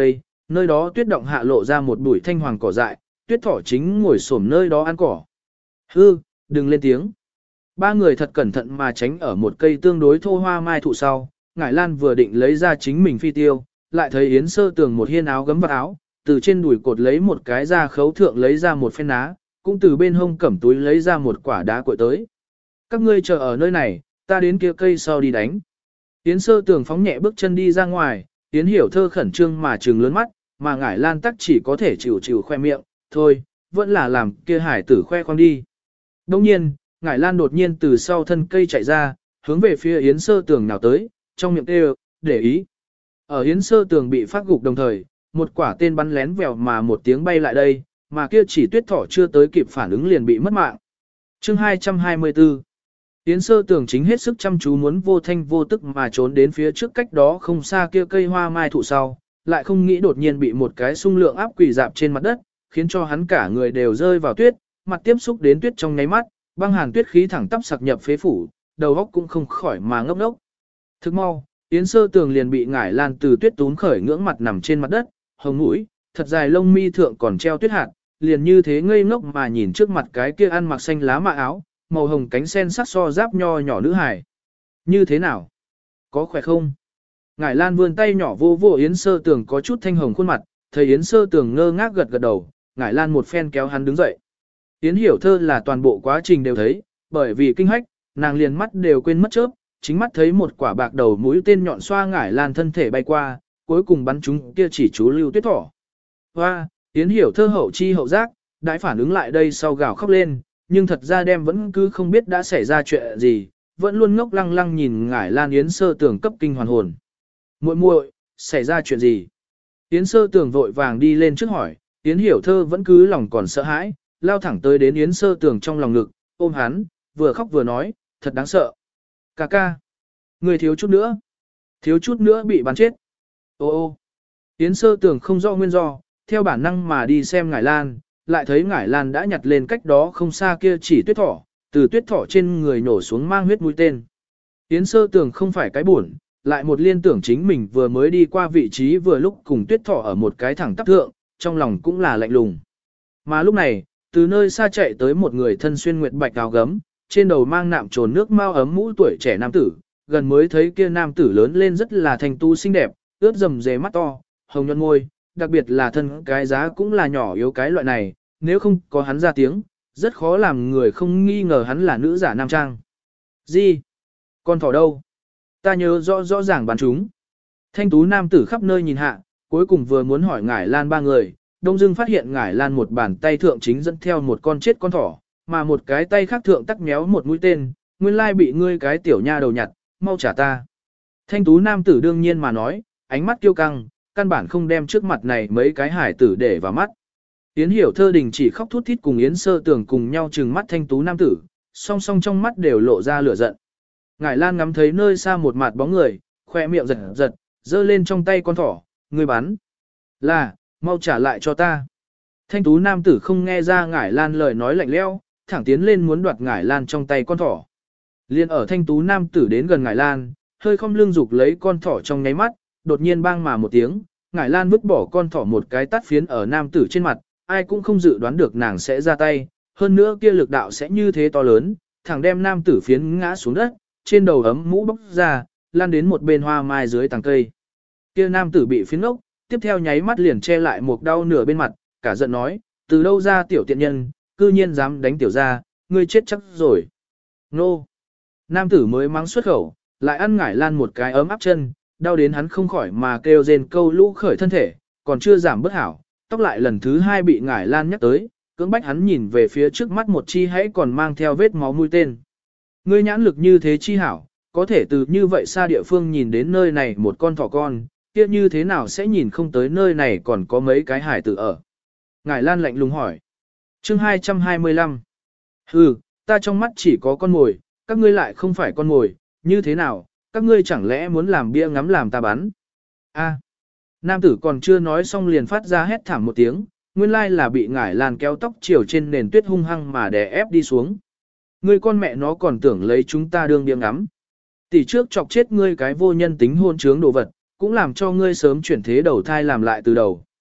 Nơi đó tuyết động hạ lộ ra một bụi thanh hoàng cỏ dại, tuyết thỏ chính ngồi xổm nơi đó ăn cỏ. Hư, đừng lên tiếng. Ba người thật cẩn thận mà tránh ở một cây tương đối thô hoa mai thụ sau, Ngải Lan vừa định lấy ra chính mình phi tiêu, lại thấy Yến Sơ Tường một hiên áo gấm vào áo, từ trên đùi cột lấy một cái da khấu thượng lấy ra một phen ná, cũng từ bên hông cẩm túi lấy ra một quả đá cuội tới. Các ngươi chờ ở nơi này, ta đến kia cây sau đi đánh. Yến Sơ Tường phóng nhẹ bước chân đi ra ngoài, Yến Hiểu Thơ khẩn trương mà trừng lớn mắt, mà Ngải Lan tắc chỉ có thể chịu chịu khoe miệng, thôi, vẫn là làm kia hải tử khoe khoang đi. Đồng nhiên, Ngải Lan đột nhiên từ sau thân cây chạy ra, hướng về phía Yến Sơ Tường nào tới, trong miệng kêu, để ý. Ở Yến Sơ Tường bị phát gục đồng thời, một quả tên bắn lén vèo mà một tiếng bay lại đây, mà kia chỉ tuyết thỏ chưa tới kịp phản ứng liền bị mất mạng. Chương hai trăm hai mươi tư. Yến Sơ Tường chính hết sức chăm chú muốn vô thanh vô tức mà trốn đến phía trước cách đó không xa kia cây hoa mai thụ sau, lại không nghĩ đột nhiên bị một cái xung lượng áp quỳ dạp trên mặt đất, khiến cho hắn cả người đều rơi vào tuyết, mặt tiếp xúc đến tuyết trong nháy mắt, băng hàn tuyết khí thẳng tắp sặc nhập phế phủ, đầu óc cũng không khỏi mà ngốc ngốc. Thức mau, Yến Sơ Tường liền bị Ngải Lan từ tuyết tún khởi ngưỡng mặt nằm trên mặt đất, hồng mũi, thật dài lông mi thượng còn treo tuyết hạt, liền như thế ngây ngốc mà nhìn trước mặt cái kia ăn mặc xanh lá mạ áo, màu hồng cánh sen sắc so giáp nho nhỏ nữ hài. Như thế nào? Có khỏe không? Ngải Lan vươn tay nhỏ vô vô Yến Sơ Tường có chút thanh hồng khuôn mặt, thấy Yến Sơ Tường ngơ ngác gật gật đầu, Ngải Lan một phen kéo hắn đứng dậy. Yến Hiểu Thơ là toàn bộ quá trình đều thấy, bởi vì kinh hách, nàng liền mắt đều quên mất chớp, chính mắt thấy một quả bạc đầu mũi tên nhọn xoa Ngải Lan thân thể bay qua, cuối cùng bắn trúng kia chỉ chú lưu tuyết thỏ. Hoa, Yến Hiểu Thơ hậu chi hậu giác, đại phản ứng lại đây sau gào khóc lên, nhưng thật ra đem vẫn cứ không biết đã xảy ra chuyện gì, vẫn luôn ngốc lăng lăng nhìn Ngải Lan. Yến Sơ Tường cấp kinh hoàn hồn. Muội muội, xảy ra chuyện gì? Yến Sơ Tường vội vàng đi lên trước hỏi, Yến Hiểu Thơ vẫn cứ lòng còn sợ hãi, lao thẳng tới đến Yến Sơ Tường trong lòng ngực, ôm hắn, vừa khóc vừa nói, thật đáng sợ. Ca ca, người thiếu chút nữa, thiếu chút nữa bị bắn chết. Ô ô, Yến Sơ Tường không rõ nguyên do, theo bản năng mà đi xem Ngải Lan, lại thấy Ngải Lan đã nhặt lên cách đó không xa kia chỉ tuyết thỏ, từ tuyết thỏ trên người nổ xuống mang huyết mũi tên. Yến Sơ Tường không phải cái buồn, lại một liên tưởng chính mình vừa mới đi qua vị trí vừa lúc cùng tuyết thỏ ở một cái thẳng tắp thượng, trong lòng cũng là lạnh lùng. Mà lúc này, từ nơi xa chạy tới một người thân xuyên nguyệt bạch áo gấm, trên đầu mang nạm trồn nước mau ấm mũ tuổi trẻ nam tử, gần mới thấy kia nam tử lớn lên rất là thanh tu xinh đẹp, ướt rầm rề mắt to, hồng nhuận môi, đặc biệt là thân cái giá cũng là nhỏ yếu cái loại này, nếu không có hắn ra tiếng, rất khó làm người không nghi ngờ hắn là nữ giả nam trang. Gì? Con thỏ đâu? Ta nhớ rõ rõ ràng bắn chúng. Thanh tú nam tử khắp nơi nhìn hạ, cuối cùng vừa muốn hỏi Ngải Lan ba người, đông dưng phát hiện Ngải Lan một bàn tay thượng chính dẫn theo một con chết con thỏ, mà một cái tay khác thượng tắc méo một mũi tên, nguyên lai bị ngươi cái tiểu nha đầu nhặt, mau trả ta. Thanh tú nam tử đương nhiên mà nói, ánh mắt kiêu căng, căn bản không đem trước mặt này mấy cái hải tử để vào mắt. Yến Hiểu Thơ đình chỉ khóc thút thít cùng Yến Sơ Tường cùng nhau trừng mắt thanh tú nam tử, song song trong mắt đều lộ ra lửa giận. Ngải Lan ngắm thấy nơi xa một mặt bóng người, khoe miệng giật giật, giơ lên trong tay con thỏ, ngươi bắn. Là, mau trả lại cho ta. Thanh tú nam tử không nghe ra Ngải Lan lời nói lạnh lẽo, thẳng tiến lên muốn đoạt Ngải Lan trong tay con thỏ. Liên ở thanh tú nam tử đến gần Ngải Lan, hơi không lưng dục lấy con thỏ trong nháy mắt, đột nhiên bang mà một tiếng, Ngải Lan vứt bỏ con thỏ một cái tát phiến ở nam tử trên mặt, ai cũng không dự đoán được nàng sẽ ra tay, hơn nữa kia lực đạo sẽ như thế to lớn, thẳng đem nam tử phiến ngã xuống đất, trên đầu ấm mũ bóc ra, lan đến một bên hoa mai dưới tàng cây. Kia nam tử bị phiến ốc, tiếp theo nháy mắt liền che lại một đau nửa bên mặt, cả giận nói, từ đâu ra tiểu tiện nhân, cư nhiên dám đánh tiểu ra, ngươi chết chắc rồi. Nô! Nam tử mới mắng xuất khẩu, lại ăn Ngải Lan một cái ấm áp chân, đau đến hắn không khỏi mà kêu rên câu lũ khởi thân thể, còn chưa giảm bất hảo, tóc lại lần thứ hai bị Ngải Lan nhắc tới, cưỡng bách hắn nhìn về phía trước mắt một chi hãy còn mang theo vết máu mũi tên. Ngươi nhãn lực như thế chi hảo, có thể từ như vậy xa địa phương nhìn đến nơi này một con thỏ con, kia như thế nào sẽ nhìn không tới nơi này còn có mấy cái hải tử ở. Ngải Lan lạnh lùng hỏi. Chương hai trăm hai mươi lăm. Hừ, ta trong mắt chỉ có con mồi, các ngươi lại không phải con mồi, như thế nào, các ngươi chẳng lẽ muốn làm bia ngắm làm ta bắn. A. Nam tử còn chưa nói xong liền phát ra hét thảm một tiếng, nguyên lai là bị Ngải Lan kéo tóc chiều trên nền tuyết hung hăng mà đè ép đi xuống. Ngươi con mẹ nó còn tưởng lấy chúng ta đương bia ngắm. Tỷ trước chọc chết ngươi cái vô nhân tính hôn trướng đồ vật, cũng làm cho ngươi sớm chuyển thế đầu thai làm lại từ đầu.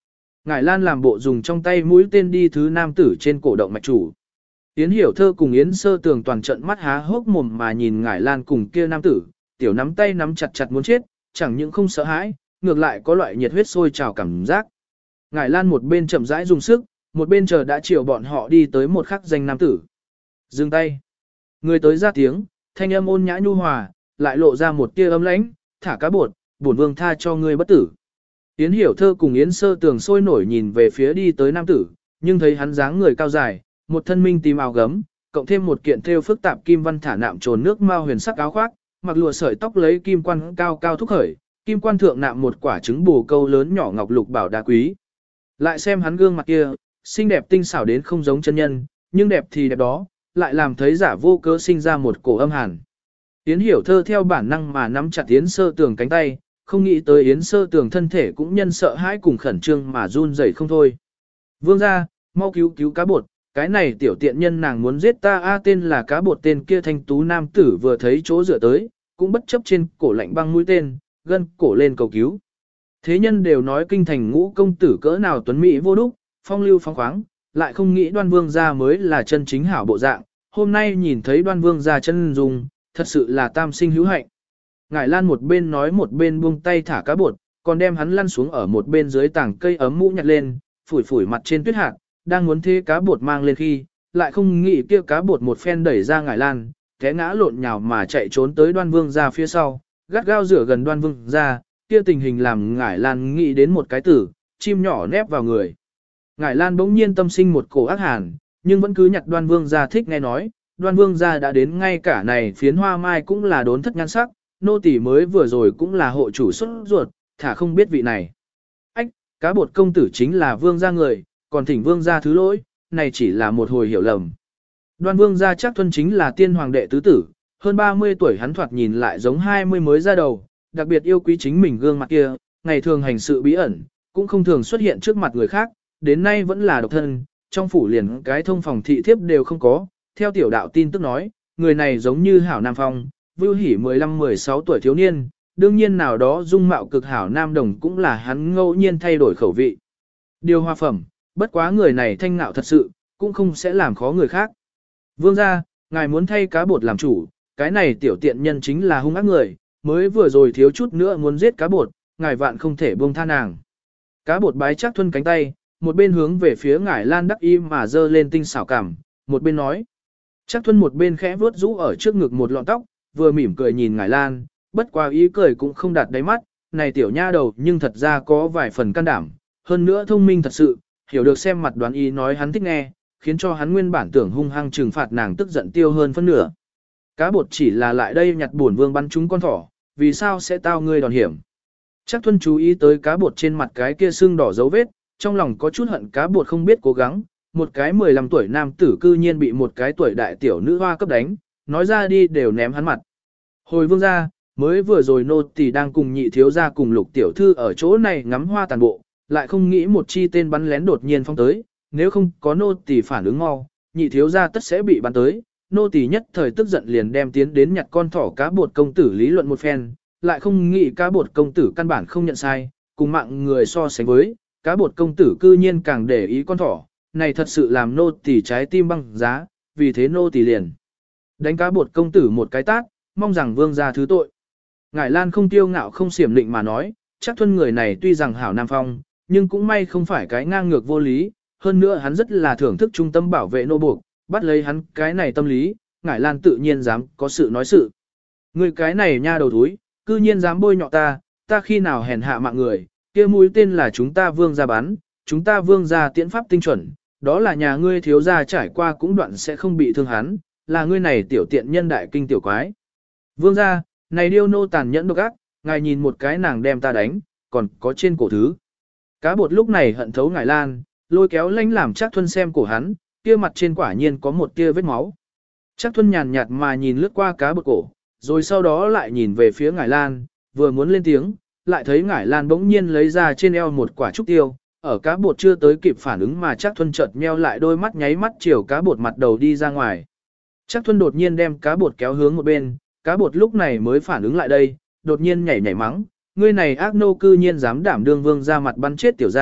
Ngải Lan làm bộ dùng trong tay mũi tên đi thứ nam tử trên cổ động mạch chủ. Yến Hiểu Thơ cùng Yến Sơ Tường toàn trận mắt há hốc mồm mà nhìn Ngải Lan cùng kia nam tử, tiểu nắm tay nắm chặt chặt muốn chết, chẳng những không sợ hãi, ngược lại có loại nhiệt huyết sôi trào cảm giác. Ngải Lan một bên chậm rãi dùng sức, một bên chờ đã chiều bọn họ đi tới một khắc danh nam tử. Dừng tay. Người tới ra tiếng, thanh âm ôn nhã nhu hòa, lại lộ ra một tia ấm lãnh, thả cá bột, bổn vương tha cho ngươi bất tử. Yến Hiểu Thơ cùng Yến Sơ Tường sôi nổi nhìn về phía đi tới nam tử, nhưng thấy hắn dáng người cao dài, một thân minh tím áo gấm, cộng thêm một kiện thêu phức tạp kim văn thả nạm trồn nước mao huyền sắc áo khoác, mặc lụa sợi tóc lấy kim quan cao cao thúc khởi, kim quan thượng nạm một quả trứng bù câu lớn nhỏ ngọc lục bảo đá quý. Lại xem hắn gương mặt kia, xinh đẹp tinh xảo đến không giống chân nhân, nhưng đẹp thì đẹp đó, lại làm thấy giả vô cớ sinh ra một cổ âm hàn. Yến Hiểu Thơ theo bản năng mà nắm chặt Yến Sơ Tường cánh tay, không nghĩ tới Yến Sơ Tường thân thể cũng nhân sợ hãi cùng khẩn trương mà run rẩy không thôi. Vương gia, mau cứu cứu cá bột, cái này tiểu tiện nhân nàng muốn giết ta a tên là cá bột tên kia thanh tú nam tử vừa thấy chỗ dựa tới, cũng bất chấp trên cổ lạnh băng mũi tên, gân cổ lên cầu cứu. Thế nhân đều nói kinh thành ngũ công tử cỡ nào tuấn mỹ vô đúc, phong lưu phóng khoáng, lại không nghĩ Đoan Vương gia mới là chân chính hảo bộ dạng, hôm nay nhìn thấy Đoan Vương gia chân dung, thật sự là tam sinh hữu hạnh. Ngải Lan một bên nói một bên buông tay thả cá bột, còn đem hắn lăn xuống ở một bên dưới tảng cây ấm mũ nhặt lên, phủi phủi mặt trên tuyết hạt, đang muốn thế cá bột mang lên khi, lại không nghĩ kia cá bột một phen đẩy ra Ngải Lan, té ngã lộn nhào mà chạy trốn tới Đoan Vương gia phía sau, gắt gao rửa gần Đoan Vương gia, kia tình hình làm Ngải Lan nghĩ đến một cái tử, chim nhỏ nép vào người. Ngải Lan bỗng nhiên tâm sinh một cổ ác hàn, nhưng vẫn cứ nhặt Đoan Vương gia thích nghe nói, Đoan Vương gia đã đến ngay cả này phiến hoa mai cũng là đốn thất nhan sắc, nô tỳ mới vừa rồi cũng là hộ chủ xuất ruột, thả không biết vị này. Ách, cá bột công tử chính là Vương gia người, còn thỉnh Vương gia thứ lỗi, này chỉ là một hồi hiểu lầm. Đoan Vương gia chắc thuần chính là tiên hoàng đệ tứ tử, hơn ba mươi tuổi hắn thoạt nhìn lại giống hai mươi mới ra đầu, đặc biệt yêu quý chính mình gương mặt kia, ngày thường hành sự bí ẩn, cũng không thường xuất hiện trước mặt người khác, đến nay vẫn là độc thân, trong phủ liền cái thông phòng thị thiếp đều không có. Theo tiểu đạo tin tức nói, người này giống như Hảo Nam Phong, Vưu Hỉ mười lăm mười sáu tuổi thiếu niên, đương nhiên nào đó dung mạo cực hảo nam đồng cũng là hắn ngẫu nhiên thay đổi khẩu vị. Điều hoa phẩm, bất quá người này thanh ngạo thật sự, cũng không sẽ làm khó người khác. Vương gia, ngài muốn thay cá bột làm chủ, cái này tiểu tiện nhân chính là hung ác người, mới vừa rồi thiếu chút nữa muốn giết cá bột, ngài vạn không thể buông tha nàng. Cá bột bái chắc thuân cánh tay, một bên hướng về phía Ngải Lan đắc im mà dơ lên tinh xảo cảm, một bên nói. Chắc thuân một bên khẽ vuốt rũ ở trước ngực một lọn tóc, vừa mỉm cười nhìn Ngải Lan, bất qua ý cười cũng không đạt đáy mắt, này tiểu nha đầu nhưng thật ra có vài phần can đảm, hơn nữa thông minh thật sự, hiểu được xem mặt đoán ý nói hắn thích nghe, khiến cho hắn nguyên bản tưởng hung hăng trừng phạt nàng tức giận tiêu hơn phân nửa. Cá bột chỉ là lại đây nhặt bổn vương bắn trúng con thỏ, vì sao sẽ tao ngươi đòn hiểm. Chắc thuân chú ý tới cá bột trên mặt cái kia sưng đỏ dấu vết, trong lòng có chút hận cá bột không biết cố gắng, một cái mười lăm tuổi nam tử cư nhiên bị một cái tuổi đại tiểu nữ hoa cấp đánh, nói ra đi đều ném hắn mặt. Hồi vương gia, mới vừa rồi nô tỳ đang cùng nhị thiếu gia cùng lục tiểu thư ở chỗ này ngắm hoa tàn bộ, lại không nghĩ một chi tên bắn lén đột nhiên phong tới, nếu không có nô tỳ phản ứng mau, nhị thiếu gia tất sẽ bị bắn tới. Nô tỳ nhất thời tức giận liền đem tiến đến nhặt con thỏ cá bột công tử lý luận một phen, lại không nghĩ cá bột công tử căn bản không nhận sai, cùng mạng người so sánh với, cá bột công tử cư nhiên càng để ý con thỏ, này thật sự làm nô tỳ trái tim băng giá, vì thế nô tỳ liền đánh cá bột công tử một cái tát, mong rằng vương gia thứ tội. Ngải Lan không tiêu ngạo không xiểm định mà nói, chắc thuân người này tuy rằng hảo nam phong, nhưng cũng may không phải cái ngang ngược vô lý, hơn nữa hắn rất là thưởng thức trung tâm bảo vệ nô buộc, bắt lấy hắn cái này tâm lý, Ngải Lan tự nhiên dám có sự nói sự. Người cái này nha đầu thúi, cư nhiên dám bôi nhọ ta, ta khi nào hèn hạ mạng người, kia mũi tên là chúng ta vương gia bắn, chúng ta vương gia tiễn pháp tinh chuẩn, đó là nhà ngươi thiếu gia trải qua cũng đoạn sẽ không bị thương hắn, là ngươi này tiểu tiện nhân đại kinh tiểu quái. Vương gia, này điêu nô tàn nhẫn độc ác, ngài nhìn một cái nàng đem ta đánh, còn có trên cổ thứ. Cá bột lúc này hận thấu Ngải Lan, lôi kéo lánh làm chắc thuân xem cổ hắn, kia mặt trên quả nhiên có một tia vết máu. Chắc thuân nhàn nhạt mà nhìn lướt qua cá bột cổ, rồi sau đó lại nhìn về phía Ngải Lan, vừa muốn lên tiếng, lại thấy Ngải Lan bỗng nhiên lấy ra trên eo một quả trúc tiêu, ở cá bột chưa tới kịp phản ứng mà chắc thuân chợt nheo lại đôi mắt nháy mắt chiều cá bột mặt đầu đi ra ngoài. Chắc thuân đột nhiên đem cá bột kéo hướng một bên, cá bột lúc này mới phản ứng lại đây, đột nhiên nhảy nhảy mắng, ngươi này ác nô cư nhiên dám đảm đương vương ra mặt bắn chết tiểu gia,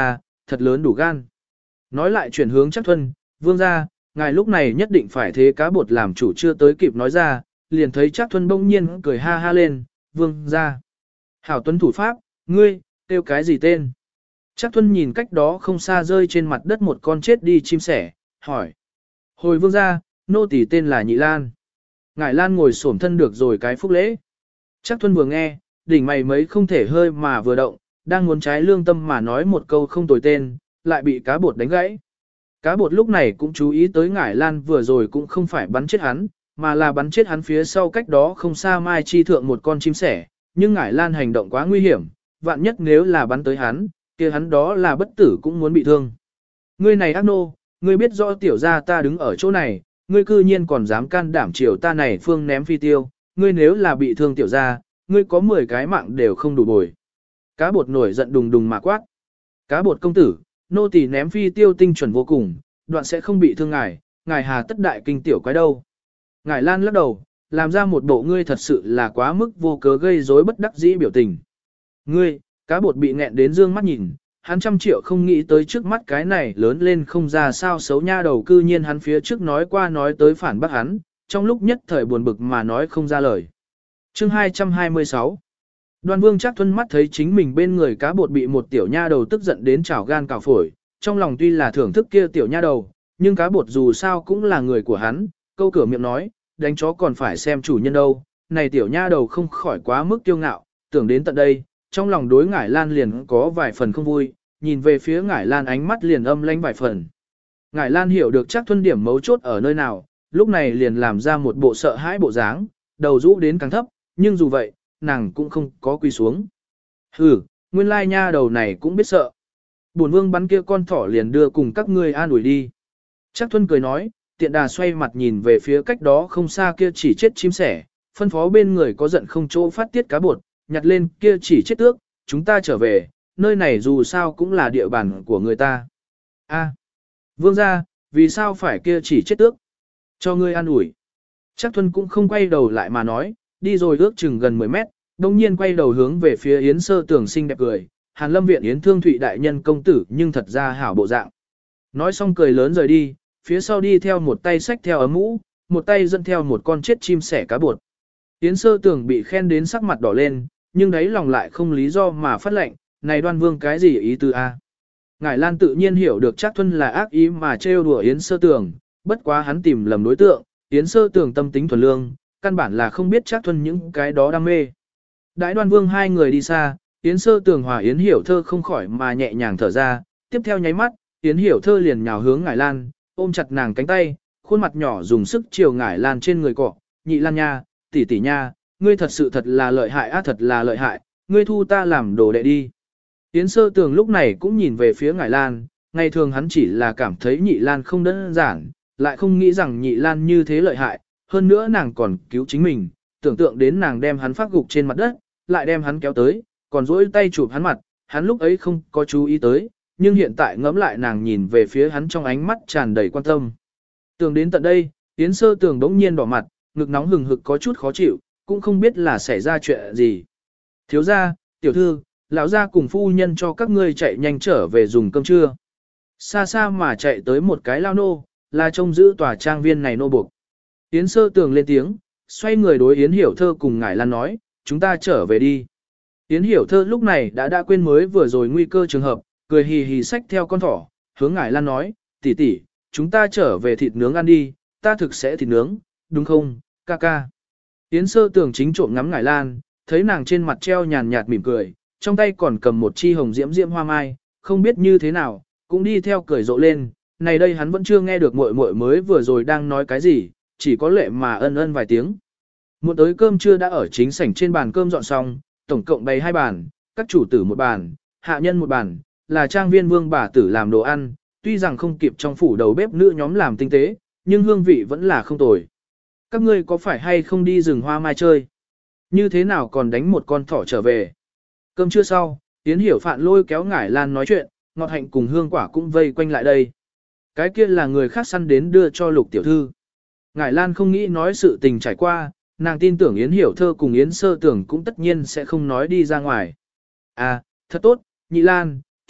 thật lớn đủ gan. Nói lại chuyển hướng Trác Thuân, vương gia, ngài lúc này nhất định phải thế cá bột làm chủ chưa tới kịp nói ra, liền thấy Trác Thuân bỗng nhiên cười ha ha lên, vương gia. Hảo tuấn thủ pháp, ngươi, kêu cái gì tên? Trác Thuân nhìn cách đó không xa rơi trên mặt đất một con chết đi chim sẻ, hỏi. Hồi vương gia, nô tỳ tên là Nhị Lan. Ngải Lan ngồi xổm thân được rồi cái phúc lễ. Trác Thuân vừa nghe, đỉnh mày mấy không thể hơi mà vừa động, đang muốn trái lương tâm mà nói một câu không tồi tên, lại bị cá bột đánh gãy. Cá bột lúc này cũng chú ý tới Ngải Lan vừa rồi cũng không phải bắn chết hắn, mà là bắn chết hắn phía sau cách đó không xa mai chi thượng một con chim sẻ, nhưng Ngải Lan hành động quá nguy hiểm, vạn nhất nếu là bắn tới hắn, kia hắn đó là bất tử cũng muốn bị thương. Ngươi này ác nô, ngươi biết rõ tiểu gia ta đứng ở chỗ này, ngươi cư nhiên còn dám can đảm chiều ta này phương ném phi tiêu, ngươi nếu là bị thương tiểu gia, ngươi có mười cái mạng đều không đủ bồi. Cá bột nổi giận đùng đùng mà quát. Cá bột công tử, nô tỳ ném phi tiêu tinh chuẩn vô cùng, đoạn sẽ không bị thương ngài, ngài hà tất đại kinh tiểu quái đâu. Ngài Lan lắc đầu, làm ra một bộ ngươi thật sự là quá mức vô cớ gây rối bất đắc dĩ biểu tình. Ngươi, cá bột bị nghẹn đến dương mắt nhìn, hắn trăm triệu không nghĩ tới trước mắt cái này lớn lên không ra sao xấu nha đầu cư nhiên hắn phía trước nói qua nói tới phản bác hắn, trong lúc nhất thời buồn bực mà nói không ra lời. Chương hai trăm hai mươi sáu Đoan Vương Trác Thuân mắt thấy chính mình bên người cá bột bị một tiểu nha đầu tức giận đến chảo gan cào phổi, trong lòng tuy là thưởng thức kia tiểu nha đầu, nhưng cá bột dù sao cũng là người của hắn, câu cửa miệng nói, đánh chó còn phải xem chủ nhân đâu, này tiểu nha đầu không khỏi quá mức kiêu ngạo, tưởng đến tận đây, trong lòng đối Ngải Lan liền có vài phần không vui, nhìn về phía Ngải Lan ánh mắt liền âm lãnh vài phần. Ngải Lan hiểu được Trác Thuân điểm mấu chốt ở nơi nào, lúc này liền làm ra một bộ sợ hãi bộ dáng, đầu rũ đến càng thấp, nhưng dù vậy, nàng cũng không có quỳ xuống. Hừ, nguyên lai nha đầu này cũng biết sợ. Bổn vương bắn kia con thỏ liền đưa cùng các ngươi an ủi đi. Trác Thuân cười nói, tiện đà xoay mặt nhìn về phía cách đó không xa kia chỉ chết chim sẻ, phân phó bên người có giận không chỗ phát tiết cá bột, nhặt lên kia chỉ chết tước, chúng ta trở về, nơi này dù sao cũng là địa bàn của người ta. A, vương gia, vì sao phải kia chỉ chết tước? Cho ngươi an ủi. Trác Thuân cũng không quay đầu lại mà nói, đi rồi ước chừng gần mười mét, đồng nhiên quay đầu hướng về phía Yến Sơ Tường xinh đẹp cười, Hàn Lâm viện Yến Thương Thụy đại nhân công tử nhưng thật ra hảo bộ dạng. Nói xong cười lớn rời đi, phía sau đi theo một tay xách theo ấm mũ, một tay dẫn theo một con chết chim sẻ cá bột. Yến Sơ Tường bị khen đến sắc mặt đỏ lên, nhưng đấy lòng lại không lý do mà phát lệnh, này Đoan Vương cái gì ý tư a? Ngải Lan tự nhiên hiểu được Trác Thuân là ác ý mà trêu đùa Yến Sơ Tường, bất quá hắn tìm lầm đối tượng, Yến Sơ Tường tâm tính thuần lương, căn bản là không biết Trác Thuân những cái đó đam mê. Đãi Đoan Vương hai người đi xa, Yến Sơ Tường hòa Yến Hiểu Thơ không khỏi mà nhẹ nhàng thở ra, tiếp theo nháy mắt, Yến Hiểu Thơ liền nhào hướng Ngải Lan, ôm chặt nàng cánh tay, khuôn mặt nhỏ dùng sức chiều Ngải Lan trên người cọ, Nhị Lan nha, tỷ tỷ nha, ngươi thật sự thật là lợi hại á, thật là lợi hại, ngươi thu ta làm đồ đệ đi. Yến Sơ Tường lúc này cũng nhìn về phía Ngải Lan, ngày thường hắn chỉ là cảm thấy Nhị Lan không đơn giản, lại không nghĩ rằng Nhị Lan như thế lợi hại, hơn nữa nàng còn cứu chính mình, tưởng tượng đến nàng đem hắn phát gục trên mặt đất, lại đem hắn kéo tới, còn duỗi tay chụp hắn mặt, hắn lúc ấy không có chú ý tới, nhưng hiện tại ngẫm lại nàng nhìn về phía hắn trong ánh mắt tràn đầy quan tâm. Tưởng đến tận đây, Yến Sơ Tường đống nhiên đỏ mặt, ngực nóng hừng hực có chút khó chịu, cũng không biết là xảy ra chuyện gì. Thiếu gia, tiểu thư, lão gia cùng phu nhân cho các ngươi chạy nhanh trở về dùng cơm trưa. Xa xa mà chạy tới một cái lao nô, là trông giữ tòa trang viên này nô buộc. Yến Sơ Tường lên tiếng, xoay người đối Yến Hiểu Thơ cùng Ngải Lan nói, chúng ta trở về đi. Yến Hiểu Thơ lúc này đã đã quên mới vừa rồi nguy cơ trường hợp, cười hì hì xách theo con thỏ, hướng Ngải Lan nói, tỷ tỷ, chúng ta trở về thịt nướng ăn đi, ta thực sẽ thịt nướng, đúng không, ca ca. Yến Sơ Tường chính trộm ngắm Ngải Lan, thấy nàng trên mặt treo nhàn nhạt mỉm cười, trong tay còn cầm một chi hồng diễm diễm hoa mai, không biết như thế nào, cũng đi theo cười rộ lên, này đây hắn vẫn chưa nghe được muội muội mới vừa rồi đang nói cái gì, chỉ có lệ mà ân ân vài tiếng. Một tới cơm trưa đã ở chính sảnh trên bàn cơm dọn xong, tổng cộng bày hai bàn, các chủ tử một bàn, hạ nhân một bàn, là trang viên vương bà tử làm đồ ăn, tuy rằng không kịp trong phủ đầu bếp nữ nhóm làm tinh tế, nhưng hương vị vẫn là không tồi. Các ngươi có phải hay không đi rừng hoa mai chơi? Như thế nào còn đánh một con thỏ trở về? Cơm trưa sau, Yến Hiểu Phạn lôi kéo Ngải Lan nói chuyện, Ngọt Hạnh cùng Hương Quả cũng vây quanh lại đây. Cái kia là người khác săn đến đưa cho Lục tiểu thư. Ngải Lan không nghĩ nói sự tình trải qua, nàng tin tưởng Yến Hiểu Thơ cùng Yến Sơ Tưởng cũng tất nhiên sẽ không nói đi ra ngoài. À, thật tốt, Nhị Lan,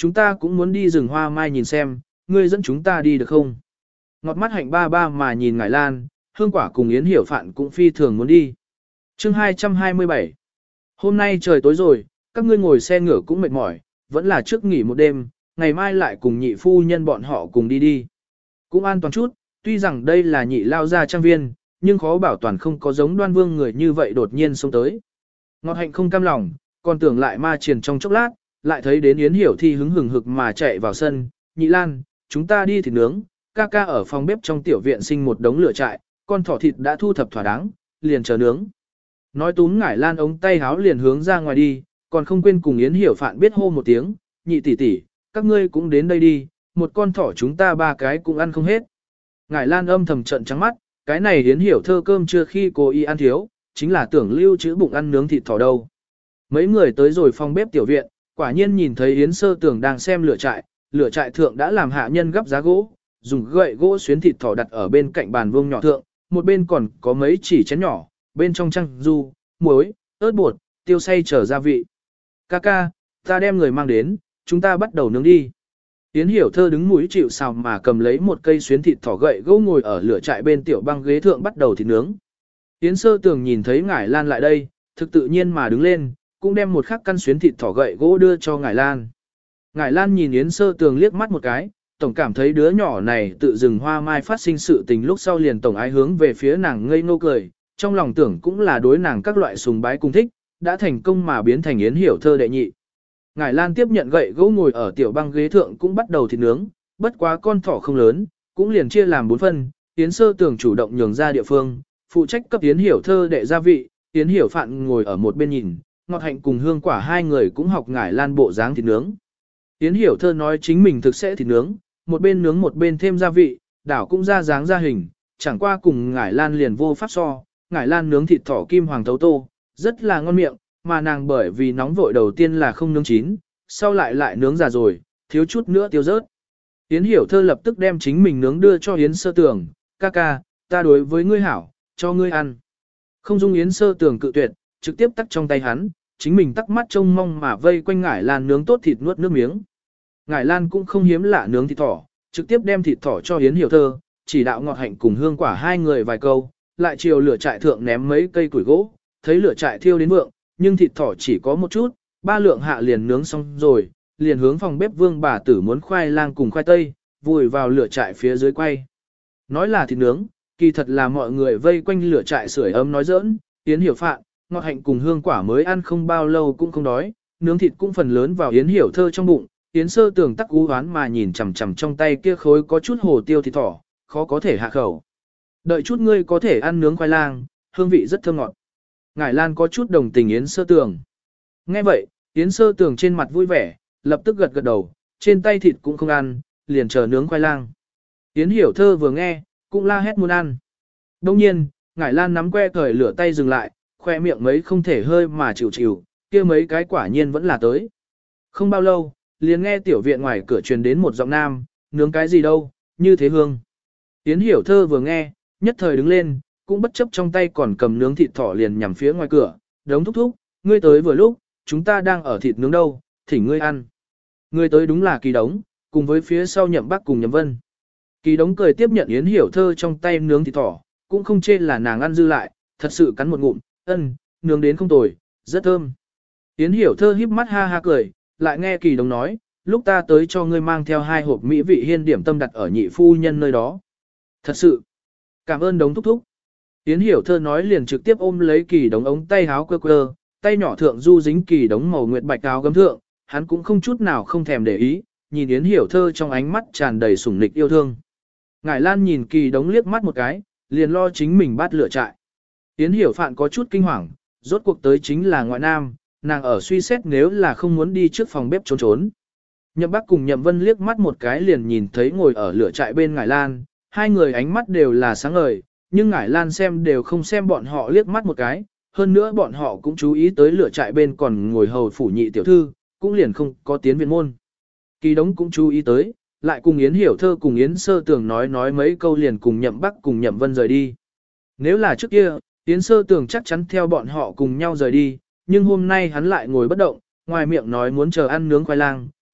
chúng ta cũng muốn đi rừng hoa mai nhìn xem, ngươi dẫn chúng ta đi được không? Ngọt mắt hạnh ba ba mà nhìn Ngải Lan, Hương Quả cùng Yến Hiểu Phạn cũng phi thường muốn đi. Chương hai trăm hai mươi bảy. Hôm nay trời tối rồi, các ngươi ngồi xe ngựa cũng mệt mỏi, vẫn là trước nghỉ một đêm, ngày mai lại cùng nhị phu nhân bọn họ cùng đi đi. Cũng an toàn chút, tuy rằng đây là nhị lao gia trang viên, nhưng khó bảo toàn không có giống Đoan Vương người như vậy đột nhiên xông tới. Ngọt hạnh không cam lòng, còn tưởng lại ma triền trong chốc lát, lại thấy đến Yến Hiểu Thi hứng hừng hực mà chạy vào sân, nhị lan, chúng ta đi thịt nướng, ca ca ở phòng bếp trong tiểu viện sinh một đống lửa trại, con thỏ thịt đã thu thập thỏa đáng, liền chờ nướng. Nói túm Ngải Lan ống tay háo liền hướng ra ngoài đi, còn không quên cùng Yến Hiểu Phạn biết hô một tiếng, nhị tỷ tỷ, các ngươi cũng đến đây đi, một con thỏ chúng ta ba cái cũng ăn không hết. Ngải Lan âm thầm trận trắng mắt, cái này Yến Hiểu thơ cơm chưa khi cô y ăn thiếu, chính là tưởng lưu trữ bụng ăn nướng thịt thỏ đâu. Mấy người tới rồi phòng bếp tiểu viện, quả nhiên nhìn thấy Yến Sơ Tưởng đang xem lửa trại, lửa trại thượng đã làm hạ nhân gấp giá gỗ, dùng gậy gỗ xuyến thịt thỏ đặt ở bên cạnh bàn vuông nhỏ thượng, một bên còn có mấy chỉ chén nhỏ, bên trong trăng du, muối, ớt bột, tiêu xay trở gia vị. Kaka, ta đem người mang đến, chúng ta bắt đầu nướng đi. Yến Hiểu thơ đứng mũi chịu sào mà cầm lấy một cây xuyến thịt thỏ gậy gỗ ngồi ở lửa trại bên tiểu băng ghế thượng bắt đầu thịt nướng. Yến Sơ Tường nhìn thấy Ngải Lan lại đây, thực tự nhiên mà đứng lên, cũng đem một khắc căn xuyến thịt thỏ gậy gỗ đưa cho Ngải Lan. Ngải Lan nhìn Yến Sơ Tường liếc mắt một cái, tổng cảm thấy đứa nhỏ này tự dừng hoa mai phát sinh sự tình lúc sau liền tổng ái hướng về phía nàng ngây ngô cười, trong lòng tưởng cũng là đối nàng các loại sùng bái cung thích, đã thành công mà biến thành Yến Hiểu thơ đệ nhị. Ngải Lan tiếp nhận gậy gỗ ngồi ở tiểu băng ghế thượng cũng bắt đầu thịt nướng, bất quá con thỏ không lớn, cũng liền chia làm bốn phần, Yến Sơ Tường chủ động nhường ra địa phương, phụ trách cấp Yến Hiểu thơ đệ gia vị, Yến Hiểu Phạn ngồi ở một bên nhìn, Ngọt Hạnh cùng Hương Quả hai người cũng học Ngải Lan bộ dáng thịt nướng. Yến Hiểu thơ nói chính mình thực sẽ thịt nướng, một bên nướng một bên thêm gia vị, đảo cũng ra dáng ra hình, chẳng qua cùng Ngải Lan liền vô pháp so, Ngải Lan nướng thịt thỏ kim hoàng thấu tô, rất là ngon miệng, mà nàng bởi vì nóng vội đầu tiên là không nướng chín, sau lại lại nướng già rồi, thiếu chút nữa tiêu rớt. Yến Hiểu thơ lập tức đem chính mình nướng đưa cho Yến Sơ Tường, ca ca, ta đối với ngươi hảo, cho ngươi ăn. Không dung Yến Sơ Tường cự tuyệt, trực tiếp tắt trong tay hắn, chính mình tắc mắt trông mong mà vây quanh Ngải Lan nướng tốt thịt nuốt nước miếng. Ngải Lan cũng không hiếm lạ nướng thịt thỏ, trực tiếp đem thịt thỏ cho Yến Hiểu thơ, chỉ đạo Ngọt Hạnh cùng Hương Quả hai người vài câu, lại chiều lửa trại thượng ném mấy cây củi gỗ, thấy lửa trại thiêu đến vượng, nhưng thịt thỏ chỉ có một chút, ba lượng hạ liền nướng xong rồi, liền hướng phòng bếp Vương bà tử muốn khoai lang cùng khoai tây, vùi vào lửa trại phía dưới quay. Nói là thịt nướng, kỳ thật là mọi người vây quanh lửa trại sưởi ấm nói giỡn, Yến Hiểu Phạn, Ngọt Hạnh cùng Hương Quả mới ăn không bao lâu cũng không đói, nướng thịt cũng phần lớn vào Yến Hiểu thơ trong bụng, Yến Sơ Tường tắc ú hoán mà nhìn chằm chằm trong tay kia khối có chút hồ tiêu thịt thỏ, khó có thể hạ khẩu. Đợi chút ngươi có thể ăn nướng khoai lang, hương vị rất thơm ngọt. Ngải Lan có chút đồng tình Yến Sơ Tường. Nghe vậy, Yến Sơ Tường trên mặt vui vẻ, lập tức gật gật đầu, trên tay thịt cũng không ăn, liền chờ nướng khoai lang. Yến Hiểu thơ vừa nghe, cũng la hét muốn ăn. Đông nhiên, Ngải Lan nắm que cởi lửa tay dừng lại, khoe miệng mấy không thể hơi mà chịu chịu, kia mấy cái quả nhiên vẫn là tới. Không bao lâu, liền nghe tiểu viện ngoài cửa truyền đến một giọng nam, nướng cái gì đâu, như thế hương. Yến Hiểu thơ vừa nghe, nhất thời đứng lên, cũng bất chấp trong tay còn cầm nướng thịt thỏ liền nhằm phía ngoài cửa, đống thúc thúc, ngươi tới vừa lúc, chúng ta đang ở thịt nướng đâu, thỉnh ngươi ăn. Ngươi tới đúng là Kỳ Đống, cùng với phía sau Nhậm Bắc cùng Nhậm Vân. Kỳ Đống cười tiếp nhận Yến Hiểu thơ trong tay nướng thịt thỏ, cũng không chê là nàng ăn dư lại, thật sự cắn một ngụm, ân, nướng đến không tồi, rất thơm. Yến Hiểu thơ híp mắt ha ha cười, lại nghe Kỳ Đống nói, lúc ta tới cho ngươi mang theo hai hộp mỹ vị hiên điểm tâm đặt ở nhị phu nhân nơi đó. Thật sự, cảm ơn Đống thúc thúc. Yến Hiểu thơ nói liền trực tiếp ôm lấy Kỳ Đống ống tay háo quơ quơ, tay nhỏ thượng du dính Kỳ Đống màu nguyệt bạch áo gấm thượng, hắn cũng không chút nào không thèm để ý, nhìn Yến Hiểu thơ trong ánh mắt tràn đầy sủng nịch yêu thương. Ngải Lan nhìn Kỳ Đống liếc mắt một cái, liền lo chính mình bắt lửa trại. Yến Hiểu Phạn có chút kinh hoàng, rốt cuộc tới chính là ngoại nam, nàng ở suy xét nếu là không muốn đi trước phòng bếp trốn trốn. Nhậm Bắc cùng Nhậm Vân liếc mắt một cái liền nhìn thấy ngồi ở lửa trại bên Ngải Lan, hai người ánh mắt đều là sáng ngời, nhưng Ngải Lan xem đều không xem bọn họ liếc mắt một cái, hơn nữa bọn họ cũng chú ý tới lửa trại bên còn ngồi hầu phủ nhị tiểu thư, cũng liền không có tiến viện môn. Kỳ Đống cũng chú ý tới, lại cùng Yến Hiểu thơ cùng Yến Sơ Tường nói nói mấy câu liền cùng Nhậm Bắc cùng Nhậm Vân rời đi. Nếu là trước kia, Yến Sơ Tường chắc chắn theo bọn họ cùng nhau rời đi, nhưng hôm nay hắn lại ngồi bất động, ngoài miệng nói muốn chờ ăn nướng khoai lang,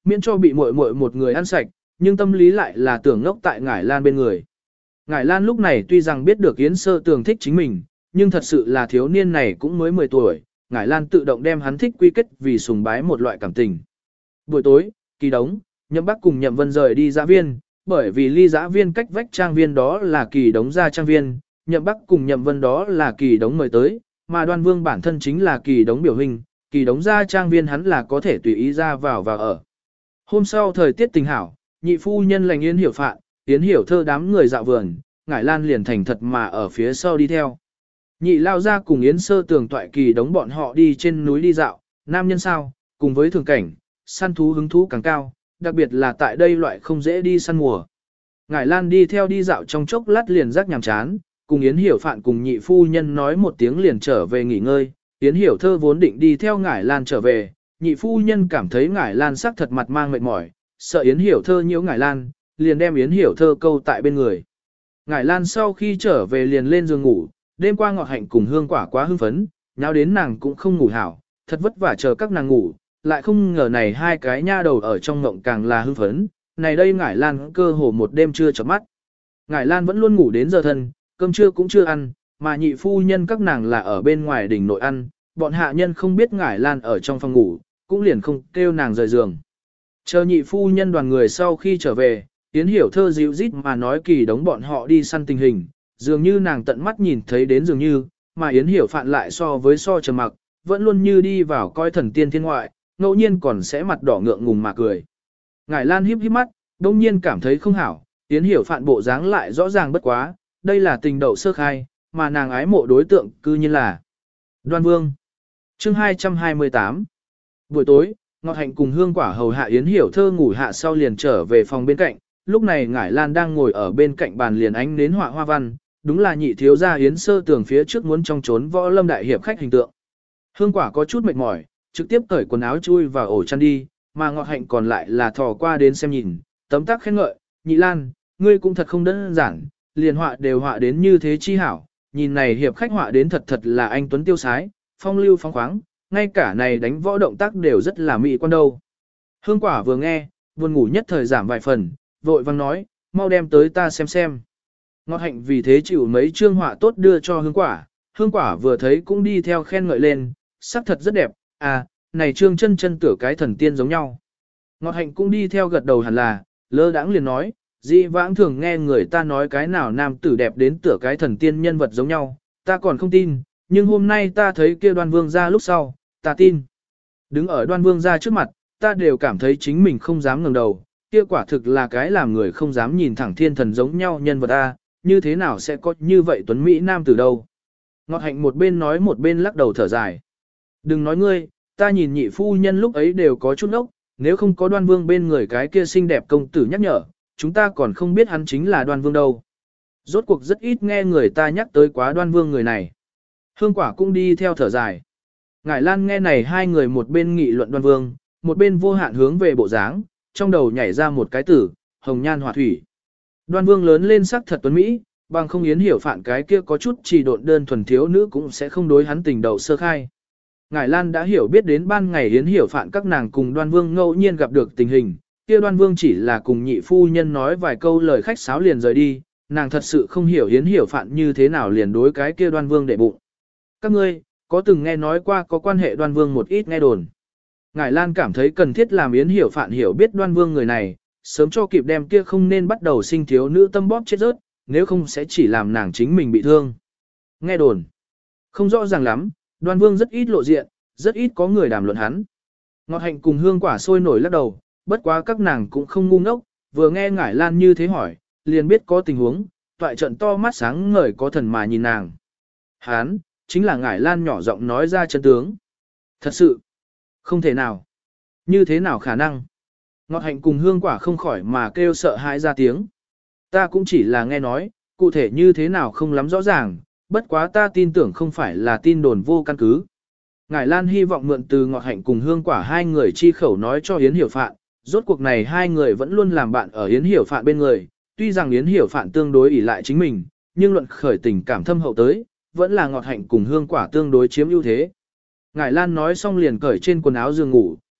miễn cho bị muội muội một người ăn sạch, nhưng tâm lý lại là tưởng ngốc tại Ngải Lan bên người. Ngải Lan lúc này tuy rằng biết được Yến Sơ Tường thích chính mình, nhưng thật sự là thiếu niên này cũng mới mười tuổi, Ngải Lan tự động đem hắn thích quy kết vì sùng bái một loại cảm tình. Buổi tối, Kỳ Đống, Nhậm Bắc cùng Nhậm Vân rời đi dã viên, bởi vì ly dã viên cách vách trang viên đó là Kỳ Đống ra trang viên, Nhậm Bắc cùng Nhậm Vân đó là Kỳ Đống mời tới, mà Đoan Vương bản thân chính là Kỳ Đống biểu hình, Kỳ Đống ra trang viên hắn là có thể tùy ý ra vào và ở. Hôm sau thời tiết tình hảo, nhị phu nhân lành Yến Hiểu Phạn, Yến Hiểu Thơ đám người dạo vườn, Ngải Lan liền thành thật mà ở phía sau đi theo. Nhị lao ra cùng Yến Sơ Tường toại Kỳ Đống bọn họ đi trên núi đi dạo, nam nhân sao, cùng với thường cảnh, săn thú hứng thú càng cao, đặc biệt là tại đây loại không dễ đi săn mùa. Ngải Lan đi theo đi dạo trong chốc lát liền rắc nhàm chán, cùng Yến Hiểu Phạn cùng nhị phu nhân nói một tiếng liền trở về nghỉ ngơi, Yến Hiểu Thơ vốn định đi theo Ngải Lan trở về, nhị phu nhân cảm thấy Ngải Lan sắc thật mặt mang mệt mỏi, sợ Yến Hiểu Thơ nhiễu Ngải Lan, liền đem Yến Hiểu Thơ câu tại bên người. Ngải Lan sau khi trở về liền lên giường ngủ, đêm qua Ngọt Hạnh cùng Hương Quả quá hưng phấn, nháo đến nàng cũng không ngủ hảo, thật vất vả chờ các nàng ngủ, lại không ngờ này hai cái nha đầu ở trong mộng càng là hưng phấn, này đây Ngải Lan cơ hồ một đêm chưa chợp mắt. Ngải Lan vẫn luôn ngủ đến giờ thân, cơm trưa cũng chưa ăn, mà nhị phu nhân các nàng là ở bên ngoài đỉnh nội ăn, bọn hạ nhân không biết Ngải Lan ở trong phòng ngủ, cũng liền không kêu nàng rời giường. Chờ nhị phu nhân đoàn người sau khi trở về, Yến Hiểu Thơ dịu rít mà nói Kỳ Đống bọn họ đi săn tình hình, dường như nàng tận mắt nhìn thấy đến dường như, mà Yến Hiểu Phạn lại so với so trầm mặc, vẫn luôn như đi vào coi thần tiên thiên ngoại, ngẫu nhiên còn sẽ mặt đỏ ngượng ngùng mà cười. Ngải Lan híp híp mắt, đông nhiên cảm thấy không hảo, Yến Hiểu Phạn bộ dáng lại rõ ràng bất quá, đây là tình đậu sơ khai, mà nàng ái mộ đối tượng cư nhiên là Đoan Vương. Chương hai trăm hai mươi tám. Buổi tối, Ngọt Hạnh cùng Hương Quả hầu hạ Yến Hiểu Thơ ngủ hạ sau liền trở về phòng bên cạnh, lúc này Ngải Lan đang ngồi ở bên cạnh bàn liền ánh nến họa hoa văn, đúng là nhị thiếu gia Yến Sơ Tường phía trước muốn trong trốn võ lâm đại hiệp khách hình tượng. Hương Quả có chút mệt mỏi, trực tiếp cởi quần áo chui vào ổ chăn đi, mà Ngọt Hạnh còn lại là thò qua đến xem nhìn, tấm tắc khen ngợi, nhị Lan, ngươi cũng thật không đơn giản, liền họa đều họa đến như thế chi hảo, nhìn này hiệp khách họa đến thật thật là anh tuấn tiêu sái, phong lưu phóng khoáng, ngay cả này đánh võ động tác đều rất là mỹ quan đâu. Hương Quả vừa nghe, buồn ngủ nhất thời giảm vài phần, vội vang nói, mau đem tới ta xem xem. Ngọt Hạnh vì thế chịu mấy chương họa tốt đưa cho Hương Quả, Hương Quả vừa thấy cũng đi theo khen ngợi lên, sắc thật rất đẹp, à, này trương chân chân tựa cái thần tiên giống nhau. Ngọt Hạnh cũng đi theo gật đầu hẳn là, lơ đãng liền nói, dị vãng thường nghe người ta nói cái nào nam tử đẹp đến tựa cái thần tiên nhân vật giống nhau, ta còn không tin, nhưng hôm nay ta thấy kia Đoan Vương ra lúc sau, ta tin. Đứng ở Đoan Vương ra trước mặt, ta đều cảm thấy chính mình không dám ngẩng đầu, kia quả thực là cái làm người không dám nhìn thẳng thiên thần giống nhau nhân vật a, như thế nào sẽ có như vậy tuấn Mỹ nam tử đâu. Ngọt Hạnh một bên nói một bên lắc đầu thở dài. Đừng nói ngươi, ta nhìn nhị phu nhân lúc ấy đều có chút ốc, nếu không có Đoan Vương bên người cái kia xinh đẹp công tử nhắc nhở, chúng ta còn không biết hắn chính là Đoan Vương đâu. Rốt cuộc rất ít nghe người ta nhắc tới quá Đoan Vương người này. Hương Quả cũng đi theo thở dài. Ngải Lan nghe này hai người một bên nghị luận Đoan Vương, một bên vô hạn hướng về bộ dáng, trong đầu nhảy ra một cái tử, hồng nhan họa thủy. Đoan Vương lớn lên sắc thật tuấn Mỹ, bằng không Yến Hiểu Phạn cái kia có chút chỉ độn đơn thuần thiếu nữ cũng sẽ không đối hắn tình đầu sơ khai. Ngải Lan đã hiểu biết đến ban ngày Yến Hiểu Phạn các nàng cùng Đoan Vương ngẫu nhiên gặp được tình hình, kia Đoan Vương chỉ là cùng nhị phu nhân nói vài câu lời khách sáo liền rời đi, nàng thật sự không hiểu Yến Hiểu Phạn như thế nào liền đối cái kia Đoan Vương để bụng. Các ngươi, có từng nghe nói qua có quan hệ Đoan Vương một ít nghe đồn. Ngải Lan cảm thấy cần thiết làm Yến Hiểu Phạn hiểu biết Đoan Vương người này, sớm cho kịp đem kia không nên bắt đầu sinh thiếu nữ tâm bóp chết rớt, nếu không sẽ chỉ làm nàng chính mình bị thương. Nghe đồn. Không rõ ràng lắm, Đoan Vương rất ít lộ diện, rất ít có người đàm luận hắn. Ngọt Hạnh cùng Hương Quả sôi nổi lắc đầu, bất quá các nàng cũng không ngu ngốc, vừa nghe Ngải Lan như thế hỏi, liền biết có tình huống, toại trận to mắt sáng ngời có thần mà nhìn nàng. Hán, chính là Ngải Lan nhỏ giọng nói ra chân tướng. Thật sự, không thể nào. Như thế nào khả năng? Ngọt Hạnh cùng Hương Quả không khỏi mà kêu sợ hãi ra tiếng. Ta cũng chỉ là nghe nói, cụ thể như thế nào không lắm rõ ràng, bất quá ta tin tưởng không phải là tin đồn vô căn cứ. Ngải Lan hy vọng mượn từ Ngọt Hạnh cùng Hương Quả hai người chi khẩu nói cho Yến Hiểu Phạn, rốt cuộc này hai người vẫn luôn làm bạn ở Yến Hiểu Phạn bên người, tuy rằng Yến Hiểu Phạn tương đối ỷ lại chính mình, nhưng luận khởi tình cảm thâm hậu tới, vẫn là Ngọt Hạnh cùng Hương Quả tương đối chiếm ưu thế. Ngải Lan nói xong liền cởi trên quần áo giường ngủ,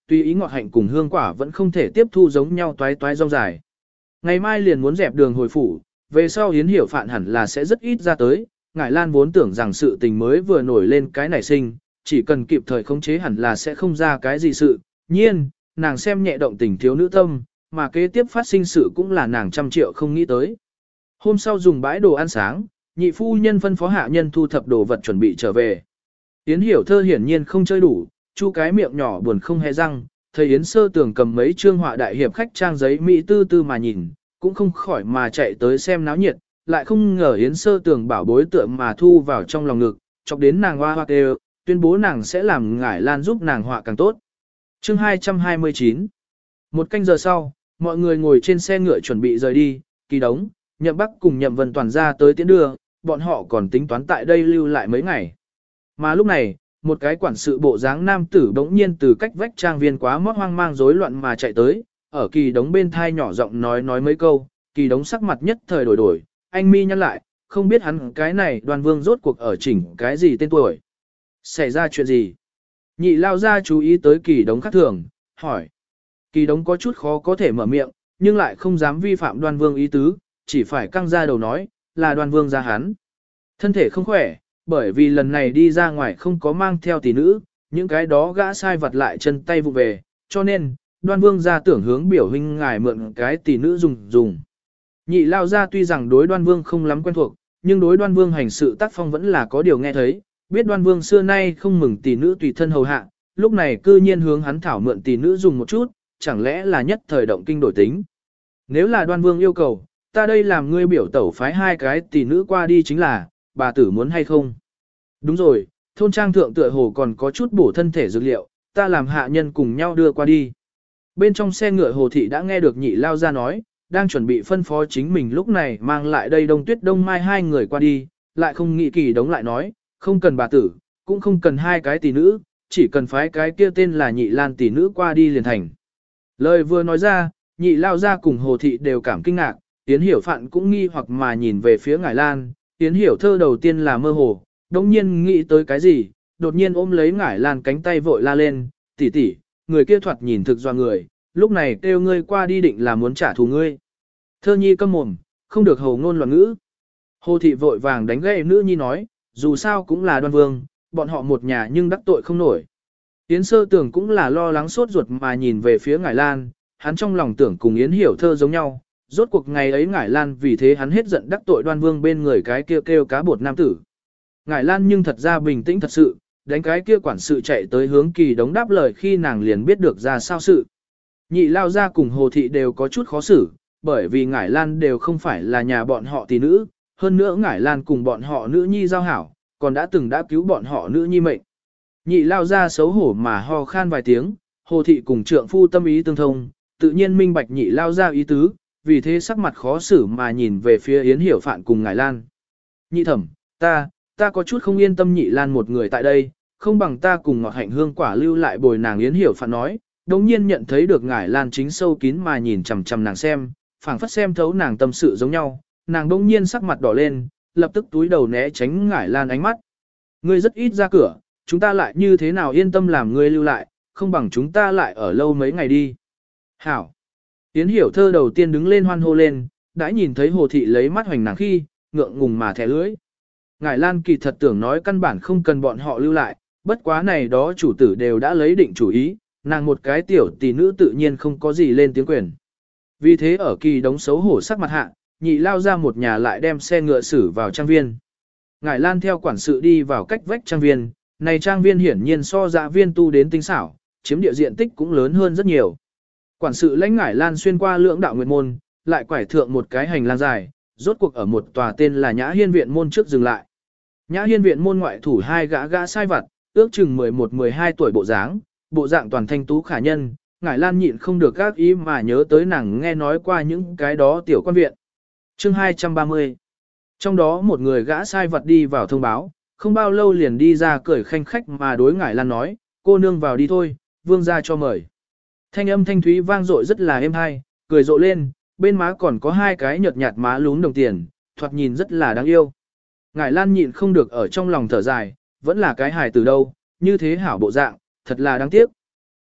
Tuy ý ngọt hạnh cùng hương quả vẫn không thể tiếp thu giống nhau toái toái rong dài. Ngày mai liền muốn dẹp đường hồi phủ, về sau Yến Hiểu Phạn hẳn là sẽ rất ít ra tới, Ngải Lan vốn tưởng rằng sự tình mới vừa nổi lên cái nảy sinh, chỉ cần kịp thời khống chế hẳn là sẽ không ra cái gì sự, nhiên, nàng xem nhẹ động tình thiếu nữ tâm, mà kế tiếp phát sinh sự cũng là nàng trăm triệu không nghĩ tới. Hôm sau dùng bãi đồ ăn sáng, nhị phu nhân phân phó hạ nhân thu thập đồ vật chuẩn bị trở về. Yến Hiểu Thơ hiển nhiên không chơi đủ, chu cái miệng nhỏ buồn không hề răng, thấy Yến Sơ Tường cầm mấy trương họa đại hiệp khách trang giấy mỹ tư tư mà nhìn, cũng không khỏi mà chạy tới xem náo nhiệt, lại không ngờ Yến Sơ Tường bảo bối tượng mà thu vào trong lòng ngực, chọc đến nàng hoa hoa đều, tuyên bố nàng sẽ làm Ngải Lan giúp nàng họa càng tốt. Chương hai trăm hai mươi chín. Một canh giờ sau, mọi người ngồi trên xe ngựa chuẩn bị rời đi, Kỳ Đống, Nhậm Bắc cùng Nhậm Vân Toàn ra tới tiễn đưa, bọn họ còn tính toán tại đây lưu lại mấy ngày. Mà lúc này, một cái quản sự bộ dáng nam tử bỗng nhiên từ cách vách trang viên quá mót hoang mang rối loạn mà chạy tới, ở Kỳ Đống bên thai nhỏ giọng nói nói mấy câu, Kỳ Đống sắc mặt nhất thời đổi đổi, anh mi nhăn lại, không biết hắn cái này Đoan Vương rốt cuộc ở chỉnh cái gì tên tuổi. Xảy ra chuyện gì? Nhị lao ra chú ý tới Kỳ Đống khác thường, hỏi. Kỳ Đống có chút khó có thể mở miệng, nhưng lại không dám vi phạm Đoan Vương ý tứ, chỉ phải căng ra đầu nói, là Đoan Vương ra hắn. Thân thể không khỏe, bởi vì lần này đi ra ngoài không có mang theo tỷ nữ, những cái đó gã sai vặt lại chân tay vụ về, cho nên, Đoan Vương ra tưởng hướng biểu huynh ngài mượn cái tỷ nữ dùng dùng. Nhị lao ra tuy rằng đối Đoan Vương không lắm quen thuộc, nhưng đối Đoan Vương hành sự tác phong vẫn là có điều nghe thấy, biết Đoan Vương xưa nay không mừng tỷ nữ tùy thân hầu hạ, lúc này cư nhiên hướng hắn thảo mượn tỷ nữ dùng một chút, chẳng lẽ là nhất thời động kinh đổi tính. Nếu là Đoan Vương yêu cầu, ta đây làm ngươi biểu tẩu phái hai cái tỷ nữ qua đi chính là, bà tử muốn hay không? Đúng rồi, thôn trang thượng tựa hồ còn có chút bổ thân thể dược liệu, ta làm hạ nhân cùng nhau đưa qua đi. Bên trong xe ngựa hồ thị đã nghe được nhị lao ra nói, đang chuẩn bị phân phó chính mình lúc này mang lại đây Đông Tuyết Đông Mai hai người qua đi, lại không nghĩ Kỳ Đống lại nói, không cần bà tử, cũng không cần hai cái tỷ nữ, chỉ cần phái cái kia tên là nhị lan tỷ nữ qua đi liền thành. Lời vừa nói ra, nhị lao ra cùng hồ thị đều cảm kinh ngạc, Yến Hiểu Phạn cũng nghi hoặc mà nhìn về phía Ngải Lan, Yến Hiểu Thơ đầu tiên là mơ hồ, đồng nhiên nghĩ tới cái gì, đột nhiên ôm lấy Ngải Lan cánh tay vội la lên, tỷ tỷ, người kia thoạt nhìn thực doa người, lúc này kêu ngươi qua đi định là muốn trả thù ngươi. Thơ nhi câm mồm, không được hầu ngôn loạn ngữ. Hồ thị vội vàng đánh gậy nữ nhi nói, dù sao cũng là Đoan Vương, bọn họ một nhà nhưng đắc tội không nổi. Yến Sơ Tưởng cũng là lo lắng sốt ruột mà nhìn về phía Ngải Lan, hắn trong lòng tưởng cùng Yến Hiểu Thơ giống nhau, rốt cuộc ngày ấy Ngải Lan vì thế hắn hết giận đắc tội Đoan Vương bên người cái kia kêu, kêu cá bột nam tử. Ngải Lan nhưng thật ra bình tĩnh thật sự, đánh cái kia quản sự chạy tới hướng Kỳ Đống đáp lời khi nàng liền biết được ra sao sự. Nhị lao ra cùng Hồ thị đều có chút khó xử, bởi vì Ngải Lan đều không phải là nhà bọn họ tỷ nữ, hơn nữa Ngải Lan cùng bọn họ nữ nhi giao hảo, còn đã từng đã cứu bọn họ nữ nhi mệnh. Nhị lao ra xấu hổ mà ho khan vài tiếng, Hồ thị cùng trượng phu tâm ý tương thông, tự nhiên minh bạch nhị lao ra ý tứ, vì thế sắc mặt khó xử mà nhìn về phía Yến Hiểu Phạn cùng Ngải Lan. Nhị thẩm, ta, ta có chút không yên tâm nhị Lan một người tại đây, không bằng ta cùng ngọt hạnh hương quả lưu lại bồi nàng. Yến Hiểu Phạn nói, đồng nhiên nhận thấy được Ngải Lan chính sâu kín mà nhìn chằm chằm nàng xem, phảng phất xem thấu nàng tâm sự giống nhau, nàng đồng nhiên sắc mặt đỏ lên, lập tức túi đầu né tránh Ngải Lan ánh mắt. Ngươi rất ít ra cửa, chúng ta lại như thế nào yên tâm làm ngươi lưu lại, không bằng chúng ta lại ở lâu mấy ngày đi. Hảo. Yến Hiểu Thơ đầu tiên đứng lên hoan hô lên, đã nhìn thấy Hồ thị lấy mắt hoành nàng khi, ngượng ngùng mà thẻ lưỡi. Ngải Lan kỳ thật tưởng nói căn bản không cần bọn họ lưu lại, bất quá này đó chủ tử đều đã lấy định chủ ý, nàng một cái tiểu tỷ nữ tự nhiên không có gì lên tiếng quyền. Vì thế ở Kỳ Đống xấu hổ sắc mặt hạ, nhị lao ra một nhà lại đem xe ngựa xử vào trang viên. Ngải Lan theo quản sự đi vào cách vách trang viên, này trang viên hiển nhiên so dạ viên tu đến tinh xảo, chiếm địa diện tích cũng lớn hơn rất nhiều. Quản sự lãnh Ngải Lan xuyên qua lưỡng đạo nguyệt môn, lại quải thượng một cái hành lang dài, rốt cuộc ở một tòa tên là Nhã Hiên viện môn trước dừng lại. Nhã Hiên viện môn ngoại thủ hai gã gã sai vặt, ước chừng mười một mười hai tuổi bộ dáng, bộ dạng toàn thanh tú khả nhân, Ngải Lan nhịn không được các ý mà nhớ tới nàng nghe nói qua những cái đó tiểu quan viện. Chương hai trăm ba mươi. Trong đó một người gã sai vặt đi vào thông báo, không bao lâu liền đi ra cười khanh khách mà đối Ngải Lan nói, cô nương vào đi thôi, vương gia cho mời. Thanh âm thanh thúy vang dội rất là êm hay, cười rộ lên, bên má còn có hai cái nhợt nhạt má lún đồng tiền, thoạt nhìn rất là đáng yêu. Ngải Lan nhịn không được ở trong lòng thở dài, vẫn là cái hài từ đâu, như thế hảo bộ dạng, thật là đáng tiếc.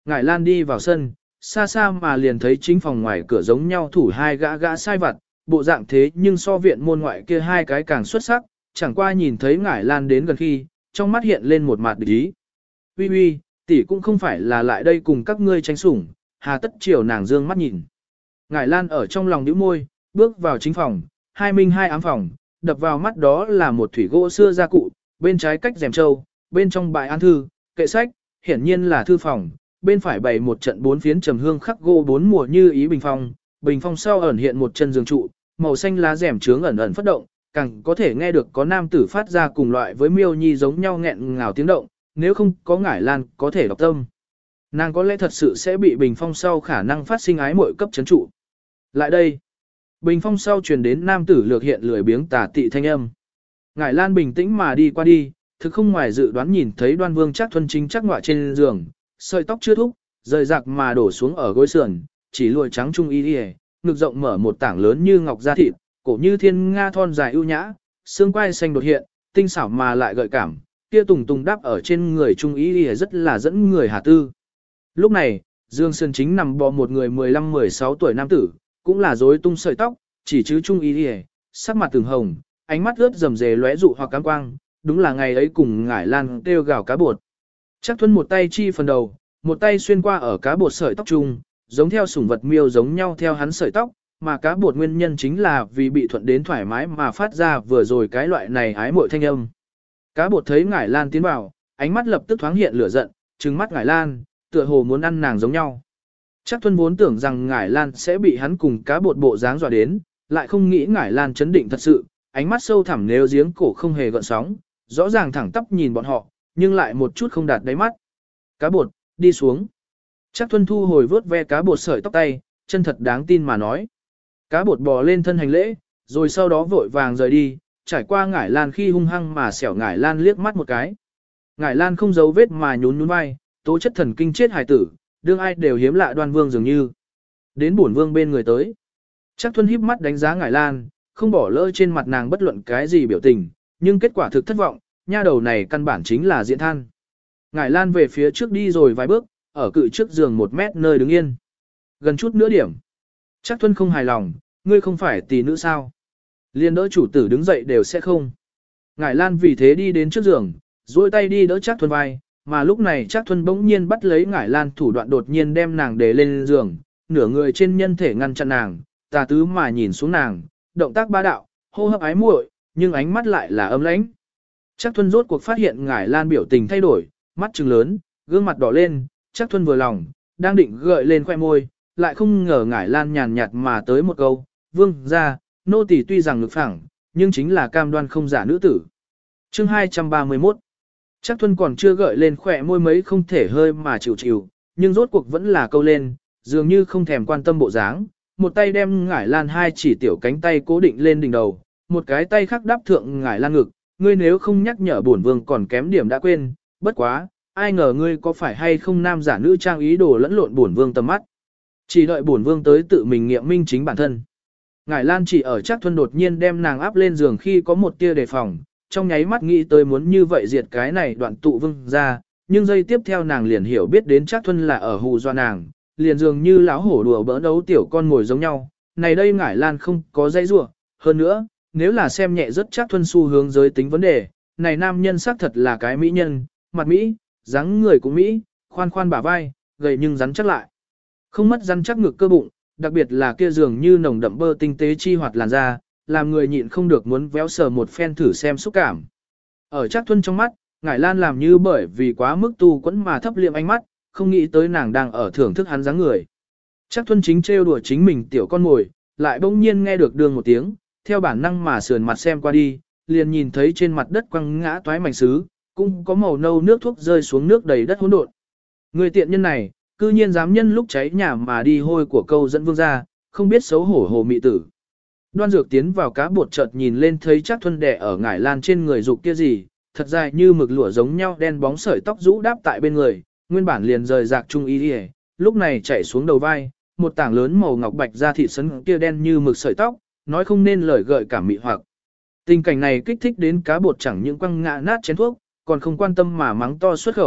Ngải Lan đi vào sân, xa xa mà liền thấy chính phòng ngoài cửa giống nhau thủ hai gã gã sai vặt, bộ dạng thế nhưng so viện môn ngoại kia hai cái càng xuất sắc, chẳng qua nhìn thấy Ngải Lan đến gần khi, trong mắt hiện lên một mặt địch ý. Uy uy, tỷ cũng không phải là lại đây cùng các ngươi tranh sủng, hà tất chiều nàng dương mắt nhìn. Ngải Lan ở trong lòng nhíu môi, bước vào chính phòng, hai minh hai ám phòng, đập vào mắt đó là một thủy gỗ xưa gia cụ, bên trái cách rèm trâu, bên trong bài án thư, kệ sách, hiển nhiên là thư phòng, bên phải bày một trận bốn phiến trầm hương khắc gỗ bốn mùa như ý bình phong, bình phong sau ẩn hiện một chân giường trụ, màu xanh lá rèm trướng ẩn ẩn phất động, càng có thể nghe được có nam tử phát ra cùng loại với miêu nhi giống nhau nghẹn ngào tiếng động, nếu không có Ngải Lan có thể đọc tâm. Nàng có lẽ thật sự sẽ bị bình phong sau khả năng phát sinh ái muội cấp chấn trụ. Lại đây, bình phong sau truyền đến nam tử lược hiện lười biếng tà tị thanh âm. Ngải Lan bình tĩnh mà đi qua đi, thực không ngoài dự đoán nhìn thấy Đoan Vương Trác Thuần chính chắc ngọa trên giường, sợi tóc chưa thúc, rời rạc mà đổ xuống ở gối sườn, chỉ lụa trắng trung y đi, ngực rộng mở một tảng lớn như ngọc da thịt, cổ như thiên nga thon dài ưu nhã, xương quai xanh đột hiện, tinh xảo mà lại gợi cảm, kia tùng tùng đáp ở trên người trung y đi rất là dẫn người hà tư. Lúc này, Dương Sơn chính nằm bò một người mười lăm mười sáu tuổi nam tử, cũng là rối tung sợi tóc, chỉ chứ trung y đi, sắc mặt từng hồng, ánh mắt ướt rầm rề lóe dụ hoặc cám quang, đúng là ngày ấy cùng Ngải Lan kêu gào cá bột. Chắc Thuần một tay chi phần đầu, một tay xuyên qua ở cá bột sợi tóc chung, giống theo sủng vật miêu giống nhau theo hắn sợi tóc, mà cá bột nguyên nhân chính là vì bị thuận đến thoải mái mà phát ra vừa rồi cái loại này ái muội thanh âm. Cá bột thấy Ngải Lan tiến vào, ánh mắt lập tức thoáng hiện lửa giận, trừng mắt Ngải Lan, tựa hồ muốn ăn nàng giống nhau. Chắc Thuần vốn tưởng rằng Ngải Lan sẽ bị hắn cùng cá bột bộ dáng dọa đến, lại không nghĩ Ngải Lan chấn định thật sự, ánh mắt sâu thẳm nếu giếng cổ không hề gợn sóng, rõ ràng thẳng tắp nhìn bọn họ, nhưng lại một chút không đạt đáy mắt. Cá bột, đi xuống. Chắc Thuần thu hồi vớt ve cá bột sợi tóc tay, chân thật đáng tin mà nói. Cá bột bò lên thân hành lễ, rồi sau đó vội vàng rời đi, trải qua Ngải Lan khi hung hăng mà xẻo Ngải Lan liếc mắt một cái. Ngải Lan không giấu vết mà nhún nhún vai, tố chất thần kinh chết hài tử, đương ai đều hiếm lạ Đoan Vương dường như. Đến bổn vương bên người tới. Chắc Thuần híp mắt đánh giá Ngải Lan, không bỏ lỡ trên mặt nàng bất luận cái gì biểu tình, nhưng kết quả thực thất vọng, nha đầu này căn bản chính là diễn than. Ngải Lan về phía trước đi rồi vài bước, ở cự trước giường một mét nơi đứng yên. Gần chút nữa điểm. Chắc Thuần không hài lòng, ngươi không phải tỷ nữ sao? Liên đỡ chủ tử đứng dậy đều sẽ không. Ngải Lan vì thế đi đến trước giường, duỗi tay đi đỡ Trác Thuần vai, mà lúc này Trác Thuần bỗng nhiên bắt lấy Ngải Lan thủ đoạn đột nhiên đem nàng để lên giường, nửa người trên nhân thể ngăn chặn nàng, tà tứ mà nhìn xuống nàng, động tác bá đạo, hô hấp ái muội, nhưng ánh mắt lại là âm lãnh. Trác Thuần rốt cuộc phát hiện Ngải Lan biểu tình thay đổi, mắt trừng lớn, gương mặt đỏ lên, Trác Thuần vừa lòng, đang định gợi lên khoe môi, lại không ngờ Ngải Lan nhàn nhạt mà tới một câu, vương ra, nô tỳ tuy rằng ngực phẳng, nhưng chính là cam đoan không giả nữ tử. Chương hai trăm ba mươi mốt. Trác Thuần còn chưa gợi lên khỏe môi mấy không thể hơi mà chịu chịu, nhưng rốt cuộc vẫn là câu lên, dường như không thèm quan tâm bộ dáng, một tay đem Ngải Lan hai chỉ tiểu cánh tay cố định lên đỉnh đầu, một cái tay khác đáp thượng Ngải Lan ngực, ngươi nếu không nhắc nhở bổn vương còn kém điểm đã quên, bất quá, ai ngờ ngươi có phải hay không nam giả nữ trang ý đồ lẫn lộn bổn vương tầm mắt. Chỉ đợi bổn vương tới tự mình nghiệm minh chính bản thân. Ngải Lan chỉ ở Trác Thuần đột nhiên đem nàng áp lên giường khi có một tia đề phòng, trong nháy mắt nghĩ tới muốn như vậy diệt cái này đoạn tụ vương ra, nhưng giây tiếp theo nàng liền hiểu biết đến Trác Thuần là ở hù dọa nàng, liền dường như lão hổ đùa bỡn đấu tiểu con ngồi giống nhau. Này đây Ngải Lan không có dây rủa, hơn nữa, nếu là xem nhẹ rất Trác Thuần xu hướng giới tính vấn đề, này nam nhân xác thật là cái mỹ nhân, mặt mỹ, dáng người cũng mỹ, khoan khoan bả vai, gầy nhưng rắn chắc lại. Không mất rắn chắc ngực cơ bụng, đặc biệt là kia dường như nồng đậm bơ tinh tế chi hoạt làn da, làm người nhịn không được muốn véo sờ một phen thử xem xúc cảm. Ở Trác Thuần trong mắt, Ngải Lan làm như bởi vì quá mức tu quẫn mà thấp liệm ánh mắt, không nghĩ tới nàng đang ở thưởng thức hắn dáng người. Trác Thuần chính trêu đùa chính mình tiểu con mồi, lại bỗng nhiên nghe được đường một tiếng, theo bản năng mà sườn mặt xem qua đi, liền nhìn thấy trên mặt đất quăng ngã toái mảnh sứ, cũng có màu nâu nước thuốc rơi xuống nước đầy đất hỗn độn. Người tiện nhân này, cư nhiên dám nhân lúc cháy nhà mà đi hôi của câu dẫn vương gia, không biết xấu hổ hồ mị tử. Đoan Dược tiến vào cá bột chợt nhìn lên thấy Trác Thuần đè ở Ngải Lan trên người dục kia gì, thật dài như mực lụa giống nhau đen bóng sợi tóc rũ đáp tại bên người, nguyên bản liền rời rạc trung y đi, lúc này chảy xuống đầu vai, một tảng lớn màu ngọc bạch da thịt sấn kia đen như mực sợi tóc, nói không nên lời gợi cảm mị hoặc. Tình cảnh này kích thích đến cá bột chẳng những quăng ngã nát chén thuốc, còn không quan tâm mà mắng to xuất khẩu,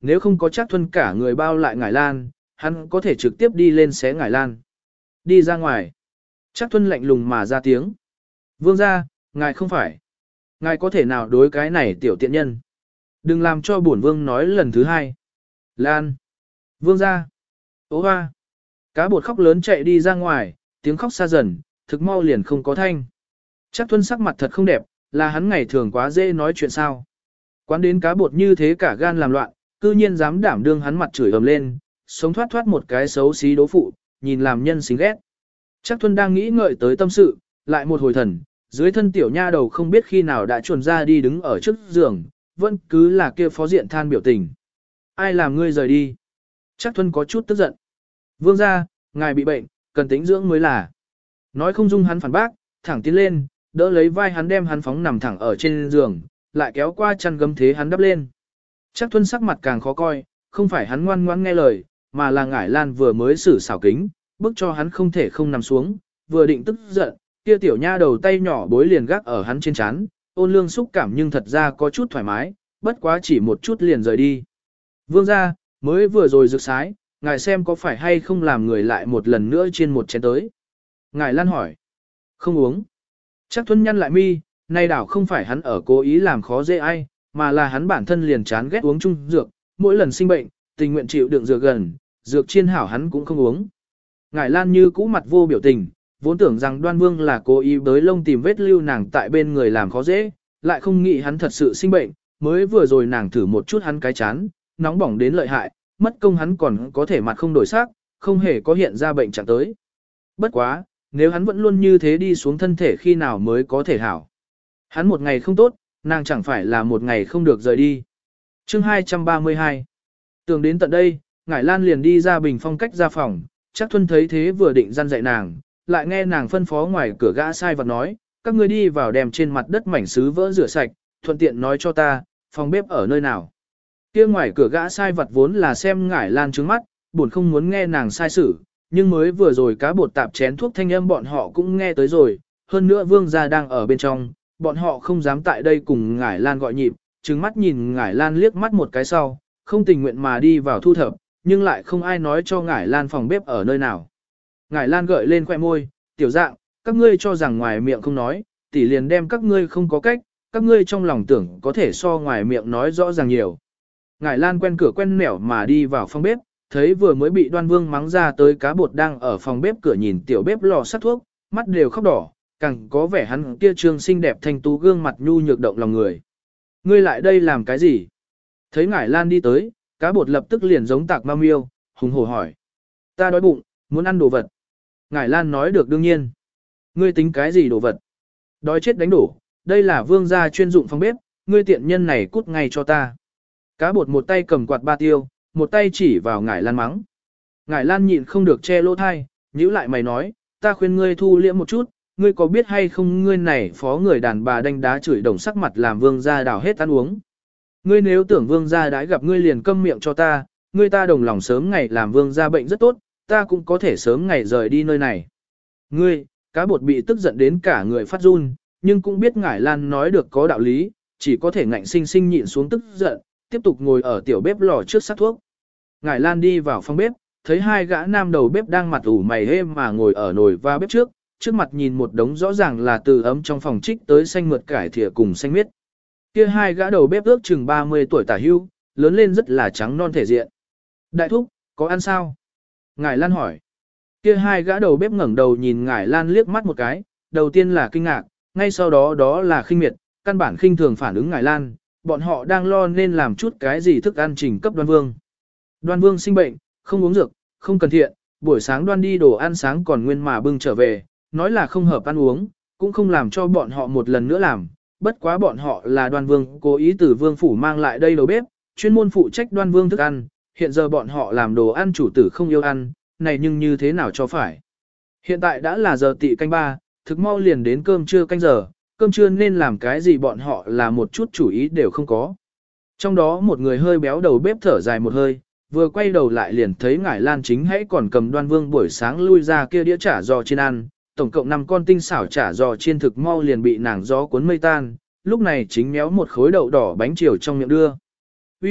nếu không có Trác Thuân cả người bao lại Ngải Lan, hắn có thể trực tiếp đi lên xé Ngải Lan. Đi ra ngoài. Trác Thuân lạnh lùng mà ra tiếng. Vương gia, ngài không phải. Ngài có thể nào đối cái này tiểu tiện nhân. Đừng làm cho bổn vương nói lần thứ hai. Lan. Vương gia. Ô hoa. Cá bột khóc lớn chạy đi ra ngoài, tiếng khóc xa dần, thực mau liền không có thanh. Trác Thuân sắc mặt thật không đẹp, là hắn ngày thường quá dễ nói chuyện sao. Quán đến cá bột như thế cả gan làm loạn, cư nhiên dám đảm đương hắn mặt chửi ầm lên, sống thoát thoát một cái xấu xí đố phụ, nhìn làm nhân xính ghét. Trác Thuân đang nghĩ ngợi tới tâm sự, lại một hồi thần, dưới thân tiểu nha đầu không biết khi nào đã chuồn ra đi đứng ở trước giường, vẫn cứ là kia phó diện than biểu tình. Ai làm ngươi rời đi? Trác Thuân có chút tức giận. Vương gia, ngài bị bệnh, cần tĩnh dưỡng mới là. Nói không dung hắn phản bác, thẳng tiến lên, đỡ lấy vai hắn đem hắn phóng nằm thẳng ở trên giường, lại kéo qua chăn gấm thế hắn đắp lên. Trác Thuân sắc mặt càng khó coi, không phải hắn ngoan ngoãn nghe lời, mà là Ngải Lan vừa mới xử xảo kính, bức cho hắn không thể không nằm xuống, vừa định tức giận, kia tiểu nha đầu tay nhỏ bối liền gác ở hắn trên trán, ôn lương xúc cảm nhưng thật ra có chút thoải mái, bất quá chỉ một chút liền rời đi. Vương gia, mới vừa rồi rực sái, ngài xem có phải hay không làm người lại một lần nữa trên một chén tới. Ngài Lan hỏi. Không uống. Trác Thuân nhăn lại mi, nay đảo không phải hắn ở cố ý làm khó dễ ai, mà là hắn bản thân liền chán ghét uống chung dược, mỗi lần sinh bệnh, tình nguyện chịu đựng dược gần, dược chiên hảo hắn cũng không uống. Ngải Lan như cũ mặt vô biểu tình, vốn tưởng rằng Đoan Vương là cố ý bới lông tìm vết lưu nàng tại bên người làm khó dễ, lại không nghĩ hắn thật sự sinh bệnh, mới vừa rồi nàng thử một chút hắn cái chán, nóng bỏng đến lợi hại, mất công hắn còn có thể mặt không đổi sắc, không hề có hiện ra bệnh trạng tới. Bất quá, nếu hắn vẫn luôn như thế đi xuống thân thể khi nào mới có thể hảo. Hắn một ngày không tốt, nàng chẳng phải là một ngày không được rời đi. Chương hai trăm ba mươi hai. Tưởng đến tận đây, Ngải Lan liền đi ra bình phong cách ra phòng, Trác Thuân thấy thế vừa định răn dạy nàng, lại nghe nàng phân phó ngoài cửa gã sai vật nói, các ngươi đi vào đem trên mặt đất mảnh sứ vỡ rửa sạch, thuận tiện nói cho ta, phòng bếp ở nơi nào. Kia ngoài cửa gã sai vật vốn là xem Ngải Lan trướng mắt, buồn không muốn nghe nàng sai xử, nhưng mới vừa rồi cá bột tạp chén thuốc thanh âm bọn họ cũng nghe tới rồi, hơn nữa vương gia đang ở bên trong, bọn họ không dám tại đây cùng Ngải Lan gọi nhịp, trừng mắt nhìn Ngải Lan liếc mắt một cái sau, không tình nguyện mà đi vào thu thập, nhưng lại không ai nói cho Ngải Lan phòng bếp ở nơi nào. Ngải Lan gợi lên khoẻ môi, tiểu dạng, các ngươi cho rằng ngoài miệng không nói, tỷ liền đem các ngươi không có cách, các ngươi trong lòng tưởng có thể so ngoài miệng nói rõ ràng nhiều. Ngải Lan quen cửa quen nẻo mà đi vào phòng bếp, thấy vừa mới bị Đoan Vương mắng ra tới cá bột đang ở phòng bếp cửa nhìn tiểu bếp lò sắt thuốc, mắt đều khóc đỏ, càng có vẻ hắn kia trương xinh đẹp thanh tú gương mặt nhu nhược động lòng người. Ngươi lại đây làm cái gì? Thấy Ngải Lan đi tới, cá bột lập tức liền giống tạc ma miêu, hùng hổ hỏi. Ta đói bụng, muốn ăn đồ vật. Ngải Lan nói được đương nhiên. Ngươi tính cái gì đồ vật? Đói chết đánh đổ, đây là vương gia chuyên dụng phòng bếp, ngươi tiện nhân này cút ngay cho ta. Cá bột một tay cầm quạt ba tiêu, một tay chỉ vào Ngải Lan mắng. Ngải Lan nhịn không được che lỗ thai, nhíu lại mày nói, ta khuyên ngươi thu liễm một chút, ngươi có biết hay không ngươi này phó người đàn bà đánh đá chửi đồng sắc mặt làm vương gia đảo hết ăn uống. Ngươi nếu tưởng vương gia đãi gặp ngươi liền câm miệng cho ta, ngươi ta đồng lòng sớm ngày làm vương gia bệnh rất tốt, ta cũng có thể sớm ngày rời đi nơi này. Ngươi, cá bột bị tức giận đến cả người phát run, nhưng cũng biết Ngải Lan nói được có đạo lý, chỉ có thể ngạnh sinh sinh nhịn xuống tức giận, tiếp tục ngồi ở tiểu bếp lò trước sát thuốc. Ngải Lan đi vào phòng bếp, thấy hai gã nam đầu bếp đang mặt ủ mày êm mà ngồi ở nồi va bếp trước, trước mặt nhìn một đống rõ ràng là từ ấm trong phòng trích tới xanh mượt cải thìa cùng xanh miết. Kia hai gã đầu bếp ước chừng ba mươi tuổi tả hưu, lớn lên rất là trắng non thể diện. Đại thúc, có ăn sao? Ngải Lan hỏi. Kia hai gã đầu bếp ngẩng đầu nhìn Ngải Lan liếc mắt một cái, đầu tiên là kinh ngạc, ngay sau đó đó là khinh miệt, căn bản khinh thường phản ứng Ngải Lan, bọn họ đang lo nên làm chút cái gì thức ăn trình cấp Đoan Vương. Đoan Vương sinh bệnh, không uống dược, không cần thiện, buổi sáng Đoan đi đồ ăn sáng còn nguyên mà bưng trở về, nói là không hợp ăn uống, cũng không làm cho bọn họ một lần nữa làm, bất quá bọn họ là Đoan Vương cố ý từ Vương phủ mang lại đây đầu bếp, chuyên môn phụ trách Đoan Vương thức ăn, hiện giờ bọn họ làm đồ ăn chủ tử không yêu ăn, này nhưng như thế nào cho phải. Hiện tại đã là giờ tị canh ba, thực mau liền đến cơm trưa canh giờ, cơm trưa nên làm cái gì bọn họ là một chút chủ ý đều không có. Trong đó một người hơi béo đầu bếp thở dài một hơi, vừa quay đầu lại liền thấy Ngải Lan chính hãy còn cầm Đoan Vương buổi sáng lui ra kia đĩa chả giò chiên ăn, tổng cộng năm con tinh xảo chả giò chiên thực mau liền bị nàng gió cuốn mây tan, lúc này chính méo một khối đậu đỏ bánh chiều trong miệng đưa. Uy,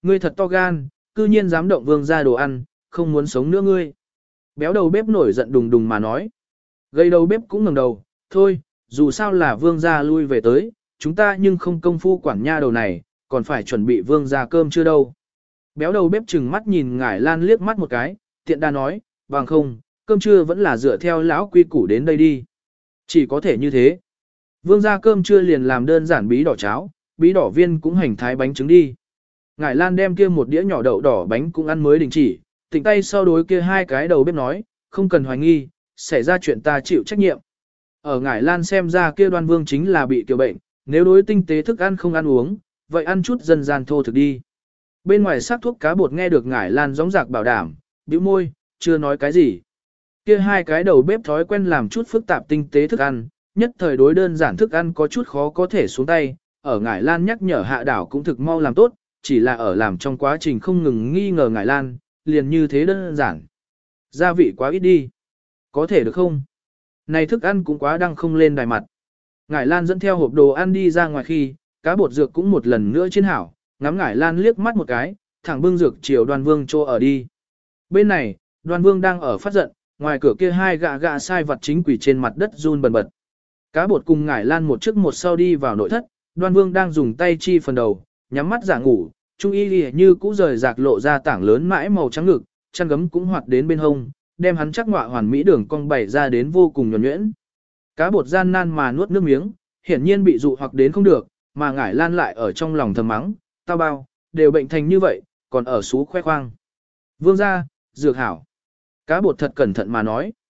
Ngươi thật to gan, cư nhiên dám động vương ra đồ ăn, không muốn sống nữa ngươi. Béo đầu bếp nổi giận đùng đùng mà nói. Gây đầu bếp cũng ngẩng đầu, thôi, dù sao là vương gia lui về tới, chúng ta nhưng không công phu quản nha đầu này, còn phải chuẩn bị vương gia cơm chưa đâu. Béo đầu bếp chừng mắt nhìn Ngải Lan liếc mắt một cái, tiện đa nói, bằng không, cơm trưa vẫn là dựa theo lão quy củ đến đây đi. Chỉ có thể như thế. Vương gia cơm trưa liền làm đơn giản bí đỏ cháo, bí đỏ viên cũng hành thái bánh trứng đi. Ngải Lan đem kia một đĩa nhỏ đậu đỏ bánh cũng ăn mới đình chỉ, tỉnh tay sau đối kia hai cái đầu bếp nói, không cần hoài nghi, xảy ra chuyện ta chịu trách nhiệm. Ở Ngải Lan xem ra kia Đoan Vương chính là bị kiều bệnh, nếu đối tinh tế thức ăn không ăn uống, vậy ăn chút dân gian thô thực đi. Bên ngoài sắc thuốc cá bột nghe được Ngải Lan gióng giạc bảo đảm, bĩu môi, chưa nói cái gì. Kia hai cái đầu bếp thói quen làm chút phức tạp tinh tế thức ăn, nhất thời đối đơn giản thức ăn có chút khó có thể xuống tay, ở Ngải Lan nhắc nhở hạ đảo cũng thực mau làm tốt, chỉ là ở làm trong quá trình không ngừng nghi ngờ Ngải Lan, liền như thế đơn giản. Gia vị quá ít đi. Có thể được không? Này thức ăn cũng quá đăng không lên đài mặt. Ngải Lan dẫn theo hộp đồ ăn đi ra ngoài khi, cá bột dược cũng một lần nữa trên hảo, ngắm Ngải Lan liếc mắt một cái, thẳng bưng dược chiều Đoan Vương cho ở đi. Bên này, Đoan Vương đang ở phát giận, ngoài cửa kia hai gạ gạ sai vật chính quỷ trên mặt đất run bần bật. Cá bột cùng Ngải Lan một trước một sau đi vào nội thất, Đoan Vương đang dùng tay chi phần đầu, nhắm mắt giả ngủ, trung y lìa như cũ rời rạc lộ ra tảng lớn mãi màu trắng ngực, chăn gấm cũng hoạt đến bên hông, đem hắn chắc ngọa hoàn mỹ đường cong bày ra đến vô cùng nhuần nhuyễn. Cá bột gian nan mà nuốt nước miếng, hiển nhiên bị dụ hoặc đến không được, mà Ngải Lan lại ở trong lòng thầm mắng, tao bao, đều bệnh thành như vậy, còn ở xú khoe khoang. Vương gia, dược hảo. Cá bột thật cẩn thận mà nói.